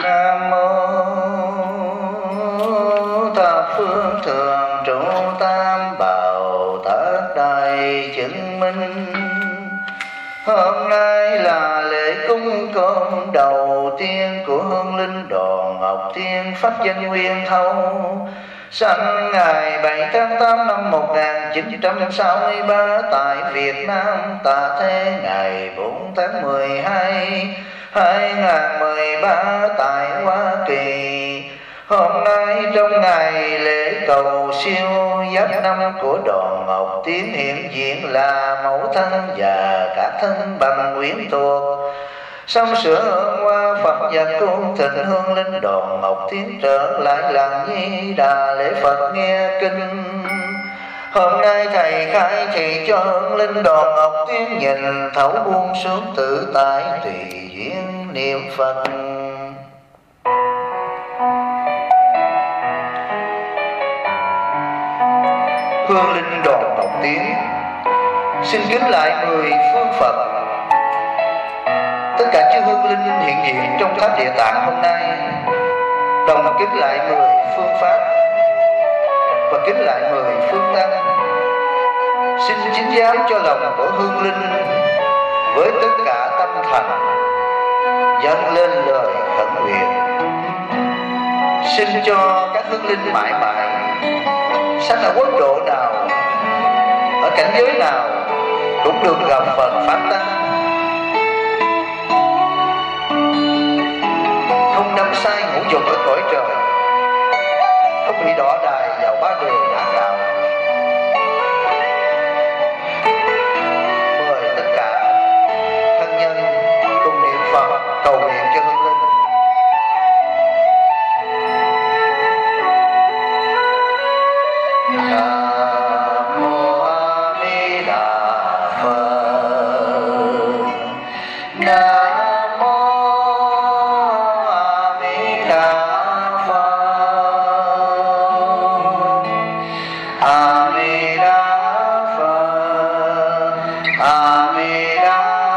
Nam mô thập phương thường trụ tam bảo thất đại chứng minh. Hôm nay là lễ cúng cơm đầu tiên của hương linh đoàn Ngọc Thiên Pháp Danh Nguyên Thâu, sinh ngày 7 tháng 8 năm 1963 tại Việt Nam, tạ thế ngày 4 tháng 12 2013 tại Hoa Kỳ. Hôm nay trong ngày lễ cầu siêu giáp năm của đoàn Ngọc Tiến hiện diện là mẫu thân và cả thân bằng quyến thuộc. Sắm sửa hương hoa Phật và cung thịnh hương linh đoàn Ngọc Tiến trở lại làng Nhi Đà lễ Phật nghe kinh. Hôm nay thầy khai thị cho hương linh đoàn Ngọc Tiến nhìn thấu buông xuống tự tại tùy duyên niệm Phật. Hương linh đoàn Ngọc Tiến xin kính lại 10 phương Phật. Tất cả chư hương linh hiện diện trong tháp Địa Tạng hôm nay đồng kính lại 10 phương pháp và kính lại 10 phương tăng. Xin chính giáo cho lòng của hương linh với tất cả tâm thành dâng lên lời khẩn nguyện. Xin cho các hương linh mãi mãi sanh ở quốc độ nào, ở cảnh giới nào cũng được gặp Phật Pháp Tăng, không đắm say ngũ dục ở cõi trời, không bị đọa đài vào ba đường ác đạo. Mời tất cả thân nhân cùng niệm Phật cầu nguyện cho hương linh. Nam mô A Di Đà Phật. Nam mô A Di Đà Phật. A Di Đà Phật. A Di Đà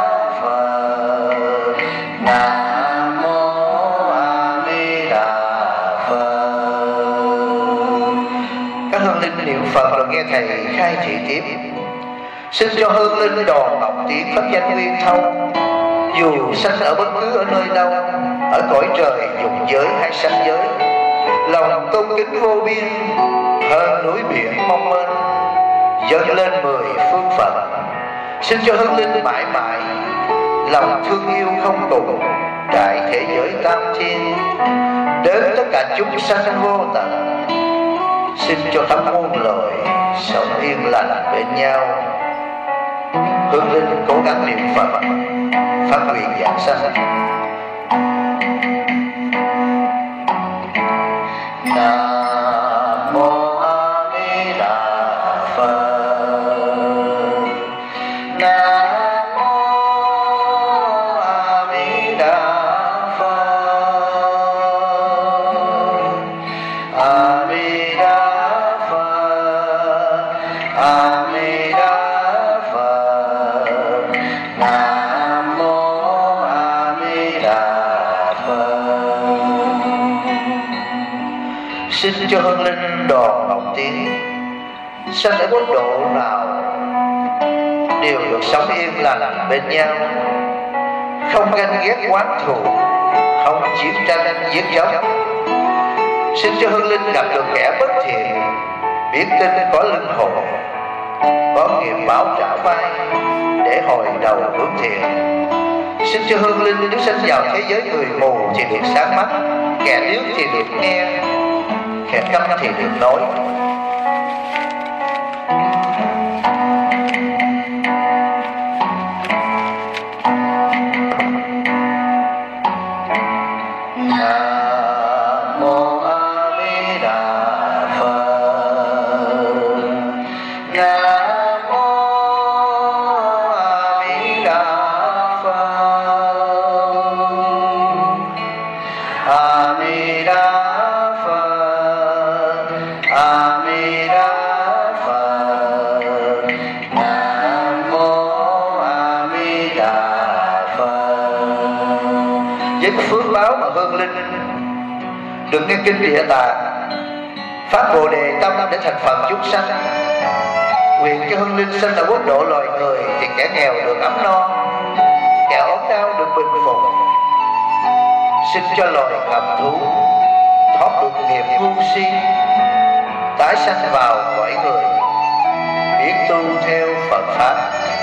Phật. Nam mô A Di Đà Phật. Các hương linh niệm Phật rồi nghe thầy khai thị tiếp. Xin cho hương linh đoàn Ngọc Tiến Pháp Danh Nguyên Thâu dù sanh ở bất cứ ở nơi đâu, ở cõi trời, dục giới hay sanh giới, lòng tôn kính vô biên hơn núi biển mong mênh, dâng lên 10 phương Phật. Xin cho hương linh mãi mãi lòng thương yêu không cùng trải thế giới tam thiên đến tất cả chúng sanh vô tận. Xin cho khắp muôn loài sống yên lành bên nhau. Hương linh cố gắng niệm Phật, phát nguyện giảng sanh. Nam mô A Di Đà Phật. Nam mô A Di Đà Phật. A Di Đà Phật. A Di Đà Phật. Nam mô A Di Đà Phật. Xin cho hương linh đoàn Ngọc Tiến sanh ở quốc độ nào đều được sống yên lành bên nhau, không ganh ghét oán thù, không chiến tranh giết chóc. Xin cho hương linh gặp được kẻ bất thiện, biết tin có linh hồn, có nghiệp báo trả vai để hồi đầu hướng thiện. Xin cho hương linh nếu sinh vào thế giới người mù thì được sáng mắt, kẻ điếc thì được nghe, kẻ câm thì được nói. Nam mô A Di Đà Phật. Nam mô A Di Đà Phật. A Di Đà Phật. A Di Đà Phật. Nam mô A Di Đà Phật. Với phước báo mà hương linh được nghe kinh Địa Tạng, phát Bồ Đề tâm để thành Phật chúng sanh. Nguyện cho hương linh sinh ở quốc độ loài người thì kẻ nghèo được ấm no, kẻ ốm đau được bình phục, xin cho loài cầm thú thoát được nghiệp ngu si, tái sanh vào cõi người, biết tu theo Phật pháp.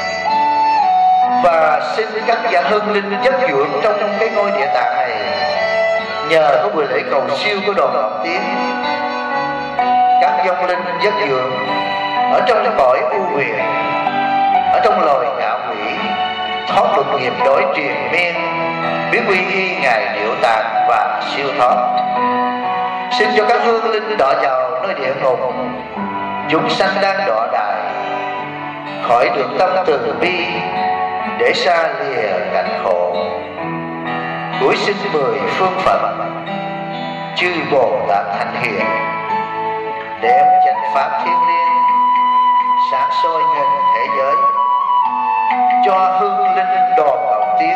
Và xin các gia hương linh giấc dưỡng trong cái ngôi Địa Tạng này, nhờ có buổi lễ cầu siêu của đoàn Ngọc Tiến, các vong linh giấc dưỡng ở trong cái cõi u huyền, ở trong loài ngạ quỷ, thoát được nghiệp đói triền miên, biết quy y ngài Diệu Tạng và siêu thoát. Xin cho các hương linh đọa vào nơi địa ngục, chúng sanh đang đọa đài, khỏi được tâm từ bi để xa lìa cảnh khổ. Cuối xin 10 phương Phật chư Bồ Tát Thánh Hiền, đem chánh pháp thiên liêng sáng soi nghìn thế giới, cho hương linh đoàn Ngọc Tiến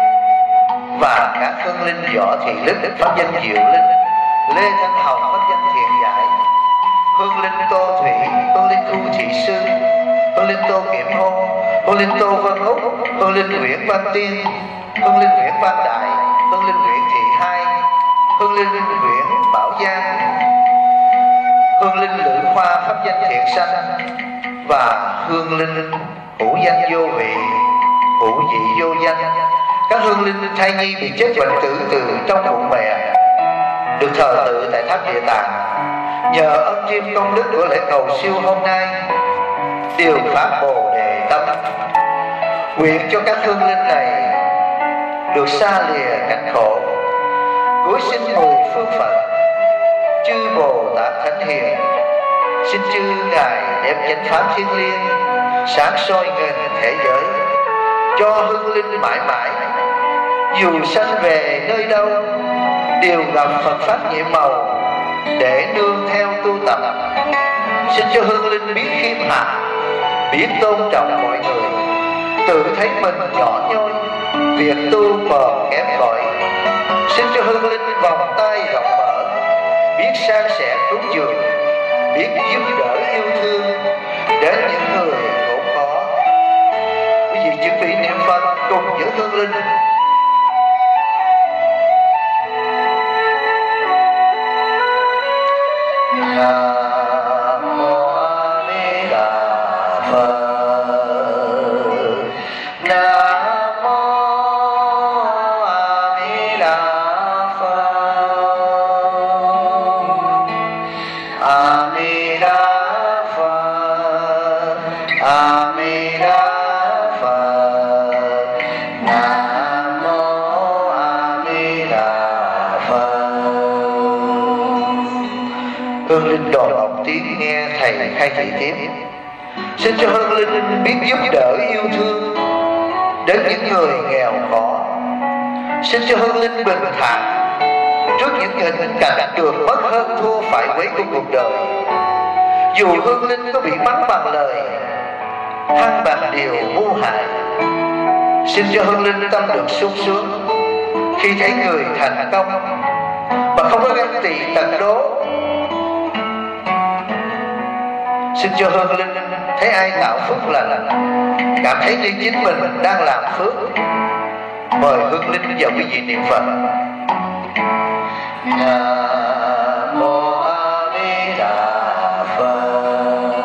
và các hương linh Võ Thị Lức, pháp danh Diệu Linh, Lê Thanh Hồng, pháp danh Thiện Giải, hương linh Tô Thủy, hương linh Khu Thị Sư, hương linh Tô Kiểm Hôn, hương linh Tô Vân Úc, hương linh Nguyễn Văn Tiên, hương linh Nguyễn Văn Đại, hương linh Nguyễn Thị Hai, hương linh Nguyễn Bảo Giang, hương linh Lữ Hoa, pháp danh Thiện Sanh, và hương linh hữu danh vô vị, hữu vị vô danh. Các hương linh thai nhi bị chết bệnh tử từ trong bụng mẹ được thờ tự tại tháp Địa Tạng, nhờ ân chiêm công đức của lễ cầu siêu hôm nay đều phát Bồ Đề tâm. Nguyện cho các hương linh này được xa lìa cảnh khổ. Cúi xin 10 phương Phật chư Bồ Tát Thánh Hiền, xin chư ngài đem chánh pháp thiên liêng sáng soi nghìn thế giới, cho hương linh mãi mãi dù sanh về nơi đâu đều gặp Phật pháp nhiệm màu để nương theo tu tập. Xin cho hương linh biết khiêm hạ, biết tôn trọng mọi người, tự thấy mình nhỏ nhoi, việc tu còn kém cỏi. Xin cho hương linh vòng tay rộng mở, biết san sẻ cúng dường, biết giúp đỡ yêu thương đến những người khổ khó. Quý vị chuẩn bị niệm Phật cùng với hương linh. Nam mô A Di Đà Phật. Nam mô A Di Đà Phật. A Di Đà Phật. A Di Đà Phật. Nam mô A Di Đà Phật. Hương linh đoàn Ngọc Tiến nghe thầy khai thị tiếp. Xin cho hương linh biết giúp đỡ yêu thương đến những người nghèo khó. Xin cho hương linh bình thản trước những nghịch cảnh được mất hơn thua phải quấy của cuộc đời. Dù hương linh có bị mắng bằng lời, hăng bằng điều mưu hại, xin cho hương linh tâm được sung sướng khi thấy người thành công mà không có ganh tị tận đố. Xin cho hương linh thấy ai tạo phước lành, cảm thấy như chính mình đang làm phước. Mời hương linh và quý vị niệm Phật. Nam mô A Di Đà Phật.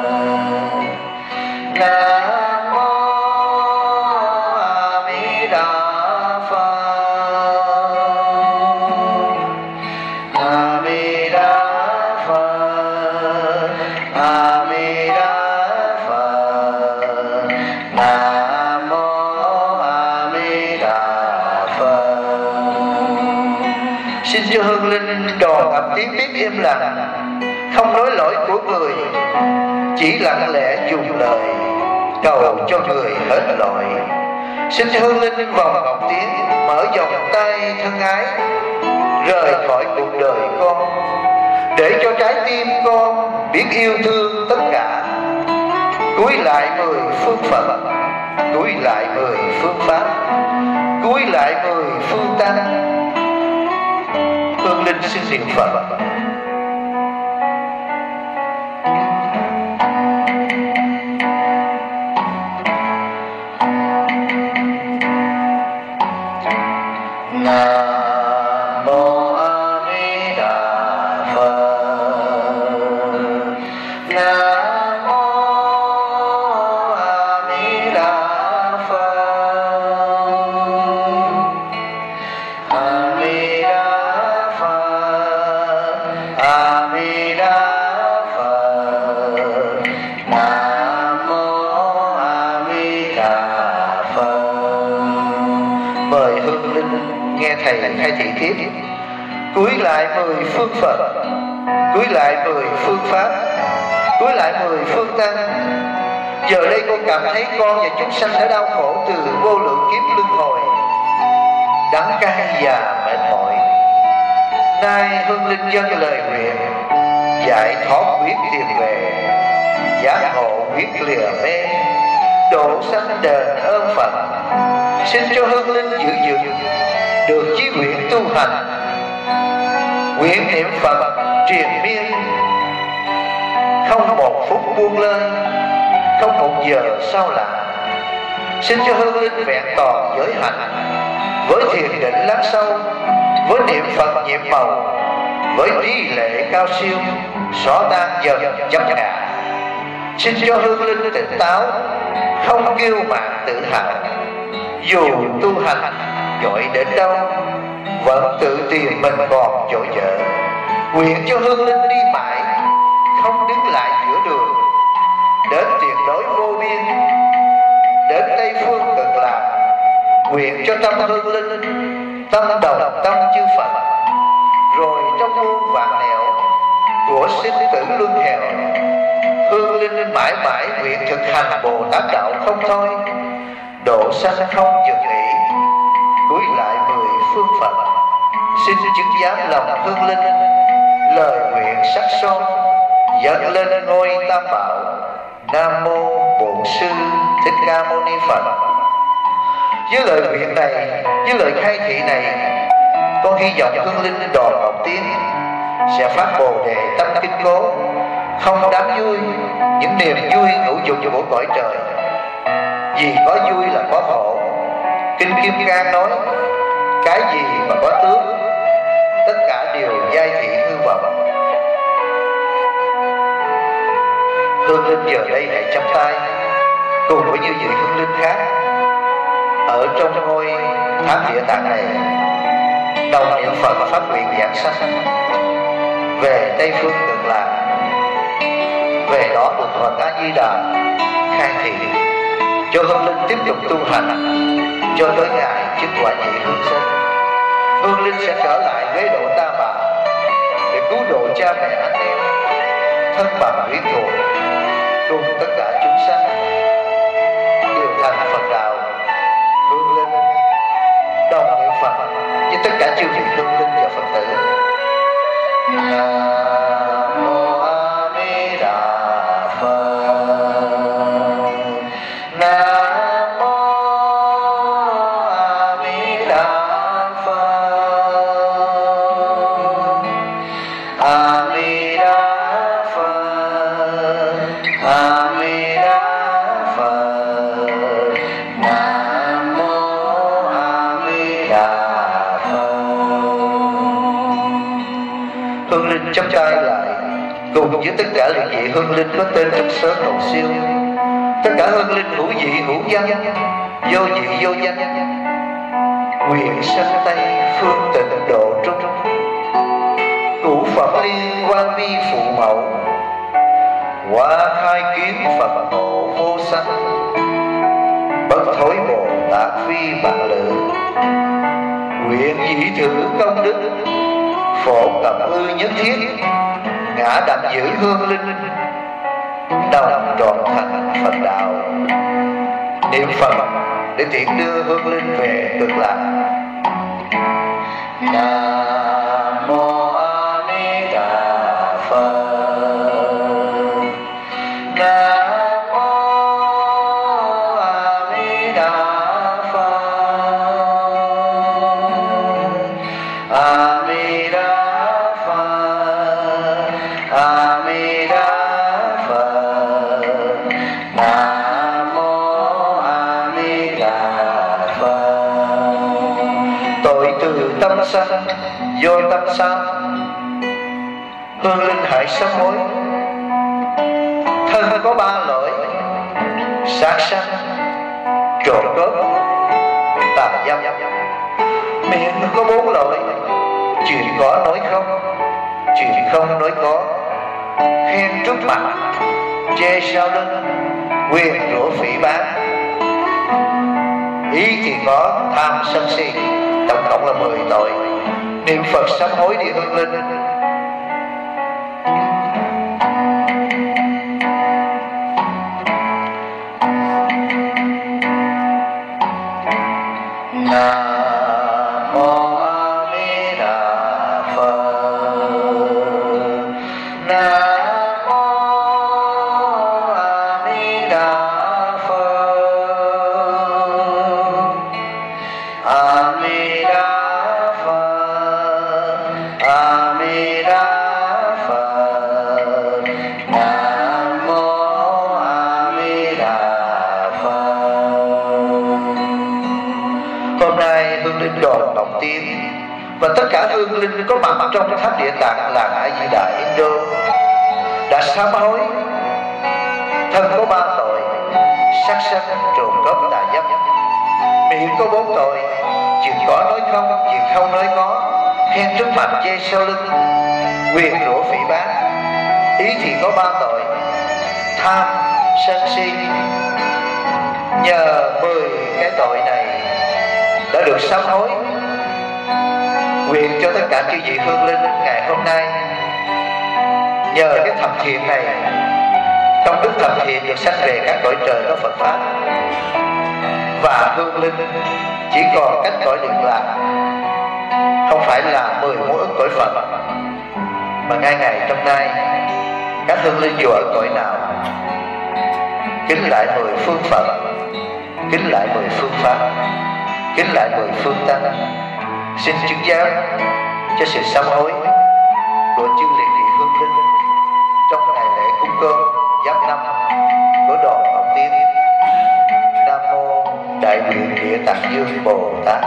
Nam mô A Di Đà Phật. A Di Đà Phật. A Di Đà Phật. Nam mô A Di Đà Phật. Xin cho hương linh đoàn Ngọc Tiến biết im lặng, không nói lỗi của người, chỉ lặng lẽ dùng lời cầu cho người hết lỗi. Xin cho hương linh vòng Ngọc Tiến mở vòng tay thân ái, rời khỏi cuộc đời con, để cho trái tim con biết yêu thương tất cả. Cúi lại 10 phương Phật, cúi lại 10 phương Pháp, cúi lại 10 phương Tăng. Hương linh Linh xin niệm Phật. Nam mô A Di Đà Phật. Nam mô A Di Đà Phật. A Di Đà Phật. A Di Đà Phật. Nam mô A Di Đà Phật. Mời hương linh nghe thầy khai thị tiếp. Cúi lại 10 phương Phật, cúi lại 10 phương Pháp, cúi lại 10 phương Tăng. Giờ đây con cảm thấy con và chúng sanh đã đau khổ từ vô lượng kiếp luân hồi, đắng cay và mệt mỏi. Nay hương linh dâng lời nguyện giải thoát quyết tìm về, giác ngộ quyết lìa mê, độ sanh đền ơn Phật. Xin cho hương linh giữ vững được chí nguyện tu hành, nguyện niệm Phật triền miên, không một phút buông lơi, không một giờ sao lãng. Xin cho hương linh vẹn toàn giới hạnh, với thiền định lắng sâu, với niệm Phật nhiệm màu, với trí lệ cao siêu, xóa tan dần chấp ngã. Xin cho hương linh tỉnh táo, không kiêu mạn tự hào, dù tu hành giỏi đến đâu vẫn tự tìm mình còn chỗ dở. Nguyện cho hương linh đi mãi, không đứng lại giữa đường, đến tiền đối vô biên, đến Tây phương Cực Lạc. Nguyện cho tâm hương linh tâm đồng tâm chư Phật, rồi trong muôn vạn nẻo của sinh tử luân hèo, hương linh mãi mãi nguyện thực hành Bồ Tát đạo không thôi, độ sanh không dừng nghỉ. Cúi lại 10 phương Phật, xin chứng giám lòng hương linh, lời nguyện sắc son dâng lên ngôi Tam Bảo. Nam mô Bổn Sư Thích Ca Mâu Ni Phật. Với lời nguyện này, với lời khai thị này, con hy vọng hương linh Đoàn Ngọc Tiến sẽ phát bồ đề tâm kinh cố, không đám vui những niềm vui ngũ dục của cõi trời. Vì có vui là có khổ. Kinh Kim Cang nói, cái gì mà có tướng, tất cả đều giai thị hư vọng. Hương linh giờ đây hãy chắp tay cùng với như vị hương linh khác ở trong ngôi tháp địa tạng này, đồng niệm Phật và phát nguyện giảng sanh về Tây phương Cực Lạc, về đó được Phật A Di Đà khai thị, cho hương linh tiếp tục tu hành cho tới ngày chứng quả vị hương sinh. Hương linh sẽ trở lại ghế độ Ta Bà để cứu độ cha mẹ anh em, thân bằng huyết thuộc, cùng tất cả chúng sanh đều thành Phật đạo. Hương linh đồng niệm Phật với tất cả chư vị hương linh và Phật tử. Nam mô A Di Đà Phật. Nam mô A Di Đà Phật. A Di Đà Phật. A Di Đà Phật. Nam mô A Di Đà Phật. Hương linh chắp tay lại cùng với tất cả những vị hương linh có tên trong sớ cầu siêu, tất cả hương linh hữu vị hữu danh, vô vị vô danh, nguyện sanh Tây phương tịnh độ trung, cụ Phật liên quan vi phụ mẫu, qua khai kiến Phật ngộ vô sanh, bất thối Bồ Tát phi bản lự, nguyện dĩ thử công đức phổ cập ư nhất thiết, ngã đặng giữ hương linh đồng trọn thành Phật đạo. Niệm Phật để tiện đưa hương linh về Cực Lạc. Nam mô A Di Đà Phật. Nam mô A Di Đà Phật. A Di Đà tâm sanh vô tâm sáng, hương linh hãy sám hối. Thân có ba lỗi: sát sanh, trộm cướp, tà dâm. Miệng có bốn lỗi: chuyện có nói không, chuyện không nói có, khen trước mặt, chê sau lưng, quyền rủa phỉ báng. Ý thì có tham sân si, tổng cộng là 10 tội. Niệm Phật sám hối đi hương linh. Nam mô A Di Đà Phật. Nam mô A Di Đà Phật. A Di Đà Phật. A Di Đà Phật. Nam mô A Di Đà Phật. Hôm nay hương linh đoàn động tiên và tất cả hương linh có mặt trong tháp Địa Tạng làng A Di Đà Indo đã sám hối. Thân có 3 tội: sát sanh, trộm cướp, tà dâm. Miệng có 4 tội: chuyện có nói không, chuyện không nói có, khen trước mặt, chê sau lưng, quyền rủa phỉ báng. Ý thì có 3 tội: tham, sân si. Nhờ 10 cái tội này đã được sám hối, nguyện cho tất cả chư vị hương linh ngày hôm nay nhờ cái thầm thiện này, trong đức thầm thiện được sanh về các cõi trời có Phật pháp, và hương linh chỉ còn cách cõi Cực Lạc, không phải là 10 muôn ức cõi Phật, mà ngay ngày trong nay các hương linh dù ở cõi nào kính lại 10 phương Phật, kính lại 10 phương pháp, kính lại 10 phương tăng, xin chứng giám cho sự sám hối của chư liệt địa hương linh trong ngày lễ cúng cơm Giáp Năm của đoàn Động Tiên. Nam mô Đại Nguyện Địa Tạng Dương Bồ Tát.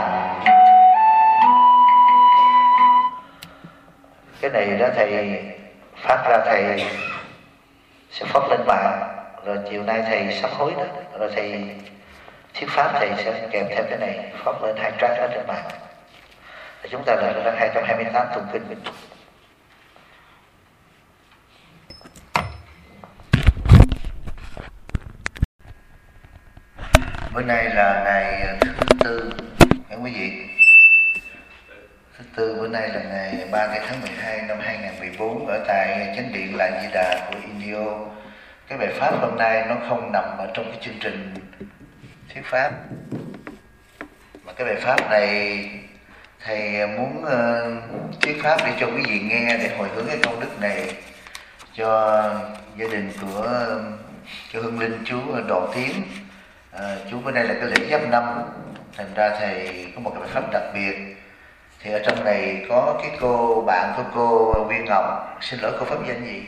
Cái này đó thầy phát ra, thầy sẽ phát lên mạng, rồi chiều nay thầy sám hối đó, rồi thầy thuyết pháp, thầy sẽ kèm theo cái này phát lên 2 trang ở trên mạng. Chúng ta là ra 228 tụng kinh. Bữa nay là ngày thứ Tư, các quý vị. Thứ Tư bữa nay là ngày 30 tháng 12 năm 2014 ở tại Chánh điện Làng Di Đà của Indio. Cái bài pháp hôm nay nó không nằm ở trong cái chương trình thuyết pháp, mà cái bài pháp này thầy muốn thuyết pháp để cho quý vị nghe, để hồi hướng cái công đức này cho gia đình của cho hương linh chú Đoàn Tiến. Chú bữa nay là cái lễ Giáp Năm, thành ra thầy có một cái bài pháp đặc biệt. Thì ở trong này có cái cô bạn của cô Viên Ngọc, xin lỗi cô pháp danh gì?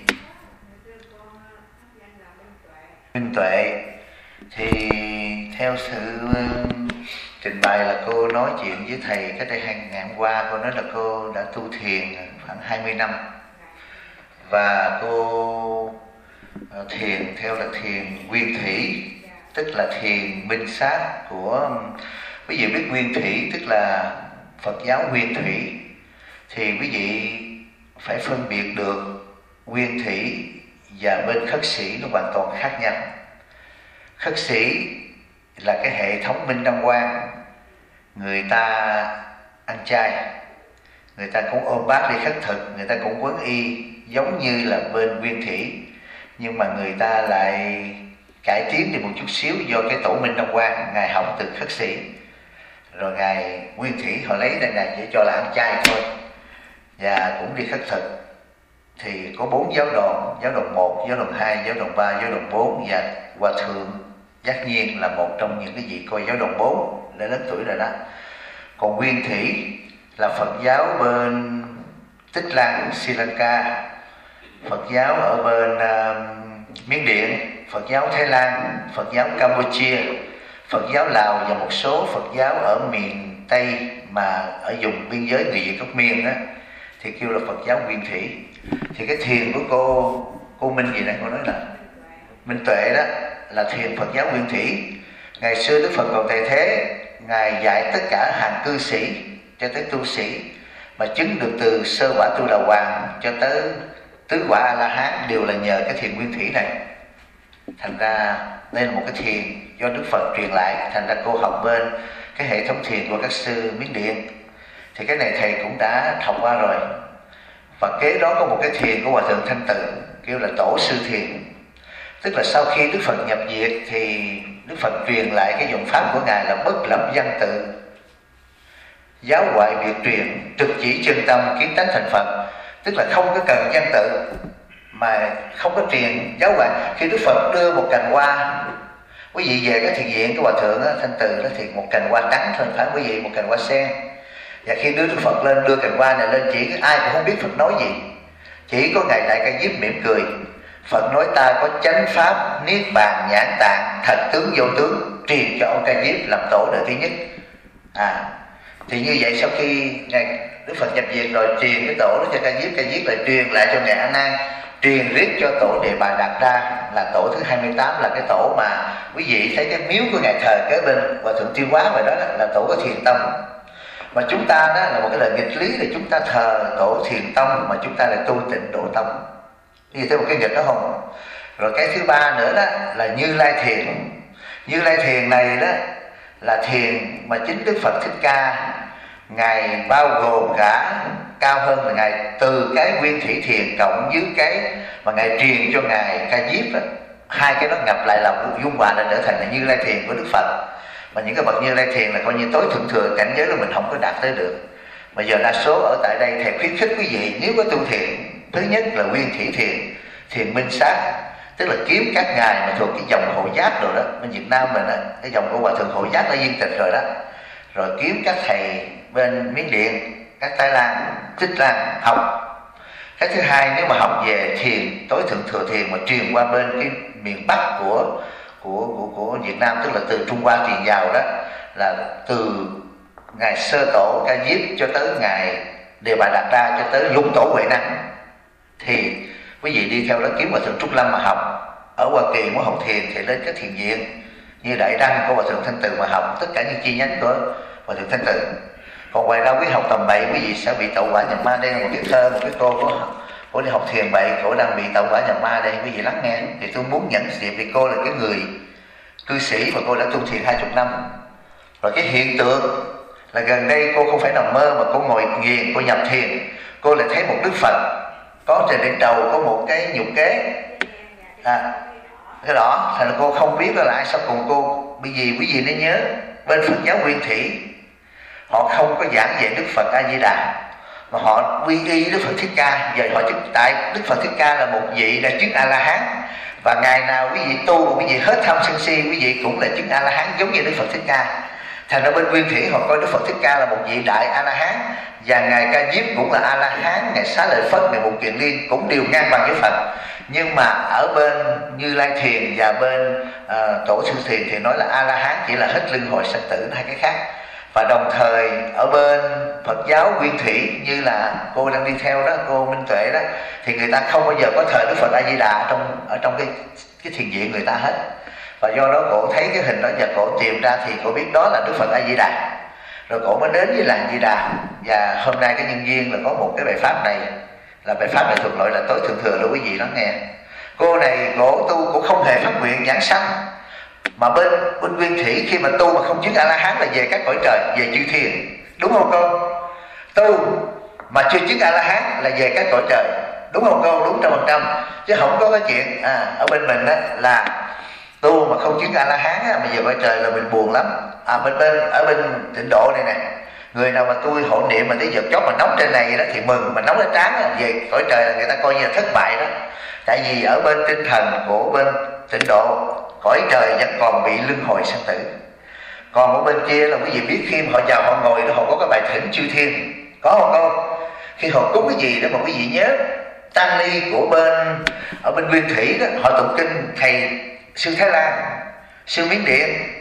Minh Tuệ. Thì theo sự trình bày là cô nói chuyện với thầy cách đây 2 ngày hôm qua, cô nói là cô đã tu thiền khoảng 20 năm và cô thiền theo là thiền nguyên thủy, tức là thiền minh sát của, quý vị biết nguyên thủy tức là Phật giáo nguyên thủy, thì quý vị phải phân biệt được nguyên thủy và bên khất sĩ nó hoàn toàn khác nhau. Khất sĩ là cái hệ thống minh đăng quang, người ta ăn chay, người ta cũng ôm bát đi khất thực, người ta cũng quấn y giống như là bên nguyên thủy, nhưng mà người ta lại cải tiến đi một chút xíu do cái tổ minh đăng quang ngài học từ khất sĩ, rồi ngài nguyên thủy họ lấy ra ngài chỉ cho là ăn chay thôi và cũng đi khất thực. Thì có 4 giáo đoàn 1, giáo đoàn 2, giáo đoàn 3, giáo đoàn 4, và Hòa Thượng Giác Nhiên là một trong những cái vị coi giáo đoàn 4 đã lớn tuổi rồi đó. Còn nguyên thủy là Phật giáo bên Tích Lan, Sri Lanka, Phật giáo ở bên Miến Điện, Phật giáo Thái Lan, Phật giáo Campuchia, Phật giáo Lào và một số Phật giáo ở miền Tây mà ở vùng biên giới người Việt gốc Miên á, thì kêu là Phật giáo Nguyên Thủy. Thì cái thiền của cô Minh gì nãy cô nói là Minh Tuệ đó là thiền Phật giáo Nguyên Thủy. Ngày xưa Đức Phật còn tại thế, Ngài dạy tất cả hàng cư sĩ cho tới tu sĩ mà chứng được từ sơ quả Tu Đà Hoàng cho tới tứ quả A La Hán đều là nhờ cái thiền Nguyên Thủy này. Thành ra đây là một cái thiền do Đức Phật truyền lại. Thành ra cô học bên cái hệ thống thiền của các sư Miến Điện, thì cái này thầy cũng đã học qua rồi. Và kế đó có một cái thiền của Hòa Thượng Thanh Tự kêu là Tổ Sư Thiền. Tức là sau khi Đức Phật nhập diệt thì Đức Phật truyền lại cái dụng pháp của Ngài là bất lập văn tự, giáo ngoại biệt truyền, trực chỉ chân tâm, kiến tánh thành Phật. Tức là không có cần văn tự, mà không có truyền giáo ngoại. Khi Đức Phật đưa một cành hoa, quý vị về cái thiền viện của Hòa Thượng Thanh Từ đó, thì một cành hoa trắng thôi, phải quý vị, một cành hoa sen. Và khi đưa Đức Phật lên, đưa cành hoa này lên, chỉ ai cũng không biết Phật nói gì, chỉ có Ngài Đại Ca Diếp mỉm cười. Phật nói ta có chánh pháp niết bàn nhãn tạng, thật tướng vô tướng, truyền cho ông Ca Diếp làm tổ đời thứ nhất. Thì như vậy sau khi Ngài Đức Phật nhập diệt rồi, truyền cái tổ đó cho Ca Diếp lại truyền lại cho Ngài A Nan, truyền riết cho tổ Đề Bà Đạt Đa là tổ thứ 28, là cái tổ mà quý vị thấy cái miếu của Ngài thờ kế bên Hòa Thượng Tiêu Hóa vậy đó, là tổ của Thiền Tông. Mà chúng ta đó là một cái lời nghịch lý là chúng ta thờ tổ Thiền Tông mà chúng ta lại tu Tịnh Độ Tông. Như thế một cái nghịch đó không? Rồi cái thứ ba nữa đó là Như Lai Thiền. Như Lai Thiền này đó là thiền mà chính Đức Phật Thích Ca Ngài bao gồm cả, cao hơn là Ngài từ cái Nguyên Thủy Thiền cộng với cái mà Ngài truyền cho Ngài Ca Diếp đó. Hai cái đó nhập lại là dung hòa, là trở thành là Như Lai Thiền của Đức Phật. Mà những cái bậc Như Lai Thiền là coi như tối thượng thừa, cảnh giới là mình không có đạt tới được. Mà giờ đa số ở tại đây thầy khuyến khích quý vị nếu có tu thiền, thứ nhất là Nguyên Thủy Thiền, thiền minh sát, tức là kiếm các ngài mà thuộc cái dòng Hộ Giác rồi đó. Bên Việt Nam mình á, cái dòng của Hòa Thượng Hộ Giác đã viên tịch rồi đó. Rồi kiếm các thầy bên Miến Điện, các Thái Lan, Tích Lan học. Cái thứ hai, nếu mà học về thiền, tối thượng thừa thiền mà truyền qua bên cái miền Bắc của Việt Nam, tức là từ Trung Hoa truyền vào đó, là từ Ngài Sơ Tổ Ca Diếp cho tới Ngài Đề Bà Đạt Đa cho tới Lục Tổ Huệ Năng, thì quý vị đi theo đó kiếm Hòa Thượng Trúc Lâm mà học. Ở Hoa Kỳ muốn học thiền thì lên các thiền viện như Đại Đăng của Hòa Thượng Thanh Từ mà học, tất cả những chi nhánh của Hòa Thượng Thanh Từ. Còn ngoài ra quý học tầm bậy, quý vị sẽ bị tẩu hỏa nhập ma. Đây là một cái thơ, một cái cô của đi học thiền bậy, cô đang bị tẩu hỏa nhập ma đây, quý vị lắng nghe. Thì tôi muốn nhận dịp, vì cô là cái người cư sĩ và cô đã tu thiền 20 năm. Rồi cái hiện tượng là gần đây cô không phải nằm mơ mà cô ngồi nghiền, cô nhập thiền, cô lại thấy một Đức Phật có trên đỉnh đầu có một cái nhục kế, cái đó thành là cô không biết đó là ai. Sau cùng cô bởi vì quý vị nên nhớ bên Phật giáo Nguyên Thủy họ không có giảng về Đức Phật A Di Đà, mà họ quy y Đức Phật Thích Ca. Giờ họ chứng tại Đức Phật Thích Ca là một vị đã chứng A La Hán, và ngày nào quý vị tu quý vị hết tham sân si, quý vị cũng là chứng A La Hán giống như Đức Phật Thích Ca. Thành ra bên Nguyên Thủy họ coi Đức Phật Thích Ca là một vị đại A La Hán, và Ngài Ca Diếp cũng là A La Hán, Ngài Xá Lợi Phất, Ngài Mục Kiền Liên cũng đều ngang bằng với Phật. Nhưng mà ở bên Như Lai Thiền và bên Tổ Sư Thiền thì nói là A La Hán chỉ là hết luân hồi sanh tử, hai cái khác. Và đồng thời ở bên Phật giáo Nguyên Thủy như là cô đang đi theo đó, cô Minh Tuệ đó, thì người ta không bao giờ có thờ Đức Phật A Di Đà ở trong cái thiền viện người ta hết. Và do đó cổ thấy cái hình đó và cổ tìm ra thì cổ biết đó là Đức Phật A Di Đà. Rồi cổ mới đến với làng Di Đà, và hôm nay cái nhân viên là có một cái bài pháp này, là bài pháp này thuộc loại là tối thượng thừa luôn, quý vị lắng nghe. Cô này cổ tu cũng không hề phát nguyện giảng sanh, mà bên Nguyên Thủy khi mà tu mà không chứng A La Hán là về các cõi trời, về chư thiên, đúng không cô? Tu mà chưa chứng A La Hán là về các cõi trời, đúng không cô? Đúng 100%, chứ không có cái chuyện ở bên mình đó là tu mà không chứng A La Hán mà về cõi trời là mình buồn lắm. Ở bên Tịnh Độ này nè, người nào mà tu hộ niệm mà tới giờ chót mà nóng trên này đó thì mừng, mà nóng ở trán về cõi trời là người ta coi như là thất bại đó. Tại vì ở bên tinh thần của bên Tịnh Độ, cõi trời vẫn còn bị luân hồi sanh tử. Còn ở bên kia là quý vị biết khi mà họ vào họ ngồi đó, họ có cái bài thỉnh chư thiên, có không cô? Khi họ cúng cái gì đó mà quý vị nhớ, tăng ni của bên ở bên Nguyên Thủy đó, họ tụng kinh thầy sư Thái Lan, sư Miến Điện,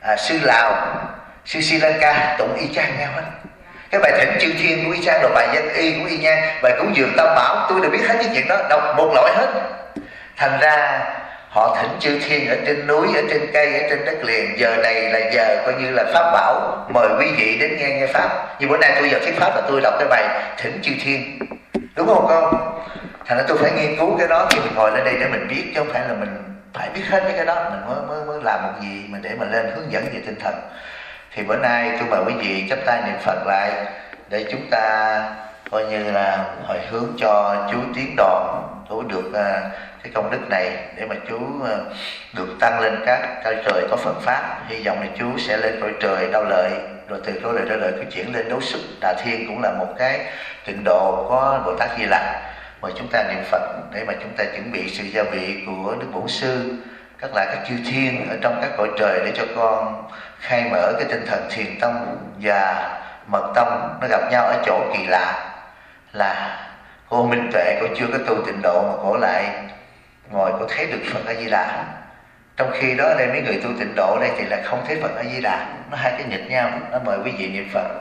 sư Lào, sư Sri Lanka tụng y chang nhau hết. Cái bài Thỉnh Chư Thiên cũng y chang, rồi bài Dân Y cũng y nhang, bài Cúng Dường Tam Bảo, tôi đều biết hết cái chuyện đó, đọc một loại hết. Thành ra họ thỉnh chư thiên ở trên núi, ở trên cây, ở trên đất liền. Giờ này là giờ coi như là pháp bảo, mời quý vị đến nghe pháp. Như bữa nay tôi vào thuyết pháp là tôi đọc cái bài Thỉnh Chư Thiên, đúng không con? Thành ra tôi phải nghiên cứu cái đó khi mình ngồi lên đây để mình biết, chứ không phải là mình phải biết hết mấy cái đó mình mới làm một gì mà để mà lên hướng dẫn về tinh thần. Thì bữa nay tôi mời quý vị chắp tay niệm Phật lại để chúng ta coi như là hồi hướng cho chú Tiến Đoàn chú được cái công đức này, để mà chú được tăng lên các cõi trời có Phật pháp. Hy vọng là chú sẽ lên cõi trời Đau Lợi, rồi từ cõi trời Đau Lợi cứ chuyển lên Đấu Xuất Đà Thiên, cũng là một cái tịnh độ có Bồ Tát Di Lặc. Mời chúng ta niệm Phật để mà chúng ta chuẩn bị sự gia vị của Đức Bổn Sư, các chư thiên ở trong các cõi trời, để cho con khai mở cái tinh thần Thiền Tông và Mật Tông nó gặp nhau ở chỗ kỳ lạ là cô Minh Tuệ, cô chưa có tu tịnh độ mà cô lại ngồi cô thấy được Phật A Di Đà. Trong khi đó đây mấy người tu tịnh độ đây thì là không thấy Phật A Di Đà, nó hai cái nghịch nhau. Nó mời quý vị niệm Phật.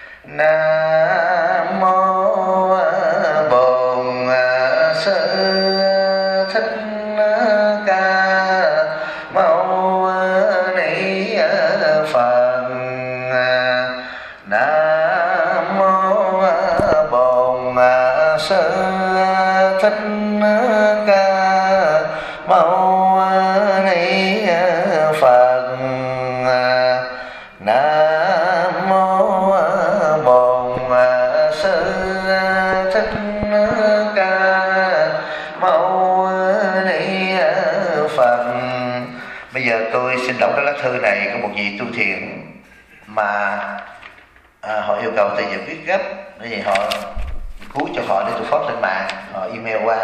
Nam mô Bổn Sư Thích Ca Mâu Ni Phật. Nam mô Bổn Sư Thích Ca Mâu Ni Phật. Nam mô Bổn Sư Thích Ca Mâu Ni Phật. Bây giờ tôi xin đọc cái lá thư này của một vị tu thiền mà họ yêu cầu tôi giải quyết gấp, bởi vì họ cứu cho họ để tôi post lên mạng. Họ email qua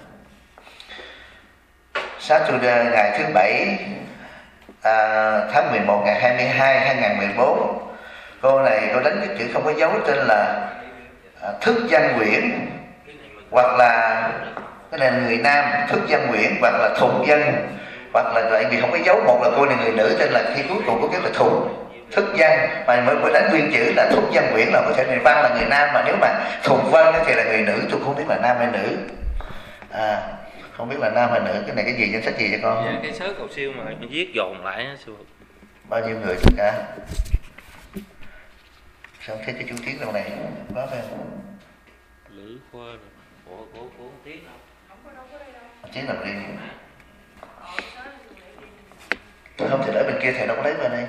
Saturday ngày thứ Bảy tháng 11 ngày 22 2014. Cô này cô đánh cái chữ không có dấu tên là Thức Văn Nguyễn, hoặc là cái này người nam Thức Văn Nguyễn, hoặc là Thùng Văn, hoặc là tại vì không có dấu. Một là cô này người nữ tên là khi cuối cùng có cái là Thùng Thức Văn, mà mới đánh nguyên chữ là Thúc Văn Nguyễn là có thể người Văn là người nam, mà nếu mà Thùng Văn thì là người nữ. Tôi không biết là nam hay nữ, không biết là nam hay nữ. Cái này cái gì, danh sách gì cho con? Dạ, cái sớ cầu siêu mà viết dồn lại á sư. Bao nhiêu người tất cả? Sao không thấy cái chú Tiến đâu này? Có phải không? Lữ Khoa rồi. Của Tiến đâu? Không có đây đâu. Tiến làm đi. Không thì để bên kia thầy đâu có lấy bên đây.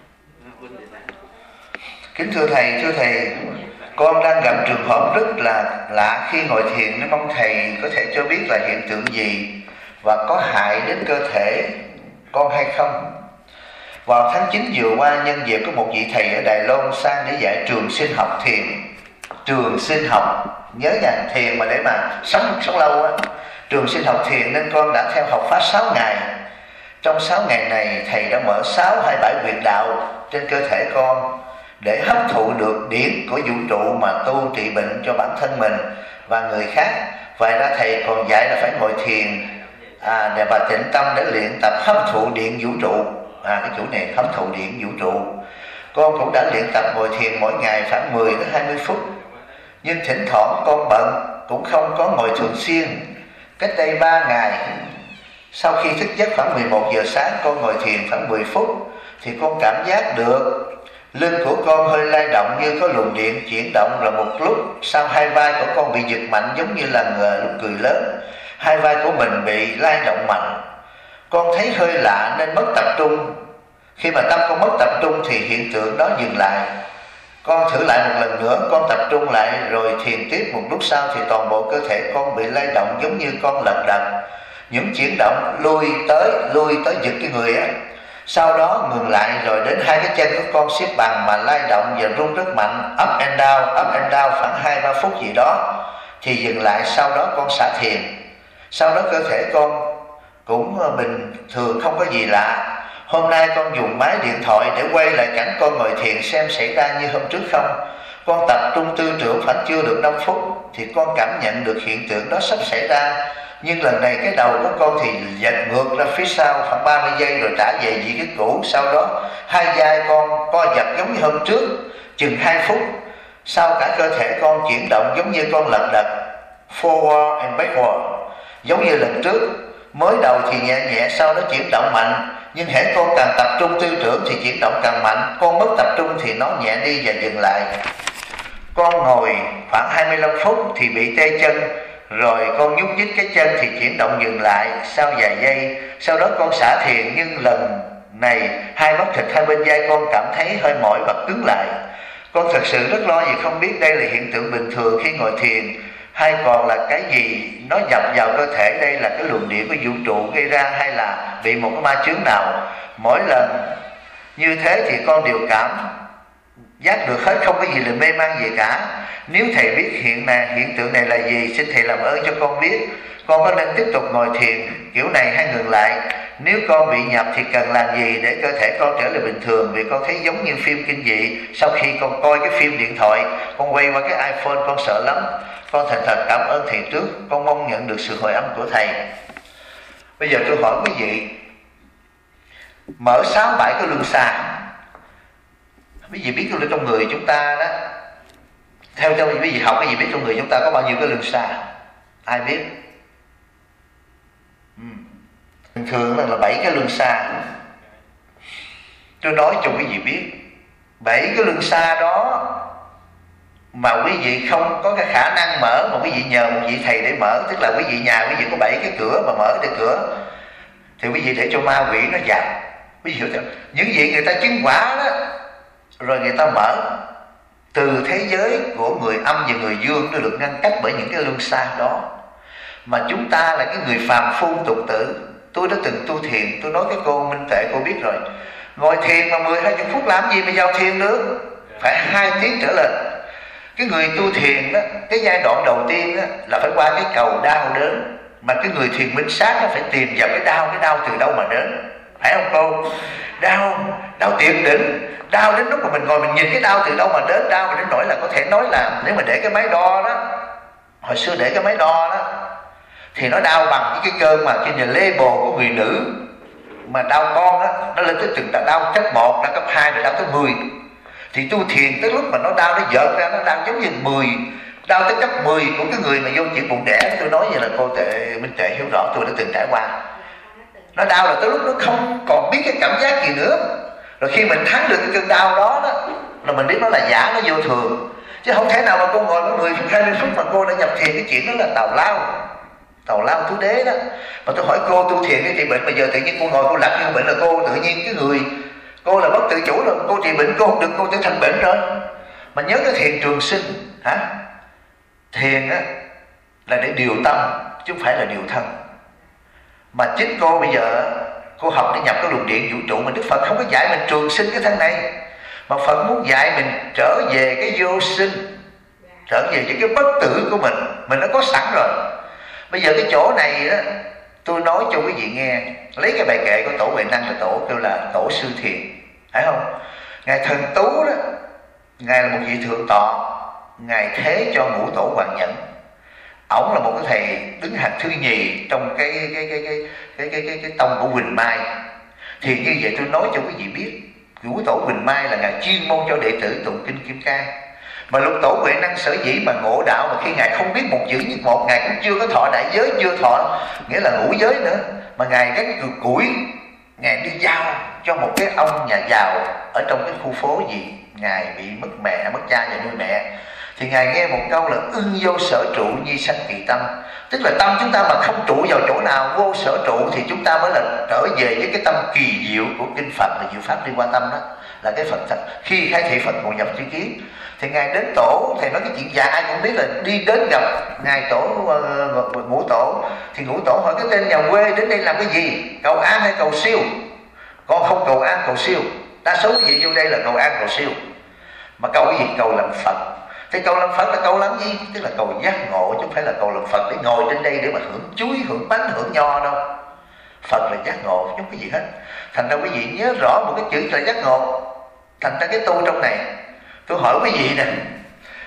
Kính thưa thầy, con đang gặp trường hợp rất là lạ khi ngồi thiền, nên mong thầy có thể cho biết là hiện tượng gì và có hại đến cơ thể con hay không. Vào tháng 9 vừa qua, nhân dịp có một vị thầy ở Đài Loan sang để dạy trường sinh học thiền. Trường sinh học, nhớ nha, thiền mà để mà sống lâu á. Trường sinh học thiền nên con đã theo học pháp 6 ngày. Trong 6 ngày này, thầy đã mở 6 hay 7 huyệt đạo trên cơ thể con để hấp thụ được điển của vũ trụ mà tu trị bệnh cho bản thân mình và người khác. Vậy ra thầy còn dạy là phải ngồi thiền và tĩnh tâm để luyện tập hấp thụ điện vũ trụ. Cái chủ này hấp thụ điện vũ trụ. Con cũng đã luyện tập ngồi thiền mỗi ngày khoảng 10 đến 20 phút. Nhưng thỉnh thoảng con bận cũng không có ngồi thường xuyên. Cách đây 3 ngày, sau khi thức giấc khoảng 11 giờ sáng, con ngồi thiền khoảng 10 phút thì con cảm giác được lưng của con hơi lay động như có luồng điện chuyển động, rồi một lúc sau hai vai của con bị giật mạnh giống như là lúc cười lớn. Hai vai của mình bị lay động mạnh. Con thấy hơi lạ nên mất tập trung. Khi mà tâm con mất tập trung thì hiện tượng đó dừng lại. Con thử lại một lần nữa, con tập trung lại rồi thiền tiếp. Một lúc sau thì toàn bộ cơ thể con bị lay động giống như con lật đật. Những chuyển động lui tới giật cái người á. Sau đó ngừng lại, rồi đến hai cái chân của con xếp bằng mà lay động và rung rất mạnh, up and down khoảng 2-3 phút gì đó thì dừng lại. Sau đó con xả thiền. Sau đó cơ thể con cũng bình thường, không có gì lạ. Hôm nay con dùng máy điện thoại để quay lại cảnh con ngồi thiền xem xảy ra như hôm trước không. Con tập trung tư tưởng khoảng chưa được 5 phút thì con cảm nhận được hiện tượng đó sắp xảy ra. Nhưng lần này cái đầu của con thì giật ngược ra phía sau khoảng 30 giây rồi trả về vị trí cũ. Sau đó hai vai con co giật giống như hôm trước chừng 2 phút. Sau cả cơ thể con chuyển động giống như con lật đật forward and backward, giống như lần trước. Mới đầu thì nhẹ nhẹ, sau đó chuyển động mạnh. Nhưng hễ con càng tập trung tư tưởng thì chuyển động càng mạnh. Con mất tập trung thì nó nhẹ đi và dừng lại. Con ngồi khoảng 25 phút thì bị tê chân, rồi con nhúc nhích cái chân thì chuyển động dừng lại sau vài giây. Sau đó con xả thiền, nhưng lần này hai mắt thịt hai bên vai con cảm thấy hơi mỏi và cứng lại. Con thật sự rất lo vì không biết đây là hiện tượng bình thường khi ngồi thiền hay còn là cái gì nó nhập vào cơ thể. Đây là cái luồng điện của vũ trụ gây ra hay là bị một cái ma chướng nào. Mỗi lần như thế thì con đều cảm giác được hết, không có gì là mê man gì cả. Nếu thầy biết hiện tượng này là gì, xin thầy làm ơn cho con biết. Con có nên tiếp tục ngồi thiền kiểu này hay ngừng lại? Nếu con bị nhập thì cần làm gì để cơ thể con trở lại bình thường? Vì con thấy giống như phim kinh dị. Sau khi con coi cái phim điện thoại, con quay qua cái iPhone, con sợ lắm. Con thành thật cảm ơn thầy trước. Con mong nhận được sự hồi âm của thầy. Bây giờ tôi hỏi quý vị, mở 6-7 cái luân xa. Quý vị biết trong người chúng ta đó, theo quý vị học cái gì biết trong người chúng ta có bao nhiêu cái luân xa? Ai biết? Thường thường là 7 cái luân xa. Tôi nói cho quý vị biết, 7 cái luân xa đó mà quý vị không có cái khả năng mở, mà quý vị nhờ một vị thầy để mở, tức là quý vị nhà quý vị có 7 cái cửa mà mở cái cửa, thì quý vị để cho ma quỷ nó vào. Quý vị hiểu không? Những vị người ta chứng quả đó, rồi người ta mở từ thế giới của người âm và người dương, nó được ngăn cách bởi những cái luân xa đó. Mà chúng ta là cái người phàm phu tục tử. Tôi đã từng tu thiền, tôi nói cái cô Minh Tệ cô biết rồi. Ngồi thiền mà 10-20 phút làm gì mà vào thiền được? Phải 2 tiếng trở lên. Cái người tu thiền đó, cái giai đoạn đầu tiên đó, là phải qua cái cầu đau đớn. Mà cái người thiền minh sát nó phải tìm vào cái đau từ đâu mà đến. Phải không cô? Đau tuyệt đỉnh. Đau đến lúc mà mình ngồi mình nhìn cái đau từ đâu mà đến. Đau đến nỗi là có thể nói là nếu mà để cái máy đo đó, hồi xưa để cái máy đo đó, thì nó đau bằng cái cơn mà cái label của người nữ mà đau con á, nó lên tới từng đau cấp 1, đau cấp 2 rồi đau tới 10. Thì tu thiền tới lúc mà nó đau nó vợt ra, nó đau giống như 10, đau tới cấp 10 của cái người mà vô chuyện bụng đẻ. Tôi nói vậy là cô Minh Tệ hiểu rõ, tôi đã từng trải qua. Nó đau là tới lúc nó không còn biết cái cảm giác gì nữa. Rồi khi mình thắng được cái cơn đau đó là mình biết nó là giả, nó vô thường. Chứ không thể nào mà cô ngồi có 10-20 phút mà cô đã nhập thiền. Cái chuyện đó là tào lao tứ đế đó. Mà tôi hỏi cô tu thiền cái trị bệnh, bây giờ tự nhiên cô ngồi cô lặt như bệnh là cô tự nhiên cái người cô là bất tự chủ rồi, cô trị bệnh cô không được, cô trở thành bệnh rồi. Mà nhớ cái thiền trường sinh hả? Thiền á là để điều tâm chứ không phải là điều thân. Mà chính cô bây giờ cô học để nhập cái luồng điện vũ trụ, mà Đức Phật không có dạy mình trường sinh cái thân này, mà Phật muốn dạy mình trở về cái vô sinh, trở về những cái bất tử của mình đã có sẵn rồi. Bây giờ cái chỗ này đó, tôi nói cho quý vị nghe, lấy cái bài kệ của Tổ Huệ Năng là tổ kêu là Tổ Sư Thiền, phải không? Ngài Thần Tú đó, ngài là một vị thượng tọa, ngài thế cho Ngũ Tổ Hoàng Nhẫn. Ổng là một cái thầy đứng hàng thứ nhì trong cái tông của Huỳnh Mai. Thì như vậy tôi nói cho quý vị biết, Ngũ Tổ Huỳnh Mai là ngài chuyên môn cho đệ tử tụng kinh Kim Cang. Mà Lục Tổ Huệ Năng sở dĩ mà ngộ đạo, mà khi ngài không biết một chữ như một, ngài cũng chưa có thọ đại giới, chưa thọ nghĩa là ngũ giới nữa, mà ngài cái củi ngài đi giao cho một cái ông nhà giàu ở trong cái khu phố gì, ngài bị mất mẹ, mất cha và nuôi mẹ. Thì ngài nghe một câu là ưng vô sở trụ nhi sanh kỳ tâm, tức là tâm chúng ta mà không trụ vào chỗ nào, vô sở trụ, thì chúng ta mới là trở về với cái tâm kỳ diệu của kinh Phật và diệu pháp liên quan tâm. Đó là cái Phật thật. Khi khai thị Phật ngộ nhập tri kiến thì ngài đến tổ, thầy nói cái chuyện già ai cũng biết là đi đến gặp ngài tổ Ngũ Tổ. Thì Ngũ Tổ hỏi cái tên nhà quê đến đây làm cái gì, cầu an hay cầu siêu? Con không cầu an cầu siêu, đa số quý vị vô đây là cầu an cầu siêu. Mà cầu cái gì? Cầu làm Phật. Thì cầu làm Phật là cầu làm gì? Tức là cầu giác ngộ, chứ không phải là cầu làm Phật để ngồi trên đây để mà hưởng chuối, hưởng bánh, hưởng nho đâu. Phật là giác ngộ, chứ không có gì hết. Thành ra quý vị nhớ rõ một cái chữ là giác ngộ. Thành ra cái tu trong này, tôi hỏi quý vị nè,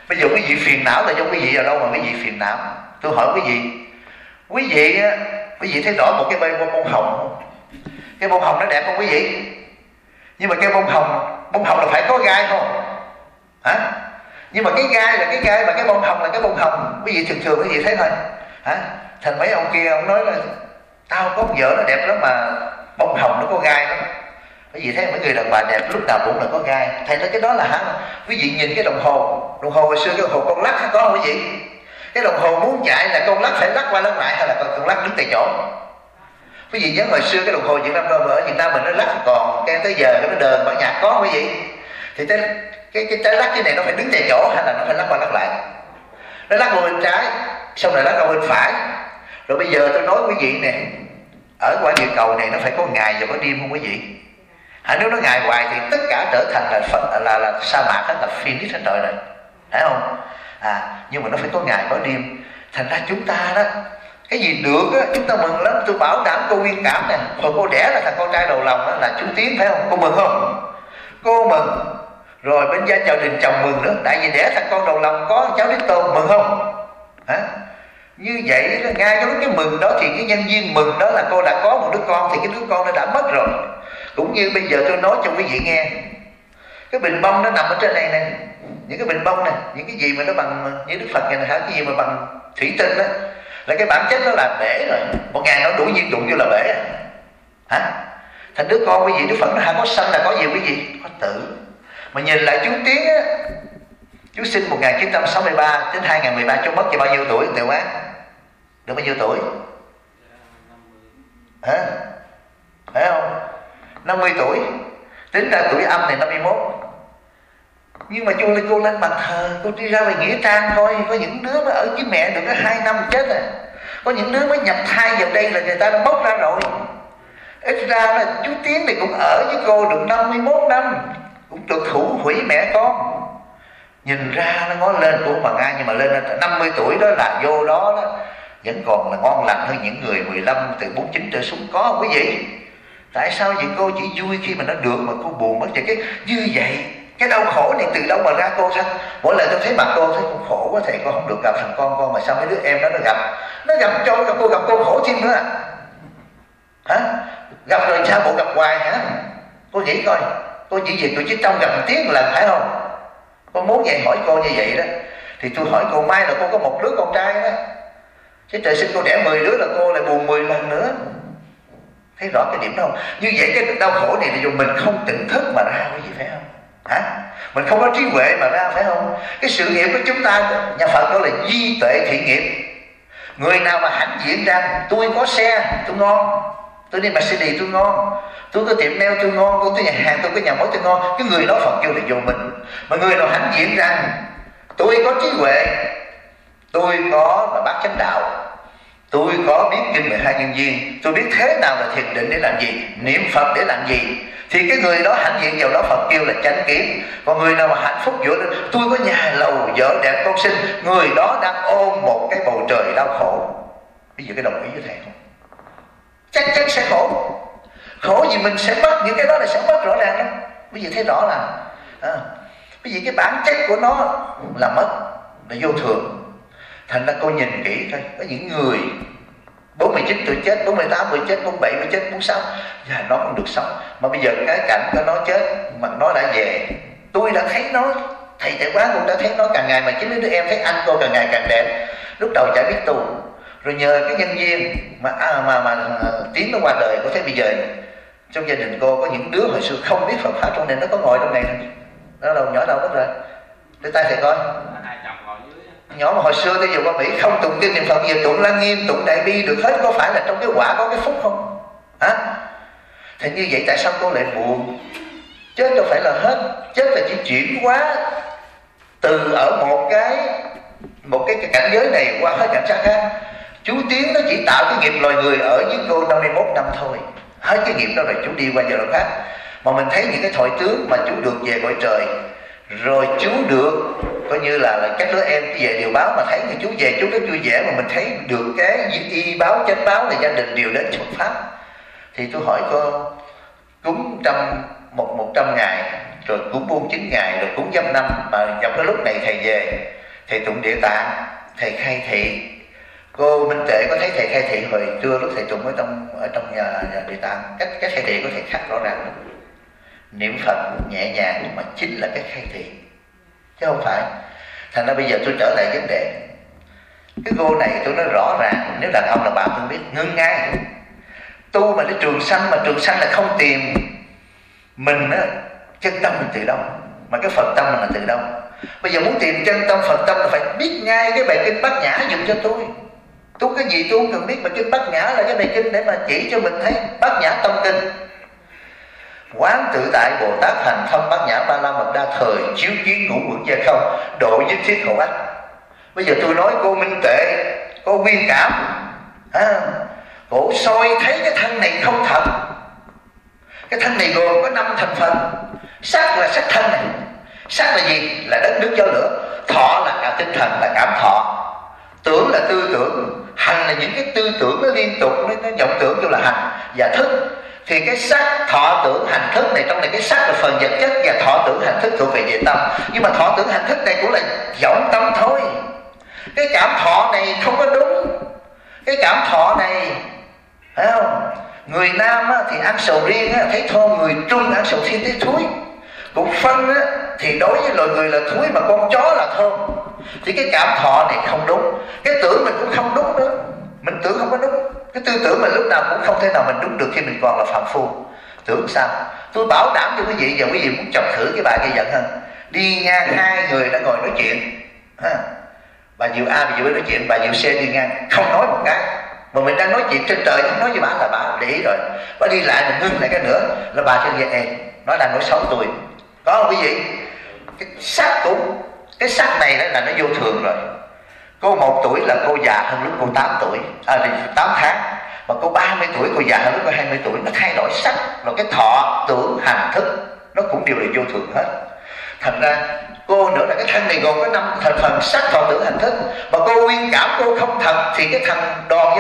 Bây giờ quý vị phiền não là do quý vị ở đâu mà quý vị phiền não? Tôi hỏi quý vị thấy rõ một cái bông hồng không? Cái bông hồng nó đẹp không quý vị? Nhưng mà cái bông hồng là phải có gai không? Hả? Nhưng mà cái gai là cái gai, mà cái bông hồng là cái bông hồng. Quý vị thường quý vị thấy thôi. Hả? Thành mấy ông kia ông nói là tao có vợ nó đẹp lắm mà bông hồng nó có gai đó. Quý vị thấy mấy người đàn bà đẹp lúc nào cũng là có gai. Thầy nói cái đó là hả? Quý vị nhìn cái đồng hồ hồi xưa, cái đồng hồ con lắc có không quý vị? Cái đồng hồ muốn chạy là con lắc phải lắc qua lắc lại hay là con lắc đứng tại chỗ? Quý vị nhớ hồi xưa cái đồng hồ Việt Nam ở Việt Nam mình nó lắc còn cái tới giờ nó đờn bản nhạc có quý vị? Thì cái trái lắc cái này nó phải đứng tại chỗ hay là nó phải lắc qua lắc lại? Nó lắc qua bên trái xong rồi lắc qua bên phải. Rồi bây giờ tôi nói quý vị nè, ở quả địa cầu này nó phải có ngày và có đêm không quý vị? Nếu nó ngày hoài thì tất cả trở thành là sa mạc hết, là finish hết trời rồi, phải không? Nhưng mà nó phải có ngày có đêm. Thành ra chúng ta đó, cái gì được á chúng ta mừng lắm. Tôi bảo đảm cô Nguyên Cảm nè, hồi cô đẻ là thằng con trai đầu lòng đó là chú Tiến, phải không? Cô mừng không? Cô mừng. Rồi bên gia chào đình chồng mừng nữa, tại vì đẻ thằng con đầu lòng có cháu Đích Tôn, mừng không? Hả? Như vậy là ngay cái mừng đó thì cái nhân viên mừng đó là cô đã có một đứa con, thì cái đứa con nó đã mất rồi. Cũng như bây giờ tôi nói cho quý vị nghe, cái bình bông nó nằm ở trên này nè, những cái bình bông này, những cái gì mà nó bằng như Đức Phật này hả, cái gì mà bằng thủy tinh đó, là cái bản chất nó là bể rồi. Một ngày nó đủ nhiệt đụng vô là bể hả? Thành đứa con quý vị, Đức Phật nó hả có sanh là có gì quý vị? Có tử. Mà nhìn lại chú Tiến á, chú sinh 1963 đến 2013, chú mất cho bao nhiêu tuổi Tiểu Quán? Được bao nhiêu tuổi? Hả? Phải không? 50 tuổi. Tính ra tuổi âm này 51. Nhưng mà cô lên bàn thờ, cô đi ra về nghĩa trang thôi. Có những đứa mới ở với mẹ được có 2 năm chết rồi. Có những đứa mới nhập thai vào đây là người ta đã bốc ra rồi. Ít ra là chú Tiến này cũng ở với cô được 51 năm, cũng được thủ hủy mẹ con. Nhìn ra nó ngó lên của bà Nga, nhưng mà lên 50 tuổi đó là vô đó đó vẫn còn là ngon lành hơn những người 15 từ 49 trở xuống, có không quý vị? Tại sao vậy? Cô chỉ vui khi mà nó được mà cô buồn mất. Vậy cái như vậy, cái đau khổ này từ đâu mà ra cô sao? Mỗi lần tôi thấy mặt cô thấy cũng khổ quá, thầy con không được gặp thằng con mà sao mấy đứa em đó nó gặp cô khổ thêm nữa hả? Gặp rồi sao bộ gặp hoài hả? Cô nghĩ coi, cô chỉ việc tôi chỉ trong gặp một tiếng một lần phải không? Cô muốn vậy hỏi cô như vậy đó. Thì tôi hỏi cô, mai là cô có một đứa con trai đó, chứ trời sinh cô đẻ 10 đứa là cô lại buồn 10 lần nữa. Thấy rõ cái điểm đó không? Như vậy cái đau khổ này là dù mình không tỉnh thức mà ra cái gì, phải không? Hả? Mình không có trí huệ mà ra, phải không? Cái sự nghiệp của chúng ta, nhà Phật đó là di tuệ thiện nghiệp. Người nào mà hãnh diện rằng tôi có xe tôi ngon, tôi đi Mercedes tôi ngon, tôi có tiệm nail tôi ngon, tôi có nhà hàng, tôi có nhà mối tôi ngon, cái người đó Phật kêu là vô mình. Mà người nào hãnh diện rằng tôi có trí huệ, tôi có bát chánh đạo, tôi có biết kinh 12 nhân duyên, tôi biết thế nào là thiền định để làm gì, niệm Phật để làm gì, thì cái người đó hãnh diện vào đó Phật kêu là chánh kiến. Còn người nào mà hạnh phúc giữa tôi có nhà lầu vợ đẹp con sinh, người đó đang ôm một cái bầu trời đau khổ. Bây giờ cái đồng ý với thầy không? Chắc chắn sẽ khổ. Khổ vì mình sẽ mất, những cái đó là sẽ mất rõ ràng lắm. Bây giờ thấy rõ là bởi vì cái bản chất của nó là mất, là vô thường. Thành ra cô nhìn kỹ coi, có những người 49 tuổi chết, 48 tuổi chết, 47 tuổi chết, 46 và nó không được sống. Mà bây giờ cái cảnh của nó chết mà nó đã về, tôi đã thấy nó, thầy Tại Quán cũng đã thấy nó càng ngày, mà chính mấy đứa em thấy anh cô càng ngày càng đẹp. Lúc đầu chả biết tu, rồi nhờ cái nhân duyên mà Tiến nó qua đời. Cô thấy bây giờ trong gia đình cô có những đứa hồi xưa không biết Phật pháp, trong này nó có ngồi trong này nè, nó đâu nhỏ đâu mất rồi. Để tay thầy coi. Nhỏ mà hồi xưa tôi dù qua Mỹ không tụng kinh niệm Phật, giờ tụng Lăng Nghiêm, tụng Đại Bi được hết. Có phải là trong cái quả có cái phúc không? Hả? Thì như vậy tại sao cô lại buồn? Chết đâu phải là hết, chết là chỉ chuyển hóa từ ở một cái cảnh giới này qua hết cảnh giới khác. Chú Tiến nó chỉ tạo cái nghiệp loài người ở với cô 51 năm thôi. Hết cái nghiệp đó rồi chú đi qua giờ độ khác. Mà mình thấy những cái thoại tướng mà chú được về cõi trời, rồi chú được coi như là các đứa em về điều báo mà thấy người chú về chú rất vui vẻ, mà mình thấy được cái y báo chánh báo là gia đình đều đến Phật pháp. Thì tôi hỏi cô cúng 100 ngày rồi cúng 49 ngày, rồi cúng dăm năm. Mà trong cái lúc này thầy về, thầy tụng Địa Tạng, thầy khai thị. Cô Minh Tuệ có thấy thầy khai thị hồi trưa lúc thầy tụng ở trong nhà Địa Tạng, cái khai thị của thầy khắc rõ ràng. Niệm Phật nhẹ nhàng mà chính là cái khai thị, chứ không phải. Thành ra bây giờ tôi trở lại vấn đề. Cái cô này tôi nói rõ ràng, nếu đàn ông là bạn tôi biết ngưng ngay. Tu mà để trường sanh, mà trường sanh là không tìm mình á, chân tâm mình từ đâu, mà cái Phật tâm là từ đâu. Bây giờ muốn tìm chân tâm Phật tâm là phải biết ngay cái bài kinh Bát Nhã dùng cho tôi. Tu cái gì tôi không cần biết, mà kinh Bát Nhã là cái bài kinh để mà chỉ cho mình thấy. Bát Nhã tâm kinh: quán tự tại Bồ Tát hành thông Bát Nhã Ba La Mật Đa thời, chiếu kiến ngũ uẩn chưa không, độ nhất thiết khổ ách. Bây giờ tôi nói cô Minh Tuệ, cô Nguyên Cảm, cổ soi thấy cái thân này không thật. Cái thân này gồm có 5 thành phần. Sắc là sắc thân này. Sắc là gì? Là đất nước gió lửa. Thọ là cả tinh thần, là cảm thọ. Tưởng là tư tưởng. Hành là những cái tư tưởng nó liên tục, nó vọng tưởng cho là hành. Và thức thì cái sắc, thọ, tưởng, hành, thức này, trong này cái sắc là phần vật chất, và thọ, tưởng, hành, thức thuộc về tâm. Nhưng mà thọ, tưởng, hành, thức này cũng là vọng tâm thôi. Cái cảm thọ này không có đúng. Cái cảm thọ này, phải không? Người nam á, thì ăn sầu riêng á, thấy thơm, người trung ăn sầu riêng thấy thúi. Cũng phân á, thì đối với loài người là thúi, mà con chó là thơm. Thì cái cảm thọ này không đúng. Cái tưởng mình cũng không đúng nữa. Mình tưởng không có đúng. Cái tư tưởng mình lúc nào cũng không thể nào mình đúng được khi mình còn là phàm phu. Tưởng sao? Tôi bảo đảm cho quý vị, và quý vị muốn chọc thử cái bà gây giận hơn. Đi ngang 2 người đã ngồi nói chuyện, bà Diệu A và Diệu B nói chuyện, bà Diệu C đi ngang không nói một cái. Mà mình đang nói chuyện trên trời, không nói với bà là bà để ý rồi. Bà đi lại mình ngưng lại cái nữa là bà cho nghe nó đang nói xấu tôi. Có không quý vị? Cái sắc cũng, cái sắc này đó là nó vô thường rồi. Cô 1 tuổi là cô già hơn lúc cô 8 tuổi, 8 tháng. Mà cô 30 tuổi cô già hơn lúc cô 20 tuổi. Nó thay đổi sắc, rồi cái thọ, tưởng, hành, thức nó cũng đều là vô thường hết. Thành ra cô nữa là cái thân này gồm có 5 thành phần: sắc, thọ, tưởng, hành, thức. Mà cô Nguyên Cảm cô không thật, thì cái thằng Đoàn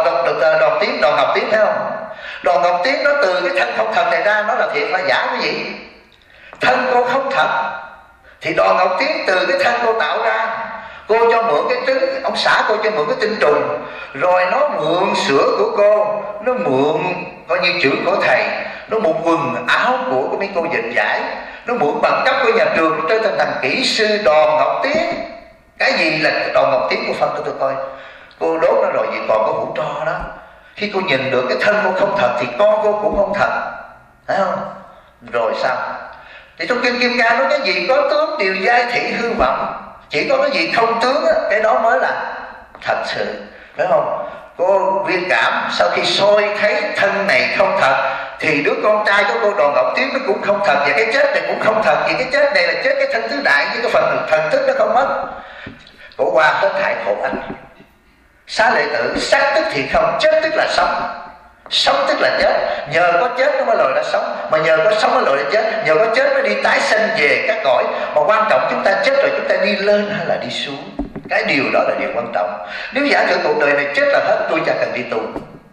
Ngọc Tiến thấy không? Đoàn Ngọc Tiến nó từ cái thân không thật này ra, nó là thiệt là giả quý vị. Thân cô không thật, thì Đoàn Ngọc Tiến từ cái thân cô tạo ra. Cô cho mượn cái trứng, ông xã cô cho mượn cái tinh trùng, rồi nó mượn sữa của cô, nó mượn coi như chữ của thầy, nó mượn quần áo của mấy cô dịch giải, nó mượn bằng cấp của nhà trường, trở thành thằng kỹ sư Đoàn Ngọc Tiến. Cái gì là Đoàn Ngọc Tiến của phân cho tôi coi. Cô đốt nó rồi, vậy còn có hũ tro đó. Khi cô nhìn được cái thân cô không thật, thì con cô cũng không thật, thấy không? Rồi sao? Thì trong kinh Kim Cang nói cái gì có tướng điều giai thị hư vọng. Chỉ có cái gì không tướng á, cái đó mới là thật sự, phải không? Cô Viên Cảm sau khi soi thấy thân này không thật, thì đứa con trai của cô Đoàn Ngọc Tiến nó cũng không thật, và cái chết này cũng không thật. Vì cái chết này là chết cái thân thứ đại, với cái phần thần thức nó không mất. Cổ qua hết thảy khổ ách. Xá Lợi Tử: sắc tức thì không, chết tức là sống. Sống tức là chết. Nhờ có chết nó mới lòi ra sống, mà nhờ có sống mới lòi ra chết. Nhờ có chết mới đi tái sanh về các cõi. Mà quan trọng chúng ta chết rồi chúng ta đi lên hay là đi xuống. Cái điều đó là điều quan trọng. Nếu giả sử cuộc đời này chết là hết, tôi chẳng cần đi tu.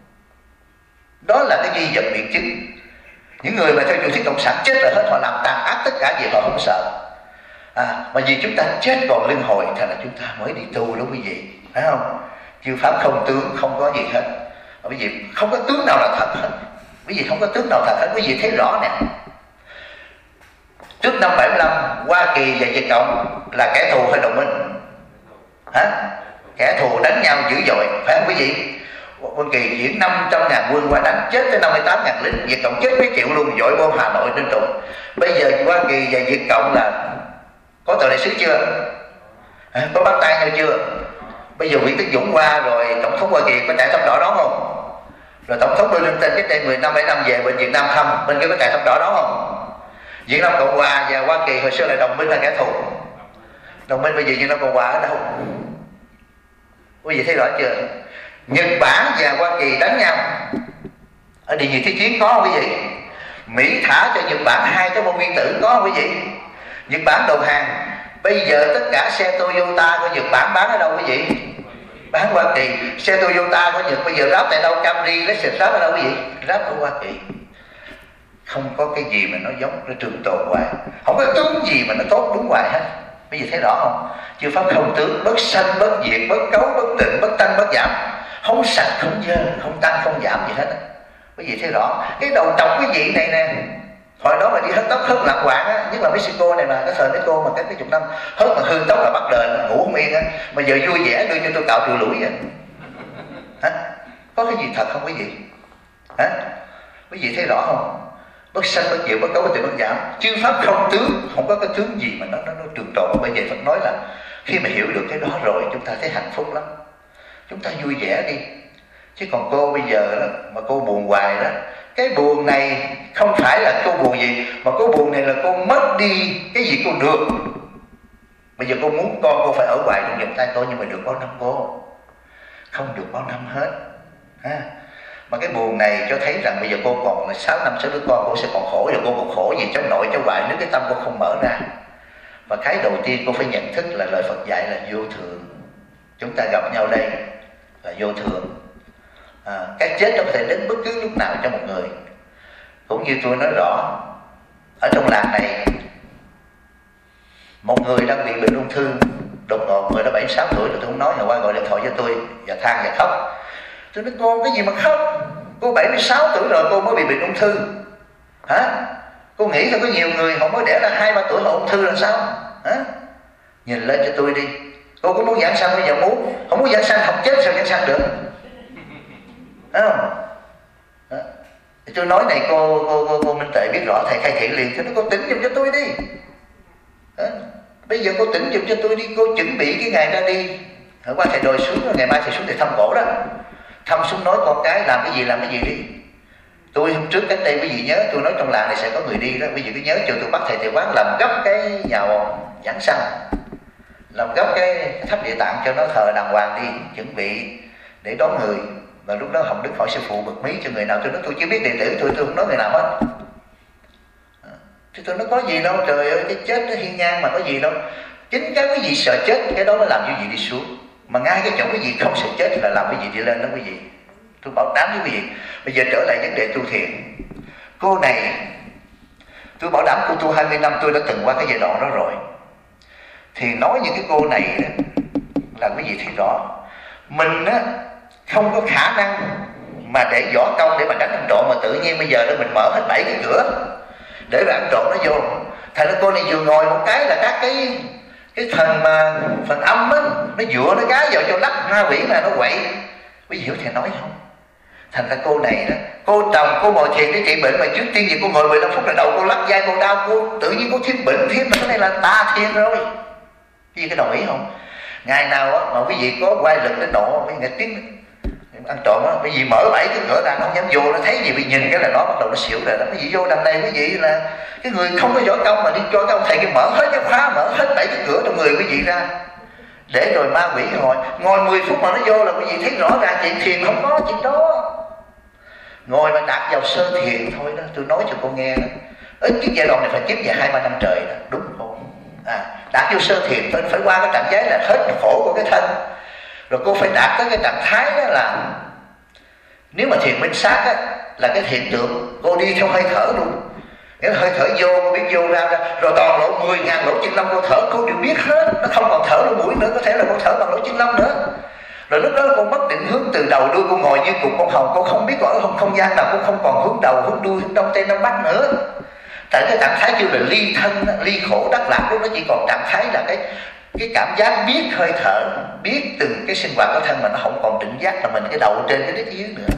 Đó là cái duy vật biện chứng. Những người mà theo chủ thuyết cộng sản chết là hết, họ làm tàn ác tất cả gì họ không sợ. Mà vì chúng ta chết còn luân hồi, thành là chúng ta mới đi tu đó quý vị, phải không? Chư pháp không tướng, không có gì hết. Quý vị không có tướng nào là thật hết. Quý vị không có tướng nào thật hết. Quý vị thấy rõ nè. Trước năm 75, Hoa Kỳ và Việt Cộng là kẻ thù hay đồng minh? Kẻ thù đánh nhau dữ dội, phải không quý vị? Hoa Kỳ chuyển 500.000 quân qua đánh, chết tới 58.000 lính. Việt Cộng chết mấy triệu luôn, dội bom Hà Nội trên trụng. Bây giờ Hoa Kỳ và Việt Cộng là có tờ đại sứ chưa? Có bắt tay nhau chưa? Bây giờ Nguyễn Tấn Dũng qua rồi, tổng thống Hoa Kỳ có trại tóc đỏ đó không? Rồi tổng thống Bill Clinton cách đây 10 năm 7 năm về bên Việt Nam thăm, bên kia có trại tóc đỏ đó không? Việt Nam Cộng Hòa và Hoa Kỳ hồi xưa là đồng minh hay kẻ thù? Đồng minh. Bây giờ Việt Nam Cộng Hòa ở đâu? Quý vị thấy rõ chưa? Nhật Bản và Hoa Kỳ đánh nhau ở Địa Nhị Thế Chiến, có không quý vị? Mỹ thả cho Nhật Bản 2 cái bom nguyên tử, có không quý vị? Nhật Bản đầu hàng. Bây giờ tất cả xe Toyota của Nhật Bản bán ở đâu quý vị? Bán Hoa Kỳ. Xe Toyota của Nhật bây giờ ráp tại đâu? Camry, Lexus ráp ở đâu quý vị? Ráp của Hoa Kỳ. Không có cái gì mà nó giống, nó trường tồn hoài. Không có tướng gì mà nó tốt đúng hoài hết. Quý vị thấy rõ không? Chư pháp không tướng, bất sanh, bất diệt, bất cấu, bất tịnh, bất tăng, bất giảm. Không sạch, không dơ, không tăng, không giảm gì hết. Quý vị thấy rõ. Cái đầu trọc quý vị này nè, hồi đó mà đi hớt tóc, hớt lạc quạng á, nhất là mấy sư cô này mà, cái thời mấy cô mà cái chục năm hớt mà hư tóc là bắt đời, ngủ không yên á. Mà giờ vui vẻ đưa cho tôi cạo trừ lũi vậy. Hả? Có cái gì thật không quý vị? Hả? Quý vị thấy rõ không? Bất sanh, bất diệt, bất cấu, bất tịnh, bất giảm. Chư pháp không tướng, không có cái tướng gì mà nó trường tồn. Bởi vậy Phật nói là khi mà hiểu được cái đó rồi, chúng ta thấy hạnh phúc lắm. Chúng ta vui vẻ đi. Chứ còn cô bây giờ đó, mà cô buồn hoài đó, cái buồn này không phải là cô buồn gì, mà cô buồn này là cô mất đi cái gì cô được. Bây giờ cô muốn con cô phải ở hoài trong vòng tay tôi, nhưng mà được bao năm cô? Không được bao năm hết. Mà cái buồn này cho thấy rằng bây giờ cô còn là 6 năm 6 đứa con, cô sẽ còn khổ. Rồi cô còn khổ gì cháu nội cháu ngoại nếu cái tâm cô không mở ra. Và cái đầu tiên cô phải nhận thức là lời Phật dạy là vô thường. Chúng ta gặp nhau đây là vô thường. Cái chết nó có thể đến bất cứ lúc nào cho một người. Cũng như tôi nói rõ, ở trong làng này một người đang bị bệnh ung thư đột ngột, người đã 76 tuổi rồi, tôi không nói, ngày qua gọi điện thoại cho tôi và than và khóc. Tôi nói con cái gì mà khóc, cô 76 tuổi rồi cô mới bị bệnh ung thư hả? Cô nghĩ là có nhiều người họ mới đẻ ra 2-3 tuổi họ ung thư là sao hả? Nhìn lên cho tôi đi. Cô có muốn giảng sanh bây giờ muốn, không muốn giảng sanh học chết sao giảng sanh được, thấy không? Đó. Tôi nói này cô Minh Tệ biết rõ, thầy khai thị liền. Tôi nói cô tỉnh giùm cho tôi đi. Đó. Bây giờ cô tỉnh giùm cho tôi đi, cô chuẩn bị cái ngày ra đi. Hôm qua thầy đòi xuống rồi, ngày mai thầy xuống thầy thăm cổ đó. Thăm xuống nói con cái làm cái gì đi. Tôi hôm trước cách đây quý vị nhớ tôi nói trong làng này sẽ có người đi đó, quý vị cứ nhớ cho tôi bắt thầy Tiểu Quán làm gấp cái nhà giảng sanh, làm gấp cái tháp địa tạng cho nó thờ đàng hoàng đi, chuẩn bị để đón người. Và lúc đó Hồng Đức hỏi sư phụ bật mí cho người nào, tôi nói tôi chỉ biết đệ tử tôi không nói người nào hết. Thì tôi nói có gì đâu, trời ơi cái chết nó hiên ngang mà có gì đâu. Chính cái gì sợ chết cái đó nó làm cái gì đi xuống. Mà ngay cái chỗ cái gì không sợ chết là làm cái gì đi lên đó quý vị. Tôi bảo đảm với quý vị. Bây giờ trở lại vấn đề tu thiện. Cô này tôi bảo đảm cô tu 20 năm, tôi đã từng qua cái giai đoạn đó rồi. Thì nói những cái cô này là quý vị thấy rõ, mình á không có khả năng mà để võ công để mà đánh ăn trộm, mà tự nhiên bây giờ đó mình mở hết 7 cái cửa để mà ăn trộm nó vô. Thành ra cô này vừa ngồi một cái là các cái phần âm á, nó dựa nó gái vào cho lắc ma quỷ là nó quậy. Quý vị hiểu thầy nói không? Thành ra cô này đó, cô chồng cô ngồi thiền để trị bệnh, mà trước tiên gì cô ngồi 15 phút là đầu cô lắc vai cô đau, cô tự nhiên cô thêm bệnh thêm, mà cái này là tà thiền rồi. Quý vị có đồng ý không? Ngày nào á mà quý vị có quay lực đến độ với nghịch tiếng ăn trộm á, quý vị mở 7 cái cửa ra, nó không dám vô, nó thấy gì bị nhìn cái là nó bắt đầu nó xỉu rồi đó. Quý vị vô đằng này quý vị là cái người không có võ công mà đi cho cái ông thầy cái mở hết cái khóa, mở hết 7 cái cửa trong người quý vị ra, để rồi ma quỷ ngồi 10 phút mà nó vô là quý vị thấy rõ ràng chuyện thiền không có chuyện đó. Ngồi mà đạt vào sơ thiền thôi đó, tôi nói cho cô nghe đó. Ít cái giai đoạn này phải kiếm về 2-3 năm trời đó, đúng không? Đạt vô sơ thiền thôi, phải qua cái trạng thái là hết khổ của cái thân. Rồi cô phải đạt tới cái trạng thái đó là nếu mà thiền minh sát á, là cái hiện tượng cô đi theo hơi thở luôn. Nghĩa là hơi thở vô, cô biết vô ra, rồi toàn lộ 10.000 lỗ chân lông cô thở, cô đều biết hết. Nó không còn thở lỗ mũi nữa, có thể là cô thở bằng lỗ chân lông nữa. Rồi lúc đó cô mất định hướng từ đầu đuôi, cô ngồi như cục con hồng, cô không biết ở không gian nào, cô không còn hướng đầu, hướng đuôi, hướng đông tây nam bắc nữa. Tại cái trạng thái kêu là ly thân, ly khổ đắc lạc, lúc đó chỉ còn trạng thái là cái cảm giác biết hơi thở, biết từng cái sinh hoạt của thân, mà nó không còn định giác là mình cái đầu trên cái dưới nữa.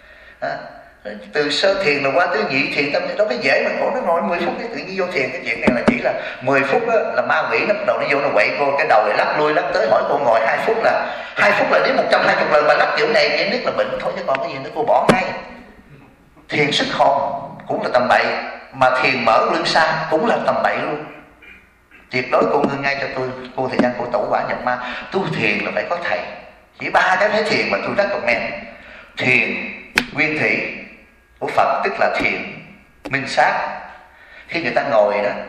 Từ sơ thiền là qua tới nhị thiền tâm thì đâu có dễ mà khổ. Nó ngồi 10 phút cái tự nhiên vô thiền, cái chuyện này là chỉ là 10 phút đó, là ma quỷ nó bắt đầu nó vô nó quậy cô, cái đầu lại lắc lui lắc tới, hỏi cô ngồi 2 phút là đến 120 lần mà lắc kiểu này cái nước là bệnh thôi, chứ còn cái gì nữa cô bỏ ngay. Thiền sức hồn cũng là tầm bậy, mà thiền mở lưng xa cũng là tầm bậy luôn. Tuyệt đối cô ngưng ngay cho tôi, cô thời gian cô tẩu quả nhập ma. Tu thiền là phải có thầy. Chỉ 3 cái thế thiền mà tôi rất recommend. Thiền nguyên thủy của Phật tức là thiền minh sát. Khi người ta ngồi đó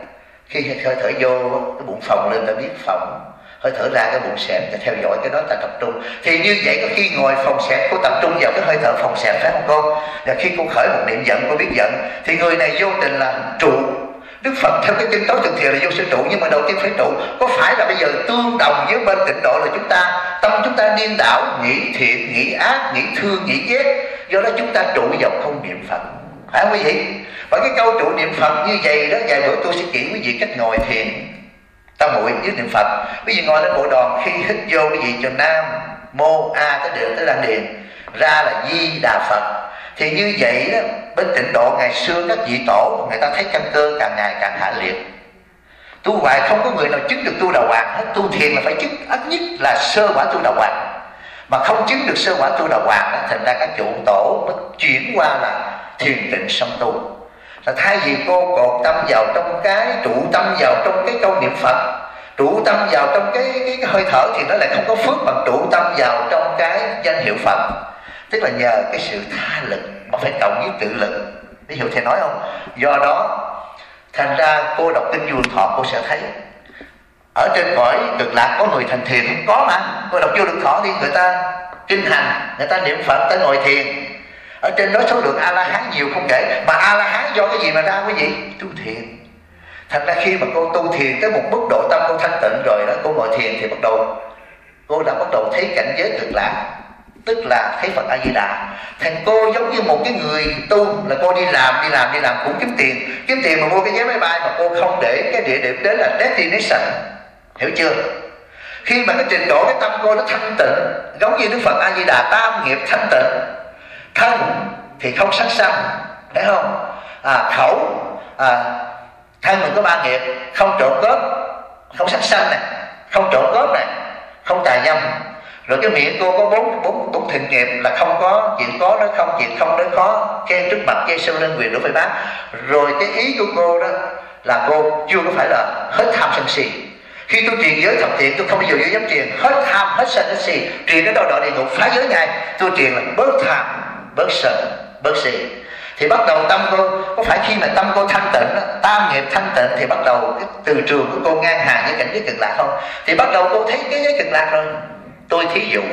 Khi hơi thở vô, cái bụng phồng lên ta biết phồng, hơi thở ra cái bụng xẹp, ta theo dõi cái đó ta tập trung. Thì như vậy có khi ngồi phòng xẹp, cô tập trung vào cái hơi thở phòng xẹp, phải không cô? Và khi cô khởi một niệm giận, cô biết giận, thì người này vô tình là trụ. Đức Phật theo cái kinh tối thượng thiền là vô sự trụ, nhưng mà đầu tiên phải trụ. Có phải là bây giờ tương đồng với bên tịnh độ là chúng ta, tâm chúng ta điên đảo, nghĩ thiện, nghĩ ác, nghĩ thương, nghĩ ghét, do đó chúng ta trụ vào không niệm Phật, phải không quý vị? Và cái câu trụ niệm Phật như vậy đó, vài bữa tôi sẽ chỉ quý vị cách ngồi thiền tam muội với niệm Phật. Quý vị ngồi lên bộ đòn, khi hít vô quý vị cho Nam Mô A tới Điền tới Đan Điền, ra là Di Đà Phật. Thì như vậy đó, bên tịnh độ ngày xưa các vị tổ người ta thấy căn cơ càng ngày càng hạ liệt. Tu hoài không có người nào chứng được tu đà hoàng hết. Tu thiền là phải chứng ít nhất là sơ quả tu đà hoàng, mà không chứng được sơ quả tu đà hoàng đó, thành ra các chủ tổ mới chuyển qua là thiền tịnh song tu. Là thay vì cô cột tâm vào trong cái, trụ tâm vào trong cái câu niệm Phật, trụ tâm vào trong cái hơi thở, thì nó lại không có phước bằng trụ tâm vào trong cái danh hiệu Phật. Tức là nhờ cái sự tha lực mà phải cộng với tự lực. Ví dụ thầy nói không? Do đó thành ra cô đọc kinh Vô Lượng Thọ, cô sẽ thấy ở trên cõi Cực Lạc có người thành thiền không có mà. Cô đọc Vô Lượng Thọ đi, người ta kinh hành, người ta niệm Phật, ta ngồi thiền. Ở trên đó số lượng A-la-hán nhiều không kể. Mà A-la-hán do cái gì mà ra quý vị? Tu thiền. Thành ra khi mà cô tu thiền tới một mức độ tâm cô thanh tịnh rồi đó, cô ngồi thiền thì bắt đầu cô đã bắt đầu thấy cảnh giới Cực Lạc, tức là thấy Phật A Di Đà. Thành cô giống như một cái người tu, là cô đi làm cũng kiếm tiền mà mua cái vé máy bay, mà cô không để cái địa điểm đến là destination, hiểu chưa? Khi mà cái trình độ cái tâm cô nó thanh tịnh, giống như Đức Phật A Di Đà tam nghiệp thanh tịnh. Thân thì không sát sanh, phải không? Khẩu, thân mình có ba nghiệp: không trộm cướp, không sát sanh này, không trộm cướp này, không tà dâm. Rồi cái miệng cô có bốn thiện nghiệp là không có chuyện có nói không, chuyện không nói khó, khen trước mặt dây sâu lên quyền đổ phải bác. Rồi cái ý của cô đó là cô chưa có phải là hết tham sân si. Khi tôi truyền giới thập thiện, tôi không bao giờ dám truyền hết tham hết sân hết si, truyền cái đòi địa ngục phá giới ngay. Tôi truyền là bớt tham, bớt sân, bớt si. Thì bắt đầu tâm cô, có phải khi mà tâm cô thanh tịnh, tam nghiệp thanh tịnh, thì bắt đầu cái từ trường của cô ngang hàng với cảnh giới Cực Lạc không? Thì bắt đầu cô thấy cái giới Cực Lạc rồi. Tôi thí dụ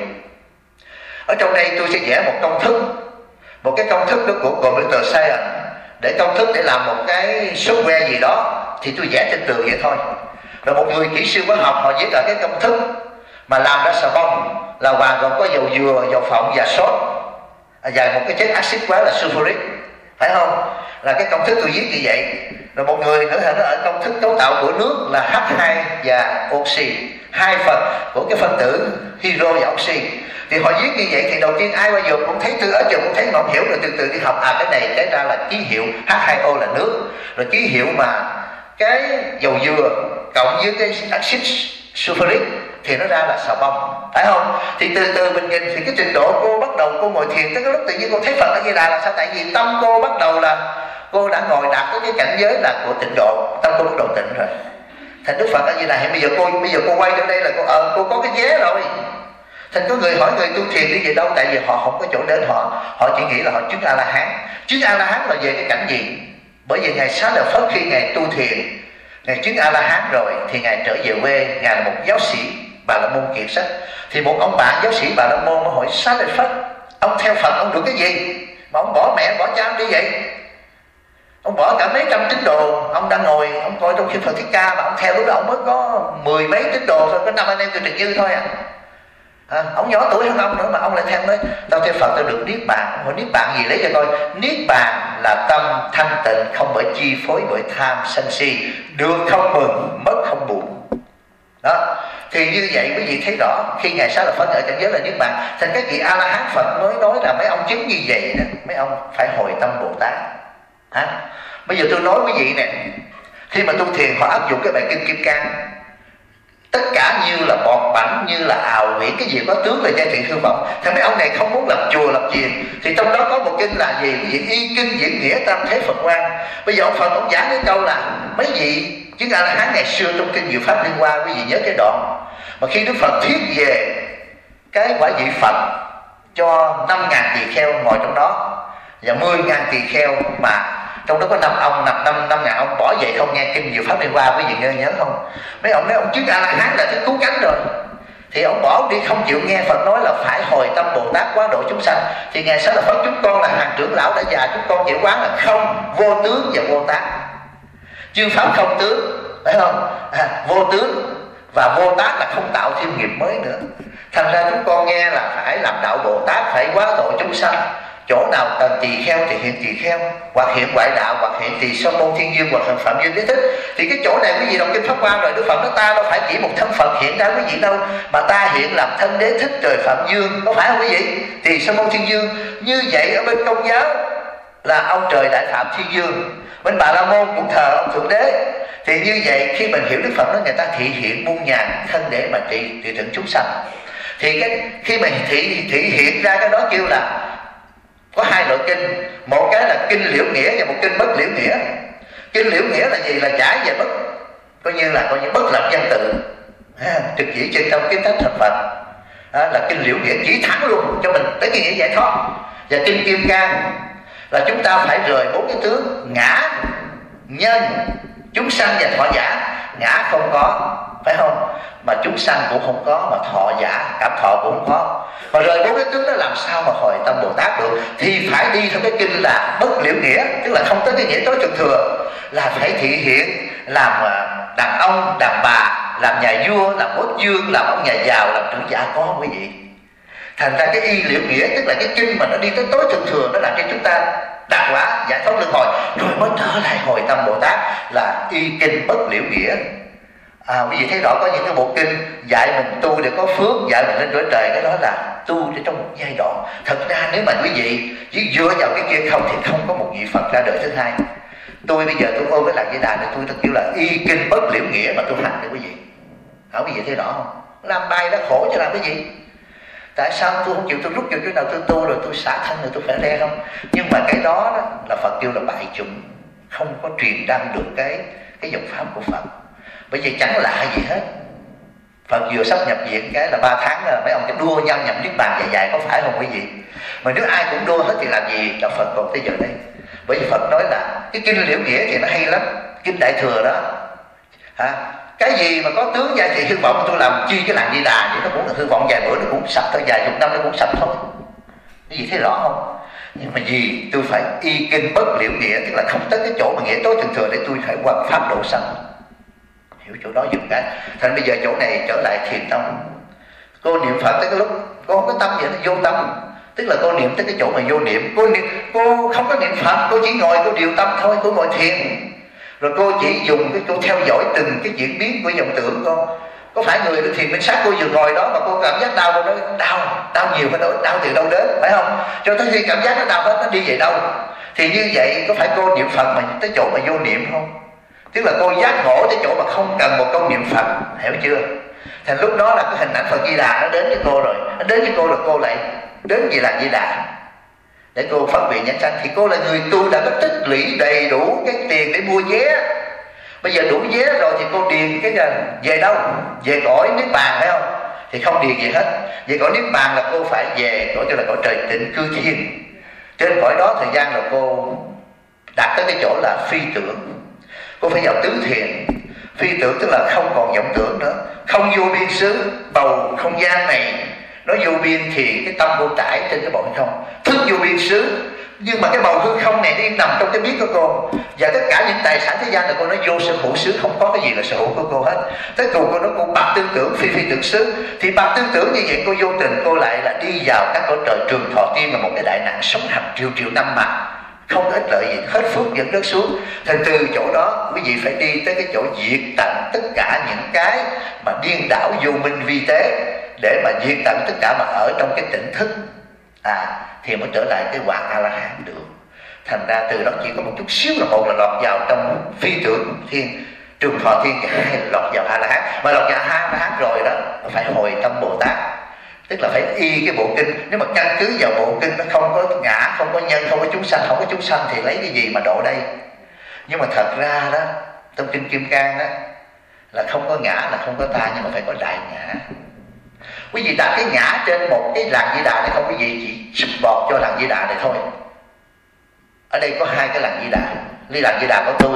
ở trong đây tôi sẽ vẽ một công thức, một cái công thức đó của computer science, để công thức để làm một cái software gì đó, thì tôi vẽ trên tường vậy thôi. Rồi một người kỹ sư hóa học họ viết lại cái công thức mà làm ra xà bông là hoàn gồm có dầu dừa, dầu phộng và sốt, và một cái chất axit quá là sulfuric, phải không? Là cái công thức tôi viết như vậy. Rồi một người nữa nó ở công thức cấu tạo của nước là H2 và oxy, hai phần của cái phân tử hydro và oxy. Thì họ viết như vậy thì đầu tiên ai qua giờ cũng thấy, từ ở giờ cũng thấy mà không hiểu, rồi từ từ đi học cái này cái ra là ký hiệu H2O là nước, rồi ký hiệu mà cái dầu dừa cộng với cái axit sulfuric thì nó ra là xà bông, phải không? Thì từ từ mình nhìn thì cái trình độ cô bắt đầu cô ngồi thiền tới cái lúc tự nhiên cô thấy Phật A Di Đà là sao? Tại vì tâm cô bắt đầu là cô đã ngồi đạt tới cái cảnh giới là của tịnh độ, tâm cô bắt đầu tịnh rồi. Thành Đức Phật A Di Đà hiện bây giờ cô quay trở đây là cô có cái vé rồi. Thành có người hỏi người tu thiền đi về đâu? Tại vì họ không có chỗ đến, họ chỉ nghĩ là họ chứng A La Hán. Chứng A La Hán là về cái cảnh gì? Bởi vì ngài Xá Lợi Phất khi ngài tu thiền, ngài chứng A La Hán rồi thì ngài trở về quê, ngài là một giáo sĩ Bà La Môn kiệt sách. Thì một ông bạn giáo sĩ Bà La Môn hỏi Xá Lợi Phất, ông theo Phật ông được cái gì mà ông bỏ mẹ bỏ cha đi vậy? Ông bỏ cả mấy trăm tín đồ, ông đang ngồi ông coi trong kinh Phật Thích Ca mà ông theo, lúc đó ông mới có 10 mấy tín đồ thôi, có 5 anh em từ Trần Như thôi ông nhỏ tuổi hơn ông nữa mà ông lại theo nói tao theo Phật tao được niết bàn. Hỏi niết bàn gì, lấy cho coi. Niết bàn là tâm thanh tịnh, không bởi chi phối bởi tham sân si, được không mừng, mất không buồn. Đó, thì như vậy quý vị thấy rõ khi ngài Xá Lợi Phất ở cảnh giới là niết bàn. Thành các vị A La Hán Phật mới nói là mấy ông chứng như vậy đó, mấy ông phải hồi tâm Bồ Tát. Bây giờ tôi nói quý vị nè, khi mà tu thiền họ áp dụng cái bài kinh Kim Cang, tất cả như là bọt bảnh, như là ào huyễn, cái gì có tướng là gia trị hư vọng. Thì mấy ông này không muốn lập chùa lập chiền, thì trong đó có một kinh là gì? Quý vị y kinh diễn nghĩa tam thế Phật quan. Bây giờ ông Phật ông giảng cái câu là mấy vị chứng A La Hán ngày xưa trong kinh Diệu Pháp Liên Hoa, quý vị nhớ cái đoạn mà khi Đức Phật thuyết về cái quả vị Phật cho 5.000 tỳ kheo ngồi trong đó và 10.000 tỳ kheo mà trong đó có 5 ông, 5.000 ông bỏ vậy không nghe kinh nhiều pháp Liên Hoa, quý vị nhớ không? Mấy ông nói ông trước A-la-hán là thứ cứu cánh rồi, thì ông bỏ đi không chịu nghe Phật nói là phải hồi tâm Bồ Tát quá độ chúng sanh. Thì Ngài Xá Lợi Phất chúng con là hàng trưởng lão đã già, chúng con chịu quán là không, vô tướng và vô tác. Chư pháp không tướng, phải không? Vô tướng và vô tác là không tạo thêm nghiệp mới nữa. Thành ra chúng con nghe là phải làm đạo Bồ Tát, phải quá độ chúng sanh. Chỗ nào cần tỳ kheo thì hiện tỳ kheo, hoặc hiện ngoại đạo, hoặc hiện tỳ sa môn thiên dương, hoặc hiện phạm dương đế thích. Thì cái chỗ này quý vị đọc kinh Pháp Hoa rồi, Đức Phật nói ta đâu phải chỉ một thân Phật hiện ra quý vị đâu, mà ta hiện làm thân đế thích trời phạm dương, có phải không quý vị? Tỳ sa môn thiên dương. Như vậy ở bên Công giáo là ông trời Đại Phạm Thiên Dương, bên Bà La Môn cũng thờ ông Thượng Đế. Thì như vậy khi mình hiểu Đức Phật nói người ta thị hiện buông nhàn thân để mà trị tận chúng sanh, thì khi mình thị hiện ra cái đó kêu là có hai loại kinh. Một cái là kinh liễu nghĩa và một kinh bất liễu nghĩa. Kinh liễu nghĩa là gì? Là giải về bất, coi như bất lập văn tự, trực chỉ trên trong kinh thánh thành Phật. Là kinh liễu nghĩa chỉ thẳng luôn cho mình tới cái nghĩa giải thoát. Và kinh Kim Cang là chúng ta phải rời 4 cái tướng: ngã, nhân, chúng sanh và thọ giả. Ngã không có, phải không? Mà chúng sanh cũng không có, mà thọ giả, cảm thọ cũng không có. Mà rời 4 cái tướng đó làm sao mà hồi tâm Bồ Tát được? Thì phải đi theo cái kinh là bất liễu nghĩa, tức là không tới cái nghĩa tối trực thừa, là phải thị hiện làm đàn ông, đàn bà, làm nhà vua, làm quốc vương, làm ông nhà giàu, làm trưởng giả, có không quý vị? Thành ra cái y liễu nghĩa, tức là cái kinh mà nó đi tới tối trực thừa, nó làm cho chúng ta đạt quả giải thoát luân hồi, rồi mới trở lại hồi tâm Bồ Tát, là y kinh bất liễu nghĩa. Quý vị thấy rõ có những cái bộ kinh dạy mình tu để có phước, dạy mình lên cõi trời, cái đó là tu để trong một giai đoạn. Thật ra nếu mà quý vị chỉ dựa vào cái kia không thì không có một vị Phật ra đời thứ hai. Tôi bây giờ tôi ôm cái Lạt Di Đà này, tôi thật kêu là y kinh bất liễu nghĩa mà tôi hành đấy quý vị. Quý vị thấy rõ không? Làm bài đã khổ chứ làm cái gì? Tại sao tôi không chịu, tôi rút vào chỗ nào tôi tu rồi tôi xả thân rồi tôi phải le không? Nhưng mà cái đó là Phật kêu là bại chủng, không có truyền đăng được cái dòng pháp của Phật. Bởi vì chẳng lạ gì hết. Phật vừa sắp nhập viện cái là 3 tháng là mấy ông cái đua nhau nhập niết bàn dài, có phải không quý vị? Mà nếu ai cũng đua hết thì làm gì là Phật còn tới giờ đây? Bởi vì Phật nói là cái kinh liễu nghĩa thì nó hay lắm, kinh Đại Thừa đó. Cái gì mà có tướng gia thì hư vọng, tôi làm chi cái Lạt Di Đà vậy, nó cũng là hư vọng, vài bữa nó cũng sập thôi, vài chục năm nó cũng sập thôi. Cái gì thấy rõ không? Nhưng mà gì tôi phải y kinh bất liễu nghĩa, tức là không tới cái chỗ mà nghĩa tối thường thừa để tôi phải hoàn pháp độ sanh. Hiểu chỗ đó dùng cái. Thành bây giờ chỗ này trở lại thiền tâm. Cô niệm Phật tới cái lúc cô không có tâm vậy, nó vô tâm. Tức là cô niệm tới cái chỗ mà vô niệm. Cô không có niệm Phật, cô chỉ ngồi cô điều tâm thôi, cô ngồi thiền. Rồi cô chỉ dùng cái cô theo dõi từng cái diễn biến của dòng tưởng cô. Có phải người thiền minh sát cô vừa ngồi đó mà cô cảm giác đau, cô nói đau nhiều hay đau từ đâu đến, phải không? Cho tới khi cảm giác nó đau hết, nó đi về đâu? Thì như vậy có phải cô niệm Phật mà tới chỗ mà vô niệm không? Tức là cô giác ngộ tới chỗ mà không cần một câu niệm Phật, hiểu chưa? Thành lúc đó là cái hình ảnh Phật Di Đà nó đến với cô rồi, nó đến với cô rồi cô lại đến về Lạt Di Đà để cô phát nguyện nhân sanh. Thì cô là người tu đã có tích lũy đầy đủ cái tiền để mua vé. Bây giờ đủ vé rồi thì cô điền cái là về đâu? Về cõi niết bàn, phải không? Thì không điền gì hết. Về cõi niết bàn là cô phải về cõi, cho là cõi trời tịnh cư thiên. Trên cõi đó thời gian là cô đạt tới cái chỗ là phi tưởng. Cô phải vào tứ thiền. Phi tưởng tức là không còn vọng tưởng nữa, không vô biên xứ. Bầu không gian này nó vô biên thì cái tâm cô trải trên cái bầu không. Thức vô biên xứ, nhưng mà cái bầu hư không này nó nằm trong cái biết của cô. Và tất cả những tài sản thế gian là cô nói vô sở hữu xứ, không có cái gì là sở hữu của cô hết. Tới cùng cô nói cô bạc tương tưởng, phi phi tưởng xứ. Thì bạc tương tưởng như vậy cô vô tình cô lại là đi vào các cõi trời Trường Thọ Tiên, là một cái đại nạn sống hàng triệu triệu năm mà không có ích lợi gì, hết phước dẫn đất xuống. Thì từ chỗ đó quý vị phải đi tới cái chỗ diệt tận tất cả những cái mà điên đảo vô minh vi tế, để mà diệt tận tất cả mà ở trong cái tỉnh thức, thì mới trở lại cái Hoàng A-la-hán được. Thành ra từ đó chỉ có một chút xíu là một là lọt vào trong phi tưởng thiên, Trường Thọ Thiên, cái hai là lọt vào A-la-hán. Mà lọt vào A-la-hán rồi đó phải hồi tâm Bồ Tát, tức là phải y cái bộ kinh. Nếu mà căn cứ vào bộ kinh nó không có ngã, không có nhân, không có chúng sanh, không có chúng sanh thì lấy cái gì mà độ đây? Nhưng mà thật ra đó trong kinh Kim Cang đó là không có ngã, là không có ta, nhưng mà phải có đại ngã. Quý vị đặt cái ngã trên một cái Lạt Di Đà này không, quý vị chỉ support cho Lạt Di Đà này thôi. Ở đây có hai cái Lạt Di Đà. ly đàn Di Đà của tôi.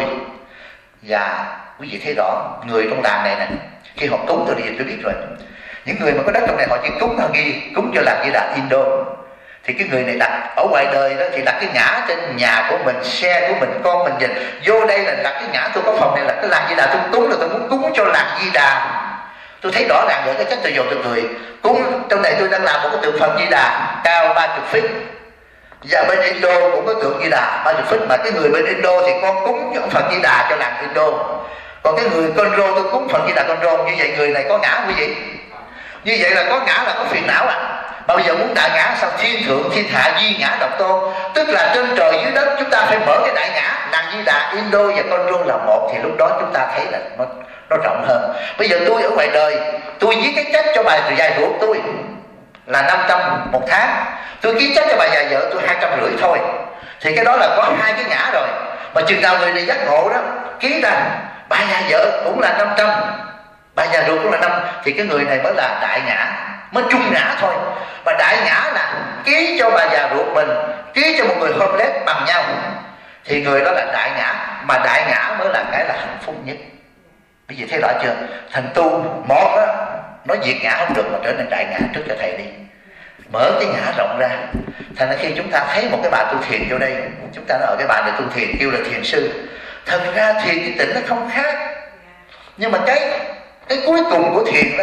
Và quý vị thấy rõ người trong làng này nè, khi họ cúng tôi biết rồi, những người mà có đất trong này họ chỉ cúng, họ ghi cúng cho làng Di Đà Indo. Thì cái người này đặt ở ngoài đời đó thì đặt cái ngã trên nhà của mình, xe của mình, con mình nhìn vô đây là đặt cái ngã. Tôi có phòng này là cái làng Di Đà tôi cúng, là tôi muốn cúng cho làng Di Đà. Tôi thấy rõ ràng rồi, cái cách tôi dồn tôi cười. Cúng trong này tôi đang làm một cái tượng Phật Di Đà cao 30 feet, và bên Indo cũng có tượng Di Đà 30 feet. Mà cái người bên Indo thì con cúng cho Phật Di Đà cho làng Indo, còn cái người Conro tôi cúng Phật Di Đà Conro. Như vậy người này có ngã quý vị, như vậy là có ngã là có phiền não à. Bao giờ muốn đại ngã sao? Thiên thượng thiên hạ duy ngã độc tôn, tức là trên trời dưới đất chúng ta phải mở cái đại ngã. Làng Di Đà Indo và Conro là một, thì lúc đó chúng ta thấy là nó rộng hơn. Bây giờ tôi ở ngoài đời, tôi viết cái trách cho bà già ruột tôi là 500 một tháng, tôi ký trách cho bà già vợ tôi 250 thôi, thì cái đó là có hai cái ngã rồi. Mà chừng nào người này giác ngộ đó, ký ra bà già vợ cũng là 500, bà già ruột cũng là 5, thì cái người này mới là đại ngã, mới trung ngã thôi. Mà đại ngã là ký cho bà già ruột mình, ký cho một người homeless bằng nhau, thì người đó là đại ngã. Mà đại ngã mới là cái là hạnh phúc nhất. Bây giờ thấy rõ chưa? Thành tu một đó, nói diệt ngã không được mà trở nên đại ngã trước cho thầy đi, mở cái ngã rộng ra. Thành ra khi chúng ta thấy một cái bà tu thiền vô đây, chúng ta nói ở cái bà này tu thiền kêu là thiền sư. Thật ra thiền cái tịnh nó không khác, nhưng mà cái cuối cùng của thiền đó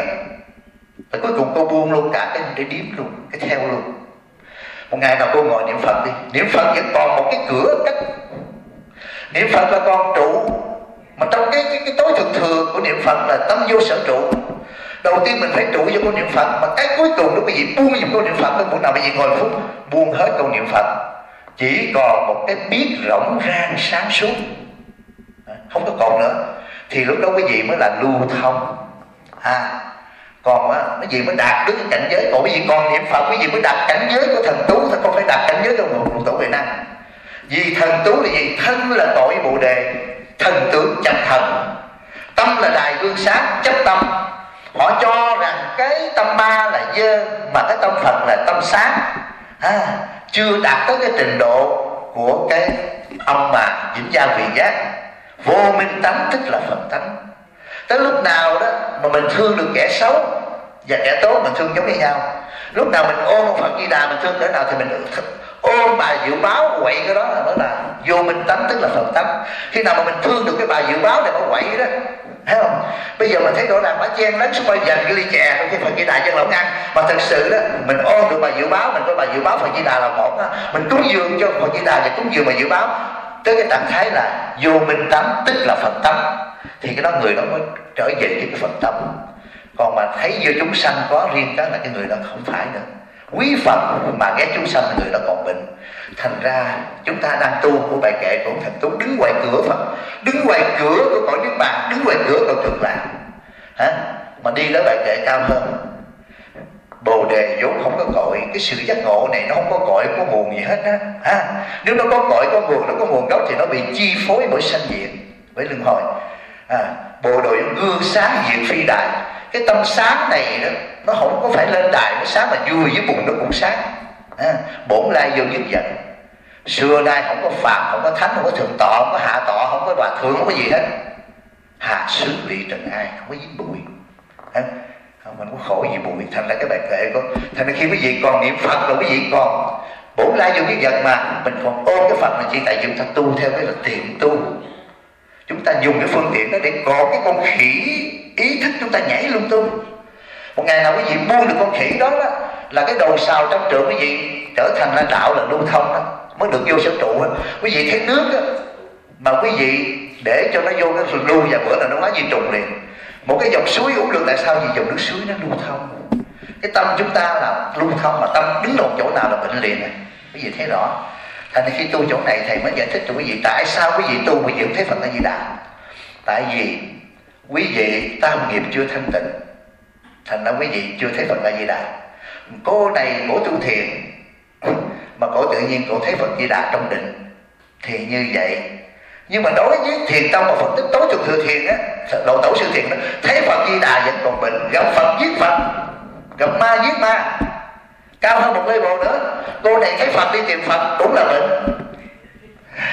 là cuối cùng cô buông luôn cả cái để điếm luôn, cái theo luôn. Một ngày nào cô ngồi niệm Phật đi, niệm Phật vẫn còn một cái cửa cách. Niệm Phật là còn trụ, mà trong cái tối thượng thừa của niệm Phật là tâm vô sở trụ. Đầu tiên mình phải trụ vô câu niệm Phật, mà cái cuối cùng đó quý vị buông vào câu niệm Phật. Cái buổi nào quý vị ngồi phút buông hết câu niệm Phật, chỉ còn một cái biết rộng rang sáng suốt, không có còn nữa, thì lúc đó quý vị mới là lưu thông. Còn á, quý vị mới đạt đến cái cảnh giới. Còn quý vị còn niệm Phật, quý vị mới đạt cảnh giới của thần tú, thôi không phải đạt cảnh giới của một tổ Huệ Năng. Vì thần tú là gì? Thân là tội Bồ Đề, thần tướng chấp thần, tâm là đài gương sáng chấp tâm. Họ cho rằng cái tâm ma là dơ, mà cái tâm Phật là tâm sáng. Chưa đạt tới cái trình độ của cái ông mà vĩnh gia vị giác. Vô minh tánh tức là Phật tánh. Tới lúc nào đó mà mình thương được kẻ xấu và kẻ tốt, mình thương giống như nhau. Lúc nào mình ôm Phật Di Đà, mình thương cỡ nào thì mình ôm bà Diệu Báo quậy cái đó mới là vô minh tánh, tức là Phật tánh. Khi nào mà mình thương được cái bà Diệu Báo này mà quậy đó, thấy không? Bây giờ mình thấy rõ ràng bà chen lấn xung quanh dành cái ly chè trong cái Phật Di Đà chân lẩu ăn. Mà thực sự đó, mình ôm được bà Diệu Báo, mình có bà Diệu Báo Phật Di Đà là một đó. Mình cúng dường cho Phật Di Đà và cúng dường bà Diệu Báo, tới cái trạng thái là vô minh tánh, tức là Phật tánh, thì cái đó người đó mới trở về với cái Phật tâm. Còn mà thấy giữa chúng sanh có riêng cái là cái người đó không phải nữa. Quý Phật mà ghét chúng sanh là người đó còn bệnh. Thành ra chúng ta đang tu của bài kệ của thần tú, đứng ngoài cửa Phật, đứng ngoài cửa của cõi Niết Bàn, đứng ngoài cửa của Cực Lạc, mà đi tới bài kệ cao hơn. Bồ Đề vốn không có cội, cái sự giác ngộ này nó không có cội, có nguồn gì hết á. Nếu nó có cội, có nguồn, nó có nguồn gốc thì nó bị chi phối bởi sanh diệt, bởi luân hồi. Bồ Đề gương sáng diệt phi đài. Cái tâm sáng này đó, nó không có phải lên đài nó sáng, mà vui với bùn nó cũng sáng. Bổn lai vô nhất vật. Xưa nay không có phàm, không có thánh, không có thượng tọa, không có hạ tọa, không có hòa thượng, không có gì hết. Hà xứ lụy trần ai, không có dính bụi. Mình có khổ gì bụi. Thành ra cái bài kệ của, thành ra khi quý vị còn niệm Phật là quý vị còn bổn lai vô nhất vật, mà mình còn ôm cái Phật là chỉ tại vì chúng ta tu theo cái là tiện tu. Chúng ta dùng cái phương tiện đó để có cái con khỉ ý thức chúng ta nhảy lung tung. Một ngày nào quý vị buông được con khỉ đó, là cái đầu sào trong trường quý vị trở thành là đạo, là lưu thông đó, mới được vô sở trụ đó. Quý vị thấy nước đó, mà quý vị để cho nó vô cái lưu và bữa là nó hóa vi trùng liền. Một cái dòng suối uống được, tại sao? Vì dòng nước suối nó lưu thông. Cái tâm chúng ta là lưu thông, mà tâm đứng một chỗ nào là bệnh liền này. Quý vị thấy rõ. Thành khi tu chỗ này thầy mới giải thích cho quý vị tại sao quý vị tu quý vị không thấy Phật A Di Đà. Tại vì quý vị tam nghiệp chưa thanh tịnh, thành ra quý vị chưa thấy Phật A Di Đà. Cô này cổ tu thiền mà cổ tự nhiên cổ thấy Phật Di Đà trong định thì như vậy. Nhưng mà đối với thiền tông và Phật tích tối thượng thừa thiền á, độ tổ sư thiền đó, thấy Phật Di Đà vẫn còn bệnh. Gặp Phật giết Phật, gặp ma giết ma, cao hơn một level nữa. Cô này thấy Phật đi tìm Phật đúng là bệnh.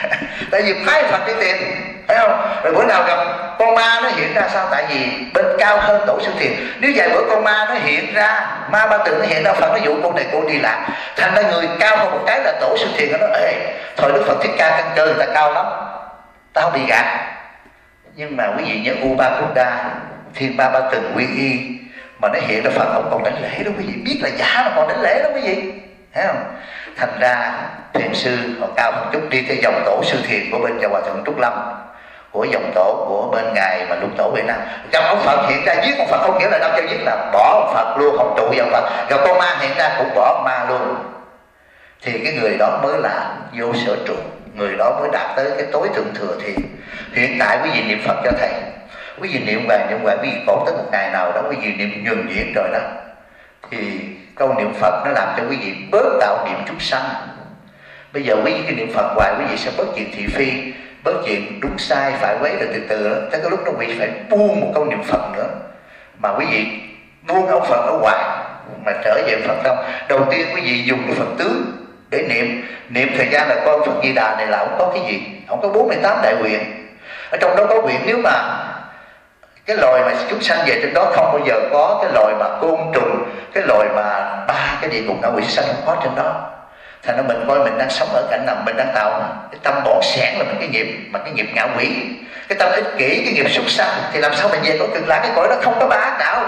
Tại vì phái Phật đi tìm, phải không? Rồi bữa nào gặp con ma nó hiện ra sao? Tại vì bên cao hơn Tổ Sư Thiền. Nếu vài bữa con ma nó hiện ra, ma Ba Từng nó hiện ra, Phật nó dụ con này cô đi lạc. Thành ra người cao hơn một cái là Tổ Sư Thiền. Nó nói ê, thời Đức Phật Thích Ca căn cơ người ta cao lắm, ta không bị gạt. Nhưng mà quý vị nhớ Upakuda, Thiên Ma Ba Từng quy y mà nó hiện ra Phật không còn đánh lễ đâu quý vị. Biết là giả mà còn đánh lễ đó quý vị, thấy không? Thành ra thiền sư họ cao một chút, đi theo dòng Tổ Sư Thiền của bên nhà Hòa Thượng Trúc Lâm, của dòng tổ của bên ngài mà Lục Tổ Huệ Năng. Gặp ông Phật hiện ra giết ông Phật không nghĩa là đâu cho giết, là bỏ ông Phật luôn, không trụ vào Phật. Gặp con ma hiện ra cũng bỏ ông ma luôn. Thì cái người đó mới là vô sở trụ, người đó mới đạt tới cái tối thượng thừa thiền. Hiện tại quý vị niệm Phật cho thầy, quý vị niệm hoài quý vị còn tới một ngày nào đó quý vị niệm nhuần nhuyễn rồi đó, thì câu niệm Phật nó làm cho quý vị bớt tạo niệm chúng sanh. Bây giờ quý vị cái niệm Phật hoài quý vị sẽ bớt chuyện thị phi, bớt chuyện đúng sai phải quấy, rồi từ từ đó tới cái lúc đó quý vị phải buông một câu niệm Phật nữa. Mà quý vị buông ông Phật ở ngoài mà trở về Phật tâm. Đầu tiên quý vị dùng cái Phật tướng để niệm thời gian là con Phật Di Đà này là không có cái gì, không có 48 đại nguyện. Ở trong đó có nguyện, nếu mà cái loài mà chúng sanh về trên đó không bao giờ có cái loài mà côn trùng, cái loài mà 3 cái địa ngục ngạ quỷ sanh không có trên đó. Thành ra mình coi mình đang sống ở cảnh nào, mình đang tạo cái tâm bỏng sẻn là mình cái nghiệp, mà cái nghiệp ngạ quỷ, cái tâm ích kỷ, cái nghiệp súc sanh, thì làm sao mình về cõi Cực Lạc? Cái cõi đó không có 3 ác đạo.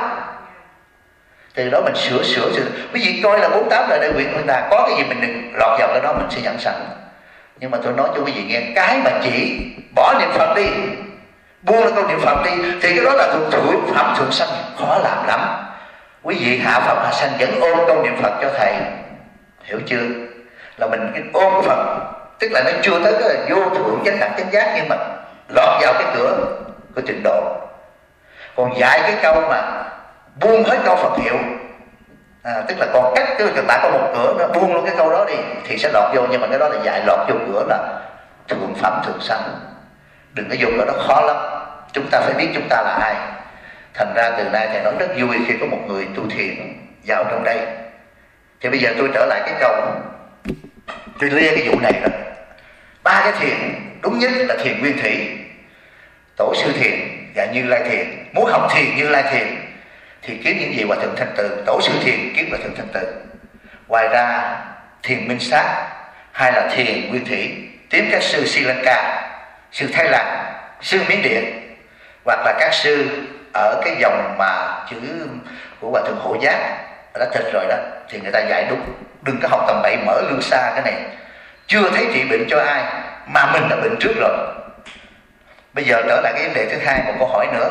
Từ đó mình sửa. Quý vị coi là 48 đại nguyện người ta có cái gì mình đừng lọt vào cái đó, mình sẽ dẫn sanh. Nhưng mà tôi nói cho quý vị nghe, cái mà chỉ bỏ niệm Phật đi, buông câu niệm Phật đi, thì cái đó là thượng phẩm thượng sanh, khó làm lắm. Quý vị hạ phẩm hạ sanh vẫn ôm câu niệm Phật cho thầy, hiểu chưa? Là mình cái ôm của Phật, tức là nó chưa tới cái vô thượng chánh đẳng chánh giác, nhưng mà lọt vào cái cửa của trình độ. Còn dạy cái câu mà buông hết câu Phật hiệu, tức là còn cách cái bạn có một cửa, nó buông luôn cái câu đó đi thì sẽ lọt vô. Nhưng mà cái đó là dạy lọt vô cửa là thượng phẩm thượng sanh. Đừng có dùng cái đó, khó lắm. Chúng ta phải biết chúng ta là ai. Thành ra từ nay thầy nói rất vui khi có một người tu thiền vào trong đây. Thì bây giờ tôi trở lại cái câu, tôi lia cái vụ này rồi. 3 cái thiền đúng nhất là thiền nguyên thủy, Tổ Sư Thiền và Như Lai Thiền. Muốn học thiền Như Lai Thiền thì kiếm những gì? Hòa Thượng Thanh Từ. Tổ Sư Thiền kiếm Hòa Thượng Thanh Từ. Ngoài ra thiền Minh Sát hay là thiền nguyên thủy kiếm các sư Sri Lanka, sư Thái Lan, sư Miến Điện, hoặc là các sư ở cái dòng mà chữ của Hòa Thượng Hộ Giác đã thịt rồi đó, thì người ta dạy đúng. Đừng có học tầm bậy mở lưu xa cái này. Chưa thấy trị bệnh cho ai mà mình đã bệnh trước rồi. Bây giờ trở lại cái vấn đề thứ hai, một câu hỏi nữa.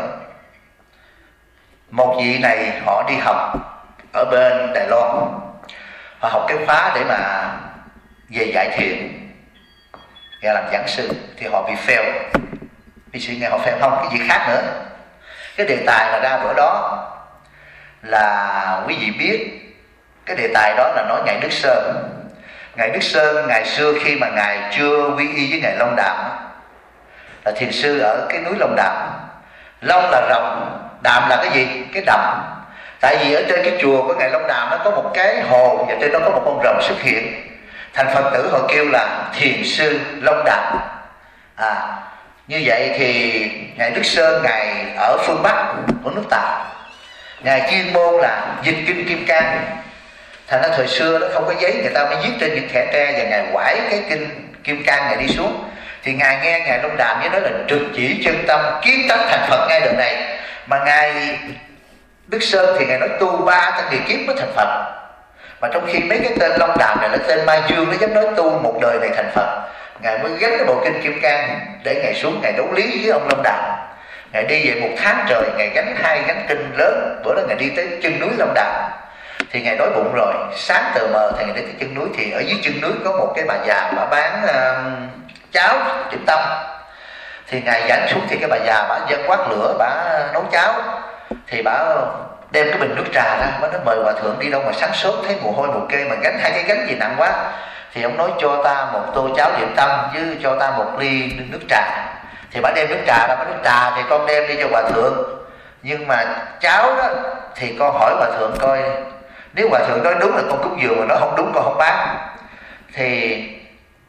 Một vị này họ đi học ở bên Đài Loan, họ học cái khóa để mà về dạy thiền, nghe làm giảng sư, thì họ bị fail. Vì sự nghe họ fail không, cái gì khác nữa. Cái đề tài mà ra bữa đó là quý vị biết, cái đề tài đó là nói Ngài Đức Sơn. Ngài Đức Sơn ngày xưa khi mà Ngài chưa quy y với Ngài Long Đàm, là thiền sư ở cái núi Long Đàm. Long là rồng, Đàm là cái gì? Cái đầm. Tại vì ở trên cái chùa của Ngài Long Đàm nó có một cái hồ, và trên đó có một con rồng xuất hiện. Thành Phật tử họ kêu là thiền sư Long Đàm. Như vậy thì Ngài Đức Sơn Ngài ở phương Bắc của nước Ta, Ngài chuyên môn là dịch kinh Kim Cang. Thành ra thời xưa nó không có giấy, người ta mới viết trên những thẻ tre, và Ngài quải cái kinh Kim Cang Ngài đi xuống. Thì Ngài nghe Ngài Long Đàm với nói là trực chỉ chân tâm, kiến tánh thành Phật ngay đời này. Mà Ngài Đức Sơn thì Ngài nói tu 300 kỳ kiếp mới thành Phật. Mà trong khi mấy cái tên Long Đàm này là tên Mai Dương, nó dám nói tu một đời này thành Phật. Ngài mới gánh cái bộ kinh Kim Cang để Ngài xuống Ngài đấu lý với ông Long Đàm. Ngài đi về 1 tháng trời, Ngài gánh 2 gánh kinh lớn. Bữa đó Ngài đi tới chân núi Long Đàm, thì Ngài đói bụng rồi, sáng tờ mờ thì Ngài đi tới chân núi. Thì ở dưới chân núi có một cái bà già bà bán cháo điểm tâm. Thì Ngài dẫn xuống thì cái bà già bà dân quát lửa, bà nấu cháo. Thì bà đem cái bình nước trà ra, bà nói mời hòa thượng đi đâu mà sáng sớm thấy mồ hôi mồ kê mà gánh 2 cái gánh gì nặng quá. Thì ông nói cho ta một tô cháo điểm tâm với cho ta 1 ly nước trà. Thì bà đem nước trà ra, bà nói trà thì con đem đi cho hòa thượng, nhưng mà cháo đó thì con hỏi hòa thượng coi, nếu hòa thượng nói đúng là con cúng dường, mà nói không đúng con không bán. Thì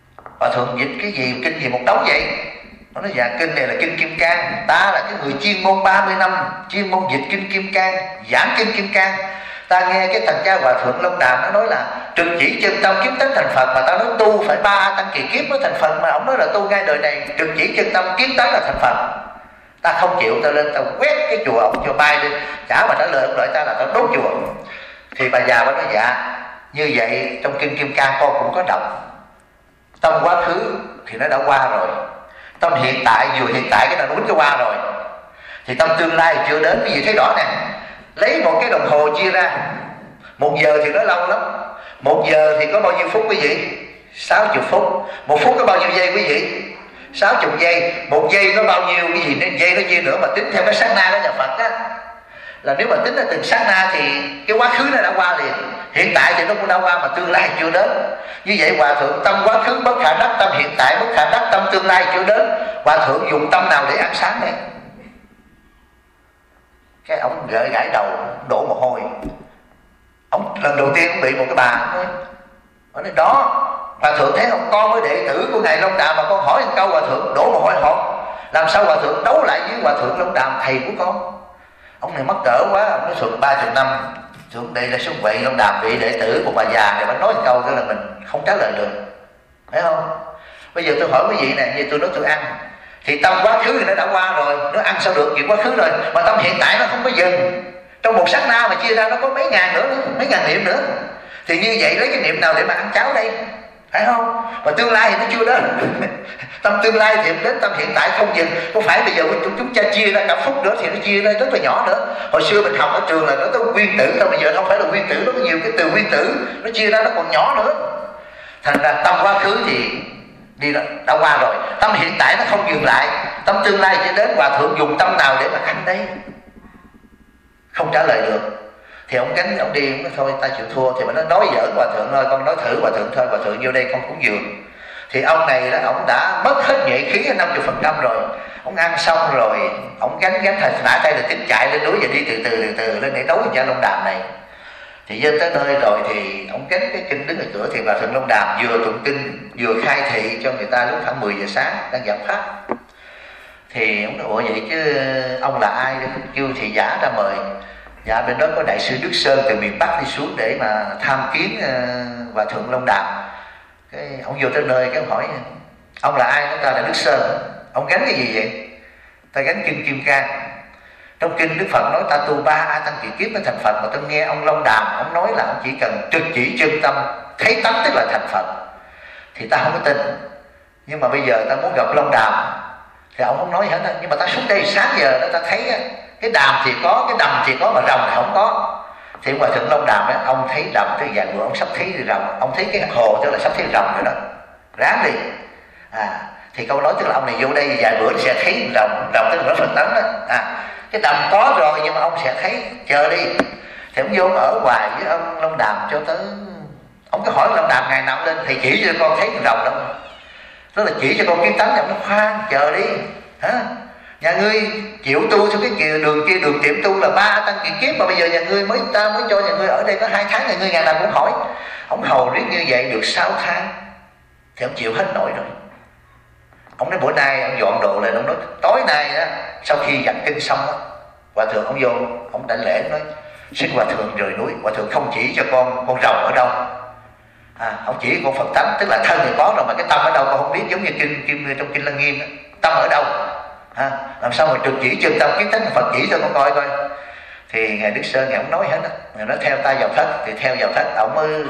Hòa thượng dịch cái gì kinh gì một đống vậy? Nó nói dạ kinh này là kinh Kim Cang, ta là cái người chuyên môn 30 năm chuyên môn dịch kinh Kim Cang, giảng kinh Kim Cang. Ta nghe cái thằng cha Hòa thượng Long Đàm nó nói là trực chỉ chân tâm kiến tánh thành Phật, mà ta nói tu phải 3 tăng kỳ kiếp mới thành Phật, mà ông nói là tu ngay đời này trực chỉ chân tâm kiến tánh là thành Phật. Ta không chịu, ta lên ta quét cái chùa ông cho bay lên, chả mà trả lời ông đợi ta là ta đốt chùa. Thì bà già bà nói dạ như vậy trong kinh Kim Cang con cũng có đọc, tâm quá khứ thì nó đã qua rồi, tâm hiện tại vừa hiện tại cái nó đúng cho qua rồi, thì tâm tương lai chưa đến. Cái gì thấy rõ nè, lấy một cái đồng hồ chia ra, 1 giờ thì nó lâu lắm, 1 giờ thì có bao nhiêu phút quý vị? 60 phút. 1 phút có bao nhiêu giây quý vị? 60 giây. 1 giây nó bao nhiêu cái gì nên giây nó chia nữa, mà tính theo cái sát na của nhà Phật á, là nếu mà tính là từng sát na thì cái quá khứ nó đã qua liền, hiện tại thì nó cũng đã qua mà tương lai chưa đến. Như vậy Hòa thượng tâm quá khứ bất khả đắc, tâm hiện tại bất khả đắc, tâm tương lai chưa đến, Hòa thượng dùng tâm nào để ăn sáng đây? Cái ông gãi gãi đầu đổ mồ hôi. Ông lần đầu tiên ông bị một cái bà nói đó, Hòa thượng thấy không, con với đệ tử của ngài Long Đàm mà con hỏi một câu Hòa thượng đổ mồ hôi hột, làm sao Hòa thượng đấu lại với Hòa thượng Long Đàm thầy của con? Ông này mắc cỡ quá, ông nói Thuận 30 năm Thuận đây là xuống vậy Long Đàm bị đệ tử của bà già này, bà nói một câu đó là mình không trả lời được, phải không? Bây giờ tôi hỏi quý vị nè, như tôi nói tôi ăn thì tâm quá khứ thì nó đã qua rồi, nó ăn sao được chuyện quá khứ rồi, mà tâm hiện tại nó không có dừng. Trong một sát na mà chia ra nó có mấy ngàn nữa, mấy ngàn niệm nữa, thì như vậy lấy cái niệm nào để mà ăn cháo đây, phải không? Mà tương lai thì nó chưa đến. Tâm tương lai thì đến, tâm hiện tại không dừng. Có phải bây giờ chúng ta chia ra cả phút nữa thì nó chia ra rất là nhỏ nữa. Hồi xưa mình học ở trường là nó có nguyên tử thôi, bây giờ không phải là nguyên tử, nó có nhiều cái từ nguyên tử, nó chia ra nó còn nhỏ nữa. Thành ra tâm quá khứ thì đi đã qua rồi, tâm hiện tại nó không dừng lại, tâm tương lai chỉ đến. Hòa thượng dùng tâm nào để mà ăn đấy? Không trả lời được. Thì ông cánh ông đi, ông nói thôi ta chịu thua. Thì mình nói giỡn Hòa thượng thôi, con nói thử Hòa thượng thôi, Hòa thượng vô đây con cúng dường. Thì ông này đó, ông đã mất hết nhuệ khí 50% rồi. Ông ăn xong rồi, ông gánh thành nã tay là tính chạy lên núi và đi từ từ lên để đấu với cha Long Đàm này. Thì dân tới nơi rồi thì ông gánh cái kinh đứng ở cửa, thì Hòa thượng Long Đàm vừa tụng kinh vừa khai thị cho người ta lúc khoảng 10 giờ sáng đang giảng pháp. Thì ông nói ủa vậy chứ ông là ai? Kêu thị giả ra mời. Dạ bên đó có đại sư Đức Sơn từ miền Bắc đi xuống để mà tham kiến Hòa thượng Long Đàm. Cái ông vô tới nơi cái ông hỏi ông là ai? Ta là Đức Sơn. Ông gánh cái gì vậy? Ta gánh kinh Kim Cang. Trong kinh Đức Phật nói ta tu 3 A Tăng Kỳ Kiếp mới thành Phật, mà tôi nghe ông Long Đàm ông nói là ông chỉ cần trực chỉ chân tâm thấy tánh tức là thành Phật, thì ta không có tin. Nhưng mà bây giờ ta muốn gặp Long Đàm thì ông không nói hết. Nhưng mà ta xuống đây sáng giờ đó ta thấy cái đàm thì có, cái đầm thì có, mà rồng thì không có. Thì Hòa thượng Long Đàm đó, ông thấy đầm tới vài bữa ông sắp thấy rồng, ông thấy cái hồ tức là sắp thấy rồng rồi đó, ráng đi. Thì câu nói tức là ông này vô đây vài bữa sẽ thấy rồng tức là nó Phật tánh đó. Cái đầm có rồi nhưng mà ông sẽ thấy, chờ đi. Thì ông vô ông ở hoài với ông Long Đàm cho tới ông cứ hỏi Long Đàm ngày nào lên thì chỉ cho con thấy rồng đâu, tức là chỉ cho con kiến tánh. Ông nói khoan chờ đi nhà ngươi chịu tu theo cái đường tiệm tu là 3 tăng kỳ kiếp, mà bây giờ nhà ngươi ta mới cho nhà ngươi ở đây có 2 tháng, nhà ngươi ngày nào cũng hỏi. Ông hầu riết như vậy được 6 tháng thì ông chịu hết nổi rồi. Ông nói bữa nay ông dọn đồ lên, ông nói tối nay đó sau khi giảng kinh xong đó, Hòa thượng ông vô ông đảnh lễ nói xin Hòa thượng rời núi. Hòa thượng không chỉ cho con rồng ở đâu, ông chỉ con Phật tánh, tức là thân thì có rồi mà cái tâm ở đâu con không biết. Giống như trong kinh Lăng Nghiêm đó, tâm ở đâu làm sao mà trực chỉ chân tâm kiến tánh Phật chỉ cho con coi coi. Thì ngài Đức Sơn ngài ông nói hết đó, ngài nói theo ta vào thất. Thì theo vào thất ông mới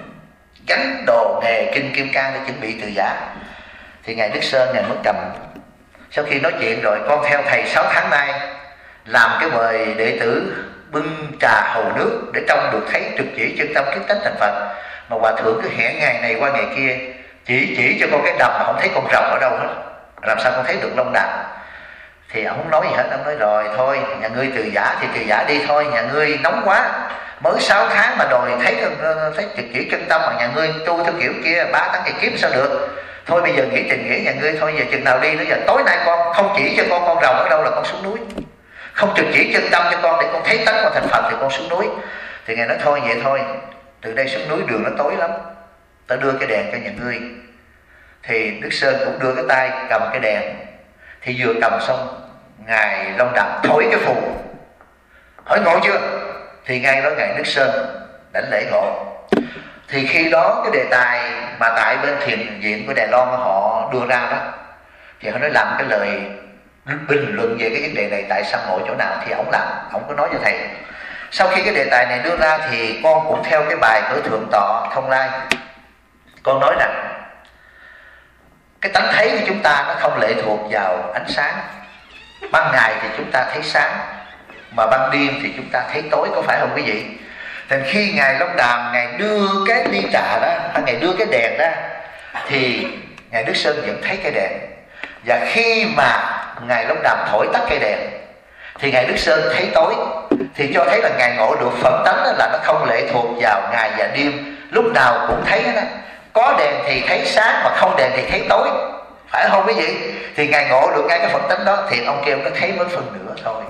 gánh đồ nghề kinh Kim Cang để chuẩn bị từ giả. Thì ngài Đức Sơn ngài mới cầm, sau khi nói chuyện rồi con theo thầy 6 tháng nay làm cái mời đệ tử bưng trà hầu nước để trông được thấy trực chỉ chân tâm kiến tánh thành Phật, mà Hòa thượng cứ hẹn ngày này qua ngày kia chỉ cho con cái đầm mà không thấy con rồng ở đâu hết, làm sao con thấy được Long Đàm. Thì ông không nói gì hết. Ông nói rồi thôi nhà ngươi từ giả thì từ giả đi thôi, nhà ngươi nóng quá, mới 6 tháng mà đòi thấy trực chỉ chân tâm, mà nhà ngươi tu theo kiểu kia 3 tăng kỳ kiếp sao được. Thôi bây giờ nghĩ trình nghĩa nhà ngươi thôi, giờ chừng nào đi nữa. Giờ tối nay con không chỉ cho con rồng ở đâu là con xuống núi, không trực chỉ chân tâm cho con để con thấy tánh con thành Phật thì con xuống núi. Thì ngài nói thôi vậy thôi, từ đây xuống núi đường nó tối lắm, ta đưa cái đèn cho nhà ngươi, Thì Đức Sơn cũng đưa cái tay cầm cái đèn. Thì vừa cầm xong, Ngài Long Đàm thổi cái phù, hỏi ngộ chưa? Thì ngay đó Ngài Đức Sơn đảnh lễ ngộ. Thì khi đó cái đề tài mà tại bên thiền viện của Đài Loan họ đưa ra đó, thì họ nói làm cái lời bình luận về cái vấn đề này tại sao ngộ chỗ nào, thì ổng làm, ổng có nói cho thầy. Sau khi cái đề tài này đưa ra thì con cũng theo cái bài của Thượng tọa Thông Lai, con nói rằng cái tánh thấy của chúng ta nó không lệ thuộc vào ánh sáng. Ban ngày thì chúng ta thấy sáng, mà ban đêm thì chúng ta thấy tối, có phải không quý vị? Thành khi Ngài Long Đàm Ngài đưa cái ly trà đó, Ngài đưa cái đèn ra, thì Ngài Đức Sơn vẫn thấy cái đèn. Và khi mà Ngài Long Đàm thổi tắt cây đèn thì Ngài Đức Sơn thấy tối. Thì cho thấy là Ngài ngộ được Phật tánh là nó không lệ thuộc vào ngày và đêm, lúc nào cũng thấy đó. Có đèn thì thấy sáng, mà không đèn thì thấy tối, phải không quý vị? Thì Ngài ngộ được ngay cái Phật tánh đó. Thì ông kêu nó thấy mới phân nửa thôi.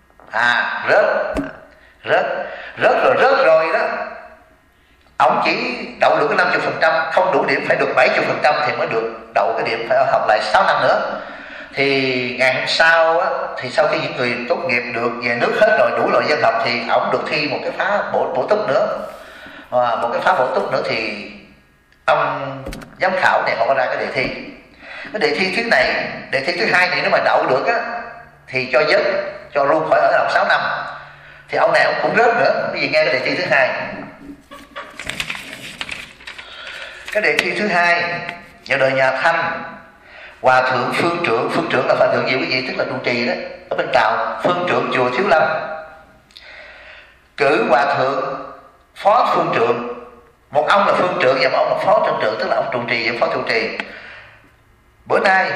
Rớt rồi đó. Ông chỉ đậu được cái 50%, không đủ điểm phải được 70% thì mới được đậu cái điểm, phải học lại 6 năm nữa. Thì ngày hôm sau á, thì sau khi những người tốt nghiệp được về nước hết rồi, đủ loại dân học, thì ổng được thi một cái khóa bổ túc nữa. Một cái khóa bổ túc nữa thì ông giám khảo này họ có ra cái đề thi. Cái đề thi thứ này, đề thi thứ hai này nếu mà đậu được á thì cho dứt, cho luôn khỏi ở học 6 năm. Thì ông này ông cũng rớt nữa, bởi vì nghe cái đề thi thứ hai. Cái đề thi thứ hai vào đời nhà Thanh, Hòa thượng Phương Trượng là Hòa thượng gì quý vị? Tức là trụ trì đó, ở bên Tàu, Phương Trượng chùa Thiếu Lâm cử Hòa thượng Phó Phương Trượng. Một ông là Phương Trượng và một ông là Phó Trượng, tức là ông trụ trì và phó trụ trì. Bữa nay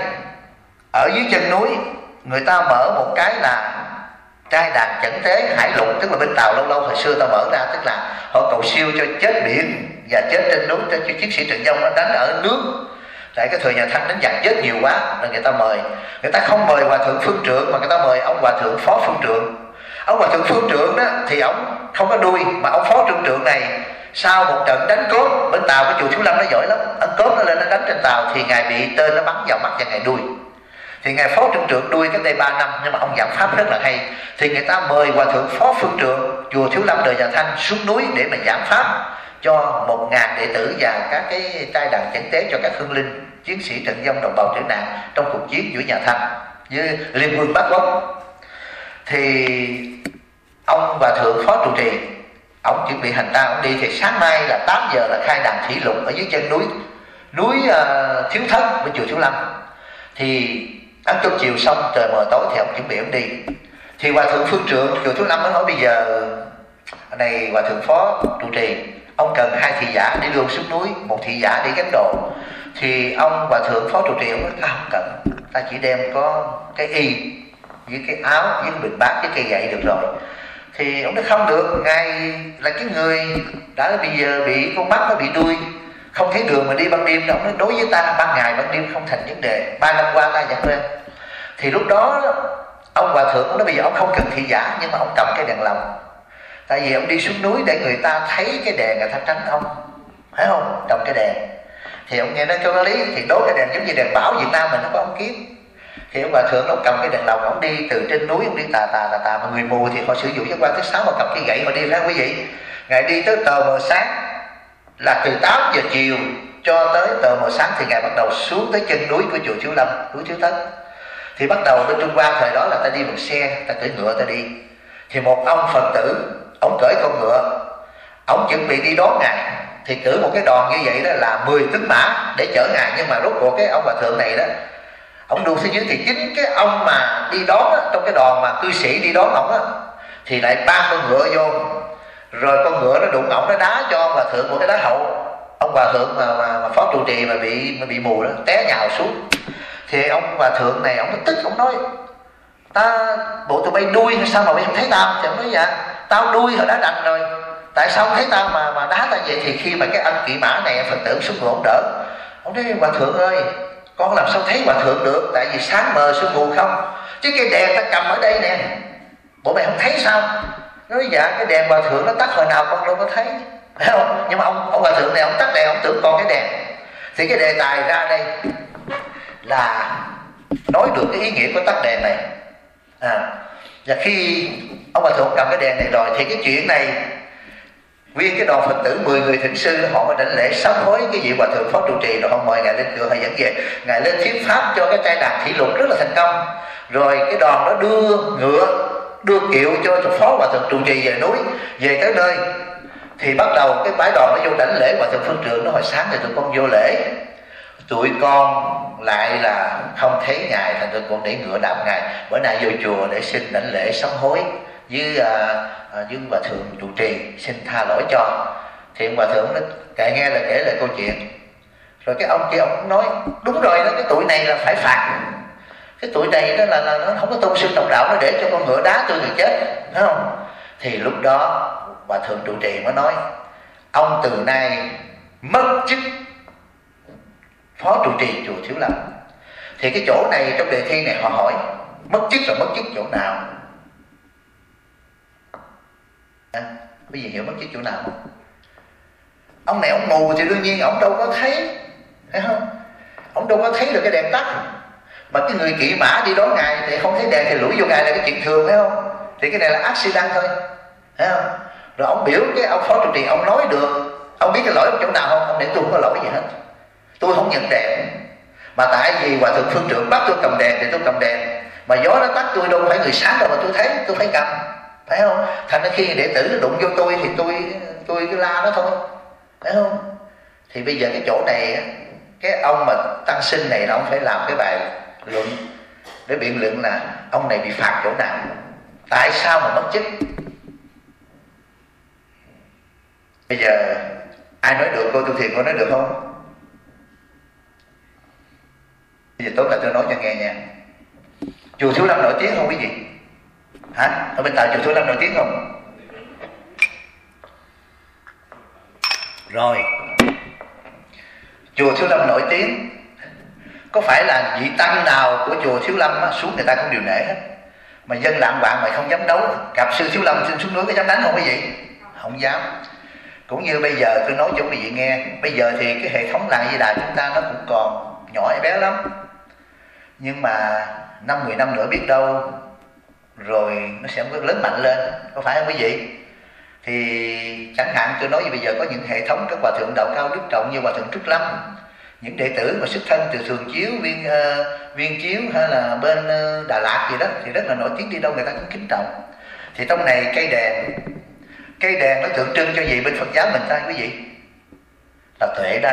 ở dưới chân núi người ta mở một cái là trai đàn chẩn tế hải lục, tức là bên Tàu lâu lâu hồi xưa ta mở ra, tức là họ cầu siêu cho chết biển và chết trên núi, cho chiến sĩ Trần Dông nó đánh ở nước. Tại cái thời nhà Thanh đánh giặc chết nhiều quá nên người ta mời. Người ta không mời Hòa thượng Phương Trượng mà người ta mời ông Hòa thượng Phó Phương Trượng. Ông Hòa thượng Phương Trượng đó thì ông không có đuôi, mà ông Phó Trượng Trượng này sau một trận đánh cốt bên Tàu, cái chùa Thiếu Lâm nó giỏi lắm, ăn cốt nó lên nó đánh trên Tàu thì ngài bị tên nó bắn vào mắt và ngài đuôi. Thì ngài Phó Trượng Trượng đuôi cách đây 3 năm, nhưng mà ông giảng pháp rất là hay. Thì người ta mời Hòa thượng Phó Phương Trượng chùa Thiếu Lâm đời nhà Thanh xuống núi để mà giảng pháp cho 1000 đệ tử và các cái trai đàn chẩn tế cho các hương linh chiến sĩ Trần Dông đồng bào tử nạn trong cuộc chiến giữa nhà Thanh với Liên Quân Bát Quốc. Thì ông Hòa thượng Phó trụ trì ông chuẩn bị hành trang, ông đi. Thì sáng mai là 8 giờ là khai đàn thủy lục ở dưới chân núi Thiếu Thất bên chùa Thiếu Lâm. Thì ăn cơm chiều xong trời mờ tối thì ông chuẩn bị ông đi. Thì Hòa thượng Phương Trượng chùa Thiếu Lâm mới nói bây giờ này Hòa thượng Phó trụ trì, ông cần 2 thị giả đi đường xuống núi, 1 thị giả đi gánh đồ. Thì ông Hòa thượng Phó trụ trì ông nói ta không cần, ta chỉ đem có cái y với cái áo với bình bát với cây gậy được rồi. Thì ông nói không được, ngài là cái người đã bây giờ bị con mắt nó bị đuôi, không thấy đường mà đi ban đêm. Ông nói đối với ta ban ngày ban đêm không thành vấn đề, 3 năm qua ta dẫn lên. Thì lúc đó ông Hòa thượng ông nói bây giờ ông không cần thị giả, nhưng mà ông cầm cái đèn lồng. Tại vì ông đi xuống núi để người ta thấy cái đèn, người ta tránh ông, phải không? Cầm cái đèn. Thì ông nghe nói cho nó lý, thì đốt cái đèn giống như đèn bảo Việt Nam mình nó có ống kiếm. Thì ông Hòa thượng ông cầm cái đèn lồng, ông đi từ trên núi, ông đi tà. Mà người mù thì họ sử dụng giác quan thứ 6 mà cầm cái gậy mà đi ra quý vị. Ngài đi tới tờ mờ sáng, là từ 8 giờ chiều cho tới tờ mờ sáng thì ngài bắt đầu xuống tới chân núi của chùa Thiếu Lâm, núi Thiếu Thất. Thì bắt đầu bên Trung Hoa thời đó là ta đi bằng xe, ta cưỡi ngựa ta đi. Thì một ông Phật tử ông cưỡi con ngựa, ông chuẩn bị đi đón ngài. Thì cử một cái đoàn như vậy đó là 10 tướng mã để chở ngài. Nhưng mà rốt cuộc cái ông Hòa thượng này đó, ông đu phía dưới thì chính cái ông mà đi đón đó, trong cái đoàn mà cư sĩ đi đón ông á, thì lại 3 con ngựa vô. Rồi con ngựa nó đụng ổng, nó đá cho ông Hòa thượng một cái đá hậu. Ông Hòa thượng mà Phó trụ trì mà bị mù đó té nhào xuống. Thì ông Hòa thượng này ông tức, ông nói ta bộ tụi bay đuôi sao mà bay không thấy tao? Thì ông nói dạ tao đuôi hồi đã đành rồi, tại sao không thấy tao mà đá ta vậy? Thì khi mà cái anh kỵ mã này Phật tử xuống ngựa ông đỡ, ông nói Hòa thượng ơi, con làm sao thấy Hòa thượng được, tại vì sáng mờ sương mù không, chứ cái đèn ta cầm ở đây nè, bộ mày không thấy sao? Nói dạ cái đèn Hòa thượng nó tắt hồi nào con đâu có thấy, phải không? Nhưng mà ông Hòa thượng này ông tắt đèn, ông tưởng con cái đèn. Thì cái đề tài ra đây là nói được cái ý nghĩa của tắt đèn này. Và khi ông Hòa Thượng cầm cái đèn này rồi thì cái chuyện này nguyên cái đoàn Phật tử 10 người thỉnh sư họ mới đảnh lễ sám hối cái vị Hòa Thượng phó trụ trì, rồi họ mời ngài lên cửa, họ dẫn về, ngài lên thuyết pháp cho cái trai đàn Thị Lục rất là thành công. Rồi cái đoàn đó đưa ngựa, đưa kiệu cho phó Hòa Thượng trụ trì về núi, về tới nơi thì bắt đầu cái bái đoàn nó vô đảnh lễ Hòa Thượng Phương Trượng. Nó hồi sáng thì tụi con vô lễ, tụi con lại là không thấy ngài, thành tụi con để ngựa đạp ngài. Bữa nay vô chùa để xin đảnh lễ sám hối với Hòa Thượng trụ trì, xin tha lỗi cho. Thì Hòa Thượng nó nghe là kể lại câu chuyện. Rồi cái ông kia ông nói đúng rồi đó, cái tụi này là phải phạt. Cái tụi này đó là nó không có tôn sư trọng đạo, nó để cho con ngựa đá tôi người chết, thấy không? Thì lúc đó Hòa Thượng trụ trì mới nói ông từ nay mất chức phó trụ trì chùa Thiếu Lâm. Thì cái chỗ này trong đề thi này họ hỏi mất chức là mất chức chỗ nào? Quý vị hiểu mất chức chỗ nào không? Ông này ông mù thì đương nhiên ông đâu có thấy, thấy không? Ông đâu có thấy được cái đèn tắt. Mà cái người kỵ mã đi đón ngài thì không thấy đèn thì lủi vô ngài là cái chuyện thường, thấy không? Thì cái này là accident thôi, thấy không? Rồi ông biểu cái ông phó trụ trì ông nói được, ông biết cái lỗi ở chỗ nào không? Ông để tôi không có lỗi gì hết, tôi không nhận đèn. Mà tại vì Hòa Thượng Phương Trượng bắt tôi cầm đèn thì tôi cầm đèn, mà gió nó tắt tôi đâu phải người sáng đâu mà tôi thấy, tôi phải cầm, phải không? Thành ra khi đệ tử nó đụng vô tôi thì tôi cứ la nó thôi, phải không? Thì bây giờ cái chỗ này cái ông mà tăng sinh này là ông phải làm cái bài luận để biện luận là ông này bị phạt chỗ nào, tại sao mà mất chức. Bây giờ ai nói được, cô Tu Thiền cô nói được không? Bây giờ tốt là tôi nói cho nghe nha. Chùa Thiếu Lâm nổi tiếng không quý vị? Hả? Ở bên Tàu chùa Thiếu Lâm nổi tiếng không? Rồi, chùa Thiếu Lâm nổi tiếng, có phải là vị tăng nào của chùa Thiếu Lâm xuống người ta không điều nể hết, mà dân lạng quạng mà không dám đấu. Gặp sư Thiếu Lâm xin xuống núi có dám đánh không quý vị? Không dám. Cũng như bây giờ tôi nói cho quý vị nghe, bây giờ thì cái hệ thống làng Di Đà chúng ta nó cũng còn nhỏ bé lắm, nhưng mà 5-10 năm nữa biết đâu rồi nó sẽ lớn mạnh lên, có phải không quý vị? Thì chẳng hạn tôi nói như bây giờ có những hệ thống các hòa thượng đạo cao đức trọng như Hòa Thượng Trúc Lâm, những đệ tử mà xuất thân từ Thường Chiếu, Viên Chiếu hay là bên Đà Lạt gì đó thì rất là nổi tiếng, đi đâu người ta cũng kính trọng. Thì trong này cây đèn nó tượng trưng cho gì bên Phật giáo mình ta quý vị? Là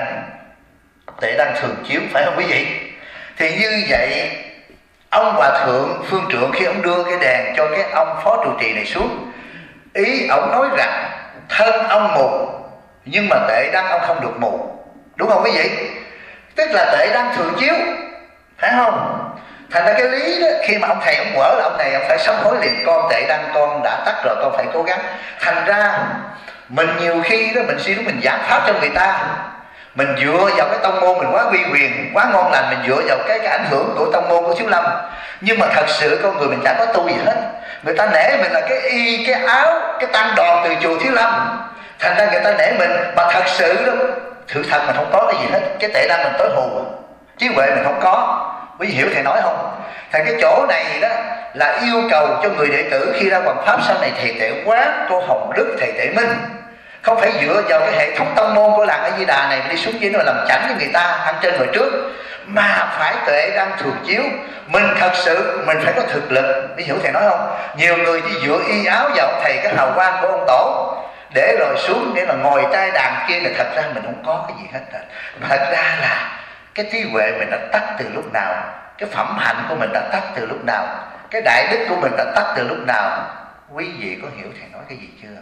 tuệ đăng Thường Chiếu, phải không quý vị? Thì như vậy ông Hòa Thượng Phương Trượng khi ông đưa cái đèn cho cái ông phó trụ trì này xuống, ý ông nói rằng thân ông mù nhưng mà tuệ đăng ông không được mù, đúng không quý vị? Tức là tuệ đăng Thường Chiếu, phải không? Thành ra cái lý đó, khi mà ông thầy ông mở là ông này ông phải sám hối liền, con tuệ đăng con đã tắt rồi, con phải cố gắng. Thành ra mình nhiều khi đó mình suy nghĩ mình giảng pháp cho người ta, mình dựa vào cái tông môn mình quá uy quyền, quá ngon lành, mình dựa vào cái ảnh hưởng của tông môn của Thiếu Lâm, nhưng mà thật sự con người mình chẳng có tu gì hết. Người ta nể mình là cái y, cái áo, cái tăng đoàn từ chùa Thiếu Lâm, thành ra người ta nể mình, mà thật sự đó sự thật mình không có cái gì hết. Cái tệ năng mình tối hù, trí huệ mình không có. Quý vị hiểu thầy nói không? Thành cái chỗ này đó là yêu cầu cho người đệ tử khi ra hoằng pháp sau này thầy Tệ Quán, cô Hồng Đức, thầy Tệ Minh không phải dựa vào cái hệ thống tông môn của làng A Di Đà này đi xuống dưới nó làm chảnh với người ta ăn trên ngồi trước, mà phải tuệ đăng Thường Chiếu. Mình thật sự mình phải có thực lực. Quý hiểu thầy nói không? Nhiều người chỉ dựa y áo vào ông thầy cái hào quang của ông tổ để rồi xuống để là ngồi trai đàn kia, là thật ra mình không có cái gì hết rồi. Thật ra là cái trí huệ mình đã tắt từ lúc nào, cái phẩm hạnh của mình đã tắt từ lúc nào, cái đại đức của mình đã tắt từ lúc nào. Quý vị có hiểu thầy nói cái gì chưa?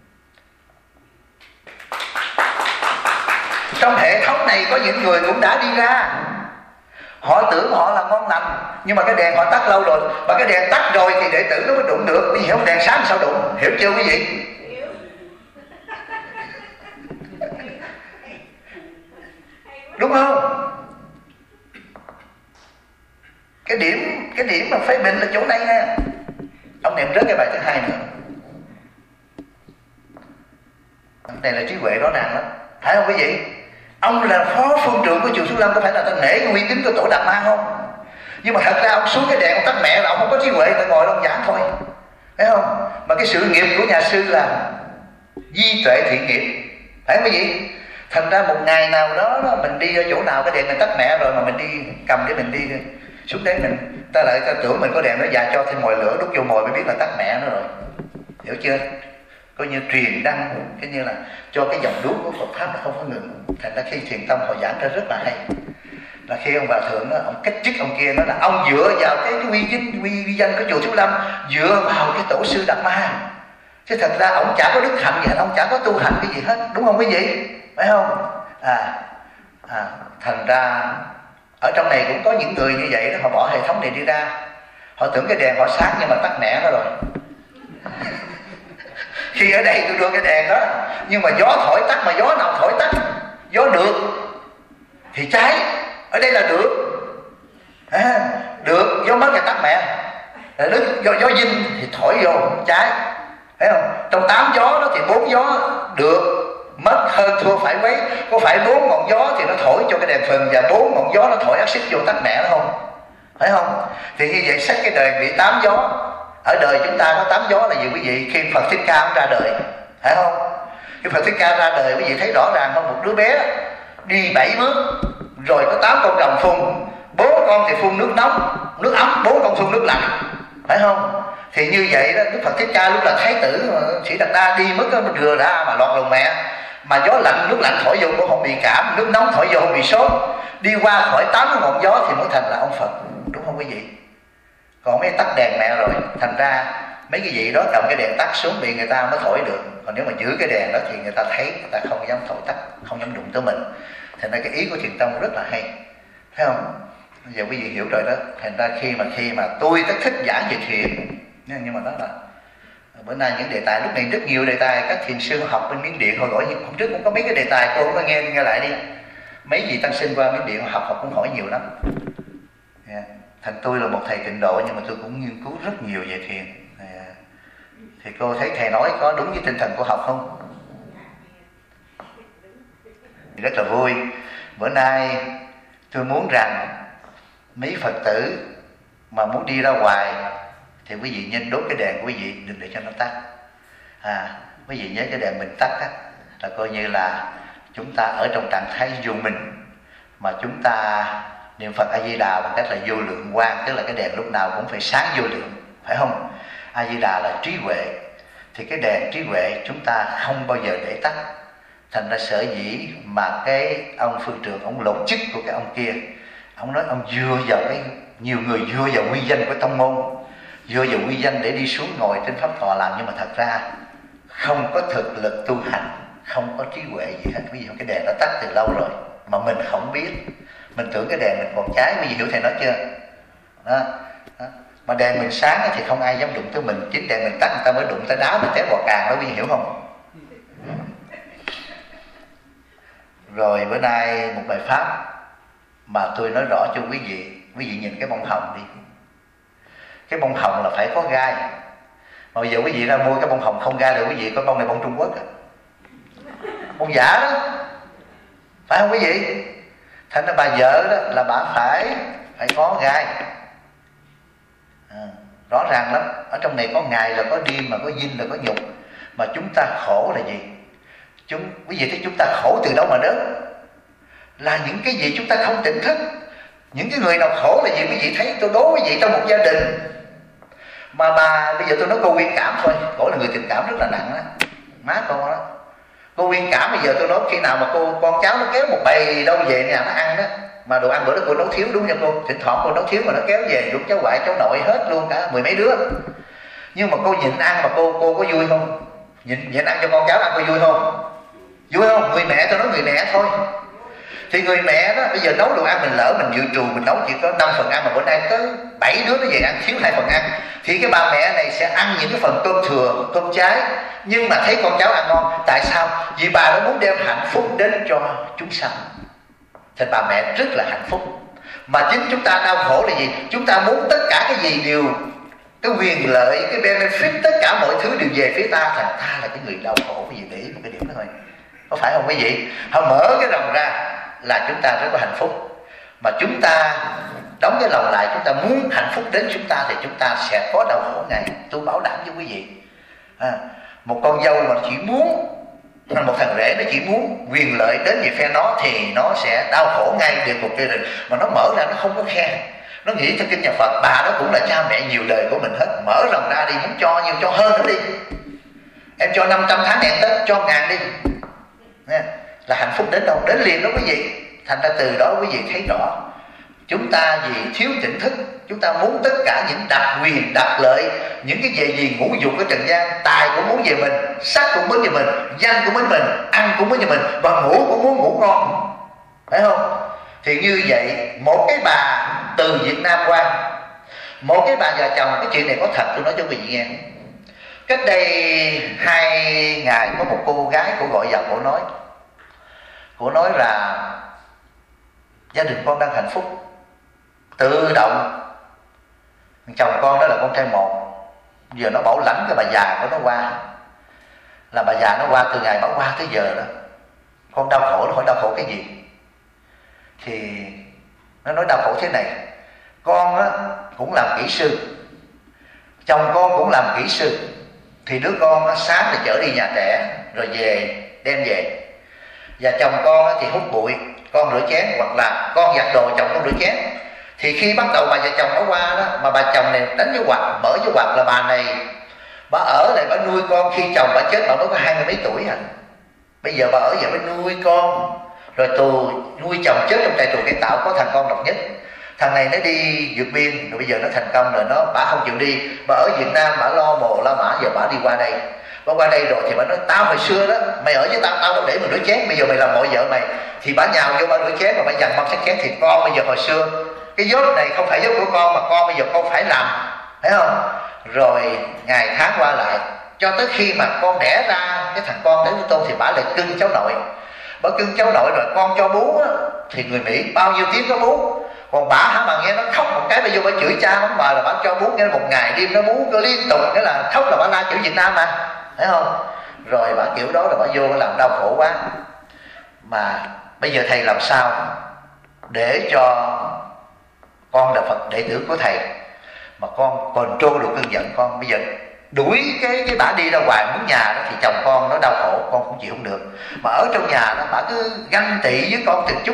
Trong hệ thống này có những người cũng đã đi ra, họ tưởng họ là ngon lành, nhưng mà cái đèn họ tắt lâu rồi, và cái đèn tắt rồi thì đệ tử nó mới đụng được. Quý vị hiểu không? Đèn sáng sao đụng, hiểu chưa quý vị? Đúng không? Cái điểm mà phê bình là chỗ này nè. Ông niệm rớt cái bài thứ hai nữa. Này là trí huệ rõ ràng lắm, phải không quý vị? Ông là phó phương trưởng của chùa Xuân Lâm, có phải là ta nể uy tín của tổ Đạt Ma không? Nhưng mà thật ra ông xuống cái đèn ông tắt mẹ là ông không có trí huệ, ta ngồi ông giảng thôi, thấy không? Mà cái sự nghiệp của nhà sư là di tuệ thiện nghiệp, phải không quý vị? Thành ra một ngày nào đó mình đi ở chỗ nào cái đèn mình tắt mẹ rồi mà mình đi cầm để mình đi xuống đấy, mình ta lại ta tưởng mình có đèn nó già cho thêm mồi lửa đút vô mồi mới biết là tắt mẹ nó rồi, hiểu chưa? Coi như truyền đăng, cái như là cho cái dòng đuốc của Phật pháp nó không có ngừng. Thành ra khi Thiền Tông họ giảng ra rất là hay, là khi ông Hòa Thượng đó, ông cách chức ông kia, nó là ông dựa vào cái uy danh của chùa Thiếu Lâm, dựa vào cái tổ sư Đạt Ma, chứ thật ra ông chả có đức hạnh gì hết, ông chả có tu hành cái gì hết, đúng không quý vị? Phải không? Thành ra ở trong này cũng có những người như vậy đó, họ bỏ hệ thống này đi ra, họ tưởng cái đèn họ sáng nhưng mà tắt mẹ nó rồi. Khi ở đây tôi đưa cái đèn đó, nhưng mà gió thổi tắt, mà gió nào thổi tắt? Gió được thì cháy, ở đây là được, được, gió mất thì tắt mẹ, gió dinh thì thổi vô cháy, thấy không? Trong 8 gió đó thì 4 gió được, mất hơn thua phải mấy, có phải 4 ngọn gió thì nó thổi cho cái đèn phừng, và 4 ngọn gió nó thổi axit vô tắt mẹ nó không? Phải không? Thì như vậy xét cái đời bị 8 gió. Ở đời chúng ta có 8 gió là gì quý vị? Khi Phật Thích Ca ra đời, phải không? Khi Phật Thích Ca ra đời, quý vị thấy rõ ràng không? Một đứa bé đi 7 bước, rồi có 8 con rồng phun, 4 con thì phun nước nóng, nước ấm, 4 con phun nước lạnh, phải không? Thì như vậy đó, Đức Phật Thích Ca lúc là thái tử Sĩ Đạt Đa đi mất nó rừa ra mà lọt lòng mẹ, mà gió lạnh, nước lạnh thổi vô cũng không bị cảm, nước nóng thổi vô không bị sốt, đi qua khỏi 8 ngọn gió thì mới thành là ông Phật, đúng không quý vị? Còn mấy tắt đèn mẹ rồi, thành ra mấy cái vị đó cầm cái đèn tắt xuống bị người ta mới thổi được, còn nếu mà giữ cái đèn đó thì người ta thấy, người ta không dám thổi tắt, không dám đụng tới mình. Thành ra cái ý của Thiền Tông rất là hay, thấy không? Bây giờ quý vị hiểu rồi đó. Thành ra khi mà tôi rất thích giảng về thiền, nhưng mà đó là bữa nay những đề tài, lúc này rất nhiều đề tài các thiền sư học bên Miến Điện họ gọi, nhưng hôm trước cũng có mấy cái đề tài, cô có nghe lại đi, mấy vị tăng sinh qua Miến Điện họ học cũng hỏi nhiều lắm. Thành tôi là một thầy tịnh độ, nhưng mà tôi cũng nghiên cứu rất nhiều về thiền. Thì cô thấy thầy nói có đúng với tinh thần của học không? Rất là vui. Bữa nay tôi muốn rằng mấy Phật tử mà muốn đi ra ngoài thì quý vị nên đốt cái đèn của quý vị, đừng để cho nó tắt. Quý vị nhớ cái đèn mình tắt á, là coi như là chúng ta ở trong trạng thái vô mình, mà chúng ta niệm Phật A Di Đà bằng cách là vô lượng quang, tức là cái đèn lúc nào cũng phải sáng vô lượng, phải không? A Di Đà là trí huệ, thì cái đèn trí huệ chúng ta không bao giờ để tắt. Thành ra sở dĩ mà cái ông phương trưởng ông lột chức của cái ông kia, ông nói ông dựa vào cái, nhiều người dựa vào uy danh của tông môn, dựa vào uy danh để đi xuống ngồi trên pháp tọa làm, nhưng mà thật ra không có thực lực tu hành, không có trí huệ gì hết. Ví dụ cái đèn đã tắt từ lâu rồi mà mình không biết, mình tưởng cái đèn mình còn cháy. Ví dụ hiểu thầy nói chưa? Đó. Mà đèn mình sáng thì không ai dám đụng tới mình, chính đèn mình tắt người ta mới đụng tới đá mình té vào càng đó, quý vị hiểu không? Rồi bữa nay một bài pháp mà tôi nói rõ cho quý vị nhìn cái bông hồng đi. Cái bông hồng là phải có gai, mà bây giờ quý vị ra mua cái bông hồng không gai, rồi quý vị có bông này bông Trung Quốc à? Bông giả đó, phải không quý vị? Thành ra bà vợ đó là bà phải có gai. Rõ ràng lắm. Ở trong này có ngày là có đêm, mà có dinh là có nhục. Mà chúng ta khổ là gì? Quý vị thấy chúng ta khổ từ đâu mà đến? Là những cái gì chúng ta không tỉnh thức. Những cái người nào khổ là gì? Quý vị thấy, tôi đố quý vị trong một gia đình mà bà, bây giờ tôi nói cô Nguyên Cảm thôi, cổ là người tình cảm rất là nặng đó, má con đó. Cô Nguyên Cảm bây giờ tôi nói khi nào mà con cháu nó kéo một bầy đâu về nhà nó ăn đó, mà đồ ăn bữa đó cô nấu thiếu, đúng không cô? Thỉnh thoảng cô nấu thiếu mà nó kéo về lúc cháu ngoại cháu nội hết luôn cả 10 mấy đứa. Nhưng mà cô nhịn ăn mà cô có vui không? Nhịn ăn cho con cháu ăn cô vui không? Vui không? Người mẹ, tôi nói người mẹ thôi. Thì người mẹ đó bây giờ nấu đồ ăn, mình lỡ mình dự trù mình nấu chỉ có 5 phần ăn, mà bữa nay tới 7 đứa nó về ăn thiếu 2 phần ăn, thì cái bà mẹ này sẽ ăn những cái phần cơm thừa, cơm trái, nhưng mà thấy con cháu ăn ngon. Tại sao? Vì bà nó muốn đem hạnh phúc đến cho chúng sanh. Thì bà mẹ rất là hạnh phúc. Mà chính chúng ta đau khổ là gì? Chúng ta muốn tất cả cái gì đều, cái quyền lợi, cái benefit, tất cả mọi thứ đều về phía ta, thành ta là cái người đau khổ. Cái gì để ý một cái điểm đó thôi, có phải không quý vị? Họ mở cái rồng ra, là chúng ta rất có hạnh phúc. Mà chúng ta đóng cái lòng lại, chúng ta muốn hạnh phúc đến chúng ta thì chúng ta sẽ có đau khổ ngày. Tôi bảo đảm với quý vị, một con dâu mà chỉ muốn, một thằng rể nó chỉ muốn quyền lợi đến về phe nó thì nó sẽ đau khổ ngay địa ngục kia rồi. Mà nó mở ra nó không có khen, nó nghĩ theo kinh nhà Phật bà đó cũng là cha mẹ nhiều đời của mình hết, mở rộng ra đi, muốn cho nhiều cho hơn nữa đi, em cho 500 tháng hẹn Tết cho 1000 đi, là hạnh phúc đến đâu đến liền đó quý vị. Thành ra từ đó quý vị thấy rõ chúng ta vì thiếu tỉnh thức, chúng ta muốn tất cả những đặc quyền đặc lợi, những cái gì ngũ dục ở trần gian, tài cũng muốn về mình, sắc cũng muốn về mình, danh cũng muốn mình, ăn cũng muốn về mình, và ngủ cũng muốn ngủ ngon, phải không? Thì như vậy một cái bà từ Việt Nam qua, một cái bà già chồng, cái chuyện này có thật, tôi nói cho quý vị nghe. Cách đây 2 ngày có một cô gái, cô gọi vào, cô nói là gia đình con đang hạnh phúc, tự động chồng con đó là con trai một, giờ nó bảo lãnh cái bà già của nó qua, là bà già nó qua từ ngày bảo qua tới giờ đó. Con đau khổ, nó hỏi đau khổ cái gì? Thì nó nói đau khổ thế này, con á, cũng làm kỹ sư, chồng con cũng làm kỹ sư, thì đứa con á, sáng thì chở đi nhà trẻ rồi về đem về, và chồng con á, thì hút bụi, con rửa chén, hoặc là con giặt đồ, chồng con rửa chén. Thì khi bắt đầu bà vợ chồng nó qua đó, mà bà chồng này đánh dấu ngoặc, mở dấu ngoặc là bà này bà ở lại bà nuôi con. Khi chồng bà chết bà mới có 20 mấy tuổi à, bây giờ bà ở giờ mới nuôi con, rồi tù nuôi chồng chết trong trại tù cải tạo, có thằng con độc nhất, thằng này nó đi vượt biên rồi bây giờ nó thành công rồi, bà không chịu đi, bà ở Việt Nam bà lo mồ lo mã, giờ bà đi qua đây. Bà qua đây rồi thì bà nói tao hồi xưa đó mày ở với tao đâu để mình rửa chén, bây giờ mày làm mọi vợ mày. Thì bà nhào vô bà rửa chén, mà bà dằn mâm sát chén. Thì con bây giờ hồi xưa cái job này không phải job của con, mà con bây giờ con phải làm, thấy không? Rồi ngày tháng qua lại cho tới khi mà con đẻ ra cái thằng con đến với tôi thì bà lại cưng cháu nội. Bà cưng cháu nội rồi con cho bú á, thì người Mỹ bao nhiêu tiếng có bú. Còn bà hả mà nghe nó khóc một cái, bây giờ bà chửi cha mắng bà là bà cho bú, nghe một ngày đêm nó bú cứ liên tục, cái là khóc là bà la chữ Việt Nam mà, thấy không? Rồi bà kiểu đó là bà vô làm đau khổ quá. Mà bây giờ thầy làm sao để cho con là Phật đệ tử của thầy mà con control được cơn giận con? Bây giờ đuổi cái bà đi ra ngoài muốn nhà đó thì chồng con nó đau khổ, con cũng chịu không được. Mà ở trong nhà đó bà cứ ganh tị với con từng chút.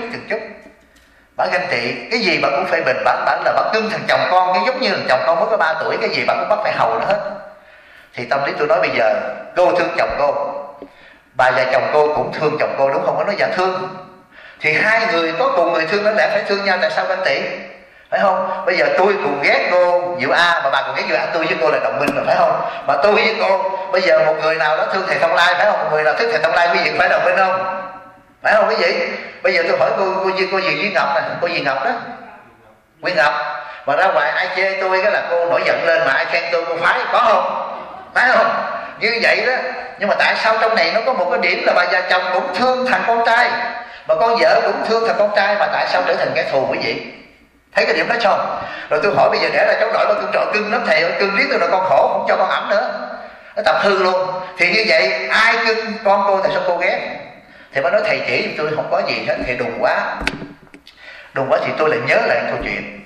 Bà ganh tị cái gì bà cũng phải bình, bà là bà cưng thằng chồng con, cái giống như thằng chồng con mới có 3 tuổi, cái gì bà cũng bắt phải hầu nó hết. Thì tâm lý tôi nói bây giờ cô thương chồng cô, bà và chồng cô cũng thương chồng cô, đúng không? Nó nói dạ thương. Thì hai người có cùng người thương, nó lẽ phải thương nhau, tại sao ganh tị, phải không? Bây giờ tôi cũng ghét cô Diệu A mà bà cũng ghét Diệu A, tôi với cô là đồng minh rồi, phải không? Mà tôi với cô bây giờ một người nào đó thương thầy Thông Lai, phải không? Một người nào thích thầy Thông Lai, quý vị phải đồng minh không? Phải không quý vị? Bây giờ tôi hỏi cô gì Duy Ngọc nè, cô gì Ngọc đó, Nguyên Ngọc, mà ra ngoài ai chê tôi cái là cô nổi giận lên, mà ai khen tôi cô phái, có không? Phải không? Như vậy đó. Nhưng mà tại sao trong này nó có một cái điểm là bà già chồng cũng thương thằng con trai, mà con vợ cũng thương thằng con trai, mà tại sao trở thành kẻ thù quý vị? Thấy cái điểm đó không? Rồi tôi hỏi bây giờ để là cháu nội bà cưng trọ cưng lắm thầy, cưng riết tôi là con khổ, không cho con ẩm nữa, nó tập hư luôn. Thì như vậy ai cưng con cô tại sao cô ghét? Thì bà nói thầy chỉ giùm tôi không có gì hết. Thầy đùng quá thì tôi lại nhớ lại câu chuyện.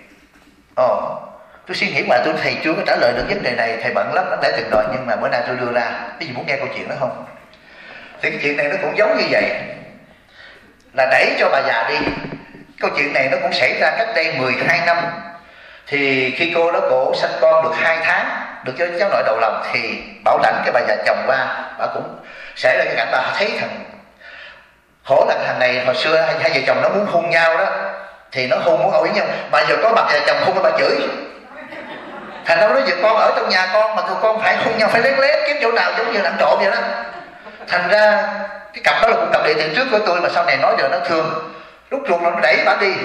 Tôi suy nghĩ mà tôi thầy chưa có trả lời được vấn đề này, thầy bận lắm, nó đã từng đòi, nhưng mà bữa nay tôi đưa ra. Cái gì muốn nghe câu chuyện đó không? Thì cái chuyện này nó cũng giống như vậy, là đẩy cho bà già đi. Câu chuyện này nó cũng xảy ra cách đây 12 năm. Thì khi cô đó cổ sanh con được 2 tháng, được cho cháu nội đầu lòng, thì bảo lãnh cái bà già chồng qua, bà cũng xảy ra cái cảnh bà thấy thằng khổ là thằng này hồi xưa hai vợ chồng nó muốn hôn nhau đó, thì nó hôn muốn ổi nhau, mà giờ có mặt vợ chồng hôn bà chửi. Thành đâu đó giờ con ở trong nhà con mà tụi con phải hôn nhau, phải lén lén kiếm chỗ nào giống như làm trộm vậy đó. Thành ra cái cặp đó là một cặp đệ tử trước của tôi, mà sau này nói giờ nó thương. Lúc ruột nó đẩy bà đi,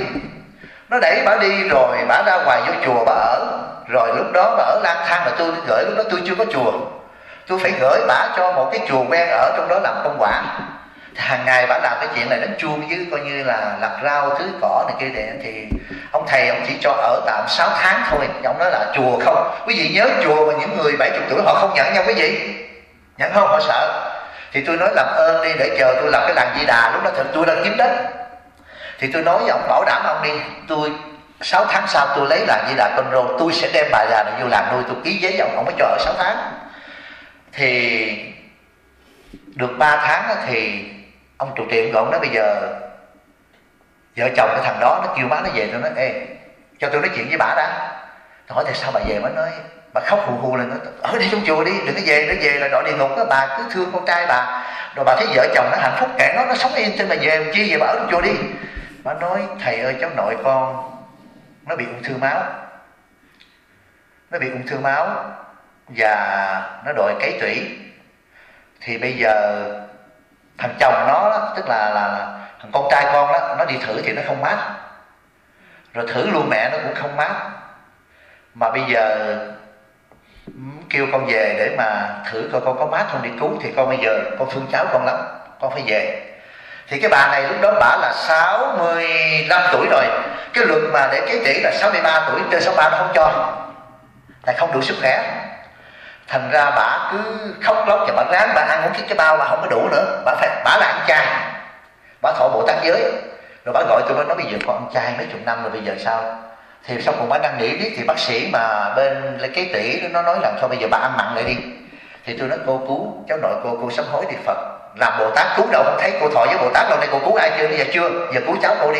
rồi bà ra ngoài vô chùa bà ở. Rồi lúc đó bà ở lang thang, là tôi gửi, lúc đó tôi chưa có chùa, tôi phải gửi bà cho một cái chùa quen ở trong đó làm công quả. Hàng ngày bà làm cái chuyện này, đánh chuông với coi như là lặt rau tưới cỏ này kia. Thì ông thầy ông chỉ cho ở tạm 6 tháng thôi. Ông nói là chùa không. Quý vị nhớ chùa mà những người 70 tuổi họ không nhận nhau quý vị, nhận không? Họ sợ. Thì tôi nói làm ơn đi, để chờ tôi làm cái làng Di Đà. Lúc đó tôi đang kiếm đất, Thì tôi nói với ông, bảo đảm ông đi, tôi 6 tháng sau tôi lấy làng Di Đà Control, tôi sẽ đem bà già này vô làng nuôi, tôi ký giấy với ông mới cho ở 6 tháng. Thì được 3 tháng thì ông trụ trì của ông nói bây giờ vợ chồng cái thằng đó nó kêu má nó về. Tôi nói ê, cho tôi nói chuyện với bà đã. Tôi hỏi tại sao bà về? Má nói bà khóc hù hù lên, ở đi trong chùa đi, đừng có về, nó về là đọa địa ngục đó. Bà cứ thương con trai bà, rồi bà thấy vợ chồng nó hạnh phúc, kệ nó sống yên trên, bà về chi về, bà ở trong chùa đi. Má nói thầy ơi, cháu nội con nó bị ung thư máu, nó bị ung thư máu và nó đòi cấy tủy. Thì bây giờ thằng chồng nó, tức là thằng con trai con đó, nó đi thử thì nó không mát, rồi thử luôn mẹ nó cũng không mát. Mà bây giờ kêu con về để mà thử coi con có mát không để cứu. Thì con bây giờ con thương cháu con lắm, con phải về. Thì cái bà này lúc đó bà là 65 tuổi rồi, cái luật mà để kế tỷ là 63 tuổi, trên 63 nó không cho, tại không đủ sức khỏe. Thành ra bà cứ khóc lóc và bà ráng bà ăn uống cái bao bà không có đủ nữa. Bà là ăn chay, bà thọ Bồ Tát giới. Rồi bà gọi tôi, nói bây giờ con ăn chay mấy chục năm rồi, bây giờ sao? Thì sau cùng bà năn nỉ biết, thì bác sĩ mà bên kế tỷ nó nói là thôi bây giờ bà ăn mặn lại đi. Thì tôi nói cô cứu cháu nội cô sám hối đi Phật, làm Bồ Tát cứu đâu không thấy cô thọ với Bồ Tát lâu nay cô cứu ai chưa? Bây giờ chưa, giờ cứu cháu cô đi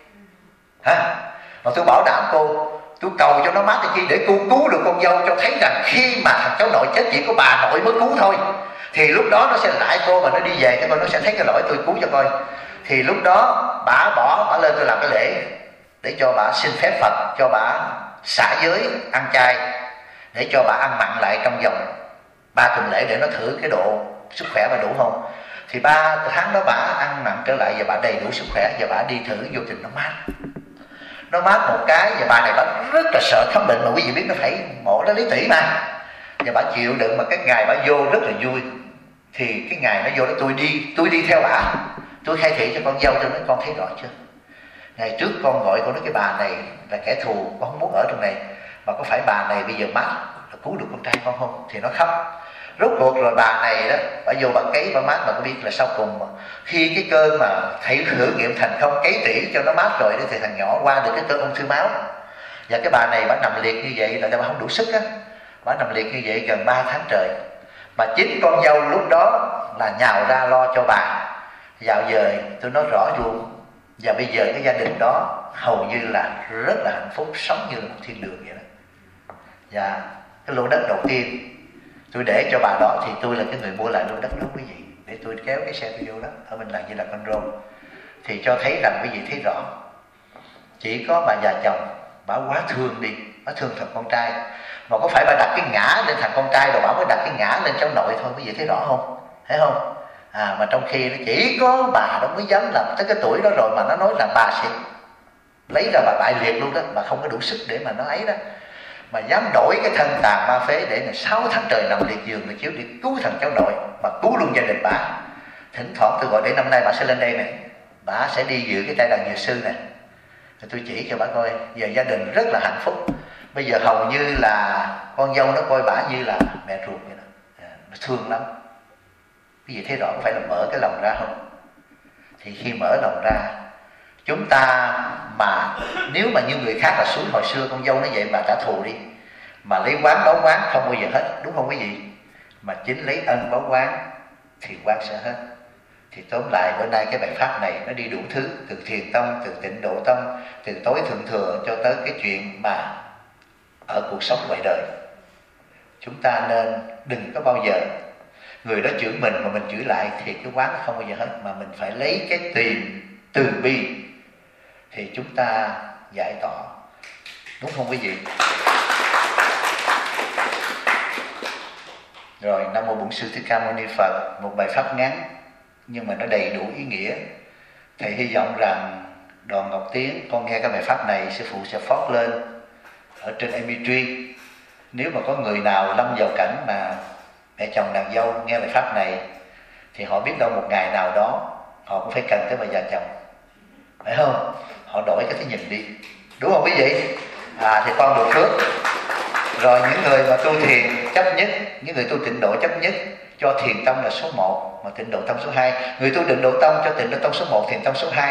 hả? Mà tôi bảo đảm cô, tôi cầu cho nó mát thì chi, để cô cứu được con dâu, cho thấy rằng khi mà thằng cháu nội chết chỉ có bà nội mới cứu thôi. Thì lúc đó nó sẽ lại cô, mà nó đi về cho con, nó sẽ thấy cái lỗi tôi cứu cho coi. Thì lúc đó bà lên tôi làm cái lễ để cho bà xin phép Phật cho bà xả giới ăn chay, để cho bà ăn mặn lại trong vòng 3 tuần lễ để nó thử cái độ sức khỏe bà đủ không. Thì 3 tháng đó bà ăn mặn trở lại và bà đầy đủ sức khỏe, và bà đi thử vô tình nó mát một cái. Và bà này bà rất là sợ khám bệnh, mà quý vị biết nó phải mổ nó lấy tủy mà, và bà chịu đựng. Mà cái ngày bà vô rất là vui. Thì cái ngày nó vô đó tôi đi theo bà, tôi khai thị cho con dâu. Tôi nói con thấy rõ chưa, ngày trước con gọi con nói cái bà này là kẻ thù, con không muốn ở trong này, mà có phải bà này bây giờ mát là cứu được con trai con không? Thì nó khóc. Rốt cuộc rồi bà này đó, bà vô bà cấy bà mát, mà có biết là sau cùng mà khi cái cơn mà thầy thử nghiệm thành công, cấy tủy cho nó mát rồi đó, thì thằng nhỏ qua được cái cơn ung thư máu. Và cái bà này bà nằm liệt như vậy là bà không đủ sức á, bà nằm liệt như vậy gần 3 tháng trời. Mà chính con dâu lúc đó là nhào ra lo cho bà. Dạo giờ tôi nói rõ luôn. Và bây giờ cái gia đình đó hầu như là rất là hạnh phúc, sống như là một thiên đường vậy đó. Và cái lô đất đầu tiên tôi để cho bà đó, thì tôi là cái người mua lại lô đất đó quý vị, để tôi kéo cái xe tôi vô đó ở bên làng Di Đà Control. Thì cho thấy rằng quý vị thấy rõ, chỉ có bà già chồng bà quá thương đi, bà thương thằng con trai. Mà có phải bà đặt cái ngã lên thằng con trai rồi bà mới đặt cái ngã lên cháu nội thôi, quý vị thấy rõ không? Thấy không? Mà trong khi nó chỉ có bà đó mới dám làm tới cái tuổi đó rồi, mà nó nói là bà sẽ lấy ra bà bại liệt luôn đó, bà không có đủ sức để mà nó ấy đó, mà dám đổi cái thân tàn ma phế để là 6 tháng trời nằm liệt giường để chiếu để cứu thằng cháu nội, mà cứu luôn gia đình bà. Thỉnh thoảng tôi gọi để năm nay bà sẽ lên đây này, bà sẽ đi dự cái trai đàn dược sư này, thì tôi chỉ cho bà coi. Giờ gia đình rất là hạnh phúc. Bây giờ hầu như là con dâu nó coi bà như là mẹ ruột vậy đó, nó thương lắm. Quý vị thấy rõ có phải là mở cái lòng ra không? Thì khi mở lòng ra, chúng ta mà nếu mà như người khác là xuống hồi xưa con dâu nó vậy mà trả thù đi, mà lấy quán báo quán không bao giờ hết, đúng không quý vị? Mà chính lấy ân báo quán thì quán sẽ hết. Thì tóm lại bữa nay cái bài pháp này nó đi đủ thứ, từ thiền tông, từ tịnh độ tông, từ tối thượng thừa cho tới cái chuyện mà ở cuộc sống ngoài đời. Chúng ta nên đừng có bao giờ người đó chửi mình mà mình chửi lại, thì cái quán không bao giờ hết, mà mình phải lấy cái tiền từ bi thì chúng ta giải tỏa, đúng không quý vị? Rồi Nam Mô Bổn Sư Thích Ca Mâu Ni Phật, một bài pháp ngắn nhưng mà nó đầy đủ ý nghĩa. Thầy hy vọng rằng Đoàn Ngọc Tiến con nghe cái bài pháp này, sư phụ sẽ phót lên ở trên MP3. Nếu mà có người nào lâm vào cảnh mà mẹ chồng nàng dâu nghe bài pháp này, thì họ biết đâu một ngày nào đó họ cũng phải cần tới bà già chồng, phải không? Họ đổi cái nhìn đi, đúng không quý vị? Thì con được phước. Rồi những người mà tu thiền chấp nhất, những người tu tịnh độ chấp nhất cho thiền tông là số 1, mà tịnh độ tông số 2. Người tu tịnh độ tông cho tịnh độ tông số 1, thiền tông số 2.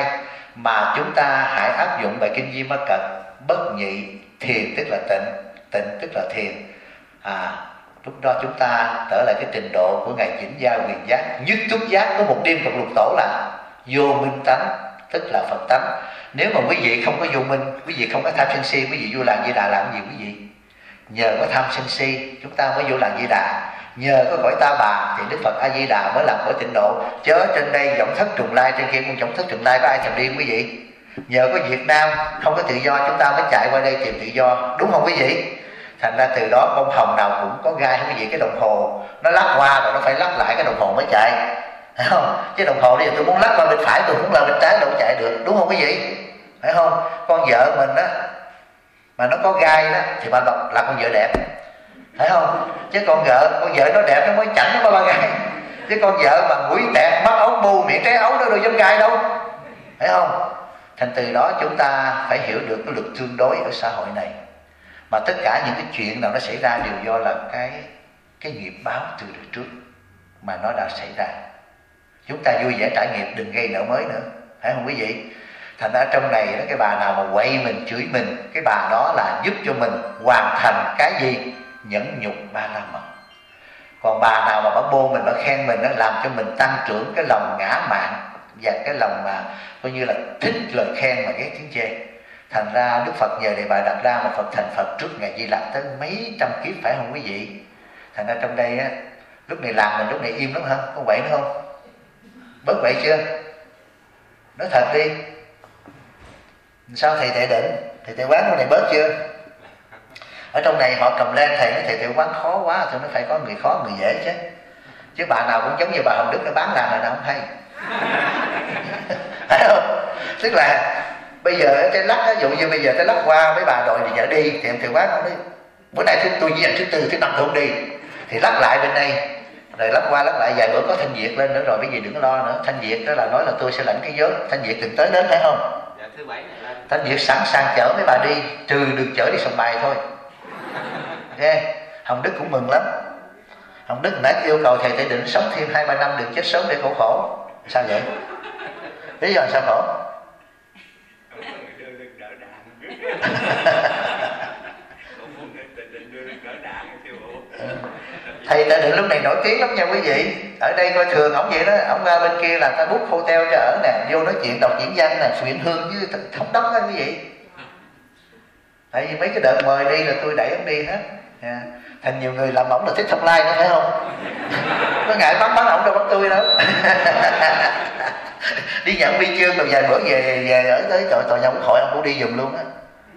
mà chúng ta hãy áp dụng bài kinh Di Ma Cật. Bất nhị, thiền tức là tịnh, tịnh tức là thiền. Lúc đó chúng ta trở lại cái trình độ của ngài Vĩnh Gia Huyền Giác. Nhất túc giác có một đêm Phật Lục Tổ là vô minh tánh, tức là Phật tánh. Nếu mà quý vị không có vô minh, quý vị không có tham sân si, quý vị vô làng Di Đà làm gì quý vị? Nhờ có tham sân si chúng ta mới vô làng Di Đà. Nhờ có cõi ta bà thì Đức Phật A Di Đà mới làm cõi tịnh độ. Chớ trên đây giọng thất trùng lai, trên kia cũng giọng thất trùng lai, có ai thèm điên quý vị? Nhờ có Việt Nam không có tự do chúng ta mới chạy qua đây tìm tự do, đúng không quý vị? Thành ra từ đó bông hồng nào cũng có gai quý vị. Cái đồng hồ nó lắc qua rồi nó phải lắc lại cái đồng hồ mới chạy, phải không? Chứ đồng hồ bây giờ tôi muốn lắc qua bên phải, tôi muốn là bên trái đâu chạy được, đúng không quý vị? Phải không? Con vợ mình á mà nó có gai đó thì bà là con vợ đẹp, phải không? Chứ con vợ nó đẹp nó mới chẳng nó ba gai. Chứ con vợ mà mũi tẹt, mắt ấu bu, miệng trái ấu nó đâu giống gai đâu, phải không? Thành từ đó chúng ta phải hiểu được cái luật tương đối ở xã hội này. Mà tất cả những cái chuyện nào nó xảy ra đều do là cái nghiệp báo từ đời trước mà nó đã xảy ra. Chúng ta vui vẻ trải nghiệm, đừng gây nợ mới nữa, phải không quý vị? Thành ra trong này đó, cái bà nào mà quậy mình, chửi mình, cái bà đó là giúp cho mình hoàn thành cái gì? Nhẫn nhục ba la mật. Còn bà nào mà bà bô mình, bà khen mình, nó làm cho mình tăng trưởng cái lòng ngã mạn và cái lòng mà coi như là thích lời khen mà ghét tiếng chê. Thành ra Đức Phật nhờ Đề Bà Đạt Đa mà Phật thành Phật trước ngày Di Lặc tới mấy trăm kiếp, phải không quý vị? Thành ra trong đây á, lúc này làm mình, lúc này im lắm hả? Có quậy nữa không? Bớt quậy chưa? Nói thật đi. Sao thầy Tệ Định, thầy Tệ Quán lúc này bớt chưa? Ở trong này họ cầm lên thầy nói thầy Tệ Quán khó quá, tôi nói phải có người khó người dễ chứ. Chứ bà nào cũng giống như bà Hồng Đức nó bán làm là nào không hay. Phải không? Tức là bây giờ cái lắc, ví dụ như bây giờ cái lắc qua mấy bà đòi thì vợ đi, thì em Thầy Quán nói bữa nay tôi với anh thứ tư, thứ năm tôi không đi, thì lắc lại bên đây, rồi lắc qua lắc lại vài bữa có Thanh Việt lên nữa rồi, cái gì đừng có lo nữa. Thanh Việt đó là nói là tôi sẽ lãnh cái vớt. Thanh Việt từng tới đến phải không? Dạ, thứ bảy này lên. Thanh Việt sẵn sàng chở mấy bà đi, trừ đừng chở đi Sòng Bài thôi. Ok, Hồng Đức cũng mừng lắm. Hồng Đức nãy yêu cầu thầy Tệ Định sống thêm 2-3 năm đừng chết sớm để khổ. Sao vậy? Lý do sao khổ? Thầy Tệ Định lúc này nổi tiếng lắm nha quý vị. Ở đây coi thường ổng vậy đó. Ổng ra bên kia là ta book hotel cho ở nè, vô nói chuyện đọc diễn văn nè, Phuyện Hương với thống đốc đó quý vị. Tại vì mấy cái đợt mời đi là tôi đẩy ổng đi hết. Thành nhiều người làm ổng là thích thông lai nữa phải không? Có ngại bắn ổng đâu, bắt tôi đâu. Đi nhận huy chương rồi vài bữa về ở tới tòa nhà Quốc hội ông cũng đi giùm luôn á.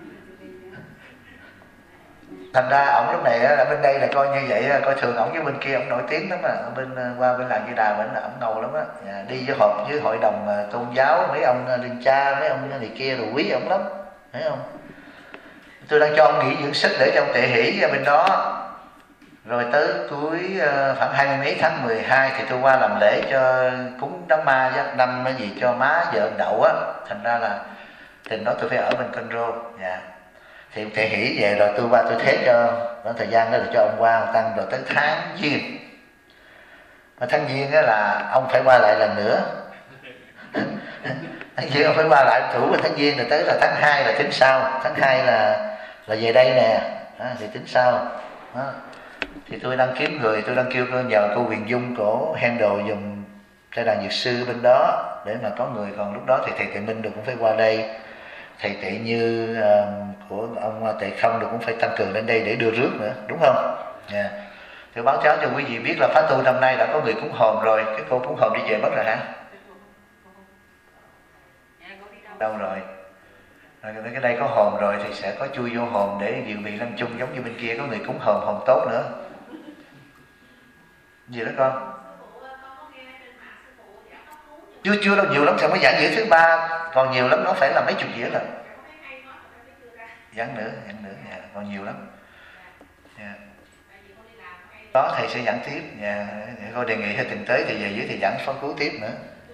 Thành ra ổng lúc này ở bên đây là coi như vậy, coi thường ổng, với bên kia ổng nổi tiếng lắm á. Bên qua bên làng Di Đà bên là ổng ngầu lắm á. Đi với họp với hội đồng tôn giáo, mấy ông Linh Cha, mấy ông này kia rồi quý ổng lắm, thấy không? Tôi đang cho ông nghỉ dưỡng sức để cho ông tệ hỷ ra bên đó. Rồi tới cuối khoảng 20 mấy tháng 12 thì tôi qua làm lễ cho cúng đám ma giác năm cái gì cho má vợ Đậu á. Thành ra là trình đó tôi phải ở bên Conro. Thì Thầy Hỷ về rồi tôi qua tôi thế cho khoảng thời gian đó là cho ông qua ông Tăng. Rồi tới tháng Giêng, mà tháng Giêng á là ông phải qua lại lần nữa. Tháng Giêng ông phải qua lại thủ của tháng Giêng, rồi tới là tháng 2 là tính sau. Tháng 2 là về đây nè, thì tính sau đó. Thì tôi đang kiếm người, tôi đang kêu nhờ cô Huyền Dung cổ handle dùm Trai Đàn Dược Sư bên đó để mà có người. Còn lúc đó thì thầy Tệ Minh được cũng phải qua đây, thầy Tệ Như của ông Tệ Không được cũng phải tăng cường lên đây để đưa rước nữa, đúng không? Tôi báo cáo cho quý vị biết là khóa tu năm nay đã có người cúng hòm rồi. Cái cô cúng hòm đi về mất rồi hả? Đâu rồi? Cái đây có hòm rồi thì sẽ có chui vô hòm để dự bị lâm chung, giống như bên kia có người cúng hòm tốt nữa. Gì đó con? Chưa đâu, nhiều lắm, sao mới giảng dĩa thứ 3, còn nhiều lắm, nó phải là mấy chục dĩa rồi. Giảng nữa, còn nhiều lắm. Đó thầy sẽ giảng tiếp. Cô đề nghị theo tình tới thì về dưới thì giảng phân cứu tiếp nữa.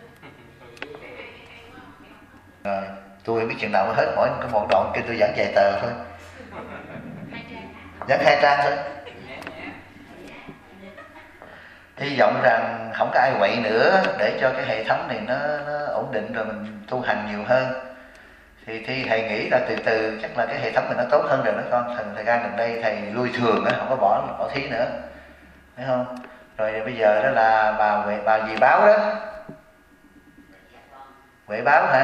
Rồi tôi biết chừng nào mới hết, mỗi cái một đoạn kia tôi giảng vài tờ thôi, giảng 2 trang thôi. Hy vọng rằng không có ai quậy nữa để cho cái hệ thống này nó ổn định rồi mình tu hành nhiều hơn. Thì thầy nghĩ là từ từ chắc là cái hệ thống này nó tốt hơn rồi đó con. Thời gian gần đây thầy lui thường á, không có bỏ thí nữa, thấy không? Rồi bây giờ đó là bà gì báo đó, Huệ báo hả?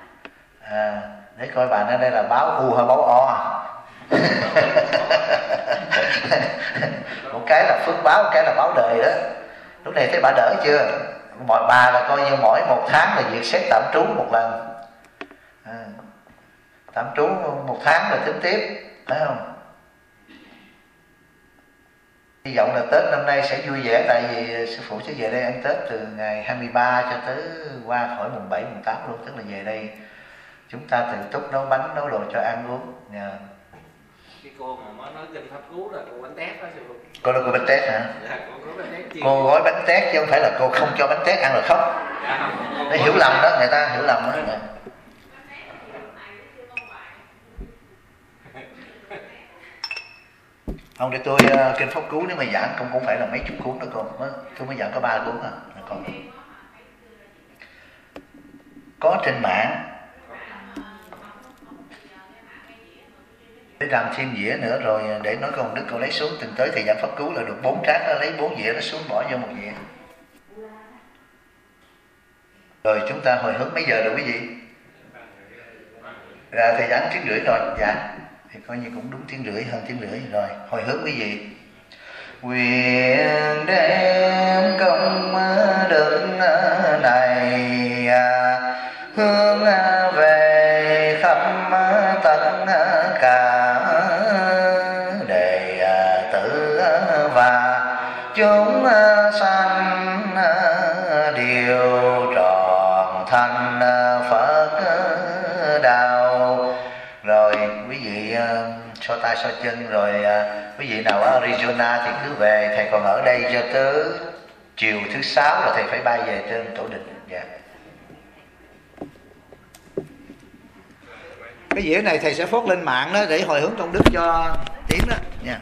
Để coi bà ở đây là báo U hay báo O. Một cái là phước báo, một cái là báo đời đó. Lúc này thấy bà đỡ chưa? Bà là coi như mỗi một tháng là việc xét tạm trú một lần. Tạm trú một tháng là tính tiếp, thấy không? Hy vọng là Tết năm nay sẽ vui vẻ, tại vì sư phụ sẽ về đây ăn Tết từ ngày 23 cho tới qua khỏi mùng 7, mùng 8 luôn, tức là về đây chúng ta tự túc nấu bánh, nấu đồ cho ăn uống. Cái cô mà mới nói kinh pháp cứu là cô bánh tét đó sư phụ. Cô là cô bánh tét hả? Dạ, cô gói bánh tét chứ không phải là cô không cho bánh tét ăn là khóc. Nó hiểu lầm đó, người ta hiểu lầm đó. Không, để tôi kinh pháp cứu nếu mà giảng cũng phải là mấy chục cuốn đó con. Tôi mới giảng có 3 cuốn à. Còn có trên mạng để làm thêm dĩa nữa, rồi để nói con Đức con lấy xuống từng tới thời gian pháp cứu là được 4 trát đó, lấy 4 dĩa nó xuống bỏ vô một dĩa. Rồi chúng ta hồi hướng mấy giờ rồi quý vị? Là thời gian 1,5 tiếng rồi. Dạ, thì coi như cũng đúng 1,5 tiếng, hơn 1,5 tiếng rồi. Hồi hướng quý vị. Nguyện đem công đức này hướng về khắp tất cả đệ tử và chúng sanh đều tròn thành Phật đạo. Rồi quý vị so tay so chân, rồi quý vị nào ở Arizona thì cứ về, thầy còn ở đây cho tới chiều thứ 6 là thầy phải bay về trên Tổ Đình. Dạ. Cái dĩa này thầy sẽ phốt lên mạng đó để hồi hướng công đức cho Tiến đó nha.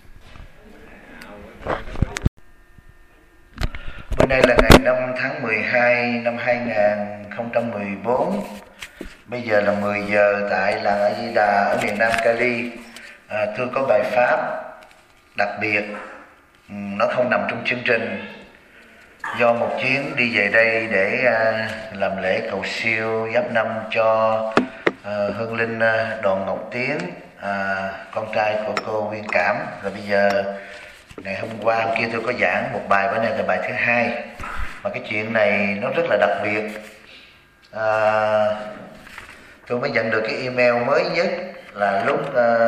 Bữa nay là ngày 5 tháng 12 năm 2014. Bây giờ là 10 giờ tại làng A Di Đà ở miền Nam Cali. Tôi có bài pháp đặc biệt, nó không nằm trong chương trình, do một chuyến đi về đây để làm lễ cầu siêu giáp năm cho hương linh Đoàn Ngọc Tiến, con trai của cô Nguyên Cảm. Rồi bây giờ ngày hôm qua hôm kia tôi có giảng một bài, bữa nay là bài thứ 2. Mà cái chuyện này nó rất là đặc biệt. Tôi mới nhận được cái email mới nhất là lúc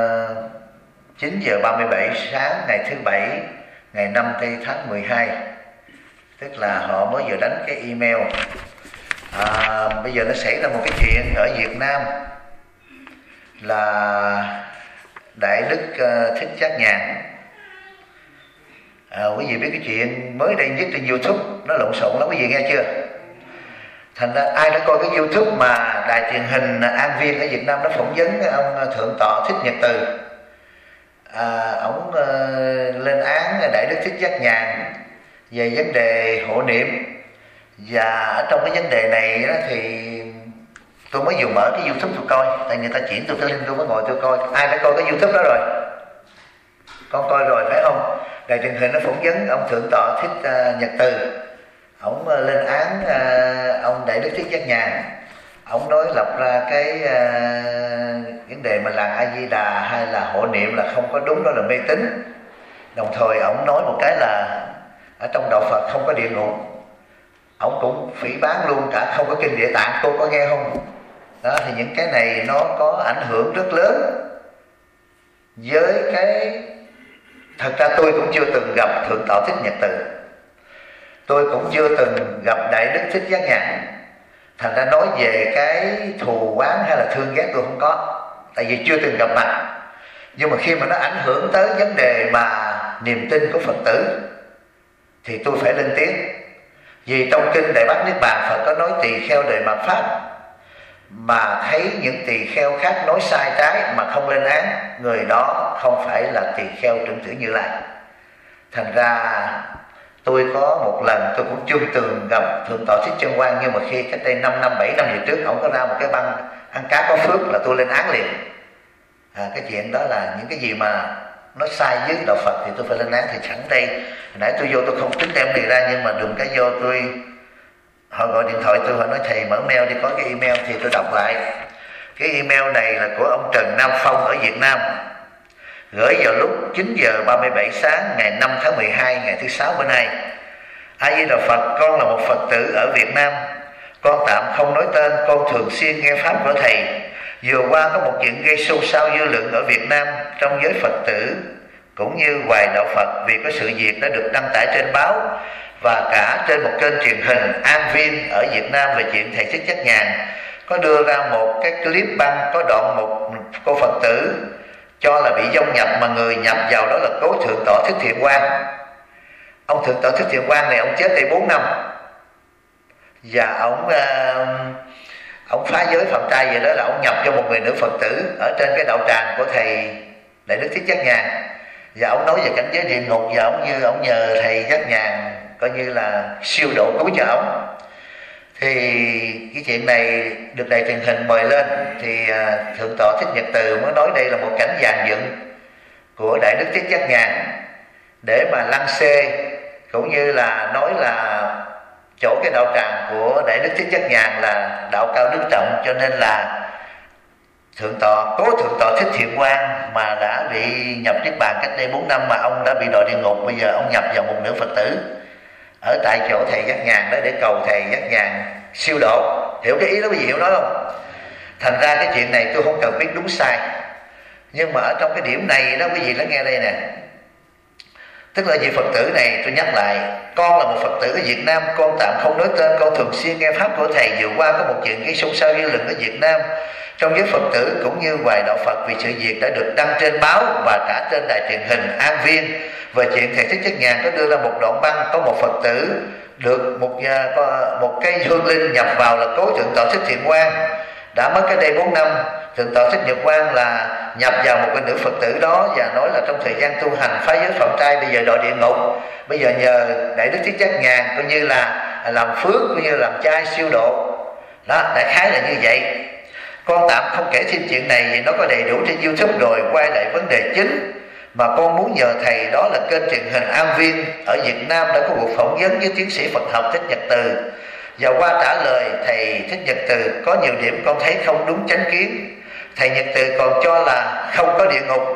9 giờ 37 sáng ngày thứ Bảy, ngày 5 tháng 12. Tức là họ mới vừa đánh cái email. Bây giờ nó xảy ra một cái chuyện ở Việt Nam là Đại Đức Thích Giác Nhàn. Quý vị biết cái chuyện mới đây nhất trên YouTube, nó lộn xộn lắm, quý vị nghe chưa? Thành ra ai đã coi cái YouTube mà đài truyền hình An Viên ở Việt Nam nó phỏng vấn ông Thượng tọa Thích Nhật Từ, ổng lên án Đại Đức Thích Giác Nhàn về vấn đề hộ niệm. Và ở trong cái vấn đề này đó thì tôi mới vừa mở cái YouTube tôi coi, tại người ta chuyển tôi tới link tôi mới ngồi tôi coi. Ai đã coi cái YouTube đó rồi? Con coi rồi phải không? Đài truyền hình nó phỏng vấn ông Thượng tọa Thích Nhật Từ, ổng lên án ông Đại Đức Thích Giác Nhàn. Ổng nói lập ra cái vấn đề mà làng A Di Đà hay là hộ niệm là không có đúng, đó là mê tín. Đồng thời ổng nói một cái là ở trong đạo Phật không có địa ngục. Ổng cũng phỉ báng luôn cả không có kinh Địa Tạng, cô có nghe không? Đó, thì những cái này nó có ảnh hưởng rất lớn với cái... Thật ra tôi cũng chưa từng gặp Thượng tọa Thích Nhật Từ, tôi cũng chưa từng gặp Đại Đức Thích Giác Nhàn. Thành ra nói về cái thù oán hay là thương ghét tôi không có, tại vì chưa từng gặp mặt. Nhưng mà khi mà nó ảnh hưởng tới vấn đề mà niềm tin của Phật tử thì tôi phải lên tiếng. Vì trong kinh Đại Bát Niết Bàn, Phật có nói tỳ kheo đời mạt Pháp mà thấy những tỳ kheo khác nói sai trái mà không lên án, người đó không phải là tỳ kheo trưởng tử Như Lai. Thành ra Tôi có một lần tôi cũng chung tường gặp Thượng tọa Thích Chân Quang, nhưng mà khi cách đây 5 năm 7 năm về trước ông có ra một cái băng ăn cá có phước là tôi lên án liền. Cái chuyện đó là những cái gì mà nó sai với đạo Phật thì tôi phải lên án. Thì sẵn đây hồi nãy tôi vô tôi không tính đem này ra, nhưng mà đừng cái vô tôi họ gọi điện thoại tôi, họ nói thầy mở mail đi, có cái email thì tôi đọc lại. Cái email này là của ông Trần Nam Phong ở Việt Nam, gửi vào lúc 9 giờ 37 sáng ngày 5 tháng 12 ngày thứ Sáu bữa nay. A Di Đà Phật, con là một Phật tử ở Việt Nam. Con tạm không nói tên, con thường xuyên nghe pháp của thầy. Vừa qua có một chuyện gây xôn xao dư luận ở Việt Nam trong giới Phật tử cũng như ngoài đạo Phật, vì có sự việc đã được đăng tải trên báo và cả trên một kênh truyền hình An Viên ở Việt Nam về chuyện thầy Thích Nhất Nhàn có đưa ra một cái clip băng có đoạn một cô Phật tử cho là bị vong nhập, mà người nhập vào đó là cố Thượng tọa Thích Thiện Quang. Ông Thượng tọa Thích Thiện Quang này ông chết đây 4 năm và ông phá giới phạm trai vậy đó, là ông nhập cho một người nữ Phật tử ở trên cái đạo tràng của thầy Đại Đức Thích Giác Nhàn, và ông nói về cảnh giới địa ngục, và ông nhờ thầy Giác Nhàn coi như là siêu độ cứu cho ông. Thì cái chuyện này được đài truyền hình mời lên thì Thượng tọa Thích Nhật Từ mới nói đây là một cảnh dàn dựng của Đại Đức Thích Giác Nhàn để mà lăng xê, cũng như là nói là chỗ cái đạo tràng của Đại Đức Thích Giác Nhàn là đạo cao đức trọng, cho nên là cố Thượng tọa Thích Thiện Quang mà đã bị nhập niết bàn cách đây 4 năm, mà ông đã bị đọa địa ngục, bây giờ ông nhập vào một nữ Phật tử ở tại chỗ thầy Giác Nhàn đó để cầu thầy Giác Nhàn siêu độ. Hiểu cái ý đó quý vị hiểu nói không? Thành ra cái chuyện này tôi không cần biết đúng sai, nhưng mà ở trong cái điểm này đó quý vị lắng nghe đây nè. Tức là vị Phật tử này, tôi nhắc lại, con là một Phật tử ở Việt Nam, con tạm không nói tên, con thường xuyên nghe pháp của thầy. Vừa qua có một chuyện gây xôn xao dư luận ở Việt Nam trong giới Phật tử cũng như ngoài đạo Phật, vì sự việc đã được đăng trên báo và cả trên đài truyền hình An Viên về chuyện thầy Thích Nhất Nhàn có đưa ra một đoạn băng có một Phật tử được một cái hương linh nhập vào là cố Thượng tọa Thích Thiện Quang, đã mất cái đây 4 năm. Thượng tọa Thích Nhật Quang là nhập vào một cái nữ Phật tử đó và nói là trong thời gian tu hành phá giới phạm trai, bây giờ đọa địa ngục, bây giờ nhờ Đại Đức Thích Giác Nhàn coi như là làm phước, coi như là làm trai siêu độ đó, đại khái là như vậy. Con tạm không kể thêm chuyện này vì nó có đầy đủ trên YouTube rồi. Quay lại vấn đề chính mà con muốn nhờ thầy, đó là kênh truyền hình An Viên ở Việt Nam đã có cuộc phỏng vấn với tiến sĩ Phật học Thích Nhật Từ, và qua trả lời thầy Thích Nhật Từ có nhiều điểm con thấy không đúng chánh kiến. Thầy Nhật Từ còn cho là không có địa ngục,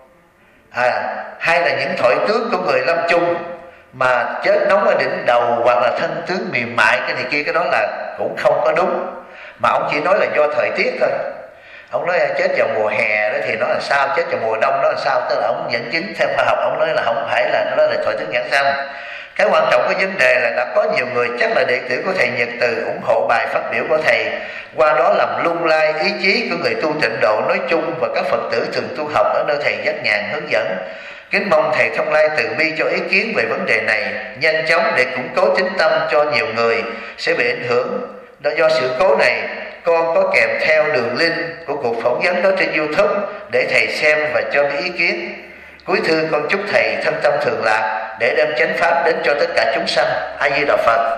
hay là những thoại tướng của người lâm chung mà chết nóng ở đỉnh đầu hoặc là thân tướng mềm mại cái này kia, cái đó là cũng không có đúng, mà ông chỉ nói là do thời tiết thôi. Ông nói chết vào mùa hè đó thì nó là sao, chết vào mùa đông nó là sao, tức là ông dẫn chứng theo khoa học, ông nói là không phải là nó là thoại tướng nhãn xanh. Cái quan trọng cái vấn đề là đã có nhiều người chắc là đệ tử của thầy Nhật Từ ủng hộ bài phát biểu của thầy, qua đó làm lung lay ý chí của người tu tịnh độ nói chung và các Phật tử thường tu học ở nơi thầy Giác Nhàn hướng dẫn. Kính mong thầy thông lai từ bi cho ý kiến về vấn đề này nhanh chóng để củng cố tín tâm cho nhiều người sẽ bị ảnh hưởng. Do sự cố này, con có kèm theo đường link của cuộc phỏng vấn đó trên YouTube để thầy xem và cho ý kiến. Cuối thư con chúc thầy thân tâm thường lạc để đem chánh pháp đến cho tất cả chúng sanh. A Di Đà Phật.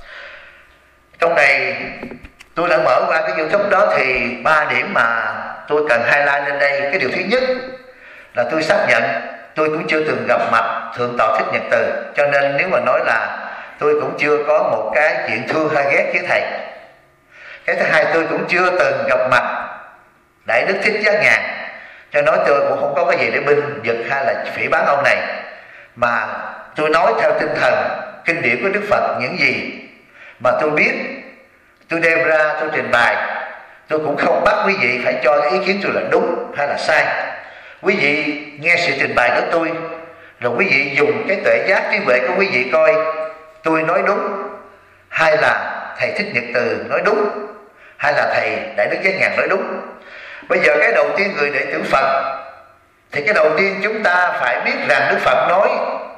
Trong này tôi đã mở qua cái YouTube đó thì 3 điểm mà tôi cần highlight lên đây. Cái điều thứ nhất là tôi xác nhận tôi cũng chưa từng gặp mặt Thượng tọa Thích Nhật Từ, cho nên nếu mà nói là tôi cũng chưa có một cái chuyện thương hay ghét với thầy. Cái thứ hai, tôi cũng chưa từng gặp mặt Đại Đức Thích Giác Nhàn, cho nói tôi cũng không có cái gì để binh vực hay là phỉ báng ông này, mà tôi nói theo tinh thần kinh điển của Đức Phật. Những gì mà tôi biết tôi đem ra tôi trình bày, tôi cũng không bắt quý vị phải cho cái ý kiến tôi là đúng hay là sai. Quý vị nghe sự trình bày của tôi rồi quý vị dùng cái tuệ giác trí huệ của quý vị coi tôi nói đúng hay là thầy Thích Nhật Từ nói đúng hay là thầy Đại Đức Giác Nhàn nói đúng. Bây giờ cái đầu tiên người đệ tử Phật thì cái đầu tiên chúng ta phải biết rằng Đức Phật nói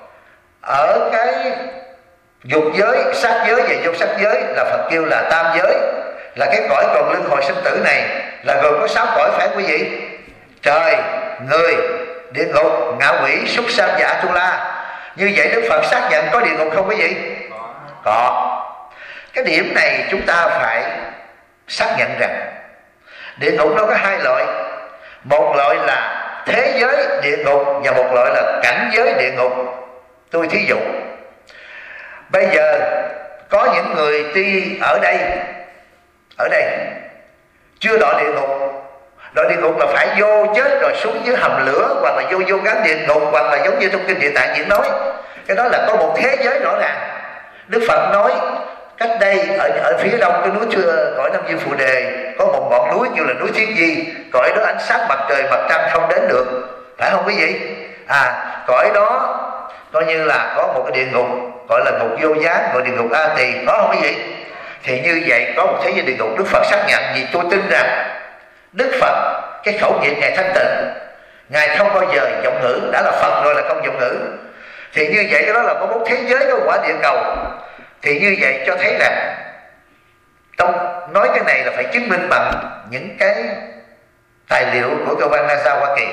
ở cái dục giới, sát giới và vô sắc giới là Phật kêu là tam giới, là cái cõi còn luân hồi sinh tử này là gồm có 6 cõi, phải quý vị? Trời, người, địa ngục, ngạ quỷ, súc sanh và Atula. Như vậy Đức Phật xác nhận có địa ngục không quý vị? Có. Cái điểm này chúng ta phải xác nhận rằng địa ngục nó có hai loại. Một loại là thế giới địa ngục và một loại là cảnh giới địa ngục. Tôi thí dụ, bây giờ có những người tuy ở đây chưa đọa địa ngục. Đọa địa ngục là phải vô chết rồi xuống dưới hầm lửa, hoặc là vô gánh địa ngục, hoặc là giống như trong kinh Địa Tạng diễn nói. Cái đó là có một thế giới rõ ràng. Đức Phật nói cách đây ở phía đông cái núi cõi Nam Dương Phù Đề có một ngọn núi như là núi Thiên Di. Cõi đó ánh sáng mặt trời mặt trăng không đến được, phải không quý vị? Cõi đó coi như là có một cái địa ngục gọi là ngục vô gián, gọi địa ngục A Tỳ, có không quý vị? Thì như vậy có một thế giới địa ngục. Đức Phật xác nhận vì tôi tin rằng Đức Phật cái khẩu nghiệp Ngài thanh tịnh, Ngài không bao giờ giọng ngữ, đã là Phật rồi là không giọng ngữ. Thì như vậy cái đó là có một thế giới có quả địa cầu. Thì như vậy cho thấy rằng trong nói cái này là phải chứng minh bằng những cái tài liệu của cơ quan NASA Hoa Kỳ.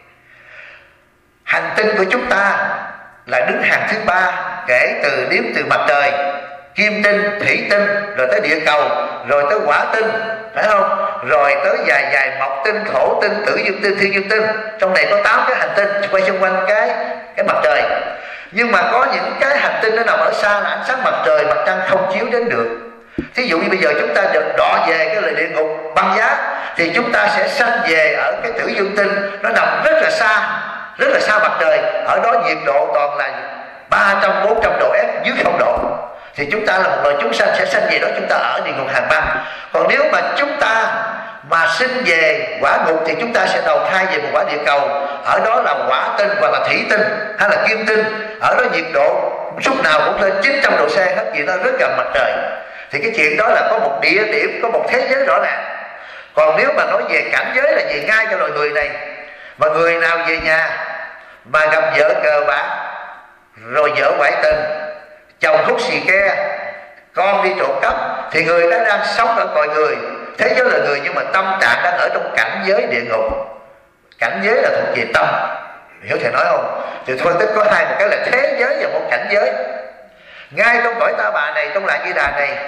Hành tinh của chúng ta là đứng hàng thứ 3 kể từ đếm từ mặt trời, kim tinh, thủy tinh, rồi tới địa cầu, rồi tới hỏa tinh, phải không? Rồi tới dài mộc tinh, thổ tinh, tử dương tinh, thiên dương tinh. Trong này có 8 cái hành tinh quay xung quanh cái mặt trời. Nhưng mà có những cái hành tinh nó nằm ở xa là ánh sáng mặt trời, mặt trăng không chiếu đến được. Thí dụ như bây giờ chúng ta được đọ về cái lời địa ngục băng giá, thì chúng ta sẽ sanh về ở cái tử dương tinh, nó nằm rất là xa mặt trời. Ở đó nhiệt độ toàn là 300-400 độ F, dưới 0 độ. Thì chúng ta là một loài chúng sanh sẽ sanh về đó, chúng ta ở địa ngục hàng băng. Còn nếu mà chúng ta mà sinh về quả ngục thì chúng ta sẽ đầu thai về một quả địa cầu. Ở đó là hỏa tinh hoặc là thủy tinh hay là kim tinh. Ở đó nhiệt độ lúc nào cũng lên 900 độ C hết, vì nó rất gần mặt trời. Thì cái chuyện đó là có một địa điểm, có một thế giới rõ ràng. Còn nếu mà nói về cảnh giới là về ngay cho loài người này. Mà người nào về nhà mà gặp vợ cờ bạc, rồi vợ ngoại tình, chồng hút xì ke, con đi trộm cắp, thì người đó đang sống ở cõi người. Thế giới là người nhưng mà tâm trạng đang ở trong cảnh giới địa ngục. Cảnh giới là thuộc về tâm, hiểu thầy nói không? Thì phân tích có hai, một cái là thế giới và một cảnh giới. Ngay trong cõi Ta Bà này, trong Lạng Di Đà này,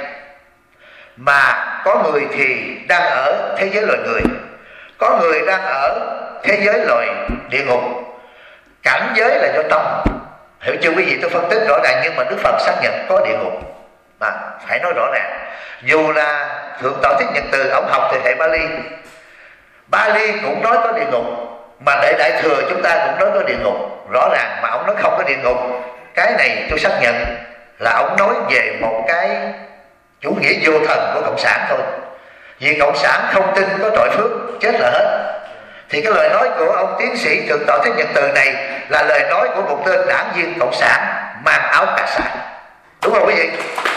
mà có người thì đang ở thế giới loài người, có người đang ở thế giới loài địa ngục. Cảnh giới là do tâm, hiểu chưa quý vị? Tôi phân tích rõ ràng, nhưng mà Đức Phật xác nhận có địa ngục, mà phải nói rõ ràng. Dù là Thượng tọa Thích Nhật Từ, ông học thì thầy Bali cũng nói có địa ngục, mà để Đại Thừa chúng ta cũng nói có địa ngục rõ ràng, mà ông nói không có địa ngục. Cái này tôi xác nhận là ông nói về một cái chủ nghĩa vô thần của Cộng sản thôi. Vì Cộng sản không tin có tội phước, chết là hết. Thì cái lời nói của ông tiến sĩ Thượng tọa Thích Nhật Từ này là lời nói của một tên đảng viên Cộng sản mang áo cà sa, đúng không quý vị?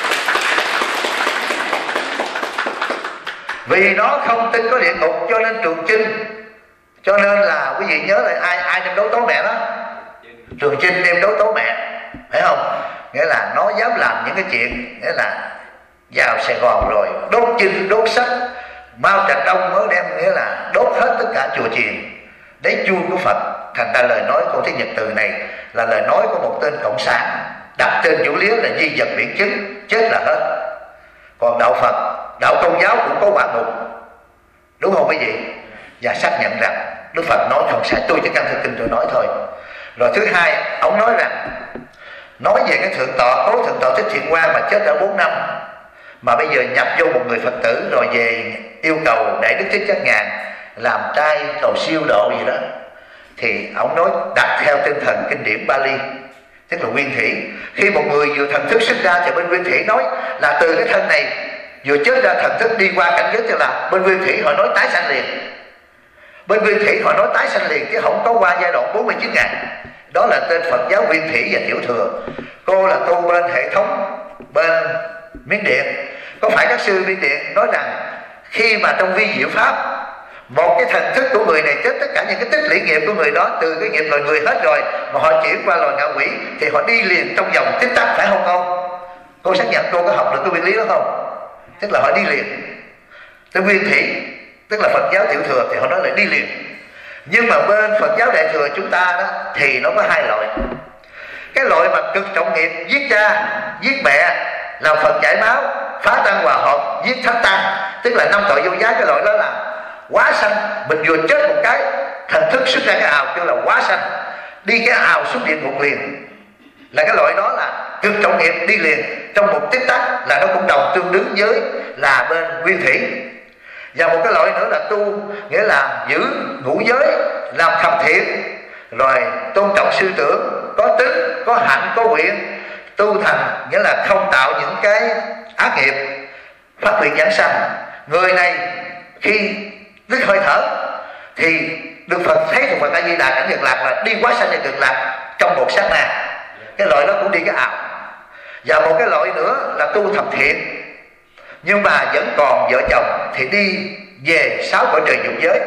Vì nó không tin có địa ngục cho nên Trường Chinh, cho nên là quý vị nhớ lại ai đem đấu tố mẹ đó? Trường Chinh đem đấu tố mẹ, phải không? Nghĩa là nó dám làm những cái chuyện, nghĩa là vào Sài Gòn rồi đốt Chinh, đốt sách. Mao Trạch Đông mới đem, nghĩa là đốt hết tất cả chùa chiền đấy chuông của Phật. Thành ra lời nói của Thích Nhật Từ này là lời nói của một tên cộng sản đặt trên chủ lý là di vật biển chứng, chết là hết. Còn đạo Phật, đạo Công giáo cũng có quả ngục, đúng không quý vị? Và xác nhận rằng Đức Phật nói không sai, tôi chỉ căn thư kinh tôi nói thôi. Rồi thứ hai, ông nói rằng, nói về cái Thượng tọa, cố Thượng tọa Thích Thiện Quang mà chết đã 4 năm, mà bây giờ nhập vô một người Phật tử, rồi về yêu cầu Đại Đức Thích Giác Ngàn làm trai cầu siêu độ gì đó. Thì ông nói đặt theo tinh thần kinh điển Bali, tức là nguyên thủy. Khi một người vừa thần thức xuất ra thì bên nguyên thủy nói là từ cái thân này vừa chết ra, thần thức đi qua cảnh giới, tức là bên nguyên thủy họ nói tái sanh liền. Bên nguyên thủy họ nói tái sanh liền chứ không có qua giai đoạn 49 ngày. Đó là tên Phật giáo Nguyên Thủy và Tiểu Thừa. Cô là tu bên hệ thống bên Miến Điện. Có phải các sư Miến Điện nói rằng khi mà trong vi diệu pháp, một cái thần thức của người này chết, tất cả những cái tích lũy nghiệp của người đó từ cái nghiệp loài người hết rồi, mà họ chuyển qua loài ngạ quỷ thì họ đi liền trong vòng tích tắc, phải không cô? Cô xác nhận cô có học được cái nguyên lý đó không? Tức là họ đi liền. Tới Nguyên Thủy, tức là Phật giáo Tiểu Thừa thì họ nói là đi liền. Nhưng mà bên Phật giáo Đại Thừa chúng ta đó thì nó có hai loại. Cái loại mà cực trọng nghiệp, giết cha, giết mẹ, làm Phật chảy máu, phá tăng hòa hợp, giết thánh tăng, tức là 5 tội vô giá. Cái loại đó là quá sanh. Mình vừa chết một cái, thần thức xuất ra cái ào kêu là quá sanh, đi cái ào xuống địa ngục liền. Là cái loại đó là cực trọng nghiệp, đi liền trong một tích tắc, là nó cũng đồng tương ứng với là bên nguyên thủy. Và một cái loại nữa là tu, nghĩa là giữ ngũ giới, làm thầm thiện, rồi tôn trọng sư tưởng, có đức, có hạnh, có nguyện, tu thành, nghĩa là không tạo những cái ác nghiệp, phát nguyện giảng sanh. Người này khi đứt hơi thở thì Đức Phật thấy Phật A Di Đà cảnh Cực Lạc là đi quá sanh về Cực Lạc trong một sát na. Cái loại đó cũng đi cái ảo. Và một cái loại nữa là tu thập thiện, nhưng mà vẫn còn vợ chồng thì đi về 6 cõi trời dục giới.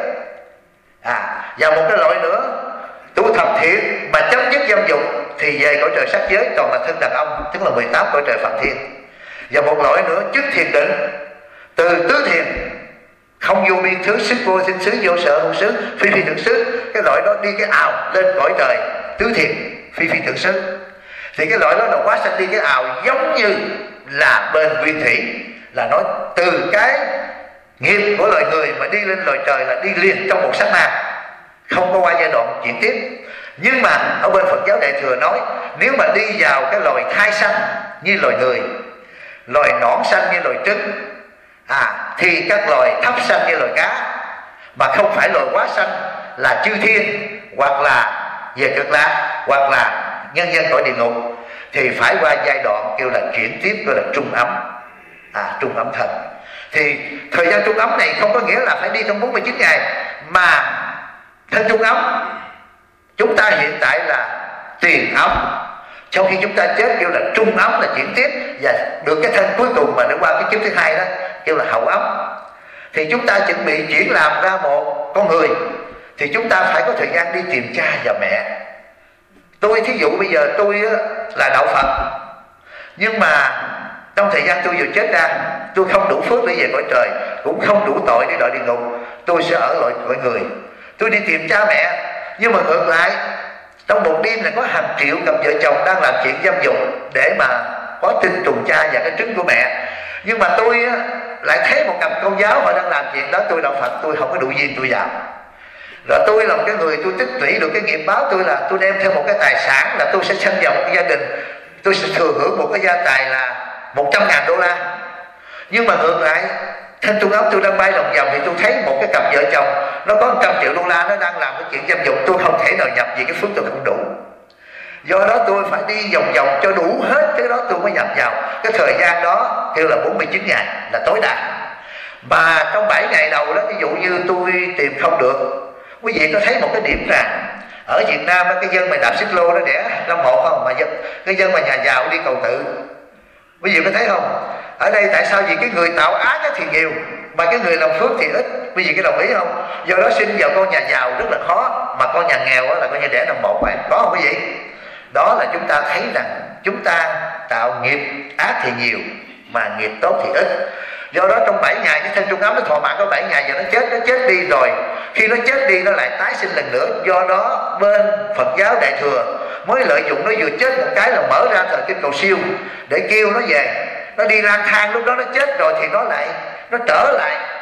Và một cái loại nữa tu thập thiện mà chấm dứt dâm dục thì về cõi trời sắc giới, còn là thân đàn ông, tức là 18 cõi trời Phạm Thiên. Và một loại nữa trước thiền định, từ tứ thiền, không vô biên thứ, sức vô sinh xứ, vô sợ hữu xứ, phi phi thượng xứ. Cái loại đó đi cái ào lên cõi trời tứ thiền, phi phi thượng xứ. Thì cái loại đó là quá sanh đi cái ào giống như là bên nguyên thủy, là nói từ cái nghiệp của loài người mà đi lên loài trời là đi liền trong một sát na, không có qua giai đoạn chuyển tiếp. Nhưng mà ở bên Phật giáo Đại Thừa nói, nếu mà đi vào cái loài thai sanh như loài người, loài nõn sanh như loài trứng, thì các loài thấp sanh như loài cá, mà không phải loài quá sanh là chư thiên, hoặc là về Cực Lạc, hoặc là nhân dân cõi địa ngục, thì phải qua giai đoạn kêu là chuyển tiếp, gọi là trung ấm, trung ấm thần. Thì thời gian trung ấm này không có nghĩa là phải đi trong 49 ngày, mà thân trung ấm chúng ta hiện tại là tiền ấm, trong khi chúng ta chết kêu là trung ấm, là chuyển tiếp, và được cái thân cuối cùng mà nó qua cái kiếp thứ hai đó kêu là hậu ấm. Thì chúng ta chuẩn bị chuyển làm ra một con người, thì chúng ta phải có thời gian đi tìm cha và mẹ. Tôi thí dụ bây giờ tôi là đạo Phật, nhưng mà trong thời gian tôi vừa chết ra, tôi không đủ phước để về cõi trời, cũng không đủ tội để đọa địa ngục, tôi sẽ ở lại cõi người, tôi đi tìm cha mẹ. Nhưng mà ngược lại, trong một đêm là có hàng triệu cặp vợ chồng đang làm chuyện dâm dục để mà có tinh trùng cha và cái trứng của mẹ. Nhưng mà tôi lại thấy một cặp công giáo họ đang làm chuyện đó, tôi đạo Phật, tôi không có đủ duyên tôi vào. Rồi tôi là một cái người, tôi tích lũy được cái nghiệp báo, tôi là tôi đem theo một cái tài sản, là tôi sẽ sinh vào một cái gia đình, tôi sẽ thừa hưởng một cái gia tài là 100.000 đô la. Nhưng mà ngược lại, thân trung ấm tôi đang bay lòng vòng, thì tôi thấy một cái cặp vợ chồng nó có 100 triệu đô la, nó đang làm cái chuyện dâm dục, tôi không thể nào nhập vì cái phước tôi không đủ. Do đó tôi phải đi vòng vòng cho đủ hết cái đó tôi mới nhập vào. Cái thời gian đó kêu là 49 ngày là tối đa. Mà trong 7 ngày đầu đó, ví dụ như tôi tìm không được, quý vị có thấy một cái điểm rằng ở Việt Nam cái dân mà đạp xích lô nó đẻ 5-1 không, mà cái dân mà nhà giàu đi cầu tự, quý vị có thấy không? Ở đây tại sao? Vì cái người tạo ác thì nhiều, mà cái người làm phước thì ít. Quý vị có đồng ý không? Do đó sinh vào con nhà giàu rất là khó, mà con nhà nghèo là coi như đẻ 5-1 này, có không quý vị? Đó là chúng ta thấy rằng chúng ta tạo nghiệp ác thì nhiều, mà nghiệp tốt thì ít. Do đó trong 7 ngày cái thân trung ấm nó thọ mạng có 7 ngày, và nó chết đi rồi. Khi nó chết đi nó lại tái sinh lần nữa. Do đó bên Phật giáo Đại Thừa mới lợi dụng nó vừa chết một cái là mở ra thời kinh cầu siêu để kêu nó về. Nó đi lang thang, lúc đó nó chết rồi thì nó trở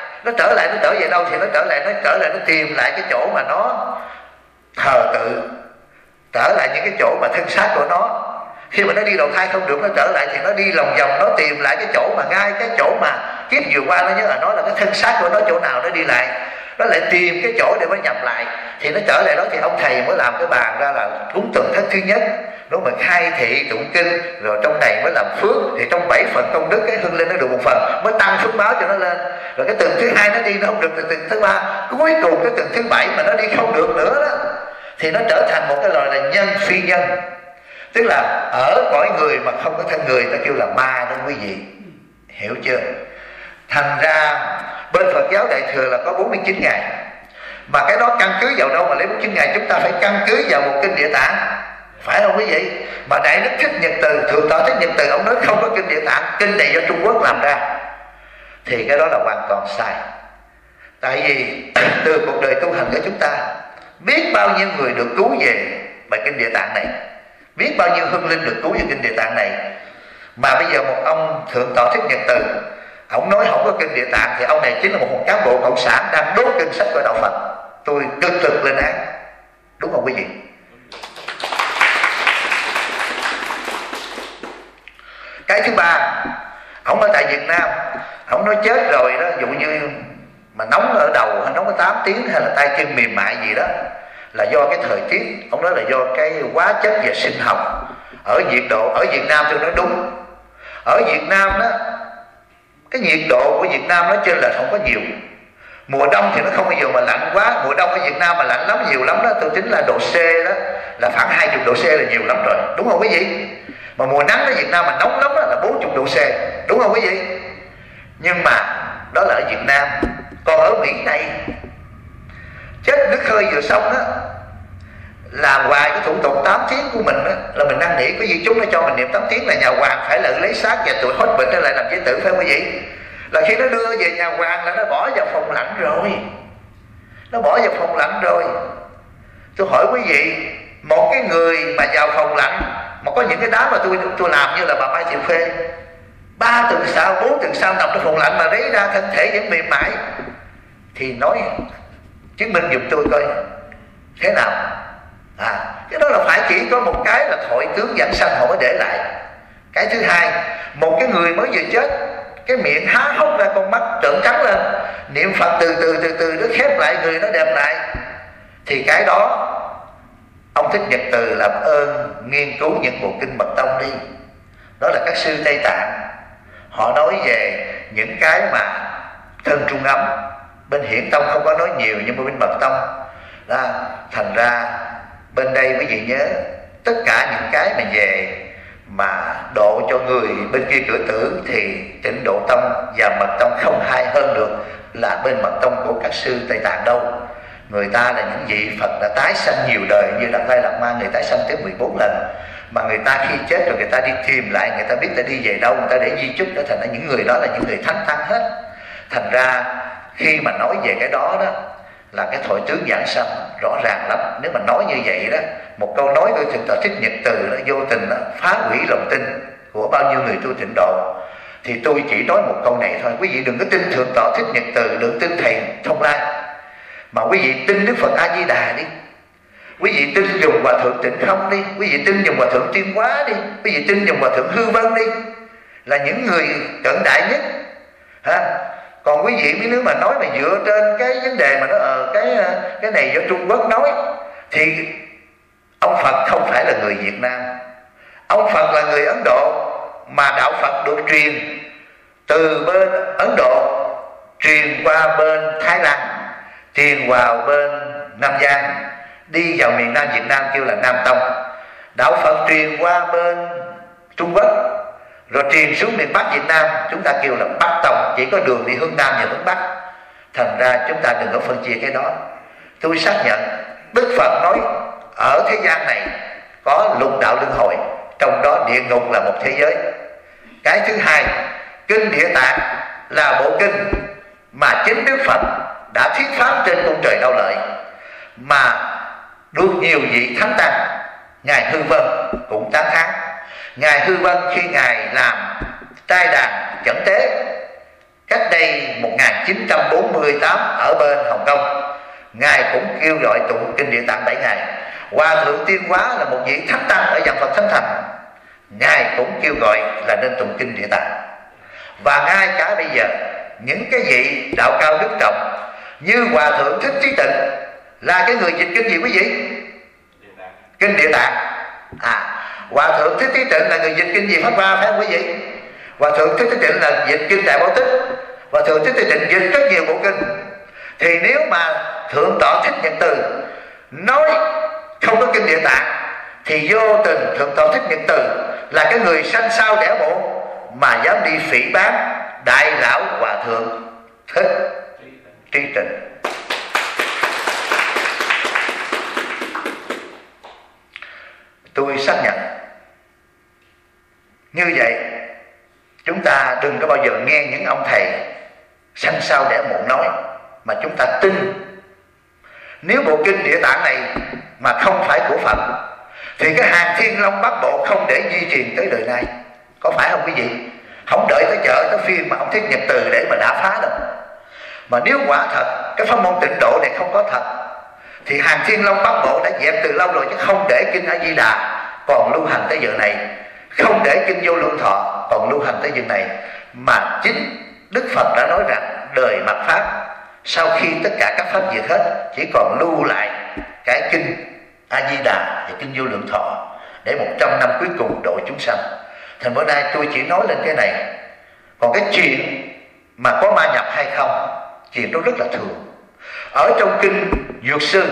về đâu thì nó trở lại nó tìm lại cái chỗ mà nó thờ tự, trở lại những cái chỗ mà thân xác của nó. Khi mà nó đi đầu thai không được, nó trở lại thì nó đi lòng vòng, nó tìm lại cái chỗ mà ngay cái chỗ mà kiếp vừa qua nó nhớ là nó là cái thân xác của nó chỗ nào, nó đi lại, nó lại tìm cái chỗ để nó nhập lại. Thì nó trở lại đó thì ông thầy mới làm cái bàn ra là cúng tuần thất thứ nhất, nó mà khai thị tụng kinh, rồi trong này mới làm phước. Thì trong 7 phần công đức cái hương linh nó được 1 phần, mới tăng phước báo cho nó lên. Rồi cái tuần thứ 2 nó đi nó không được, rồi tuần thứ 3, cuối cùng cái tuần thứ 7 mà nó đi không được nữa đó, thì nó trở thành một cái loại là nhân phi nhân, tức là ở cõi người mà không có thân người, ta kêu là ma đó quý vị, hiểu chưa? Thành ra bên Phật giáo Đại Thừa là có 49 ngày, mà cái đó căn cứ vào đâu mà lấy 49 ngày? Chúng ta phải căn cứ vào một kinh Địa Tạng, phải không quý vị? Mà Đại Đức Thích Nhật Từ, Thượng tọa Thích Nhật Từ, ông nói không có kinh Địa Tạng, kinh này do Trung Quốc làm ra, thì cái đó là hoàn toàn sai. Tại vì từ cuộc đời tu hành của chúng ta, biết bao nhiêu người được cứu về bài kinh Địa Tạng này, biết bao nhiêu hương linh được cứu vào kinh Địa Tạng này. Mà bây giờ một ông Thượng tọa Thích Nhật Từ, ông nói không có kinh Địa Tạng, thì ông này chính là một cán bộ cộng sản đang đốt kinh sách của đạo Phật. Tôi cực lực lên án, đúng không quý vị? Cái thứ ba, ông ở tại Việt Nam, ông nói chết rồi đó, dụ như mà nóng ở đầu hay nóng có 8 tiếng hay là tay chân mềm mại gì đó là do cái thời tiết. Ông nói là do cái hóa chất và sinh học ở nhiệt độ. Ở Việt Nam tôi nói đúng, ở Việt Nam đó, cái nhiệt độ của Việt Nam nói trên là không có nhiều. Mùa đông thì nó không bao giờ mà lạnh quá. Mùa đông ở Việt Nam mà lạnh lắm, nhiều lắm đó, tôi tính là độ C đó, là khoảng 20 độ C là nhiều lắm rồi, đúng không quý vị? Mà mùa nắng ở Việt Nam mà nóng lắm đó là 40 độ C, đúng không quý vị? Nhưng mà đó là ở Việt Nam. Còn ở Mỹ này, chết nước hơi vừa xong đó, làm hoài cái thủ tục 8 tiếng của mình đó, là mình năn nỉ cái gì chúng nó cho mình niệm 8 tiếng là nhà hoàng phải là lấy xác và tuổi hết bệnh nó lại làm chế tử, phải không quý vị? Là khi nó đưa về nhà hoàng là nó bỏ vào phòng lạnh rồi, nó bỏ vào phòng lạnh rồi. Tôi hỏi quý vị, một cái người mà vào phòng lạnh mà có những cái đám mà tôi làm như là bà Mai Thị Phê, 3 tuần sau 4 tuần sau nằm trong phòng lạnh mà lấy ra thân thể vẫn mềm mại, thì nói chứng minh giùm tôi coi thế nào. Cái đó là phải chỉ có một cái là Thoại Tướng Giảng Sanh họ mới để lại. Cái thứ hai, một cái người mới vừa chết, cái miệng há hốc ra, con mắt trợn trắng lên, niệm Phật từ từ nó khép lại, người nó đẹp lại, thì cái đó ông Thích Nhật Từ làm ơn nghiên cứu những bộ kinh Mật Tông đi. Đó là các sư Tây Tạng, họ nói về những cái mà thân trung âm. Bên Hiển Tông không có nói nhiều, nhưng mà bên Mật Tông là thành ra bên đây quý vị nhớ, tất cả những cái mà về mà độ cho người bên kia cửa tử thì Tịnh Độ Tông và Mật Tông không hay hơn được là bên Mật Tông của các sư Tây Tạng đâu. Người ta là những vị Phật đã tái sanh nhiều đời, như Đạt Lai Lạt Ma người tái sanh tới 14 lần. Mà người ta khi chết rồi người ta đi tìm lại, người ta biết ta đi về đâu, người ta để di chúc đó, thành ra những người đó là những người thánh tăng hết. Thành ra khi mà nói về cái đó đó là cái Thoại Tướng Giảng Sanh rõ ràng lắm. Nếu mà nói như vậy đó, một câu nói của Thượng tọa Thích Nhật Từ đó, vô tình đó, phá hủy lòng tin của bao nhiêu người tu Tịnh Độ. Thì tôi chỉ nói một câu này thôi, quý vị đừng có tin Thượng tọa Thích Nhật Từ, đừng tin thầy Thông Lai, mà quý vị tin Đức Phật A Di Đà đi, quý vị tin dùng Hòa Thượng Tịnh Không đi, quý vị tin dùng Hòa Thượng Tuyên Hóa đi, quý vị tin dùng Hòa Thượng Hư Vân đi, là những người cận đại nhất ha. Còn quý vị nếu mà nói mà dựa trên cái vấn đề mà nó cái này do Trung Quốc nói, thì ông Phật không phải là người Việt Nam, ông Phật là người Ấn Độ, mà đạo Phật được truyền từ bên Ấn Độ truyền qua bên Thái Lan, truyền vào bên Nam Giang, đi vào miền Nam Việt Nam kêu là Nam Tông. Đạo Phật truyền qua bên Trung Quốc rồi truyền xuống miền Bắc Việt Nam, chúng ta kêu là Bắc Tông, chỉ có đường đi hướng Nam và hướng Bắc. Thành ra chúng ta đừng có phân chia cái đó. Tôi xác nhận Đức Phật nói ở thế gian này có lục đạo luân hồi, trong đó địa ngục là một thế giới. Cái thứ hai, kinh Địa Tạng là bộ kinh mà chính Đức Phật đã thuyết pháp trên cung trời Đau Lợi, mà được nhiều vị thánh tăng, ngài Hư Vân cũng tán thán. Ngài Hư Vân khi ngài làm trai đàn chẩn tế cách đây 1948 ở bên Hồng Kông, ngài cũng kêu gọi tụng kinh Địa Tạng 7 ngày. Hòa Thượng Tuyên Hóa là một vị thánh tăng ở Vạn Phật Thánh Thành, ngài cũng kêu gọi là nên tụng kinh Địa Tạng. Và ngay cả bây giờ những cái vị đạo cao đức trọng như Hòa Thượng Thích Trí Tịnh là cái người dịch kinh gì quý vị? Kinh Địa Tạng. Hòa Thượng Thích Trí Tịnh là người dịch kinh gì Pháp Hoa, phải không quý vị? Hòa Thượng Thích Trí Tịnh là dịch kinh Đại Bảo Tích. Hòa Thượng Thích Trí Tịnh dịch rất nhiều bộ kinh. Thì nếu mà Thượng tọa Thích Nhật Từ nói không có kinh Địa Tạng, thì vô tình Thượng tọa Thích Nhật Từ là cái người sanh sao đẻ bộ mà dám đi phỉ báng Đại lão Hòa Thượng Thích Trí Tịnh. Tôi xác nhận như vậy. Chúng ta đừng có bao giờ nghe những ông thầy sanh sao đẻ muộn nói, mà chúng ta tin. Nếu bộ kinh Địa Tạng này mà không phải của Phật thì cái hàng Thiên Long Bát Bộ không để di truyền tới đời nay. Có phải không quý vị? Không đợi tới chợ tới phiên mà ông Thiết Nhật Từ để mà đả phá đâu. Mà nếu quả thật cái pháp môn Tịnh Độ này không có thật thì hàng Thiên Long Bát Bộ đã dẹp từ lâu rồi, chứ không để kinh A Di Đà còn lưu hành tới giờ này, không để kinh Vô Lượng Thọ còn lưu hành tới giờ này. Mà chính Đức Phật đã nói rằng đời mạt Pháp, sau khi tất cả các pháp diệt hết, chỉ còn lưu lại cái kinh A Di Đà và kinh Vô Lượng Thọ để 100 năm cuối cùng độ chúng sanh. Thành bữa nay tôi chỉ nói lên cái này. Còn cái chuyện mà có ma nhập hay không, chuyện đó rất là thường. Ở trong kinh Dược Sư,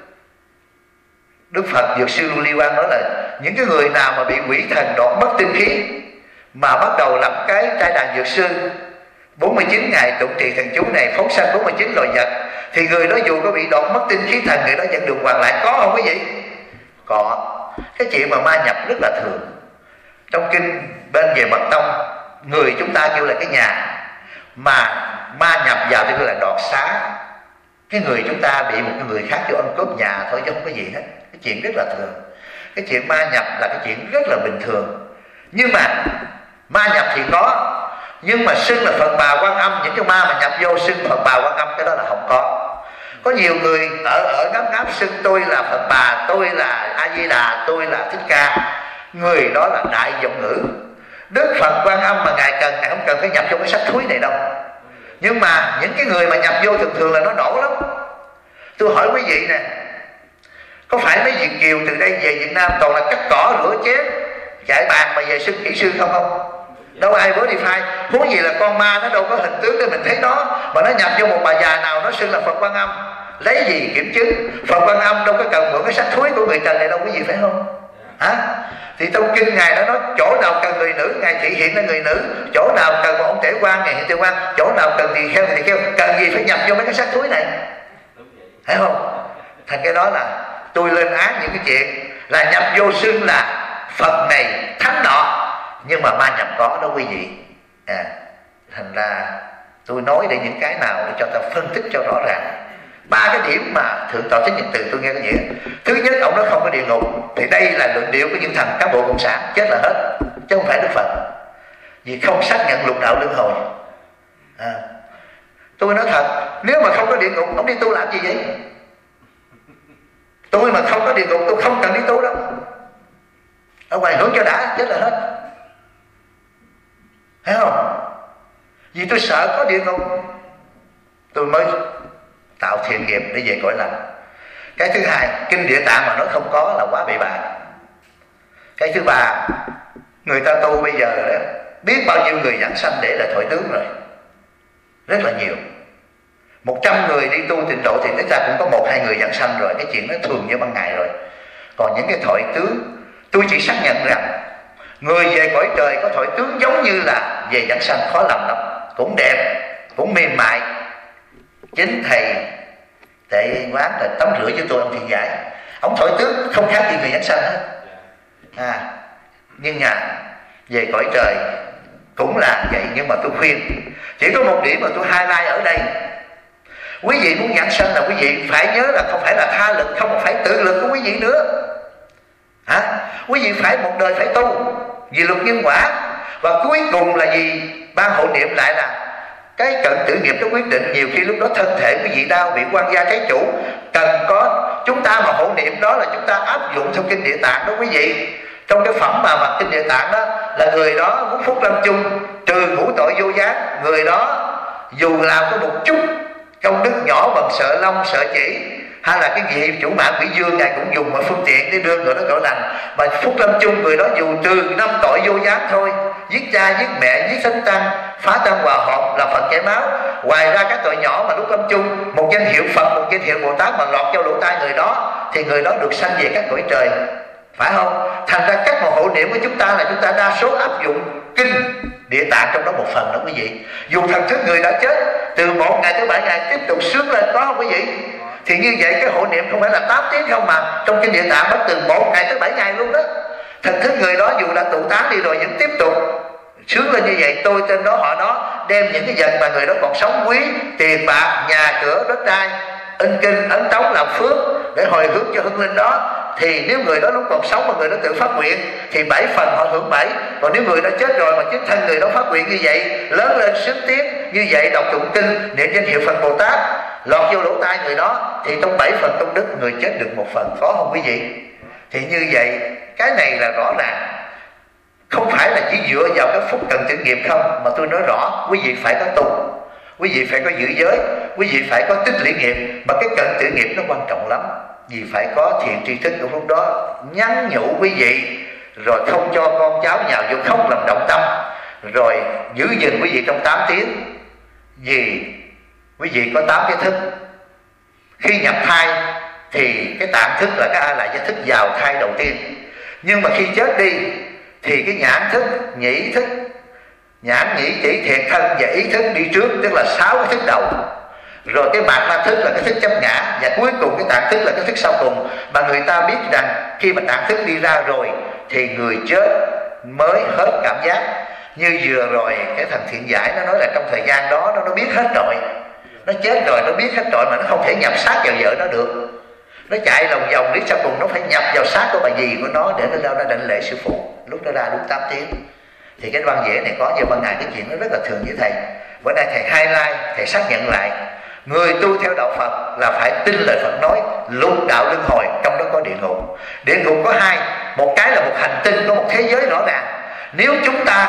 Đức Phật Dược Sư Lưu Ly Quang nói là những cái người nào mà bị quỷ thần đoạt mất tinh khí mà bắt đầu làm cái trai đàn Dược Sư 49 ngày tụng trì thần chú này, phóng sanh 49 loài vật, thì người đó dù có bị đoạt mất tinh khí thần, người đó vẫn được hoàn lại. Có không quý vị? Có. Cái chuyện mà ma nhập rất là thường. Trong kinh bên về Mật Tông, người chúng ta kêu là cái nhà, mà ma nhập vào thì kêu là đoạt xá. Cái người chúng ta bị một cái người khác vô ăn cướp nhà thôi, chứ không có gì hết. Cái chuyện rất là thường. Cái chuyện ma nhập là cái chuyện rất là bình thường. Nhưng mà ma nhập thì có, nhưng mà xưng là Phật Bà Quan Âm, những cái ma mà nhập vô xưng Phật Bà Quan Âm, cái đó là không có. Có nhiều người ở ngáp ngáp xưng tôi là Phật Bà, tôi là A Di Đà, tôi là Thích Ca. Người đó là đại vọng ngữ. Đức Phật Quan Âm mà Ngài cần, Ngài không cần phải nhập trong cái sách thúi này đâu. Nhưng mà những cái người mà nhập vô thường thường là nó nổ lắm. Tôi hỏi quý vị nè, có phải mấy Việt kiều từ đây về Việt Nam toàn là cắt cỏ, rửa chén, chạy bàn mà về xưng kỹ sư không? Đâu ai verify. Huống gì là con ma nó đâu có hình tướng để mình thấy nó, mà nó nhập vô một bà già nào nó xưng là Phật Quan Âm, lấy gì kiểm chứng? Phật Quan Âm đâu có cần mượn cái sách thúi của người Trần này đâu quý vị, phải không? Hả? Thì trong kinh Ngài đã nói chỗ nào cần người nữ Ngài thị hiện là người nữ, chỗ nào cần một ông Tể Quan Ngài hiện Tể Quan, chỗ nào cần tỳ kheo thì tỳ kheo. Cần gì phải nhập vô mấy cái sách thúi này, thấy không? Thành cái đó là tôi lên án những cái chuyện là nhập vô xưng là Phật này thánh nọ, nhưng mà ma nhập có đó quý vị. Thành ra tôi nói để những cái nào để cho ta phân tích cho rõ ràng. Ba cái điểm mà Thượng tọa Thích Nhật Từ tôi nghe cái gì. Thứ nhất, ông nói không có địa ngục, thì đây là luận điệu của những thằng cán bộ cộng sản chết là hết, chứ không phải Đức Phật, vì không xác nhận lục đạo luân hồi. Tôi nói thật, nếu mà không có địa ngục, ông đi tu làm gì vậy? Tôi mà không có địa ngục, tôi không cần đi tu đâu. Ở ngoài hướng cho đã, chết là hết, thấy không? Vì tôi sợ có địa ngục, tôi mới tạo thiện nghiệp để về cõi lành. Cái thứ hai, kinh Địa Tạng mà nói không có là quá bậy bạ. Cái thứ ba, người ta tu bây giờ đó, biết bao nhiêu người giảng sanh để là thổi tướng rồi, rất là nhiều. 100 người đi tu Tịnh Độ thì ít ra cũng có 1-2 người giảng sanh rồi. Cái chuyện nó thường như ban ngày rồi. Còn những cái thổi tướng, tôi chỉ xác nhận rằng người về cõi trời có thổi tướng giống như là về giảng sanh, khó làm lắm. Cũng đẹp, cũng mềm mại. Chính thầy Tệ Quán là tắm rửa với tôi, ông Thiện Giải, ông thổi tướng không khác gì người giảng sanh hết. Nhưng về cõi trời cũng là vậy. Nhưng mà tôi khuyên, chỉ có một điểm mà tôi highlight ở đây. Quý vị muốn giảng sanh là quý vị phải nhớ là không phải là tha lực, không phải tự lực của quý vị nữa. Quý vị phải một đời phải tu vì luật nhân quả. Và cuối cùng là gì? Ban hộ niệm lại là cái cận tử nghiệp nó quyết định. Nhiều khi lúc đó thân thể quý vị đau, bị quan gia trái chủ, cần có chúng ta mà hộ niệm đó là chúng ta áp dụng theo kinh Địa Tạng đó quý vị. Trong cái phẩm mà kinh Địa Tạng đó là người đó muốn phúc lâm chung, trừ ngũ tội vô gián. Người đó dù làm có một chút công đức nhỏ bằng sợ lông sợ chỉ, hay là cái vị chủ mạng quỷ dương, Ngài cũng dùng mọi phương tiện để đưa người đó cõi lành. Mà phúc lâm chung, người đó dù trừ 5 tội vô gián thôi, giết cha giết mẹ giết thánh tăng, phá tăng hòa hợp, làm Phật chảy máu, ngoài ra các tội nhỏ mà lúc lâm chung, một danh hiệu Phật, một danh hiệu Bồ Tát mà lọt vào lỗ tai người đó, thì người đó được sanh về các cõi trời, phải không? Thành ra cách mà hộ niệm của chúng ta là chúng ta đa số áp dụng kinh Địa Tạng trong đó một phần đó quý vị. Dù thần thức người đã chết, từ 1 ngày tới 7 ngày tiếp tục sướng lên, có không quý vị? Thì như vậy cái hộ niệm không phải là 8 tiếng không, mà trong kinh Địa Tạng mất từ 1 ngày tới 7 ngày luôn đó. Thần thức người đó dù đã tụ tán đi rồi vẫn tiếp tục sướng lên như vậy. Tôi tên đó họ đó, đem những cái vật mà người đó còn sống quý, tiền bạc, nhà cửa, đất đai, in kinh ấn tống làm phước để hồi hướng cho hương linh đó. thì nếu người đó lúc còn sống mà người đó tự phát nguyện thì 7 phần họ hưởng 7. Còn nếu người đó chết rồi mà chính thân người đó phát nguyện như vậy, lớn lên xứng tiếng như vậy, đọc tụng kinh niệm danh hiệu Phật Bồ Tát lọt vô lỗ tai người đó, thì trong 7 phần công đức người chết được 1 phần. Có không quý vị? Thì như vậy cái này là rõ ràng, không phải là chỉ dựa vào cái phúc cần tử nghiệp không, mà tôi nói rõ quý vị phải có tu, quý vị phải có giữ giới, quý vị phải có tích lũy nghiệp. Mà cái cần tử nghiệp nó quan trọng lắm, vì phải có thiện tri thức ở lúc đó nhắn nhủ quý vị, rồi không cho con cháu nhào vô khóc làm động tâm, rồi giữ gìn quý vị trong 8 tiếng. Vì quý vị có 8 cái thức. Khi nhập thai thì cái tạng thức là cái A Lại Gia thức vào thai đầu tiên, nhưng mà khi chết đi thì cái nhãn thức, nhĩ thức, nhãn nhĩ chỉ thiệt thân và ý thức đi trước, tức là 6 cái thức đầu. Rồi cái mạt na thức là cái thức chấp ngã, và cuối cùng cái tạng thức là cái thức sau cùng. Mà người ta biết rằng khi mà tạng thức đi ra rồi thì người chết mới hết cảm giác. Như vừa rồi cái thằng Thiện Giải nó nói là trong thời gian đó nó biết hết rồi, nó chết rồi nó biết hết rồi, mà nó không thể nhập xác vào vợ nó được. Nó chạy lòng vòng đến sau cùng nó phải nhập vào xác của bà dì của nó để nó đảnh lễ sư phụ. Lúc nó ra đúng 8 tiếng. Thì cái văn vẽ này có, như ban ngày cái chuyện nó rất là thường với thầy. Bữa nay thầy highlight, thầy xác nhận lại, người tu theo đạo Phật là phải tin lời Phật nói lục đạo luân hồi, trong đó có địa ngục. Địa ngục có hai, một cái là một hành tinh, có một thế giới rõ ràng. Nếu chúng ta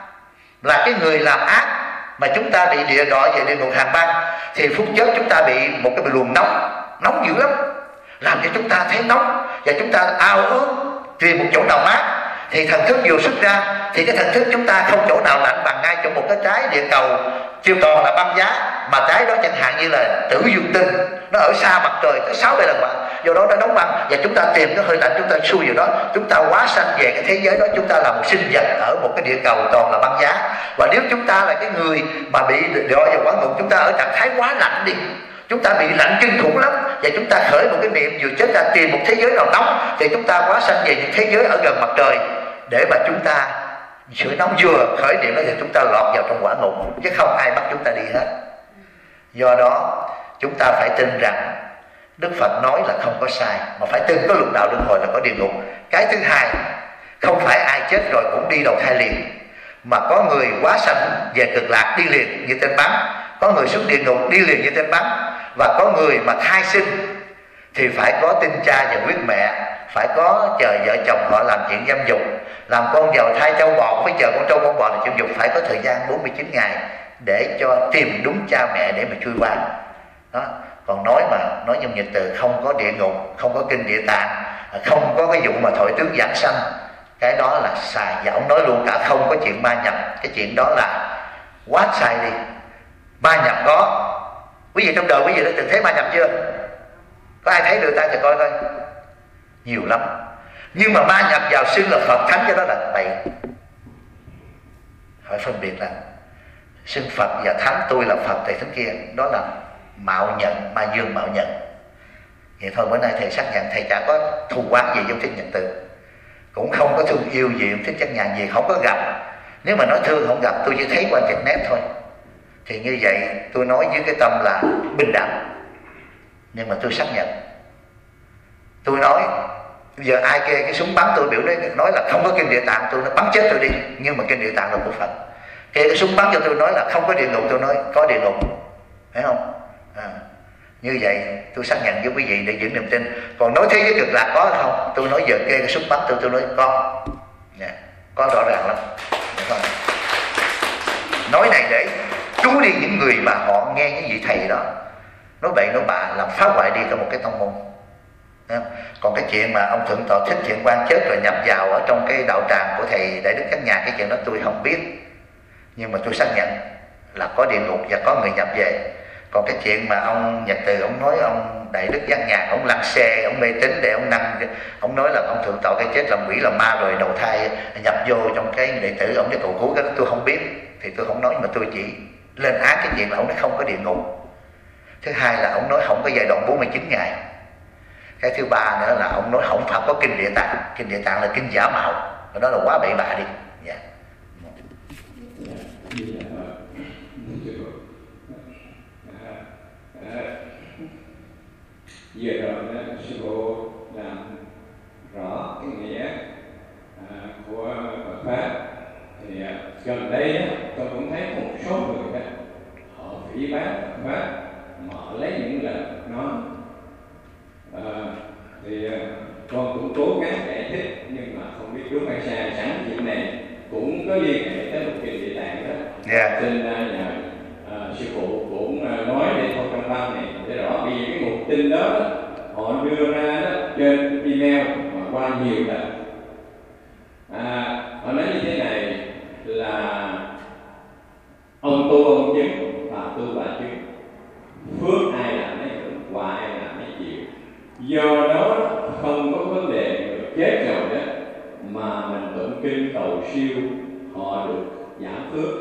là cái người làm ác mà chúng ta bị địa đọa về địa ngục Hàn Băng, thì phút chốc chúng ta bị một cái luồng nóng dữ lắm, làm cho chúng ta thấy nóng và chúng ta ao ước tìm một chỗ nào mát. Thì thần thức vừa xuất ra thì cái thần thức chúng ta không chỗ nào lạnh bằng ngay chỗ một cái trái địa cầu chiều toàn là băng giá, mà trái đó chẳng hạn như là Tử Dương Tinh, nó ở xa mặt trời tới 60 lần bạn, do đó nó đóng băng, và chúng ta tìm cái hơi lạnh, chúng ta xui vào đó, chúng ta quá sanh về cái thế giới đó. Chúng ta là một sinh vật ở một cái địa cầu toàn là băng giá. Và nếu chúng ta là cái người mà bị đọa vào quả ngục, chúng ta ở trạng thái quá lạnh đi, chúng ta bị lạnh kinh khủng lắm, và chúng ta khởi một cái niệm vừa chết ra tìm một thế giới nào nóng, thì chúng ta quá sanh về những thế giới ở gần mặt trời, để mà chúng ta sưởi nóng. Vừa khởi niệm đó thì chúng ta lọt vào trong quả ngục, chứ không ai bắt chúng ta đi hết. Do đó chúng ta phải tin rằng Đức Phật nói là không có sai, mà phải tin có lục đạo luân hồi là có địa ngục. Cái thứ hai, không phải ai chết rồi cũng đi đầu thai liền, mà có người quá sanh về Cực Lạc đi liền như tên bắn, có người xuống địa ngục đi liền như tên bắn, và có người mà thai sinh thì phải có tin cha và quyết mẹ, phải có chờ vợ chồng họ làm chuyện dâm dục, làm con vào thai trâu bò cũng phải chờ con trâu con bò là dâm dục, phải có thời gian 49 ngày để cho tìm đúng cha mẹ để mà chui qua đó. Còn nói trong Nhật Từ không có địa ngục, không có kinh Địa Tạng, không có cái vụ mà thổi tướng giảng sanh, cái đó là sai. Và ông nói luôn cả không có chuyện ma nhập, cái chuyện đó là quá sai đi. Ma nhập có, quý vị trong đời quý vị đã từng thấy ma nhập chưa? Có ai thấy đưa tay thì coi coi. Nhiều lắm. Nhưng mà ma nhập vào xưng là Phật Thánh, cái đó là bậy. Phải phân biệt là xưng Phật và Thánh, tôi là Phật thầy Thánh kia, đó là mạo nhận, ma dương mạo nhận. Vậy thôi bữa nay thầy xác nhận thầy chả có thù oán gì trong Thích Nhật Từ, cũng không có thương yêu gì trong Thích Chân Nhàn gì, không có gặp. Nếu mà nói thương không gặp, tôi chỉ thấy qua internet thôi. Thì như vậy tôi nói với cái tâm là bình đẳng. Nhưng mà tôi xác nhận, tôi nói bây giờ ai kê cái súng bắn tôi, biểu nói là không có kinh Địa Tạng, tôi nói bắn chết tôi đi, nhưng mà kinh Địa Tạng là của Phật. Kê cái súng bắn cho tôi nói là không có địa ngục, tôi nói có địa ngục, thấy không? Như vậy tôi xác nhận với quý vị để giữ niềm tin. Còn nói thế giới Cực Lạc có hay không, tôi nói giờ kê cái súng bắn tôi nói có, có rõ ràng lắm. Nói này để cứu đi những người mà họ nghe những vị thầy đó nói bậy nói bạ, làm phá hoại đi cả một cái tông môn. Còn cái chuyện mà ông Thượng Tọa Thích Thiện Quang chết rồi nhập vào ở trong cái đạo tràng của thầy Đại Đức Chánh Nhàn, cái chuyện đó tôi không biết, nhưng mà tôi xác nhận là có địa ngục và có người nhập về. Còn cái chuyện mà ông Nhật Từ ông nói ông Đại Đức Chánh Nhàn ông lăng xê, ông mê tín để ông năng, ông nói là ông Thượng Tọa cái chết làm quỷ làm ma rồi đầu thai nhập vô trong cái đệ tử ông, cái cầu cứu, cái tôi không biết thì tôi không nói, mà tôi chỉ lên án cái chuyện là ông nói không có địa ngục. Thứ hai là ông nói không có giai đoạn 49 ngày. Cái thứ ba nữa là ông nói không phải có kinh Địa Tạng, kinh Địa Tạng là kinh giả mạo, đó là quá bậy bạ đi. Giờ rồi đó sư phụ làm Pháp mà họ lấy những lời nói. Thì con cũng cố gắng giải thích nhưng mà không biết đúng hay sai. Sẵn chuyện này cũng có liên hệ tới một kinh Địa Tạng đó. Xin nhờ sư phụ cũng nói để thôi trong văn này để rõ, vì cái mục tin đó họ đưa ra đó trên email mà qua nhiều lần. Họ nói như thế này là ông tu ông chứng, bà tu bà chứng, phước ai làm nấy hưởng, quả ai làm nấy chịu. Do đó không có vấn đề người chết rồi đó mà mình tụng kinh cầu siêu họ được giảm phước.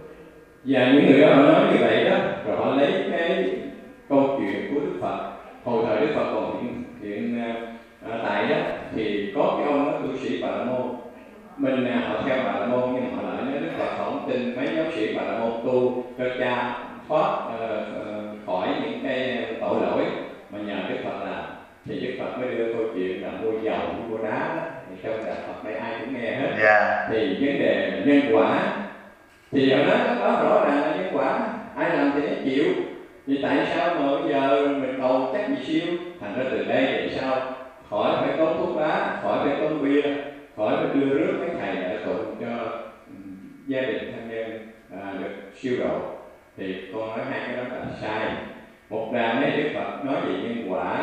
Và những người đó họ nói như vậy đó, rồi họ lấy cái câu chuyện của Đức Phật. Hồi thời Đức Phật còn hiện tại đó thì có cái ông đó tu sĩ Bà La Môn, mình họ theo Bà La Môn nhưng họ lại nói Đức Phật không tin mấy giáo sĩ Bà La Môn tu cho cha thoát khỏi những cái tội lỗi mà nhờ Đức Phật làm. Thì Đức Phật mới đưa câu chuyện là mua dầu với mua đá đó. Thì trong đạo Phật đây ai cũng nghe hết. Thì vấn đề nhân quả thì ở đó có rõ ràng là nhân quả, ai làm thì nó chịu. Thì tại sao mà bây giờ mình cầu chắc gì siêu? Thành ra từ đây thì sao khỏi phải tốn thuốc lá, khỏi phải tốn bia, khỏi phải đưa rước mấy thầy để tụng cho gia đình thân nhân được siêu độ. Thì con nói hai cái đó là sai. Một đàn ấy Đức Phật nói về nhân quả,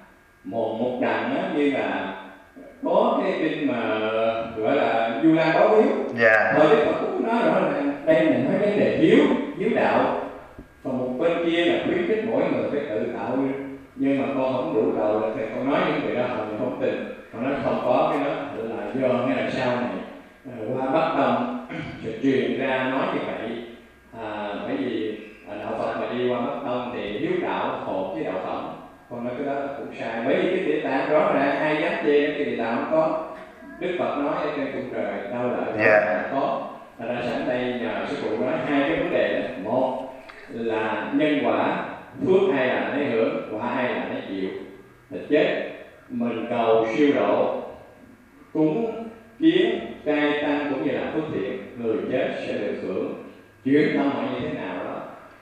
một đàn nó như là có cái kinh mà gọi là Du Lan báo hiếu. Rồi Đức Phật cũng nói rõ là đây mình nói vấn đề hiếu đạo. Còn một bên kia là khuyến khích mỗi người phải tự tạo. Nhưng mà con không đủ đầu là thì con nói những người đó họ không tin. Con nói không có cái đó là do ngay là sau này qua Bắc Tông truyền ra nói như vậy. Bởi vì đạo Phật mà đi qua Bắc Tông thì hiếu đạo hồn với đạo phẩm. Con nói cái đó là cũng sai. Bởi vì cái Địa Tạng rõ ràng ai dám chê cái Địa Tạng không có. Đức Phật nói ở trên cung trời đâu là có. Ra sẵn đây nhờ sư phụ nói hai cái vấn đề đó. Một là nhân quả, phước ai là nấy hưởng, quả ai là nấy chịu. Là chết mình cầu siêu độ, cúng kiến cai tăng cũng như là phước thiện, người chết sẽ được hưởng. Chuyển tâm họ như thế nào đó,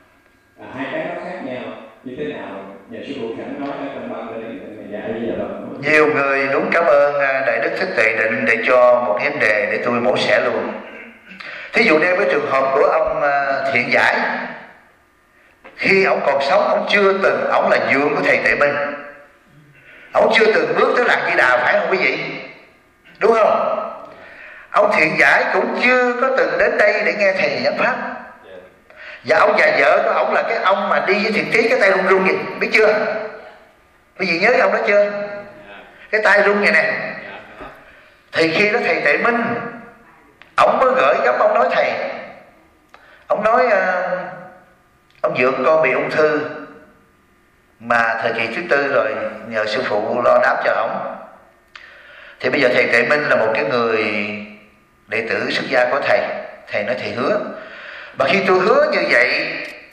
hai cái nó khác nhau như thế nào nhà sư phụ sẵn nói ở trong ban để dạy bây giờ. Nhiều người đúng cảm ơn Đại Đức Thích Tuệ Định để cho một vấn đề để tôi mổ xẻ luôn. Thí dụ như với trường hợp của ông Thiện Giải, khi ông còn sống ông chưa từng, ông là dượng của thầy Tuệ Minh, ông chưa từng bước tới Lạc Di Đà, phải không quý vị? Đúng không? Ông Thiện Giải cũng chưa có từng đến đây để nghe thầy giảng pháp. Và ông già vợ của ông là cái ông mà đi với Thiện Trí cái tay run run gì, biết chưa? Quý vị nhớ cái ông đó chưa? Cái tay run này nè. Thì khi đó thầy Tuệ Minh ông mới gửi gắm, ông nói thầy, ông nói ông dượng con bị ung thư mà thời kỳ thứ tư rồi, nhờ sư phụ lo đáp cho ông. Thì bây giờ thầy Tuệ Minh là một cái người đệ tử xuất gia của thầy. Thầy nói thầy hứa. Mà khi tôi hứa như vậy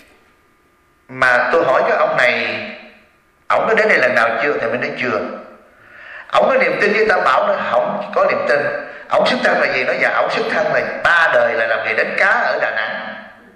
mà tôi hỏi cái ông này, ông có đến đây lần nào chưa? Thầy Minh nói chưa. Ông có niềm tin với Tam Bảo nữa? Không có niềm tin. Ông xuất thân là gì? Nói dạ ông xuất thân là 3 đời là làm nghề đánh cá ở Đà Nẵng.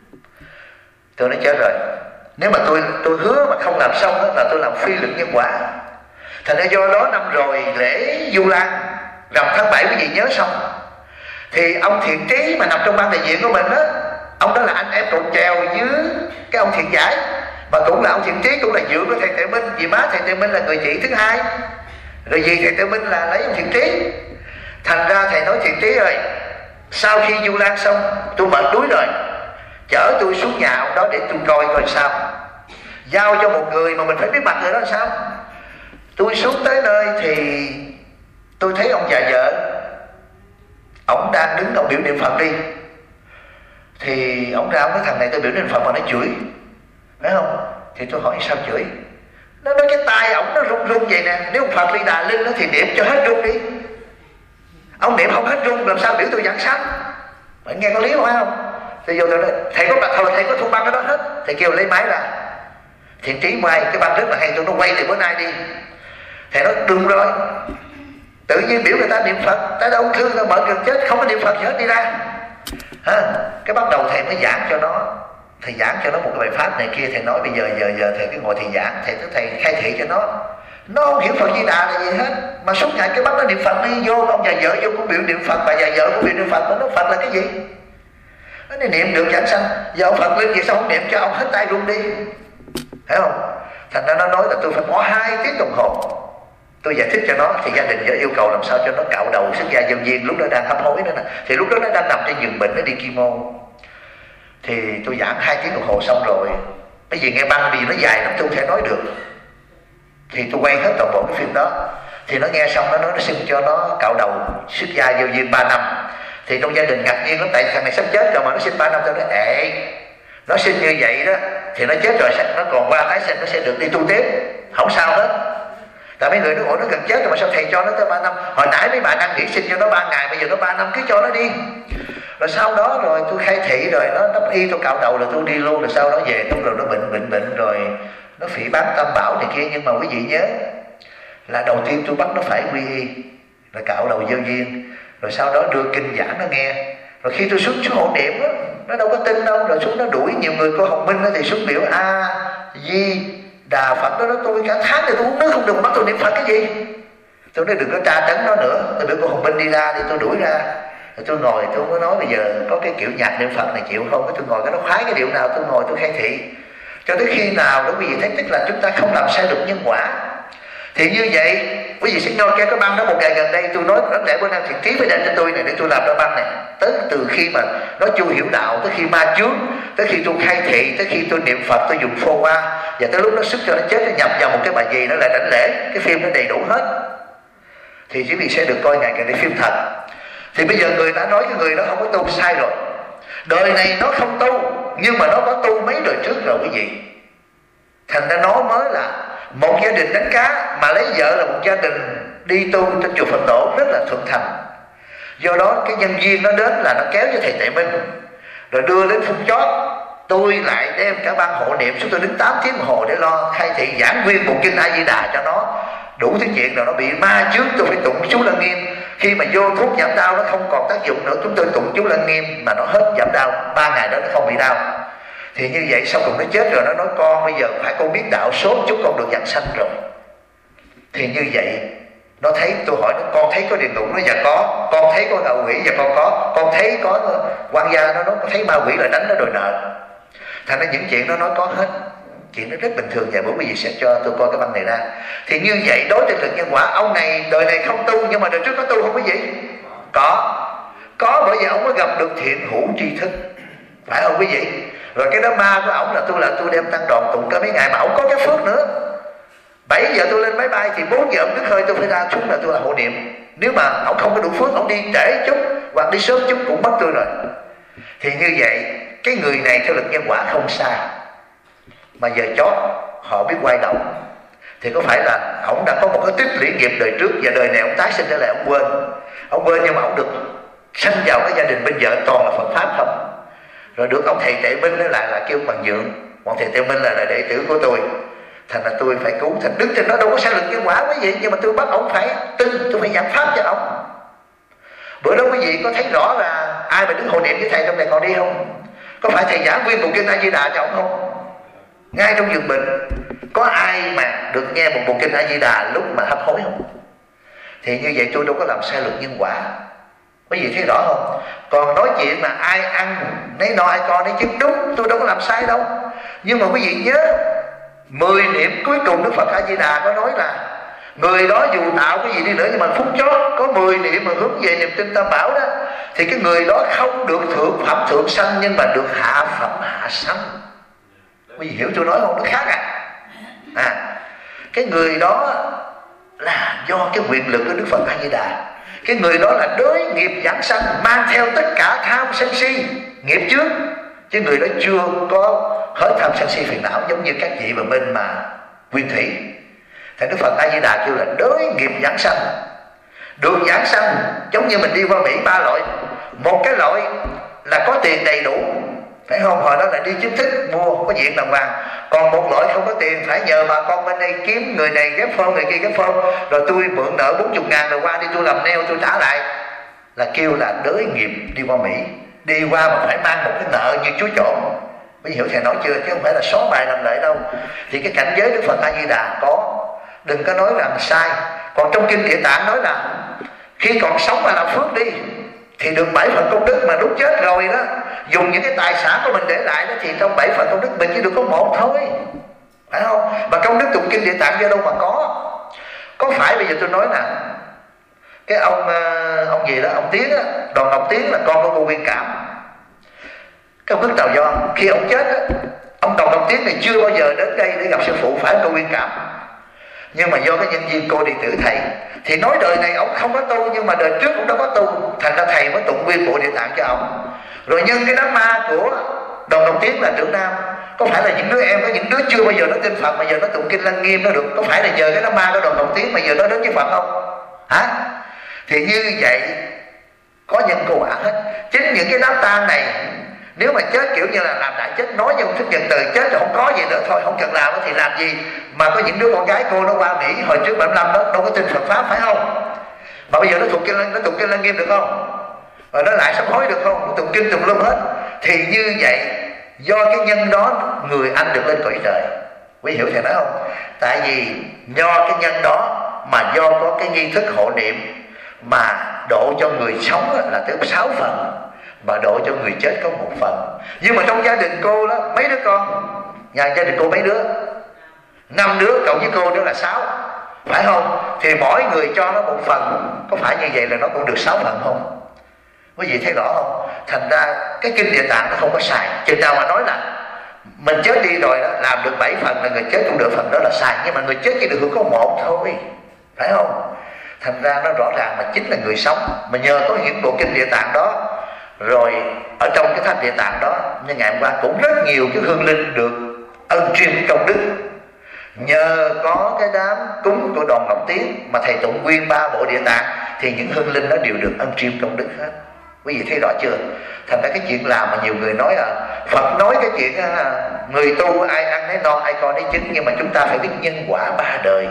Tôi nói chết rồi, nếu mà tôi hứa mà không làm xong đó, là tôi làm phi lực nhân quả. Thành ra do đó năm rồi lễ Du Lan rằm tháng 7 quý vị nhớ xong, thì ông Thiện Trí mà nằm trong ban đại diện của mình đó, ông đó là anh em trộn chèo với cái ông Thiện Giải, mà cũng là ông Thiện Trí cũng là dượng của thầy Tuệ Minh, vì má thầy Tuệ Minh là người chị thứ hai, rồi vì thầy Tuệ Minh là lấy ông Thiện Trí. Thành ra thầy nói Thiện Trí ơi, sau khi Du Lan xong tôi mệt đuối rồi, chở tôi xuống nhà ông đó để tôi coi sao, giao cho một người mà mình phải biết mặt người đó là sao. Tôi xuống tới nơi thì tôi thấy ông già vợ, ông đang đứng ông biểu niệm Phật đi. Thì ông ra ông nói thằng này tôi biểu niệm Phật mà nó chửi, phải không? Thì tôi hỏi sao chửi? Nó nói cái tay ông nó run run vậy nè, nếu Phật Ly Đà Linh thì niệm cho hết run đi. Ông niệm không hết run làm sao biểu tôi giảng sanh? Bạn nghe có lý không, phải không? Thì vô tôi nói thầy có bạc thôi, thầy có thu băng cái đó hết. Thầy kêu lấy máy ra. Thiện Trí mai cái băng rất là hay, tôi nó quay từ bữa nay đi. Thầy nói đừng rồi, tự nhiên biểu người ta niệm Phật, ta ung thư ta mở gần chết không có niệm Phật gì hết, đi ra. Cái bắt đầu thầy mới giảng cho nó thầy giảng cho nó một cái bài pháp này kia, thầy nói bây giờ thầy cứ ngồi thầy giảng, thầy khai thị cho nó không hiểu Phật Di Đà là gì hết, mà suốt ngày cái bắt nó niệm Phật đi, vô ông già vợ vô cũng biểu niệm Phật, bà già vợ cũng biểu niệm Phật, nó Phật là cái gì? Nó niệm được giảng sanh, giờ ông Phật lên vậy sao không niệm cho ông hết tay run đi, hiểu không? Thành ra nó nói là tôi phải bỏ 2 tiếng đồng hồ tôi giải thích cho nó, thì gia đình yêu cầu làm sao cho nó cạo đầu xuất gia nhân viên, lúc đó đang hấp hối nữa nè, thì lúc đó nó đang nằm trên giường bệnh, nó đi chemo, thì tôi giảng 2 tiếng đồng hồ xong rồi, cái gì nghe băng vì nó dài lắm tôi không thể nói được, thì tôi quay hết toàn bộ cái phim đó, thì nó nghe xong nó nói nó xin cho nó cạo đầu xuất gia nhân viên 3 năm, thì trong gia đình ngạc nhiên lắm, tại thằng này sắp chết rồi mà nó xin 3 năm, tôi nói nó xin như vậy đó thì nó chết rồi nó còn qua tái sinh, nó sẽ được đi tu tiếp, không sao hết. Tại mấy người nó ủa nó gần chết rồi mà sao thầy cho nó tới 3 năm, hồi nãy mấy bà đang nghỉ sinh cho nó 3 ngày, bây giờ nó 3 năm cứ cho nó đi. Rồi sau đó rồi tôi khai thị rồi nó đắp y, tôi cạo đầu rồi tôi đi luôn, rồi sau đó về lúc rồi nó bệnh rồi nó phỉ báng tam bảo này kia. Nhưng mà quý vị nhớ là đầu tiên tôi bắt nó phải quy y, rồi cạo đầu vô duyên, rồi sau đó đưa kinh giảng nó nghe. Rồi khi tôi xuống hộ niệm đó, nó đâu có tin đâu, rồi xuống nó đuổi nhiều người. Cô Hồng Minh đó thì xuống biểu A Di Đà Phật đó, tôi cả tháng thì tôi uống nước không được, bắt tôi niệm Phật cái gì. Tôi nói đừng có tra tấn nó nữa, tôi biểu cô Hồng Minh đi ra thì tôi đuổi ra. Rồi tôi ngồi tôi mới nói bây giờ có cái kiểu nhạc niệm Phật này chịu không? Tôi ngồi cái nó khoái cái điệu nào tôi ngồi tôi khai thị cho tới khi nào đó quý vị thấy tức là chúng ta không làm sai được nhân quả. Thì như vậy quý vị sẽ nói cái băng đó. Một ngày gần đây tôi nói đáng lẽ bữa nay thiện trí phải đem cho tôi này để tôi làm ra băng này, tới từ khi mà nó chưa hiểu đạo, tới khi ma chướng, tới khi tôi khai thị, tới khi tôi niệm Phật, tôi dùng phô qua, và tới lúc nó sức cho nó chết, nó nhập vào một cái bà gì nó lại đảnh lễ, cái phim nó đầy đủ hết. Thì quý vị sẽ được coi ngày gần đây phim thật. Thì bây giờ người đã nói cái người đó không có tu sai rồi. Đời này nó không tu, nhưng mà nó có tu mấy đời trước rồi quý vị. Thành ra nó mới là một gia đình đánh cá mà lấy vợ là một gia đình đi tu trên chùa Phật Tổ rất là thuận thành. Do đó cái nhân viên nó đến là nó kéo cho thầy Tệ Minh, rồi đưa đến phút chót tôi lại đem cả ban hộ niệm chúng tôi đến 8 tiếng đồng hồ để lo khai thị giảng nguyên bộ kinh A Di Đà cho nó đủ thứ chuyện. Rồi nó bị ma trước, tôi phải tụng chú Lăng Nghiêm. Khi mà vô thuốc giảm đau nó không còn tác dụng nữa, chúng tôi tụng chú Lăng Nghiêm mà nó hết giảm đau, 3 ngày đó nó không bị đau. Thì như vậy sau cùng nó chết rồi, nó nói con bây giờ phải con biết đạo số chút con được giảng sanh rồi. Thì như vậy nó thấy, tôi hỏi nó con thấy có địa ngục, nó dạ có. Con thấy có ngạ quỷ, dạ con thấy có quan gia, nó nói thấy ma quỷ là đánh nó đòi nợ. Thành ra những chuyện nó nói có hết, chuyện nó rất bình thường. Và bữa quý vị sẽ cho tôi coi cái băng này ra. Thì như vậy đối trên lực nhân quả, ông này đời này không tu nhưng mà đời trước có tu không quý vị? Có, bởi vì ông mới gặp được thiện hữu tri thức, phải không quý vị? Rồi cái đó ma của ổng là tôi đem tăng đoàn tụng cả mấy ngày, mà ổng có cái phước nữa. 7 giờ tôi lên máy bay thì 4 giờ ổng đứt hơi tôi phải ra xuống là tôi là hộ niệm. Nếu mà ổng không có đủ phước, ổng đi trễ chút hoặc đi sớm chút cũng mất tôi rồi. Thì như vậy cái người này theo lực nhân quả không sai, mà giờ chót họ biết quay đầu. Thì có phải là ổng đã có một cái tích lũy nghiệp đời trước, và đời này ổng tái sinh trở lại ổng quên nhưng mà ổng được sanh vào cái gia đình bên vợ toàn là Phật pháp không. Rồi được ông thầy Tệ Minh lại là kêu bằng nhượng, ông thầy Tệ Minh là đệ tử của tôi, thành là tôi phải cứu. Thành đức trên đó đâu có sai lực nhân quả quý vị, nhưng mà tôi bắt ông phải tin, tôi phải giảng pháp cho ông. Bữa đó quý vị có thấy rõ là ai mà đứng hộ niệm với thầy trong này còn đi không? Có phải thầy giảng nguyên bộ kinh A Di Đà cho ông không? Ngay trong giường bệnh có ai mà được nghe một bộ kinh A Di Đà lúc mà hấp hối không? Thì như vậy tôi đâu có làm sai luật nhân quả. Quý vị thấy rõ không? Còn nói chuyện mà ai ăn nấy no ai con nấy chứng đúng, tôi đâu có làm sai đâu. Nhưng mà quý vị nhớ 10 niệm cuối cùng Đức Phật A Di Đà có nói là người đó dù tạo cái gì đi nữa, nhưng mà phút chót có 10 niệm mà hướng về niềm tin Tam Bảo đó, thì cái người đó không được thượng phẩm thượng sanh, nhưng mà được hạ phẩm hạ sanh. Quý vị hiểu tôi nói không? Nó khác cái người đó là do cái quyền lực của Đức Phật A Di Đà. Cái người đó là đới nghiệp giảng sanh, mang theo tất cả tham sân si nghiệp trước, chứ người đó chưa có hết tham sân si phiền não giống như các vị mà bên mà nguyên thủy. Thì Đức Phật A Di Đà kêu là đới nghiệp giảng sanh. Được giảng sanh giống như mình đi qua Mỹ 3 loại. Một cái loại là có tiền đầy đủ, phải không? Hồi đó là đi chính thức mua có diện đàng hoàng. Còn một loại không có tiền, phải nhờ bà con bên đây kiếm, người này ghép phone, người kia ghép phone, rồi tôi mượn nợ 40.000 rồi qua đi tôi làm nail tôi trả lại, là kêu là đới nghiệp đi qua Mỹ. Đi qua mà phải mang một cái nợ như chúa trộm. Quý vị hiểu thầy nói chưa? Chứ không phải là xóa bài làm lệ đâu. Thì cái cảnh giới Đức Phật A Di Đà có, đừng có nói rằng sai. Còn trong kinh Địa Tạng nói là khi còn sống mà làm phước đi thì được 7 phần công đức, mà lúc chết rồi đó dùng những cái tài sản của mình để lại đó, thì trong 7 phần công đức mình chỉ được có 1 thôi, phải không? Mà công đức tụng kinh Địa Tạng do đâu mà có? Có phải bây giờ tôi nói nè, cái ông gì đó, ông Tiến á, Đoàn Ngọc Tiến là con của cô Nguyên Cảm, cái ông Đức Tàu Do, khi ông chết á, ông Đoàn Ngọc Tiến này chưa bao giờ đến đây để gặp sư phụ, phải cô Nguyên Cảm. Nhưng mà do cái nhân duyên cô đi tử thầy, thì nói đời này ông không có tu, nhưng mà đời trước cũng đã có tu, thành ra thầy mới tụng nguyên bộ Địa Tạng cho ông. Rồi nhân cái đám ma của Đoàn Ngọc Tiến là trưởng nam, có phải là những đứa em, có những đứa chưa bao giờ nó tin Phật mà giờ nó tụng kinh Lăng Nghiêm nó được, có phải là nhờ cái đám ma của Đoàn Ngọc Tiến mà giờ nó đến với Phật không? Hả? Thì như vậy có nhân cô quả hết. Chính những cái đám tang này, nếu mà chết kiểu như là làm đại chết, nói như một thức nhận từ, chết rồi không có gì nữa thôi, không cần làm thì làm gì. Mà có những đứa con gái cô nó qua Mỹ hồi trước 75 đó, đâu có tin Phật Pháp, phải không? Mà bây giờ nó tụng kinh Lăng Nghiêm được không? Và nó lại sám hối được không? Nó tụng kinh tụng luôn hết. Thì như vậy do cái nhân đó người anh được lên cõi trời. Quý hiểu thầy nói không? Tại vì do cái nhân đó mà do có cái nghi thức hộ niệm mà độ cho người sống là tới 6 phần, mà độ cho người chết có 1 phần. Nhưng mà trong gia đình cô đó, mấy đứa con? Nhà gia đình cô mấy đứa? 5 đứa cộng với cô nữa là 6, phải không? Thì mỗi người cho nó 1 phần, có phải như vậy là nó cũng được 6 phần không? Quý vị thấy rõ không? Thành ra cái kinh Địa Tạng nó không có sai. Chừng nào mà nói là mình chết đi rồi đó, làm được 7 phần là người chết cũng được phần đó là sai. Nhưng mà người chết chỉ được hưởng có 1 thôi, phải không? Thành ra nó rõ ràng mà chính là người sống. Mà nhờ có những bộ kinh Địa Tạng đó, rồi ở trong cái tháp Địa Tạng đó, như ngày hôm qua cũng rất nhiều cái hương linh được ân truyền công đức. Nhờ có cái đám cúng của Đoàn Ngọc Tiến mà thầy tụng nguyên 3 bộ Địa Tạng, thì những hương linh đó đều được ân truyền công đức hết. Quý vị thấy rõ chưa? Thành ra cái chuyện làm mà nhiều người nói Phật nói cái chuyện người tu ai ăn nấy no, ai con nấy chín, nhưng mà chúng ta phải biết nhân quả 3 đời.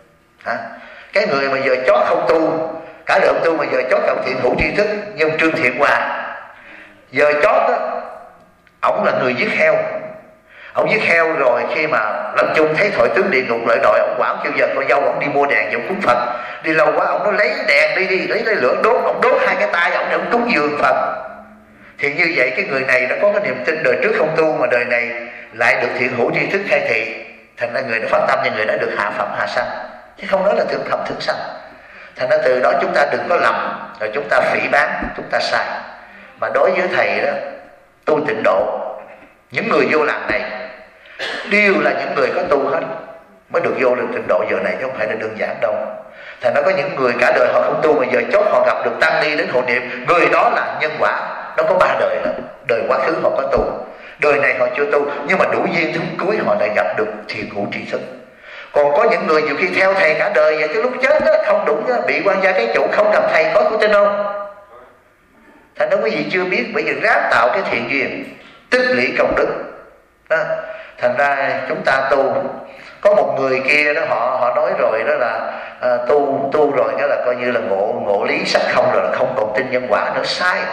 Cái người mà giờ chó không tu, cả đời không tu, mà giờ chó trọng thiện hữu tri thức như ông Trương Thiện Hòa, giờ chó đó, ổng là người giết heo. Ông giết heo rồi khi mà lâm chung thấy Thoại Tướng Địa Ngục lợi đội, ông quản kêu giờ con dâu ông đi mua đèn cho ông cúng Phật. Đi lâu quá ông nó lấy đèn đi lấy lửa đốt, ông đốt 2 cái tay ông để ông cúng dường Phật. Thì như vậy cái người này nó có cái niềm tin đời trước không tu, mà đời này lại được thiện hữu tri thức khai thị, thành ra người nó phát tâm như người đó được hạ phẩm hạ sanh, chứ không nói là thượng phẩm thượng sanh. Thành ra từ đó chúng ta đừng có lầm, rồi chúng ta phỉ báng, chúng ta sai. Mà đối với thầy đó, tu tịnh độ, những người vô làng này đều là những người có tu hết mới được vô được tịnh độ giờ này, chứ không phải là đơn giản đâu. Thành ra có những người cả đời họ không tu, mà giờ chốt họ gặp được tăng ni đến hộ niệm, người đó là nhân quả. Nó có 3 đời lắm. Đời quá khứ họ có tu, đời này họ chưa tu, nhưng mà đủ duyên thúng cuối họ lại gặp được thiền hữu tri thức. Còn có những người nhiều khi theo thầy cả đời, và cái lúc chết đó, không đúng đó, bị quan gia cái chủ không gặp thầy, có tin không? Thành ra quý vị chưa biết, bởi vì ráng tạo cái thiện duyên, tích lũy công đức đó. Thành ra chúng ta tu, có một người kia đó họ nói rồi đó là tu rồi đó là coi như là ngộ lý sắc không, rồi là không còn tin nhân quả nữa.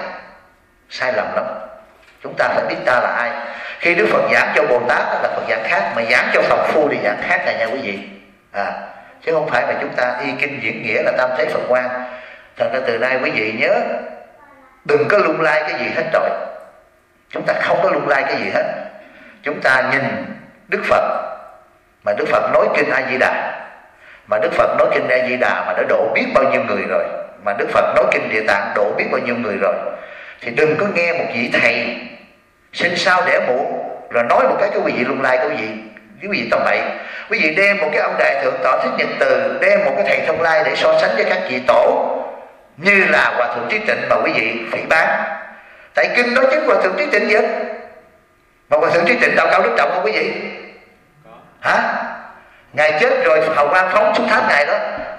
Sai lầm lắm. Chúng ta phải biết ta là ai. Khi Đức Phật giảng cho Bồ Tát là Phật giảng khác, mà giảng cho Phật Phu thì giảng khác nha quý vị. Chứ không phải mà chúng ta y kinh diễn nghĩa là tam thế Phật quan. Thành ra từ nay quý vị nhớ, đừng có lung lai cái gì hết rồi. Chúng ta không có lung lai cái gì hết. Chúng ta nhìn Đức Phật, mà Đức Phật nói kinh A Di Đà, mà Đức Phật nói kinh A Di Đà mà đã độ biết bao nhiêu người rồi, mà Đức Phật nói kinh Địa Tạng độ biết bao nhiêu người rồi. Thì đừng có nghe một vị thầy sinh sao đẻ muộn rồi nói một cái quý vị lung lai, quý vị tầm bậy. Quý vị đem một cái ông Đại Thượng Tọa Thích Nhật Từ, đem một cái thầy Thông Lai để so sánh với các vị tổ như là Hòa Thượng Trí Tịnh mà quý vị phỉ báng. Tại kinh đó chính Hòa Thượng Trí Tịnh vậy. Mà Hòa Thượng Trí Tịnh đạo cao đức trọng không quý vị? Hả? Ngài chết rồi hào quang phóng xuống tháp Ngài đó.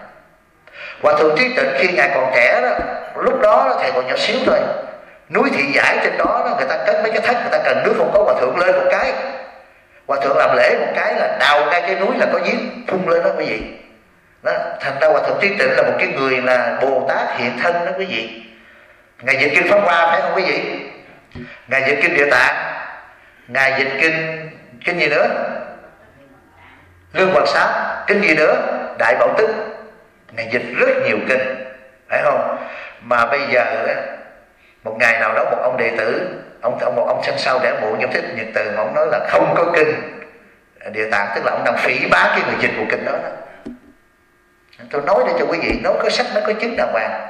Hòa Thượng Trí Tịnh khi Ngài còn trẻ đó, lúc đó thầy còn nhỏ xíu thôi, núi Thị Giải trên đó người ta cất mấy cái thất, người ta cần nước không có, Hòa Thượng lên một cái, Hòa Thượng làm lễ một cái là đào ngay cái núi là có giếng phun lên đó quý vị đó. Thành ra Hòa Thượng Trí Tịnh là một cái người là Bồ Tát hiện thân đó quý vị. Ngài dịch kinh Pháp Hoa phải không quý vị? Ngài dịch kinh Địa Tạng, Ngài dịch kinh gì nữa? Lương Hoàng Xá. Kinh gì nữa? Đại Bảo Tích. Ngài dịch rất nhiều kinh, phải không? Mà bây giờ một ngày nào đó một ông đệ tử, một ông sinh sau đẻ muộn trong Thích Nhật Từ, ông nói là không có kinh Địa Tạng, tức là ông đang phỉ báng cái người dịch bộ kinh đó. Tôi nói để cho quý vị, nói có sách nó có chứng đàng hoàng.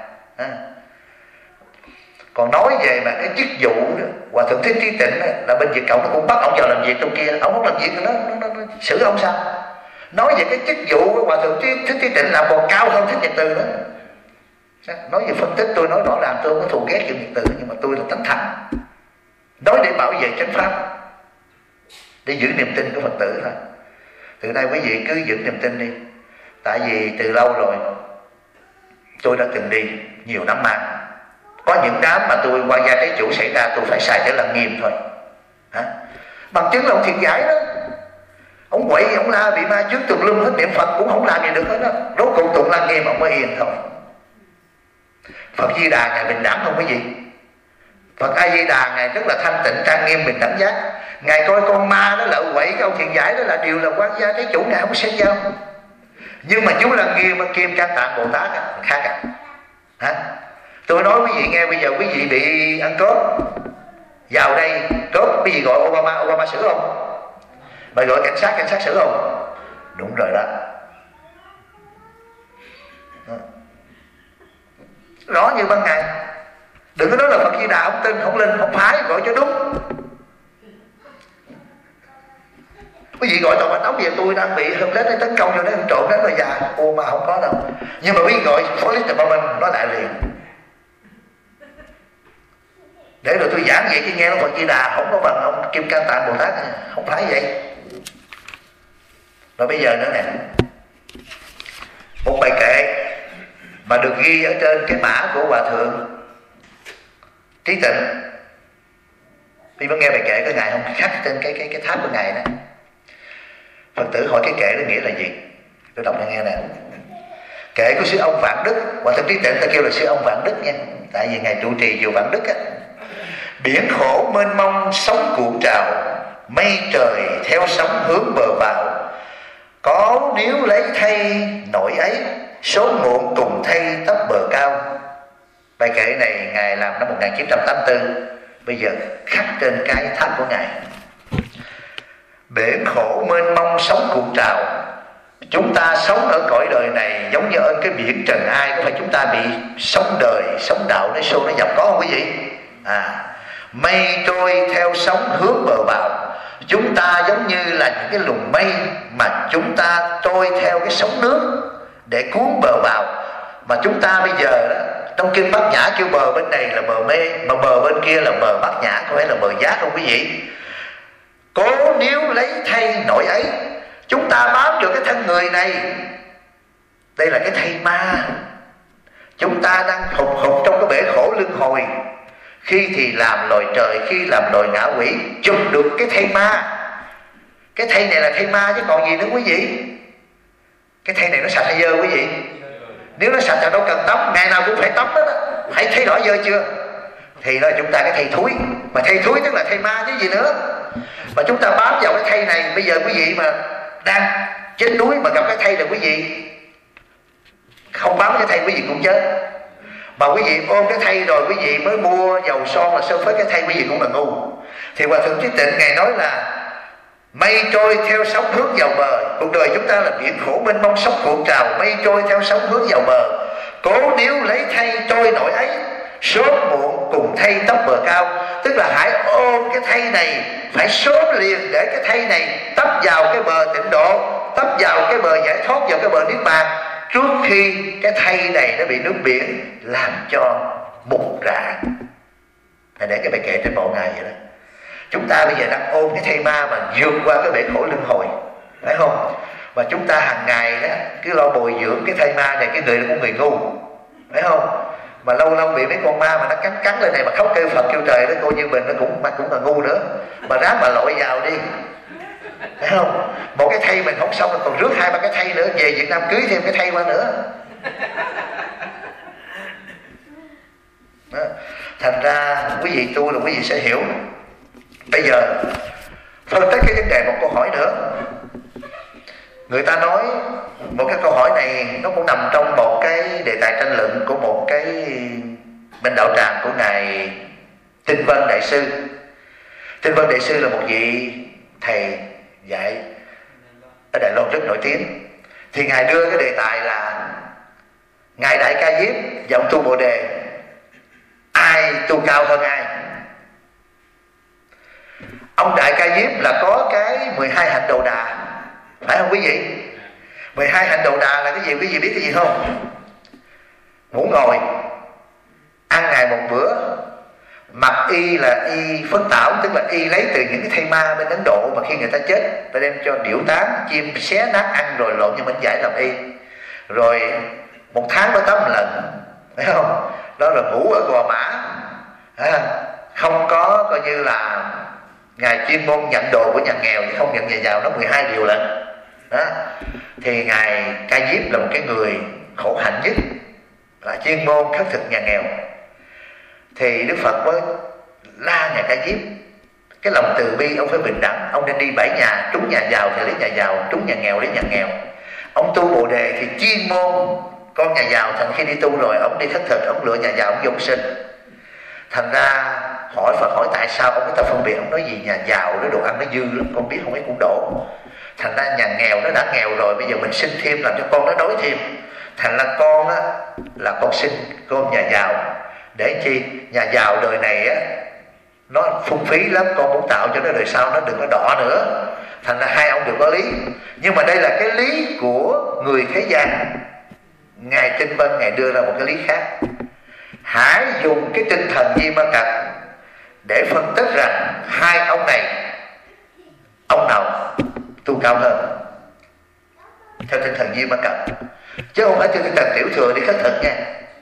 Còn nói về mà cái chức vụ đó, Hòa Thượng Thích Trí Tịnh là bên Việt Cộng nó cũng bắt ông vào làm việc trong kia, ông không làm việc nó xử ông sao? Nói về cái chức vụ của Hòa Thượng Thích Trí Tịnh làm còn cao hơn Thích Nhật Từ nữa. Nói về phân tích tôi nói rõ ràng, tôi không có thù ghét chuyện Nhật Từ, nhưng mà tôi là tánh thẳng, nói để bảo vệ chánh pháp, để giữ niềm tin của Phật tử thôi. Từ nay quý vị cứ giữ niềm tin đi. Tại vì từ lâu rồi tôi đã từng đi nhiều đám ma. Có những đám mà tôi qua gia trái chủ xảy ra tôi phải xài để làm nghiêm thôi. Bằng chứng là ông Thiện Giải đó, ông quậy, ông la bị ma trước tùm lum hết, niệm Phật cũng không làm gì được hết đó. Rốt cuộc tụng la nghiêm ông mới yên thôi. Phật Di Đà Ngài bình đẳng không quý vị? Phật A Di Đà Ngài rất là thanh tịnh, trang nghiêm, bình đẳng giác. Ngài coi con ma đó là quậy, cái ông Thiện Giải đó là điều là quan gia trái chủ, Ngài không xen giao. Nhưng mà chú là nghiêm Kim Cang Tạng Bồ Tát khác Tôi nói quý vị nghe, bây giờ quý vị bị ăn cướp vào đây cướp, quý vị gọi Obama xử không? Mà gọi cảnh sát xử không? Đúng rồi đó. Rõ như ban ngày. Đừng có nói là Phật Di Đà không tin, không linh, không phái, gọi cho đúng. Quý vị gọi tòa bạch ốc về tôi đang bị hôm đến tấn công cho nó trộn đến là già. Ô mà không có đâu. Nhưng mà quý vị gọi Police Department nó lại liền. Để rồi tôi giảng vậy chứ nghe nó Phật Di Đà không có bằng ông Kim Cang Tạng Bồ Tát. Không phải vậy. Rồi bây giờ nữa nè, một bài kệ mà được ghi ở trên cái mã của Hòa Thượng Trí Tịnh. Vì có nghe bài kệ của Ngài không? Khắc trên cái tháp của Ngài đó. Phật tử hỏi cái kệ đó nghĩa là gì? Tôi đọc cho nghe nè. Kệ của sư ông Vạn Đức, Hòa Thượng Trí Tịnh ta kêu là sư ông Vạn Đức nha, tại vì Ngài trụ trì chùa Vạn Đức á. Biển khổ mênh mông sóng cuộn trào, mây trời theo sóng hướng bờ vào. Có nếu lấy thay nỗi ấy, số muộn cùng thay tấp bờ cao. Bài kệ này Ngài làm năm 1984, bây giờ khắc trên cái tháp của Ngài. Biển khổ mênh mông sóng cuộn trào, chúng ta sống ở cõi đời này giống như ở cái biển trần ai. Có phải chúng ta bị sóng đời, sóng đạo nó xô nó dập, có không quý vị? Mây trôi theo sóng hướng bờ vào. Chúng ta giống như là những cái luồng mây mà chúng ta trôi theo cái sóng nước để cuốn bờ vào. Mà chúng ta bây giờ đó, trong kinh Bát Nhã kêu bờ bên này là bờ mê, mà bờ bên kia là bờ Bát Nhã, có phải là bờ giác không quý vị? Cố nếu lấy thay nỗi ấy, chúng ta bám vào cái thân người này. Đây là cái thây ma. Chúng ta đang hùng hục trong cái bể khổ luân hồi. Khi thì làm loài trời, khi làm loài ngạ quỷ, chụp được cái thây ma. Cái thây này là thây ma chứ còn gì nữa quý vị. Cái thây này nó sạch hay dơ quý vị? Nếu nó sạch thì đâu cần tắm, ngày nào cũng phải tắm đó. Hãy thấy rõ dơ chưa? Thì đó chúng ta cái thây thúi. Mà thây thúi tức là thây ma chứ gì nữa. Mà chúng ta bám vào cái thây này. Bây giờ quý vị mà đang chết đuối mà gặp cái thây là quý vị không bám cái thây quý vị cũng chết. Mà quý vị ôm cái thây rồi quý vị mới mua dầu son là sơn phết cái thây, quý vị cũng là ngu. Thì Hòa Thượng Trí Tịnh Ngài nói là mây trôi theo sóng hướng vào bờ. Cuộc đời chúng ta là biển khổ mênh mông sóng cuộn trào, mây trôi theo sóng hướng vào bờ. Cố nếu lấy thay trôi nổi ấy, sớm muộn cùng thay tấp bờ cao. Tức là hãy ôm cái thây này, phải sớm liền để cái thây này tấp vào cái bờ tịnh độ, tấp vào cái bờ giải thoát, vào cái bờ niết bàn, trước khi cái thây này nó bị nước biển làm cho mục rã. Để cái bài kệ trên bộ Ngài vậy đó. Chúng ta bây giờ đang ôm cái thây ma mà vượt qua cái bể khổ luân hồi, phải không? Và chúng ta hàng ngày đó cứ lo bồi dưỡng cái thây ma này, cái người nó cũng người ngu, phải không? Mà lâu lâu bị mấy con ma mà nó cắn lên này mà khóc kêu Phật kêu trời đó, cô như mình nó cũng là ngu nữa. Mà ráng mà lội vào đi, phải không? Một cái thây mình không xong, còn rước 2-3 cái thây nữa, về Việt Nam cưới thêm cái thây qua nữa đó. Thành ra quý vị tu là quý vị sẽ hiểu. Bây giờ phân tích cái vấn đề một câu hỏi nữa. Người ta nói một cái câu hỏi này nó cũng nằm trong một cái đề tài tranh luận của một cái bên đạo tràng của ngài Tinh Vân Đại Sư. Tinh Vân Đại Sư là một vị thầy dạy ở Đài Loan rất nổi tiếng. Thì ngài đưa cái đề tài là ngài Đại Ca Diếp và ông Tu Bồ Đề, ai tu cao hơn ai? Ông Đại Ca Diếp là có cái 12 hạnh Đầu Đà, phải không quý vị? 12 hạnh Đầu Đà là cái gì? Quý vị biết cái gì không? Ngủ ngồi, ăn ngày một bữa, mặc y là y phấn tảo, tức là y lấy từ những cái thây ma bên Ấn Độ mà khi người ta chết ta đem cho điểu tán, chim xé nát ăn rồi lộn như bánh giải làm y. Rồi một tháng mới tắm một lần, phải không? Đó là ngủ ở Gò Mã, không có coi như là ngài chuyên môn nhận đồ của nhà nghèo chứ không nhận nhà giàu, nó 12 điều lần đó. Thì ngài Ca Diếp là một cái người khổ hạnh nhất, là chuyên môn khất thực nhà nghèo. Thì Đức Phật mới la ngài Ca Diếp, cái lòng từ bi ông phải bình đẳng, ông nên đi 7 nhà, trúng nhà giàu thì lấy nhà giàu, trúng nhà nghèo lấy nhà nghèo. Ông Tu Bồ Đề thì chuyên môn con nhà giàu, thành khi đi tu rồi ông đi khất thực, ông lựa nhà giàu, ông dung sinh. Thành ra hỏi Phật hỏi tại sao ông biết ta phân biệt, ông nói gì nhà giàu đó đồ ăn nó dư lắm, con biết không ấy cũng đổ. Thành ra nhà nghèo nó đã nghèo rồi, bây giờ mình sinh thêm làm cho con nó đói thêm. Thành ra con á là con sinh con nhà giàu, để chi nhà giàu đời này á nó phung phí lắm, con muốn tạo cho nó đời sau nó đừng có đỏ nữa. Thành ra hai ông đều có lý, nhưng mà đây là cái lý của người thế gian. Ngài Tinh Vân ngài đưa ra một cái lý khác. Hãy dùng cái tinh thần Di Ma Cật để phân tích rằng hai ông này, ông nào tu cao hơn, theo tinh thần Di Ma Cật, chứ không phải theo tinh thần tiểu thừa đi khất thực nha.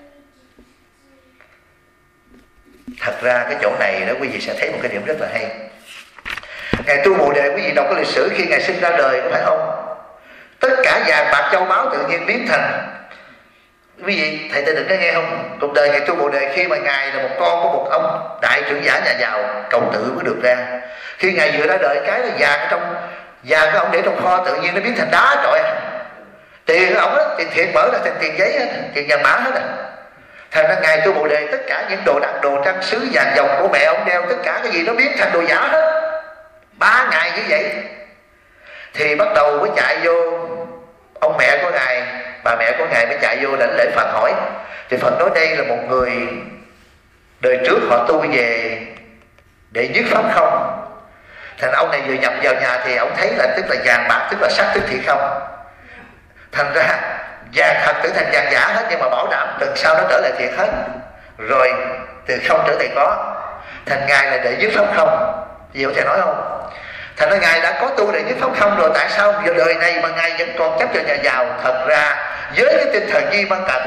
Thật ra cái chỗ này đó quý vị sẽ thấy một cái điểm rất là hay. Ngài Tu Bồ Đề, quý vị đọc cái lịch sử khi ngài sinh ra đời có phải không? Tất cả vàng bạc châu báu tự nhiên biến thành. Quý vị thầy ta đừng có nghe không? Cuộc đời ngài Tu Bồ Đề khi mà ngài là một con của một ông đại trưởng giả nhà giàu, Cầu Tự mới được ra. Khi ngài vừa ra đời cái là vàng trong vàng cái ông để trong kho tự nhiên nó biến thành đá trọi. Tiền của ông đó, tiền thiệt mở là thành tiền giấy hết, tiền vàng mã hết. Thành ra ngài Tu Bồ Đề tất cả những đồ đạc, đồ trang sứ vàng dòng của mẹ ông đeo, tất cả cái gì nó biến thành đồ giả hết. 3 ngày như vậy thì bắt đầu mới chạy vô, ông mẹ của ngài, bà mẹ của ngài mới chạy vô đảnh lễ Phật hỏi. Thì Phật nói đây là một người đời trước họ tu về để dứt pháp không. Thành ông này vừa nhập vào nhà thì ông thấy là tức là vàng bạc, tức là sắc tức thì không. Thành ra vàng thật trở thành vàng giả hết, nhưng mà bảo đảm lần sau nó trở lại thiệt hết. Rồi từ không trở thành có. Thành ngài là để dứt pháp không. Gì có thể nói không? Thành ra ngài đã có tu để dứt pháp không rồi, tại sao giờ đời này mà ngài vẫn còn chấp cho nhà giàu? Thật ra với cái tinh thần Di Ma Cật,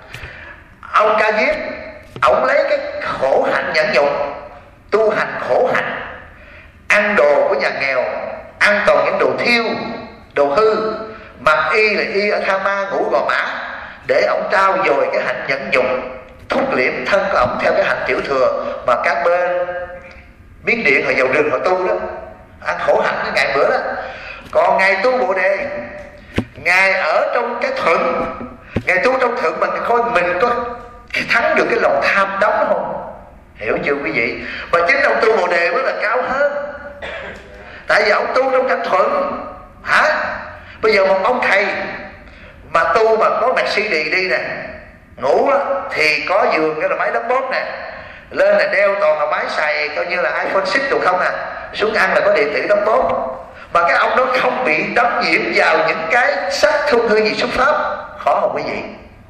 ông Ca Diếp ông lấy cái khổ hạnh nhẫn nhục, tu hành khổ hạnh, ăn đồ của nhà nghèo, ăn toàn những đồ thiêu, đồ hư, mặc y là y ở Tha Ma, ngủ Gò Mã, để ông trao dồi cái hạnh nhẫn nhục, thúc liệm thân của ông theo cái hạnh tiểu thừa mà các bên Miến Điện họ vào rừng họ tu đó, ăn khổ hạnh cái ngày bữa đó. Còn ngài Tu Bồ Đề, ngài ở trong cái thuận, ngài tu trong thuận mà coi mình có thắng được cái lòng tham đắm không? Hiểu chưa quý vị? Và chính ông Tu Bồ Đề mới là cao hơn, tại vì ông tu trong cảnh thuận. Hả? Bây giờ một ông thầy mà tu mà có Mercedes đi nè, ngủ thì có giường cái là máy đấm bóp nè, lên là đeo toàn là máy xài coi như là iPhone 6 được không nè, xuống ăn là có điện tử đấm bóp, mà cái ông đó không bị đắm nhiễm vào những cái sắc thung hư gì xuất pháp, khó không quý vị?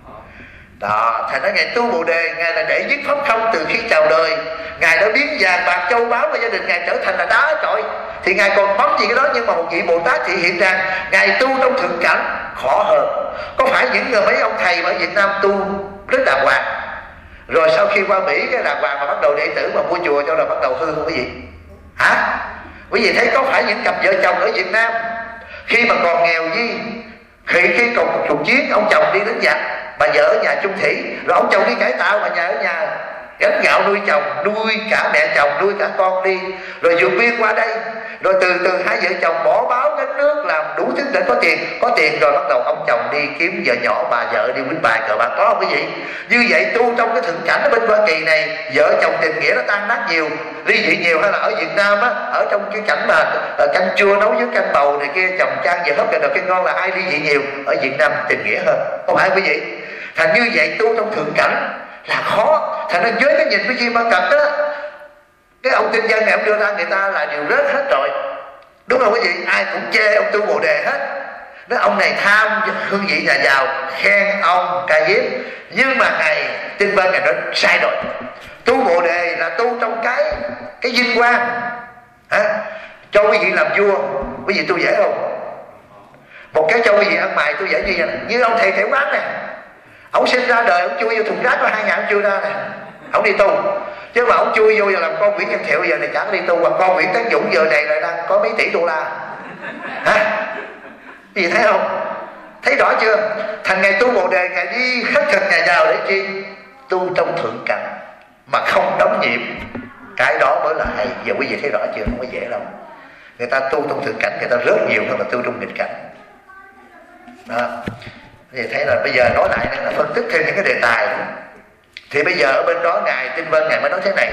Đó, thành ra ngài Tu Bồ Đề, ngài là để dứt pháp không từ khi chào đời. Ngài đã biến vàng bạc châu báu và gia đình ngài trở thành là đá trọi, thì ngài còn bấm gì cái đó. Nhưng mà một vị Bồ Tát thì hiện rằng ngài tu trong thượng cảnh khó hơn. Có phải những người mấy ông thầy ở Việt Nam tu rất đàng hoàng, rồi sau khi qua Mỹ cái đàng hoàng mà bắt đầu đệ tử mà mua chùa cho là bắt đầu hư không quý vị? Hả? Quý vị thấy có phải những cặp vợ chồng ở Việt Nam khi mà còn nghèo gì, khi còn một cuộc chiến, ông chồng đi đánh giặc, bà vợ ở nhà chung thủy, rồi ông chồng đi cải tạo, bà nhà ở nhà gánh gạo nuôi chồng, nuôi cả mẹ chồng, nuôi cả con đi, rồi vượt biên qua đây, rồi từ hai vợ chồng bỏ báo gánh nước, làm đủ thứ để có tiền rồi bắt đầu ông chồng đi kiếm vợ nhỏ, bà vợ đi quýnh bài cờ bạc, có không quý vị? Như vậy tu trong cái thượng cảnh ở bên Hoa Kỳ này, vợ chồng tình nghĩa nó tan nát nhiều, ly dị nhiều. Hay là ở Việt Nam á, ở trong cái cảnh mà canh chua nấu với canh bầu này kia, chồng chan vợ hấp cái ngon là ai ly dị nhiều? Ở Việt Nam tình nghĩa hơn, không phải quý vị? Thành như vậy tu trong thượng cảnh là khó. Thành ra với cái nhìn của Di Ma Cật á, cái ông kinh doanh này ông đưa ra người ta là đều rớt hết rồi, đúng không quý vị? Ai cũng chê ông tu Bồ Đề hết, nói ông này tham hương vị nhà giàu, khen ông Ca Diếp. Nhưng mà ngài Tinh Vân ngài nói sai rồi. Tu Bồ Đề là tu trong cái vinh quang. Cho quý vị làm vua, quý vị tu dễ không? Một cái cho quý vị ăn mày tu dễ như vậy này. Như ông thầy Thể Quán nè, ông sinh ra đời ông chui vô thùng rác có 2.000 ông chui ra nè, ông đi tu. Chứ mà ông chui vô giờ làm con Nguyễn Văn Thiệu giờ này chẳng đi tu, hoặc con Nguyễn Tấn Dũng giờ này lại đang có mấy tỷ đô la. Hả? Gì thấy không? Thấy rõ chưa? Thành ngày tu Bồ Đề, ngày đi khất thực nhà giàu để chi? Tu trong thượng cảnh mà không đóng nhiệm. Cái đó mới là hay. Giờ quý vị thấy rõ chưa? Không có dễ đâu. Người ta tu trong thượng cảnh, người ta rất nhiều hơn là tu trong nghịch cảnh. Đó. Thì thấy là bây giờ nói lại là phân tích thêm những cái đề tài. Thì bây giờ ở bên đó ngài Tinh Vân ngài mới nói thế này: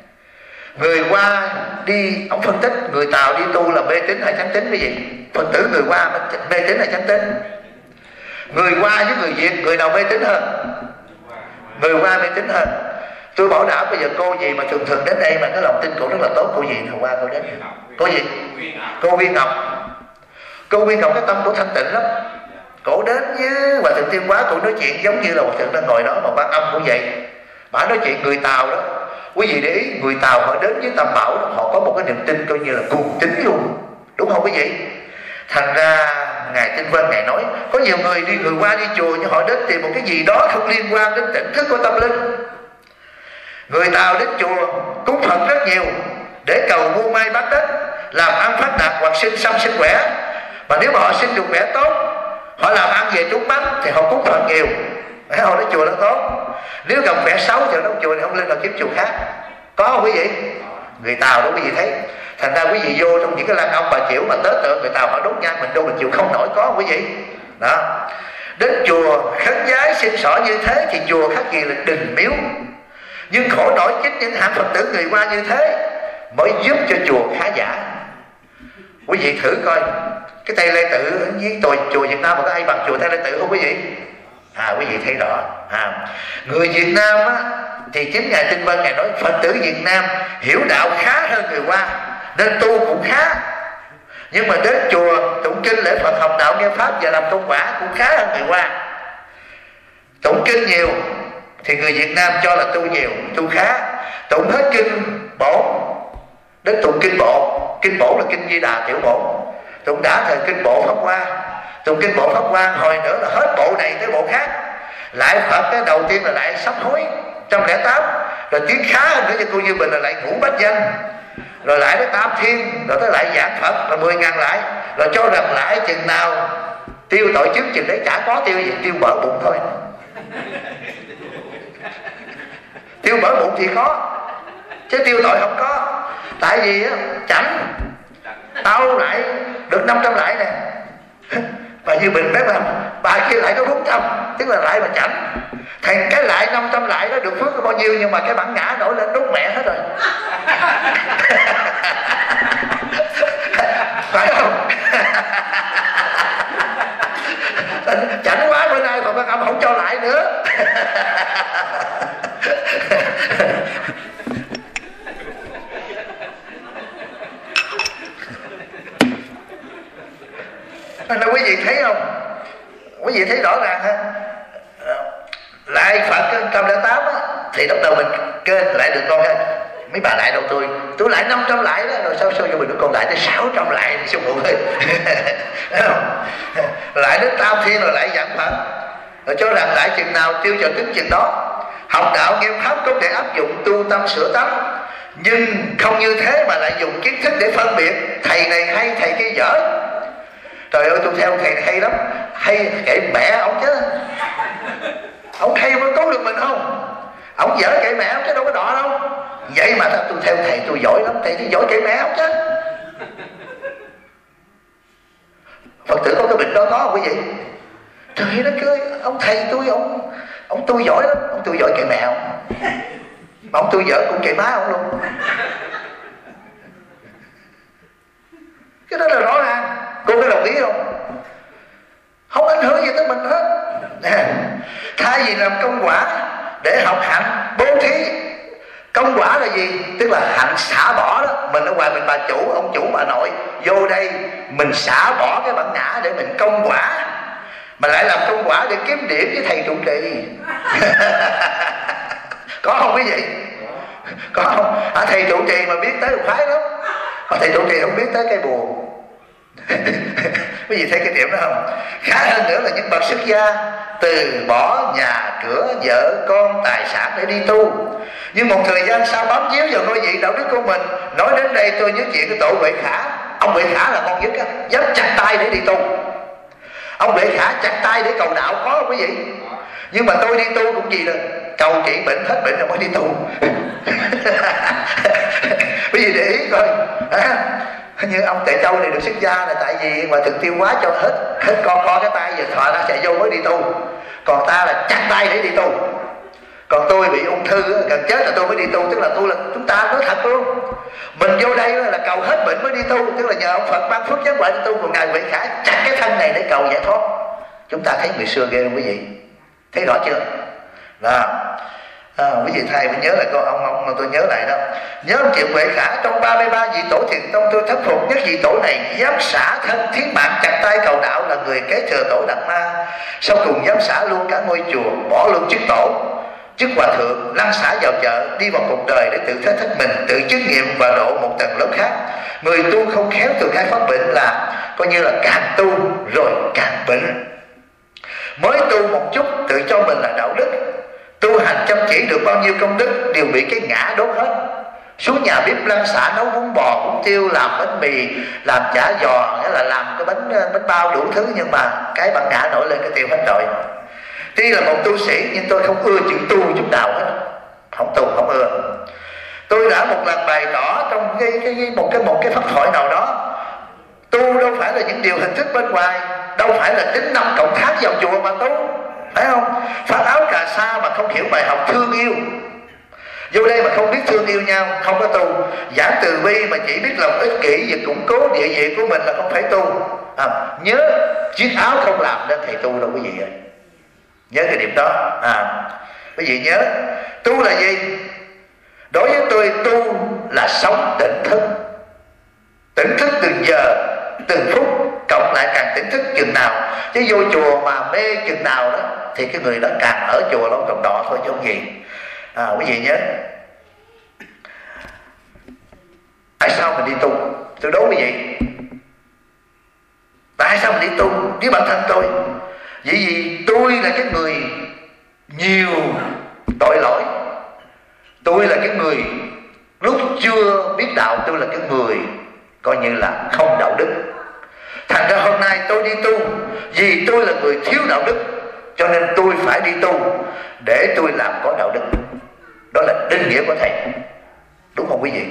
người Hoa đi, ông phân tích người Tàu đi tu là mê tín hay chánh tín cái gì? Phật tử người Hoa mê tín hay chánh tín? Người Hoa với người Việt người nào mê tín hơn? Người Hoa mê tín hơn. Tôi bảo đảm bây giờ cô gì mà thường thường đến đây mà cái lòng tin cô rất là tốt. Cô gì hôm qua cô đến? Cô gì? Cô Viên Ngọc. Cô Viên Ngọc cái tâm của thanh tịnh lắm. Cổ đến với Hòa Thượng Thiên Hóa, cổ nói chuyện giống như là Hòa Thượng đang ngồi đó mà Quan Âm cũng vậy. Bà nói chuyện người Tàu đó, quý vị để ý, người Tàu họ đến với Tam Bảo đó, họ có một cái niềm tin coi như là cuồng tín luôn, đúng không quý vị? Thành ra ngài Tinh Vân ngài nói có nhiều người Hoa đi chùa nhưng họ đến tìm một cái gì đó không liên quan đến tỉnh thức của tâm linh. Người Tàu đến chùa cúng Phật rất nhiều để cầu mua may bán đất, làm ăn phát đạt hoặc sinh xăm sinh khỏe. Mà nếu mà họ sinh được khỏe tốt, họ làm ăn về trúng bánh thì họ cúng Phật nhiều, họ nói chùa nó tốt. Nếu gặp khỏe xấu thì nó chùa này không lên là kiếm chùa khác. Có không quý vị? Người Tàu đó quý vị thấy. Thành ra quý vị vô trong những cái lăng ông bà Chiểu mà tới tượng người Tàu họ đốt nhang, mình đâu là chịu không nổi, có không quý vị? Đó. Đến chùa khấn vái xin xỏ như thế thì chùa khác gì là đình miếu. Nhưng khổ nổi chính những hạng Phật tử người Hoa như thế mới giúp cho chùa khá giả. Quý vị thử coi cái Tây Lê Tự với chùa Việt Nam mà có ai bằng chùa Tây Lê Tự không quý vị? Quý vị thấy rõ. Người Việt Nam á, thì chính ngài Tinh Vân ngài nói Phật tử Việt Nam hiểu đạo khá hơn người Hoa nên tu cũng khá. Nhưng mà đến chùa tụng kinh lễ Phật học đạo nghe pháp và làm công quả cũng khá hơn người Hoa. Tụng kinh nhiều thì người Việt Nam cho là tu nhiều, tu khá. Tụng hết kinh bổn đến tụng kinh bộ. Kinh bổn là kinh Di Đà tiểu bổn. Tụng đã thời kinh bộ Pháp Hoa. Tụng kinh bộ Pháp Hoa hồi nữa là hết bộ này tới bộ khác. Lại Phật cái đầu tiên là lại sám hối 108. Rồi tiếng khá hơn nữa cho cô Như Bình là lại ngũ bách danh. Rồi lại tới Tam Thiên. Rồi tới lại giảng Phật là 10.000 lại. Rồi cho rằng lại chừng nào tiêu tội trước chừng đấy chả có tiêu gì, tiêu bở bụng thôi. Tiêu bở bụng thì khó, chứ tiêu tội không có. Tại vì á, chẳng tao lại được 500 lại nè. Bà Như Bình biết là bà kia lại có 400, tức là lại mà chẳng. Thành cái lại 500 lại đó được phước có bao nhiêu, nhưng mà cái bản ngã nổi lên đốt mẹ hết rồi. Phải không? Chẳng quá bữa nay Phật Âm không cho lại nữa. Nên quý vị thấy không? Quý vị thấy rõ ràng ha. Lại Phật 108 á, thì lúc đầu mình kênh lại được con ha. Mấy bà lại đâu tôi lại 500 lại đó. Rồi sao cho mình được con lại tới 600 lại thì sao phụ ơi. Lại đến Tam Thiên rồi lại giảng Phật. Rồi cho rằng lại chừng nào tiêu cho tính chừng đó. Học đạo nghe pháp có thể áp dụng tu tâm sửa tánh, nhưng không như thế mà lại dùng kiến thức để phân biệt thầy này hay thầy kia dở. Trời ơi tôi theo thầy này hay lắm, hay kệ mẹ ông chứ. Ông hay mới cứu được mình không? Ông dở kệ mẹ ông chứ đâu có đọ đâu. Vậy mà tôi theo thầy tôi giỏi lắm, thầy tôi giỏi kệ mẹ ông chứ. Phật tử có cái bệnh đó có không quý vị? Trời đất ơi, ông thầy tôi ông tôi giỏi lắm, ông tôi giỏi kệ mẹ ông. Mà ông tôi dở cũng kệ má ông luôn. Cái đó là rõ ràng. Cô có đồng ý không? Không ảnh hưởng gì tới mình hết. Thay vì làm công quả để học hạnh bố thí. Công quả là gì? Tức là hạnh xả bỏ đó. Mình ở ngoài mình bà chủ, ông chủ bà nội, vô đây mình xả bỏ cái bản ngã để mình công quả. Mà lại làm công quả để kiếm điểm với thầy trụ trì. Có không quý vị? Có không? Thầy trụ trì mà biết tới khoái lắm. Mà thầy trụ trì không biết tới cây buồn. Quý vị thấy cái điểm đó không? Khá hơn nữa là những bậc xuất gia từ bỏ nhà cửa, vợ con, tài sản để đi tu. Nhưng một thời gian sau bám víu vào ngôi vị đạo đức của mình. Nói đến đây tôi nhớ chuyện cái tổ Huệ Khả. Ông Huệ Khả là con nhất á, dám chặt tay để đi tu. Ông Huệ Khả chặt tay để cầu đạo có không quý vị? Nhưng mà tôi đi tu cũng gì là cầu trị bệnh, hết bệnh rồi mới đi tu. Quý vị để ý coi. Như ông Tệ Châu này được xuất gia là tại vì mà thực tiêu hóa cho hết con cái tay giờ thọ ra chạy vô mới đi tu. Còn ta là chặt tay để đi tu. Còn tôi bị ung thư gần chết là tôi mới đi tu. Tức là tôi là chúng ta nói thật luôn. Mình vô đây là cầu hết bệnh mới đi tu. Tức là nhờ ông Phật ban phước giác ngoại đi tu. Còn ngài Huệ Khả chặt cái thân này để cầu giải thoát. Chúng ta thấy người xưa ghê không quý vị? Thấy rõ chưa? Đó. Quý vị thầy mới nhớ lại con ông mà tôi nhớ lại đó. Nhớ ông Triệu Huệ Khả trong 33 vị tổ thiền tông, tôi thất phục nhất vị tổ này dám xả thân thiến mạng chặt tay cầu đạo là người kế thừa tổ Đạt Ma. Sau cùng dám xả luôn cả ngôi chùa, bỏ luôn chức tổ, chức hòa thượng, lăn xả vào chợ, đi vào cuộc đời để tự thế thích mình, tự chứng nghiệm và độ một tầng lớp khác. Người tu không khéo từ khai phát bệnh là coi như là càng tu rồi càng bệnh. Mới tu một chút tự cho mình là đạo đức, tu hành chăm chỉ được bao nhiêu công đức đều bị cái ngã đốt hết. Xuống nhà bếp lăn xả nấu bún bò bún tiêu, làm bánh mì, làm chả giò, nghĩa là làm cái bánh bao đủ thứ, nhưng mà cái bản ngã nổi lên cái tiêu hết rồi. Tuy là một tu sĩ nhưng tôi không ưa chữ tu chút nào hết, không tu không ưa. Tôi đã một lần bày tỏ trong một cái pháp thoại nào đó, tu đâu phải là những điều hình thức bên ngoài, đâu phải là tính năm cộng tháng vào chùa mà tu, phải không? Phát áo cà sa mà không hiểu bài học thương yêu, vô đây mà không biết thương yêu nhau, không có tu. Giảng từ bi mà chỉ biết lòng ích kỷ và củng cố địa vị của mình là không phải tu. Nhớ chiếc áo không làm nên thầy tu đâu quý vị ơi. Nhớ cái điểm đó. Quý vị nhớ tu là gì? Đối với tôi tu là sống tỉnh thức. Tỉnh thức từng giờ từng phút, cộng lại càng tỉnh thức chừng nào. Chứ vô chùa mà mê chừng nào đó thì cái người đó càng ở chùa lâu trong đọ thôi chứ không gì. Quý vị nhớ. Tại sao mình đi tu? Tôi đố quý vị, tại sao mình đi tu? Với bản thân tôi, vì tôi là cái người nhiều tội lỗi. Tôi là cái người lúc chưa biết đạo, tôi là cái người coi như là không đạo đức. Thành ra hôm nay tôi đi tu vì tôi là người thiếu đạo đức, cho nên tôi phải đi tu để tôi làm có đạo đức. Đó là định nghĩa của thầy, đúng không quý vị?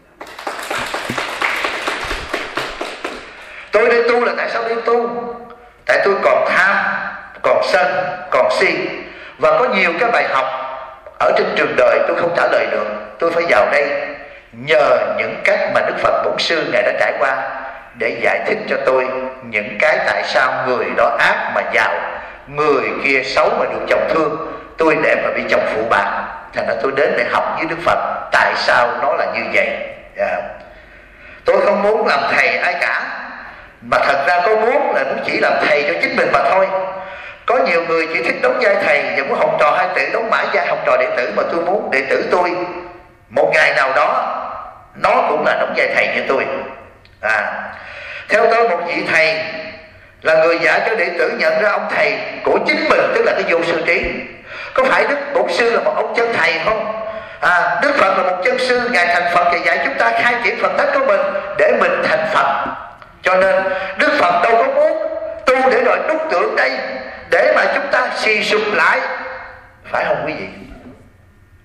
Tôi đi tu là tại sao đi tu? Tại tôi còn tham, còn sân, còn si, và có nhiều cái bài học ở trên trường đời tôi không trả lời được. Tôi phải vào đây nhờ những cách mà Đức Phật Bổn Sư Ngài đã trải qua để giải thích cho tôi những cái tại sao người đó ác mà giàu, người kia xấu mà được chồng thương, tôi đẹp mà bị chồng phụ bạc. Thành ra tôi đến để học với Đức Phật tại sao nó là như vậy. Tôi không muốn làm thầy ai cả, mà thật ra có muốn là cũng chỉ làm thầy cho chính mình mà thôi. Có nhiều người chỉ thích đóng vai thầy và muốn học trò hai tử đóng mãi vai học trò đệ tử, mà tôi muốn đệ tử tôi một ngày nào đó nó cũng là đóng vai thầy như tôi. Theo tôi, một vị thầy là người dạy cho đệ tử nhận ra ông thầy của chính mình, tức là cái vô sư trí. Có phải Đức Bổn Sư là một ông chân thầy không? Đức Phật là một chân sư, Ngài thành Phật và dạy chúng ta khai triển Phật tánh của mình để mình thành Phật. Cho nên Đức Phật đâu có muốn tu để rồi đúc tượng đây để mà chúng ta suy sụp lại, phải không quý vị?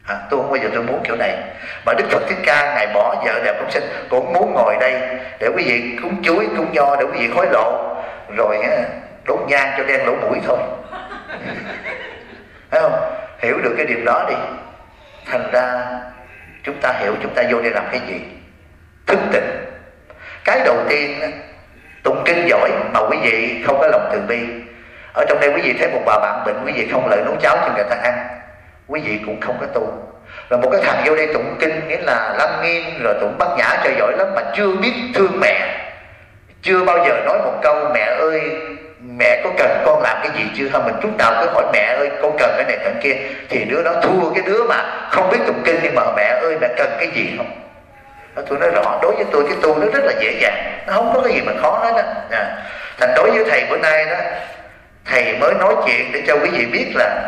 Tôi không bao giờ tôi muốn kiểu này. Mà Đức Phật Thích Ca Ngài bỏ vợ đẹp phóng sinh, cũng muốn ngồi đây để quý vị cúng chuối cúng nho, để quý vị hối lộ, rồi đốt nhang cho đen lỗ mũi thôi. Thấy không? Hiểu được cái điều đó đi. Thành ra chúng ta hiểu chúng ta vô đây làm cái gì. Thức tỉnh. Cái đầu tiên tụng kinh giỏi mà quý vị không có lòng từ bi. Ở trong đây quý vị thấy một bà bạn bệnh, quý vị không lợi nấu cháo cho người ta ăn, quý vị cũng không có tu. Rồi một cái thằng vô đây tụng kinh, nghĩa là Lăng Nghiêm rồi tụng Bát Nhã cho giỏi lắm, mà chưa biết thương mẹ, chưa bao giờ nói một câu mẹ ơi mẹ có cần con làm cái gì chưa? Mình lúc nào cứ hỏi mẹ ơi con cần cái này cần kia, thì đứa đó thua cái đứa mà không biết tụng kinh nhưng mà mẹ ơi mẹ cần cái gì không. Tôi nói rõ, đối với tôi cái tu nó rất là dễ dàng, nó không có cái gì mà khó hết á. Thành đối với thầy bữa nay đó, thầy mới nói chuyện để cho quý vị biết là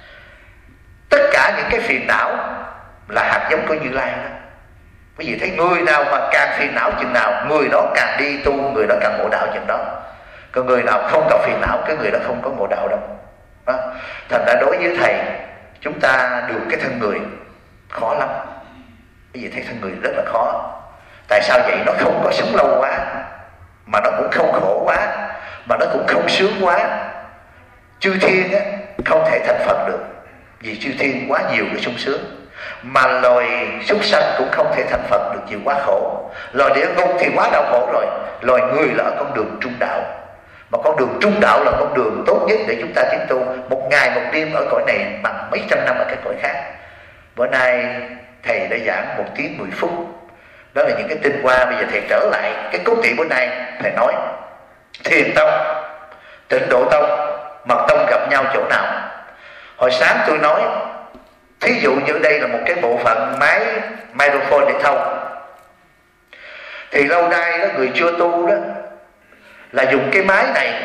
tất cả những cái phiền não là hạt giống của Như Lai đó. Quý vị thấy người nào mà càng phiền não chừng nào, người đó càng đi tu, người đó càng ngộ đạo chừng đó. Còn người nào không gặp phiền não, cái người đó không có ngộ đạo đâu đó. Thành ra đối với thầy, chúng ta được cái thân người khó lắm. Quý vị thấy thân người rất là khó. Tại sao vậy? Nó không có sống lâu quá, mà nó cũng không khổ quá, mà nó cũng không sướng quá. Chư thiên á, không thể thành Phật được, vì chư thiên quá nhiều cái sung sướng. Mà loài súc sanh cũng không thể thành Phật được vì quá khổ. Loài địa ngục thì quá đau khổ rồi. Loài người là ở con đường trung đạo. Mà con đường trung đạo là con đường tốt nhất để chúng ta tiến tu. Một ngày một đêm ở cõi này bằng mấy trăm năm ở cái cõi khác. Bữa nay thầy đã giảng 1 tiếng 10 phút. Đó là những cái tinh hoa. Bây giờ thầy trở lại cái cốt truyện bữa nay. Thầy nói Thiền Tông, Tịnh Độ Tông, Mật Tông gặp nhau chỗ nào? Hồi sáng tôi nói, thí dụ như đây là một cái bộ phận máy microphone để thâu, thì lâu nay đó người chưa tu đó là dùng cái máy này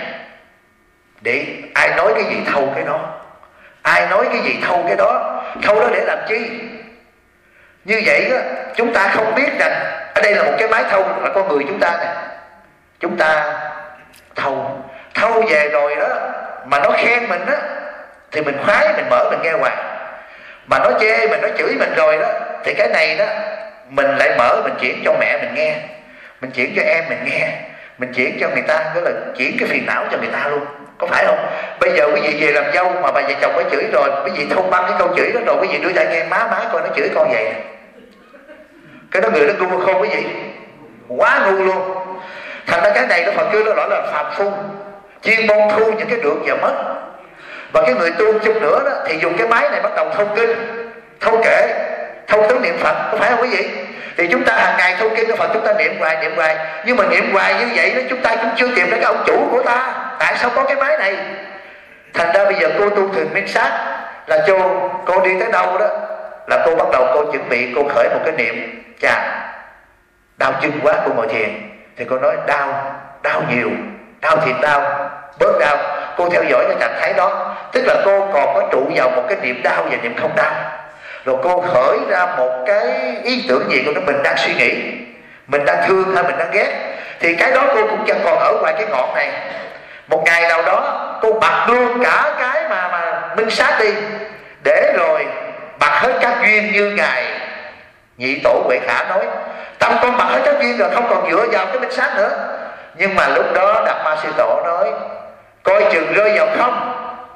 để ai nói cái gì thâu cái đó, ai nói cái gì thâu cái đó. Thâu đó để làm chi? Như vậy đó, chúng ta không biết rằng ở đây là một cái máy thâu, là con người chúng ta nè. Chúng ta thâu về rồi đó, mà nó khen mình đó thì mình khoái, mình mở mình nghe hoài. Mà nó chê mình, nó chửi mình rồi đó, thì cái này đó mình lại mở, mình chuyển cho mẹ mình nghe, mình chuyển cho em mình nghe, mình chuyển cho người ta, đó là chuyển cái phiền não cho người ta luôn. Có phải không? Bây giờ quý vị về làm dâu mà bà vợ chồng có chửi rồi, quý vị thông băng cái câu chửi đó rồi, quý vị đưa ra nghe má coi nó chửi con vậy. Cái đó người đó ngu không quý vị? Quá ngu luôn. Thành ra cái này nó Phật kêu nó gọi là phàm phu, chuyên môn thu những cái được và mất. Và cái người tu chung nữa đó thì dùng cái máy này bắt đầu thâu kinh, thâu kệ, thâu tướng niệm Phật. Có phải không quý vị? Thì chúng ta hàng ngày thâu kinh của Phật, chúng ta niệm hoài. Nhưng mà niệm hoài như vậy đó, chúng ta cũng chưa tìm ra cái ông chủ của ta. Tại sao có cái máy này? Thành ra bây giờ cô tu thường minh sát là cô đi tới đâu đó là cô bắt đầu cô chuẩn bị, cô khởi một cái niệm. Chà, đau chân quá, cô ngồi thiền thì cô nói đau nhiều, đau thiệt đau, bớt đau. Cô theo dõi cái trạng thái đó, tức là cô còn có trụ vào một cái niệm đau và niệm không đau. Rồi cô khởi ra một cái ý tưởng gì, cô nói mình đang suy nghĩ, mình đang thương hay mình đang ghét. Thì cái đó cô cũng chẳng còn ở ngoài cái ngọn này. Một ngày nào đó cô bật luôn cả cái mà minh sát đi, để rồi bật hết các duyên như ngài Nhị Tổ Huệ Khả nói. Tâm con bật hết các duyên rồi, không còn dựa vào cái minh sát nữa. Nhưng mà lúc đó Đạt Ma Sư Tổ nói coi chừng rơi vào không,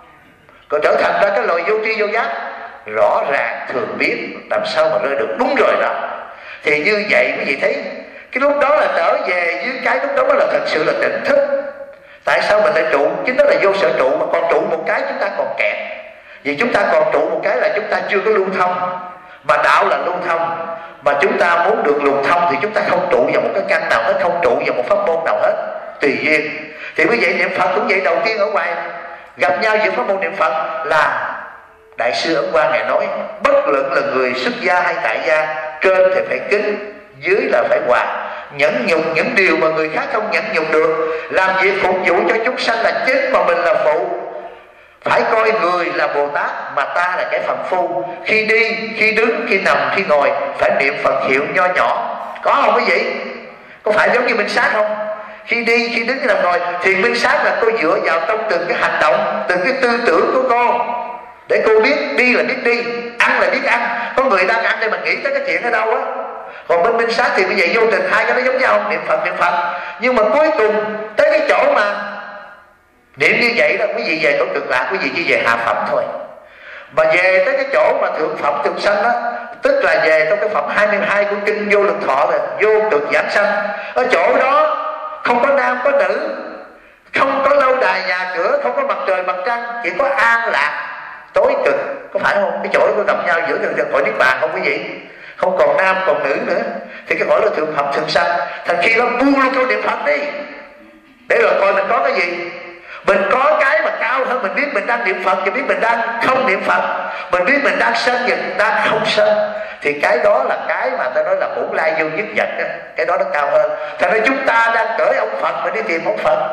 còn trở thành ra cái loài vô tri vô giác. Rõ ràng thường biết, làm sao mà rơi được. Đúng rồi đó. Thì như vậy quý vị thấy cái lúc đó là trở về với cái lúc đó là thật sự là tỉnh thức. Tại sao mình lại trụ? Chính đó là vô sở trụ. Mà còn trụ một cái chúng ta còn kẹt. Vì chúng ta còn trụ một cái là chúng ta chưa có lưu thông. Mà đạo là lưu thông. Mà chúng ta muốn được lưu thông thì chúng ta không trụ vào một cái căn nào hết, không trụ vào một pháp môn nào hết, tùy duyên. Thì quý vị niệm Phật cũng vậy. Đầu tiên ở ngoài gặp nhau giữa pháp môn niệm Phật là Đại sư Ấn Quang Ngài nói bất luận là người xuất gia hay tại gia, trên thì phải kính, dưới là phải hòa, nhẫn nhục những điều mà người khác không nhẫn nhục được, làm việc phục vụ cho chúng sanh là chính mà mình là phụ. Phải coi người là Bồ Tát mà ta là cái phàm phu. Khi đi, khi đứng, khi nằm, khi ngồi phải niệm Phật hiệu nho nhỏ. Có không quý vị? Có phải giống như minh sát không? Khi đi, khi đứng, khi nằm ngồi thì minh sát là cô dựa vào trong từng cái hành động, từng cái tư tưởng của cô, để cô biết đi là biết đi, ăn là biết ăn, có người đang ăn thì mình nghĩ tới cái chuyện ở đâu á. Còn bên minh sát thì bây giờ vô tình hai cái nó giống nhau, niệm Phật. Nhưng mà cuối cùng tới cái chỗ mà niệm như vậy đó, quý vị về tổ cực lạc, quý vị chỉ về hạ phẩm thôi. Mà về tới cái chỗ mà thượng phẩm thường sanh đó, tức là về trong cái phẩm 22 của kinh Vô Lượng Thọ là vô cực giảng sanh. Ở chỗ đó không có nam có nữ, không có lâu đài nhà cửa, không có mặt trời mặt trăng, chỉ có an lạc tối cực, có phải không? Cái chỗ đó gặp nhau giữa cõi niết bàn không quý vị? Không còn nam còn nữ nữa, thì cái cõi là thượng phẩm thường sanh. Thành khi đó buông luôn câu niệm Phật đi, để rồi coi mình có cái gì. Mình có cái mà cao hơn, mình biết mình đang niệm Phật, và biết mình đang không niệm Phật, mình biết mình đang sân và đang không sân, thì cái đó là cái mà ta nói là bổn lai vô nhất vật đó. Cái đó nó cao hơn. Thành ra chúng ta đang cởi ông Phật mà đi tìm ông Phật.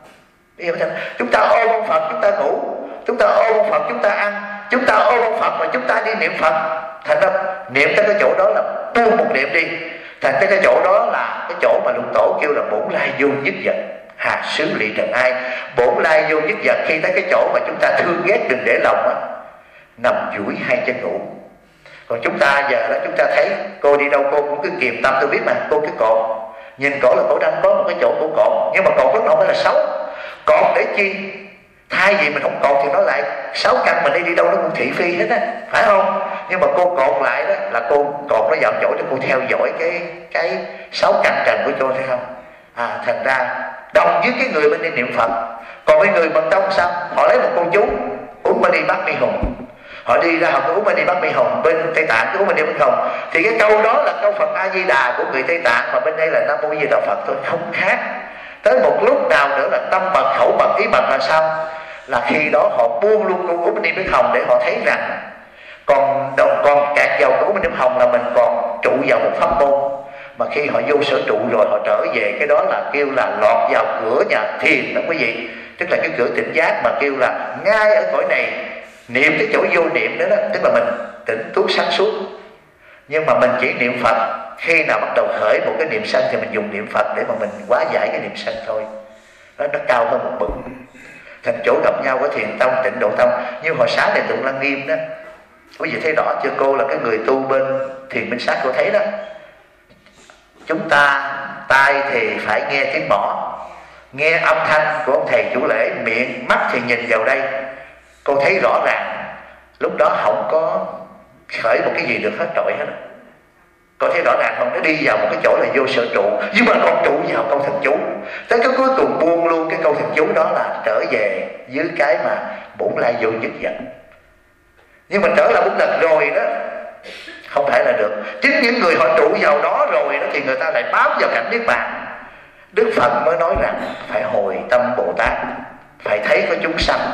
Chúng ta ôm ông Phật chúng ta ngủ, chúng ta ôm ông Phật chúng ta ăn, chúng ta ôm ông Phật mà chúng ta đi niệm Phật. Thành ra niệm tới cái chỗ đó là buông một niệm đi. Thành cái chỗ đó là cái chỗ mà Lục Tổ kêu là bổn lai vô nhất vật, hà xứ lụy trần ai. Bổn lai vô nhất vật, khi tới cái chỗ mà chúng ta thương ghét đừng để lòng á, nằm duỗi hai chân ngủ. Còn chúng ta giờ đó chúng ta thấy cô đi đâu cô cũng cứ kiềm tâm, tôi biết mà, cô cứ cột, nhìn cổ là cổ đang có một cái chỗ cổ cột, nhưng mà cột rất không phải là xấu. Cột để chi? Thay vì mình không cột thì nó lại 6 căn mình đi đâu nó cũng thị phi hết á, phải không? Nhưng mà cô cột lại đó là cô cột nó vào chỗ để cô theo dõi cái 6 căn trần của cô, thấy không? Thành ra đồng với cái người bên đi niệm Phật. Còn mấy người mật tông sao? Họ lấy một cô chú uống Mani Padme Hum, họ đi ra họ uống Mani Padme Hum, bên Tây Tạng uống Mani Padme Hum, thì cái câu đó là câu Phật A Di Đà của người Tây Tạng, mà bên đây là Nam Mô A Di Đà Phật thôi, không khác. Tới một lúc nào nữa là tâm mật, khẩu mật, ý mật là sao? Là khi đó họ buông luôn câu uống Mani Padme Hum để họ thấy rằng còn cạt vào câu uống Mani Padme Hum là mình còn trụ vào một pháp môn. Mà khi họ vô sở trụ rồi họ trở về, cái đó là kêu là lọt vào cửa nhà thiền đó quý vị. Tức là cái cửa tỉnh giác mà kêu là ngay ở cõi này niệm cái chỗ vô niệm đó, tức là mình tỉnh túc sáng suốt. Nhưng mà mình chỉ niệm Phật khi nào bắt đầu khởi một cái niệm sân thì mình dùng niệm Phật để mà mình hóa giải cái niệm sân thôi. Nó cao hơn một bậc. Thành chỗ gặp nhau của Thiền Tông, Tịnh Độ Tông, như hồi sáng này Tụng Lăng Nghiêm đó, quý vị thấy rõ chưa? Cô là cái người tu bên Thiền Minh Sát, cô thấy đó. Chúng ta tai thì phải nghe tiếng mõ, nghe âm thanh của ông thầy chủ lễ, miệng mắt thì nhìn vào đây. Cô thấy rõ ràng lúc đó không có khởi một cái gì được hết trọi hết. Cô thấy rõ ràng không? Nó đi vào một cái chỗ là vô sở trụ, nhưng mà con trụ vào câu thần chú. Tới cái cuối cùng buông luôn cái câu thần chú đó là trở về dưới cái mà bổn lai vô nhất vật. Nhưng mà trở lại một lần rồi đó không phải là được. Chính những người họ trụ vào đó rồi đó thì người ta lại bám vào cảnh niết bàn. Đức Phật mới nói rằng phải hồi tâm Bồ Tát, phải thấy có chúng sanh.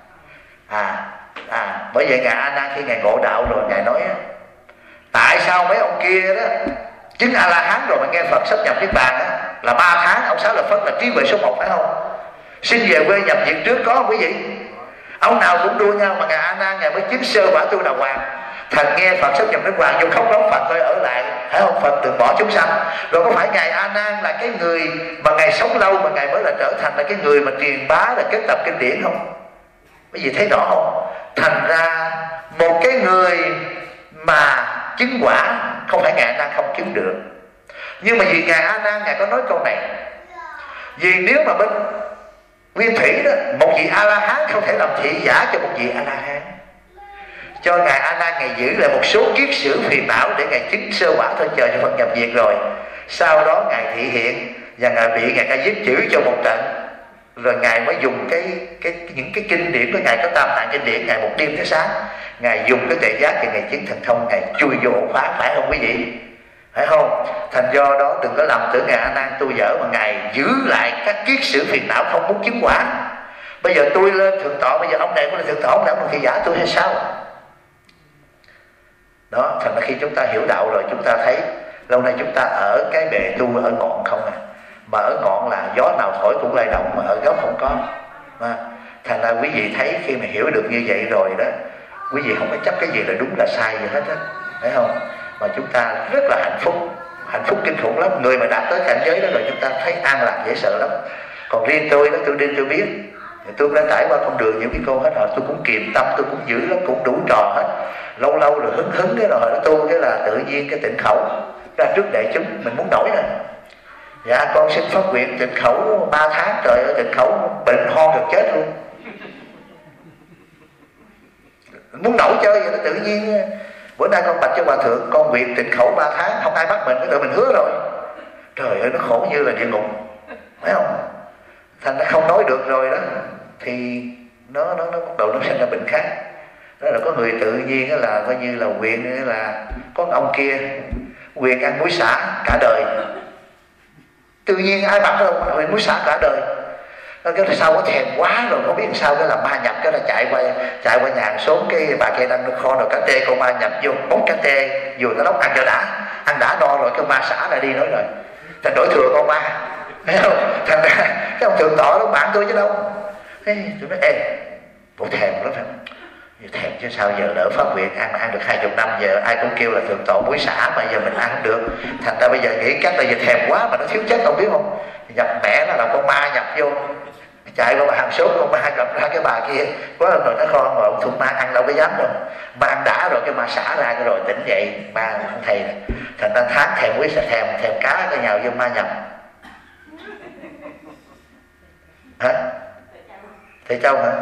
Bởi vậy ngài A Nan khi ngài ngộ đạo rồi ngài nói tại sao mấy ông kia đó chứng A La Hán rồi mà nghe Phật sắp nhập niết bàn đó, là 3 tháng ông Xá Lợi Phất là trí huệ số 1 phải không? Xin về quê nhập viện trước có không quý vị? Ông nào cũng đua nhau, mà ngài A Nan ngài mới chứng sơ quả tu đà hoàng. Thành nghe Phật sắp nhập niết bàn dù không đóng Phật thôi ở lại, phải không? Phật từ bỏ chúng sanh. Rồi có phải ngài A Nan là cái người mà ngài sống lâu mà ngài mới là trở thành là cái người mà truyền bá là kết tập kinh điển không? Quý vị thấy rõ không? Thành ra một cái người mà chứng quả không phải ngài A Nan không chứng được. Nhưng mà vì ngài A Nan ngài có nói câu này, vì nếu mà bên Nguyên Thủy đó, một vị A La Hán không thể làm thị giả cho một vị A La Hán, cho ngài A Nan ngài giữ lại một số kiết sử phiền não để ngài chứng sơ quả thôi, chờ cho Phật nhập viện rồi. Sau đó ngài thị hiện và ngài bị ngài ca viết chữ cho một trận, rồi ngài mới dùng những cái kinh điển của ngài có tam tạng kinh điển, ngài một đêm tới sáng ngài dùng cái tuệ giác thì ngài chứng thần thông, ngài chui vô ổ khóa, phải không quý vị? Phải không? Thành do đó đừng có lầm tưởng ngài A Nan tu dở mà ngài giữ lại các kiết sử phiền não không muốn chứng quả. Bây giờ tôi lên thượng tọa, bây giờ ông này cũng là thượng tọa, ông này cũng là thị giả tôi hay sao? Đó, thành ra khi chúng ta hiểu đạo rồi chúng ta thấy lâu nay chúng ta ở cái bề tu ở ngọn không à, mà ở ngọn là gió nào thổi cũng lay động, mà ở gốc không có. Thành ra quý vị thấy khi mà hiểu được như vậy rồi đó, quý vị không có chấp cái gì là đúng là sai gì hết á, phải không? Mà chúng ta rất là hạnh phúc kinh khủng lắm. Người mà đạt tới cảnh giới đó rồi chúng ta thấy an lạc dễ sợ lắm. Còn riêng tôi đó, tôi biết Tôi đã trải qua con đường những cái cô hết rồi, tôi cũng kiềm tâm, tôi cũng giữ lắm, cũng đủ trò hết. Lâu lâu rồi hứng cái rồi nó tu cái là tự nhiên cái tịnh khẩu ra trước đại chúng, mình muốn nổi nè. Dạ con xin phát nguyện tịnh khẩu 3 tháng, trời ơi tịnh khẩu bệnh ho được chết luôn. Muốn nổi chơi vậy nó tự nhiên. Bữa nay con bạch cho hòa thượng, con nguyện tịnh khẩu 3 tháng, không ai bắt mình, cái tự mình hứa rồi. Trời ơi nó khổ như là địa ngục, phải không? Thành nó không nói được rồi đó, thì nó bắt đầu nó sinh ra bệnh khác. Đó là có người tự nhiên là coi như là nguyện là có ông kia nguyện ăn muối xả cả đời, tự nhiên ai bắt đâu nguyện muối xả cả đời. Cái sau có thèm quá rồi không biết sao, cái là ma nhập, cái là chạy qua nhà hàng xóm, cái bà kia đang nó kho nồi cá tê, con ma nhập vô bốc cá tê vừa nó nấu ăn cho đã, ăn đã no rồi cái ma xả ra đi nói rồi, thành đổi thừa con ma, thấy không? Thành ra cái ông thượng tọa đó bạn tôi chứ đâu. Tôi nói ê bộ thèm lắm phải không? Thèm chứ sao giờ lỡ phát nguyện ăn được 20 năm, giờ ai cũng kêu là thượng tọa muối xả mà giờ mình ăn không được. Thành ra bây giờ nghĩ cách là giờ thèm quá mà nó thiếu chất, không biết không? Nhập mẹ nó là con ma nhập vô, chạy qua bà hàng số, con ma gặp ra cái bà kia quá rồi nó kho ngồi ông thùng ma ăn đâu có dám đâu, ma ăn đã rồi cái ma xả ra cái rồi tỉnh dậy ma thầy này. Thành ra tháng thèm muối xả, thèm cá cái nhào vô ma nhập. Hả? Thầy Châu hả?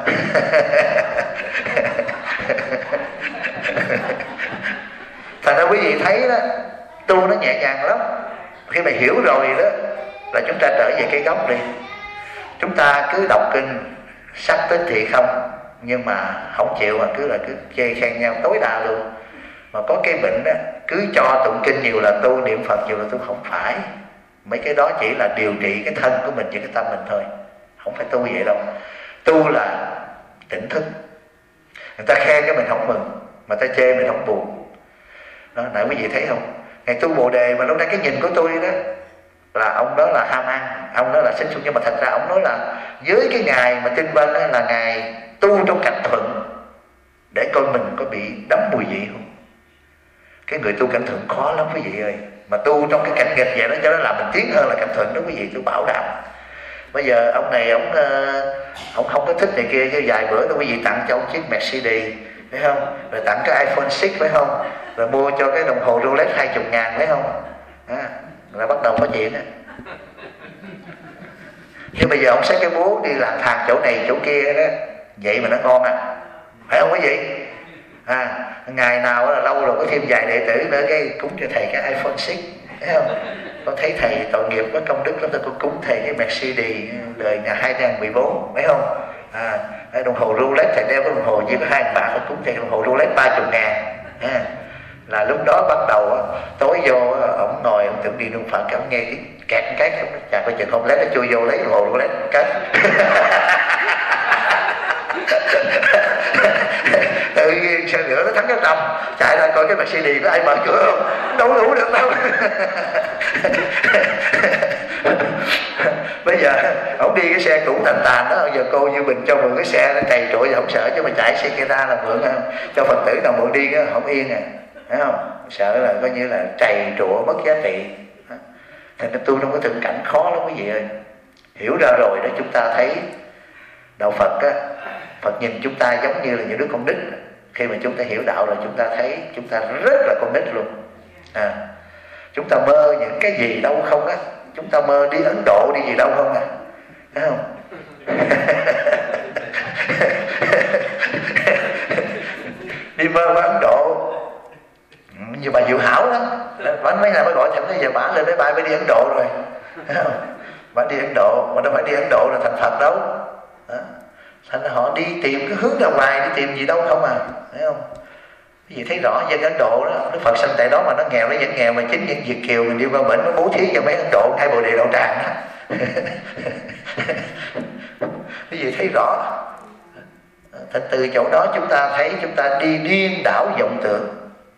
Thành ra quý vị thấy đó, tu nó nhẹ nhàng lắm. Khi mà hiểu rồi đó là chúng ta trở về cái gốc đi. Chúng ta cứ đọc kinh sắc tức thị không, nhưng mà không chịu mà cứ chê khen nhau tối đa luôn. Mà có cái bệnh đó, cứ cho tụng kinh nhiều là tu, niệm Phật nhiều là tu, không phải. Mấy cái đó chỉ là điều trị cái thân của mình và cái tâm mình thôi, không phải tu vậy đâu. Tu là tỉnh thức. Người ta khen cái mình không mừng, mà ta chê mình không buồn. Đó, nãy quý vị thấy không? Ngày tu Bồ Đề mà lúc nãy cái nhìn của tôi đó là ông đó là ham ăn, ông đó là sinh sung, nhưng mà thật ra ông nói là với cái ngày mà Tinh Vân đó là ngày tu trong cảnh thuận, để coi mình có bị đắm mùi vị không. Cái người tu cảnh thuận khó lắm quý vị ơi, mà tu trong cái cảnh nghịch vậy đó cho nó làm mình tiến hơn là cảnh thuận đó quý vị, tôi bảo đảm. Bây giờ ông này ông không có thích này kia, chứ vài bữa đó quý vị tặng cho ông chiếc Mercedes phải không, rồi tặng cái iPhone 6 phải không, rồi mua cho cái đồng hồ Rolex 20.000 phải không, là bắt đầu có chuyện á. Nhưng bây giờ ông xách cái búa đi lang thang chỗ này chỗ kia đó, vậy mà nó ngon à, phải không quý vị? Ngày nào là lâu rồi có thêm vài đệ tử nữa cái cúng cho thầy cái iPhone 6 thấy không? Con thấy thầy tội nghiệp có công đức lắm, tôi có cúng thầy cái Mercedes đời nhà 2014 phải không? Đồng hồ Rolex thầy đeo cái đồng hồ chỉ có 2 bạc, có cúng thầy đồng hồ Rolex 30.000. Là lúc đó bắt đầu tối vô ổng ngồi ổng tưởng đi niệm Phật, ổng nghe tiếng kẹt cái chà coi chừng không lẽ nó chui vô lấy đồng hồ Rolex cái. Tự nhiên sao nữa nó thắng cái trầm, chạy ra coi cái Mercedes có ai mở cửa không, đâu đủ được đâu. Bây giờ ổng đi cái xe cũ tàn đó, giờ cô Như Bình cho mượn cái xe nó cày trội không sợ, chứ mà chạy xe kia ra là mượn không, cho Phật tử nào mượn đi không yên thấy không, sợ là coi như là trầy trụa mất giá trị. Thành ra tu trong cái thực cảnh khó lắm quý vị ơi. Hiểu ra rồi đó chúng ta thấy đạo Phật á, Phật nhìn chúng ta giống như là những đứa con nít. Khi mà chúng ta hiểu đạo rồi chúng ta thấy chúng ta rất là con nít luôn. Chúng ta mơ những cái gì đâu không á, chúng ta mơ đi Ấn Độ đi gì đâu không à, thấy không? Đi mơ qua Ấn Độ. Nhưng bà Diệu Hảo đó, mấy ngày mới gọi thằng giờ bà lên máy bay mới đi Ấn Độ rồi, thấy không? Bà đi Ấn Độ, mà đâu phải đi Ấn Độ là thành Phật đâu. Thành ra họ đi tìm cái hướng ra ngoài, đi tìm gì đâu không à, thấy không? Cái gì thấy rõ dân Ấn Độ đó, Đức Phật sinh tại đó mà nó nghèo, nó vẫn nghèo, mà chính những Việt kiều mình đi qua bển nó bố thí cho mấy Ấn Độ ngay Bồ Đề Đậu Tràng đó. Cái gì thấy rõ. Thành từ chỗ đó chúng ta thấy chúng ta đi điên đảo vọng tưởng.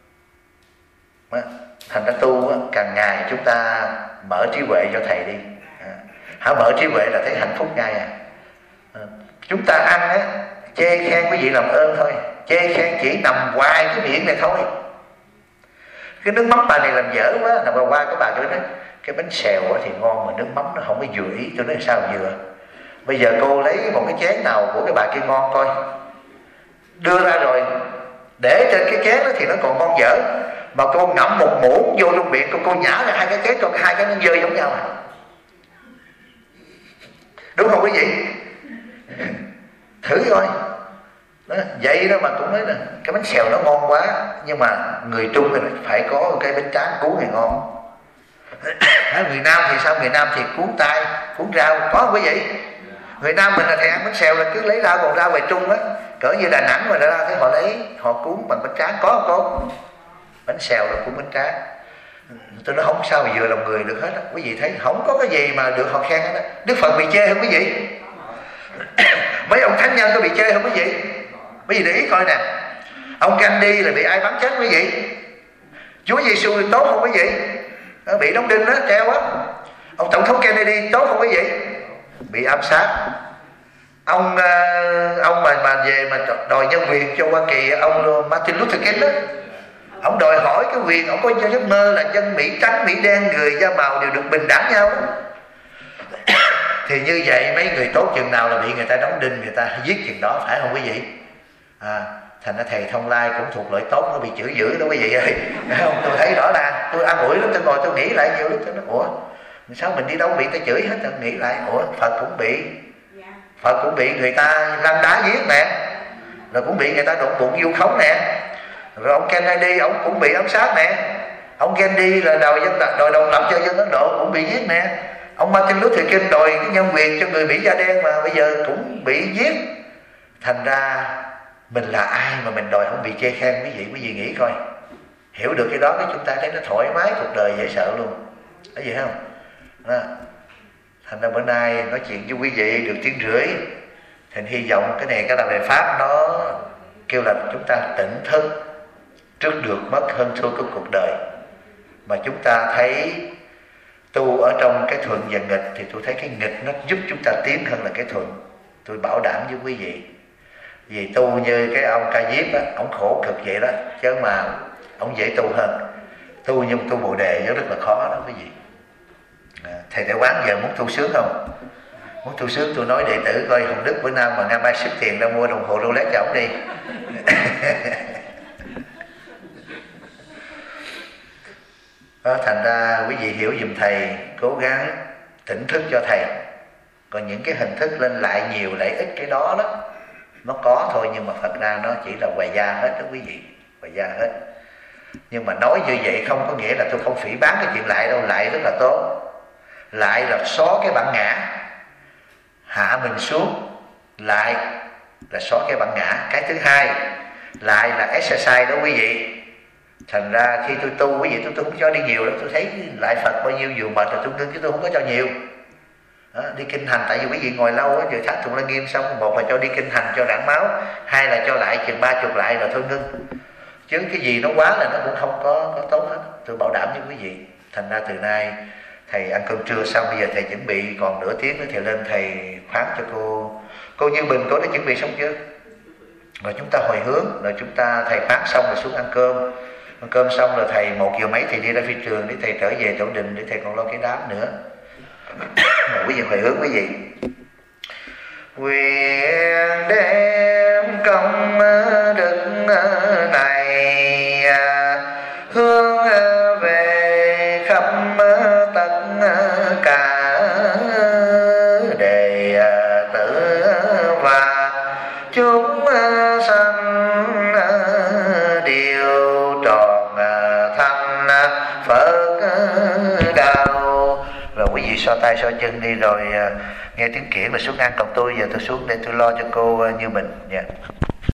Thành ra tu càng ngày chúng ta mở trí huệ cho thầy đi. Hả, mở trí huệ là thấy hạnh phúc ngay à. Chúng ta ăn á, chê khen quý vị làm ơn thôi, chê khen chỉ nằm hoài cái miệng này thôi. Cái nước mắm bà này làm dở quá, nằm qua cái bà kia nói cái bánh xèo thì ngon mà nước mắm nó không có vừa ý. Tôi nói sao vừa? Bây giờ cô lấy một cái chén nào của cái bà kia ngon coi, đưa ra rồi để trên cái chén đó thì nó còn ngon dở, mà cô ngậm một muỗng vô trong miệng cô nhả ra hai cái chén, còn hai cái nó dơ giống nhau à. Đúng không quý vị? Thử coi đó, vậy đó mà cũng nói là cái bánh xèo nó ngon quá, nhưng mà người Trung thì phải có cái bánh tráng cuốn thì ngon. Người Nam thì sao? Người Nam thì cuốn tay, cuốn rau, có không quý vị? Người Nam mình là thèm ăn bánh xèo là cứ lấy rau, còn rau ngoài Trung á, cỡ như Đà Nẵng mà ra thấy họ lấy, họ cuốn bằng bánh tráng, có không cô? Bánh xèo là cuốn bánh tráng. Tôi nói không sao mà vừa lòng người được hết á. Quý vị thấy không có cái gì mà được họ khen hết á. Đức Phật bị chê không quý vị? Mấy ông thánh nhân có bị chê không quý vị? Quý vị để ý coi nè, ông Gandhi là bị ai bắn chết quý vị? Chúa Giêsu tốt không quý vị? Nó bị đóng đinh đó, treo á. Ông tổng thống Kennedy tốt không quý vị? Bị ám sát. Ông mà về mà đòi nhân quyền cho Hoa Kỳ, ông Martin Luther King đó, ông đòi hỏi cái quyền, ông có giấc mơ là dân Mỹ trắng, Mỹ đen, người da màu đều được bình đẳng nhau đó. Thì như vậy mấy người tốt chừng nào là bị người ta đóng đinh, người ta giết chừng đó, phải không quý vị? Thành ra thầy Thông Lai cũng thuộc loại tốt, nó bị chửi dữ đó quý vị ơi. Không, tôi thấy rõ ràng, tôi an ủi lắm, tôi ngồi tôi nghĩ lại nhiều lúc tôi nói ủa sao mình đi đâu bị người ta chửi hết, tôi nghĩ lại ủa Phật cũng bị người ta lăn đá giết nè, rồi cũng bị người ta đụng bụng vu khống nè, rồi ông Kennedy ông cũng bị ám sát nè, ông Gandhi là đòi độc lập cho dân Ấn Độ cũng bị giết nè, ông Martin Luther King đòi cái nhân quyền cho người Mỹ da đen mà bây giờ cũng bị giết. Thành ra mình là ai mà mình đòi không bị chê khen quý vị nghĩ coi. Hiểu được cái đó cái chúng ta thấy nó thoải mái, cuộc đời dễ sợ luôn. Thấy gì không? Đó. Thành ra bữa nay nói chuyện với quý vị được tiếng rưỡi, thì hy vọng cái này cái là về Pháp nó kêu là chúng ta tỉnh thức trước được mất hơn thua của cuộc đời. Mà chúng ta thấy tu ở trong cái thuận và nghịch, thì tôi thấy cái nghịch nó giúp chúng ta tiến hơn là cái thuận. Tôi bảo đảm với quý vị, vì tu như cái ông Ca Diếp á, ông khổ cực vậy đó, chứ mà ông dễ tu hơn. Tu nhưng tu Bồ Đề nó rất là khó đó quý vị. Thầy Đại Quán giờ muốn tu sướng không? Muốn tu sướng tôi nói đệ tử coi Hồng Đức bữa nào mà ngày mai xếp tiền ra mua đồng hồ Rolex cho ổng đi. Đó, thành ra quý vị hiểu giùm thầy, cố gắng tỉnh thức cho thầy. Còn những cái hình thức lên lại nhiều lại ít cái đó đó, nó có thôi, nhưng mà thật ra nó chỉ là hoài gia hết đó quý vị, hoài gia hết. Nhưng mà nói như vậy không có nghĩa là tôi không phỉ báng cái chuyện lại đâu, lại rất là tốt. Lại là xóa cái bản ngã, hạ mình xuống, lại là xóa cái bản ngã. Cái thứ hai lại là exercise đó quý vị. Thành ra khi tôi tu quý vị, tôi không cho đi nhiều lắm. Tôi thấy lại Phật bao nhiêu dù mệt là tôi ngưng, chứ tôi không có cho nhiều đó. Đi kinh hành, tại vì quý vị ngồi lâu á, rồi thác Tùng Lăng Nghiêm xong, một là cho đi kinh hành cho rãng máu, hai là cho lại chừng 30 lại rồi thôi ngưng. Chứ cái gì nó quá là nó cũng không có tốt hết, tôi bảo đảm với quý vị. Thành ra từ nay thầy ăn cơm trưa xong, bây giờ thầy chuẩn bị còn nửa tiếng nữa thầy lên thầy khoán cho cô Như Bình. Cô đã chuẩn bị xong chưa? Rồi chúng ta hồi hướng, rồi chúng ta thầy khoán xong rồi xuống ăn cơm. Ăn cơm xong rồi thầy 1 giờ mấy thầy đi ra phi trường để thầy trở về tổ đình, để thầy còn lo cái đám nữa. Rồi quý vị hồi hướng quý vị. Nguyện đem công đức này hướng về khắp tất cả đệ tử và chúng sanh đều tròn thành Phật đạo. Rồi quý vị xoa tay xoa chân đi, rồi nghe tiếng kiển là xuống ăn. Còn tôi giờ tôi xuống để tôi lo cho cô Như Bình nha.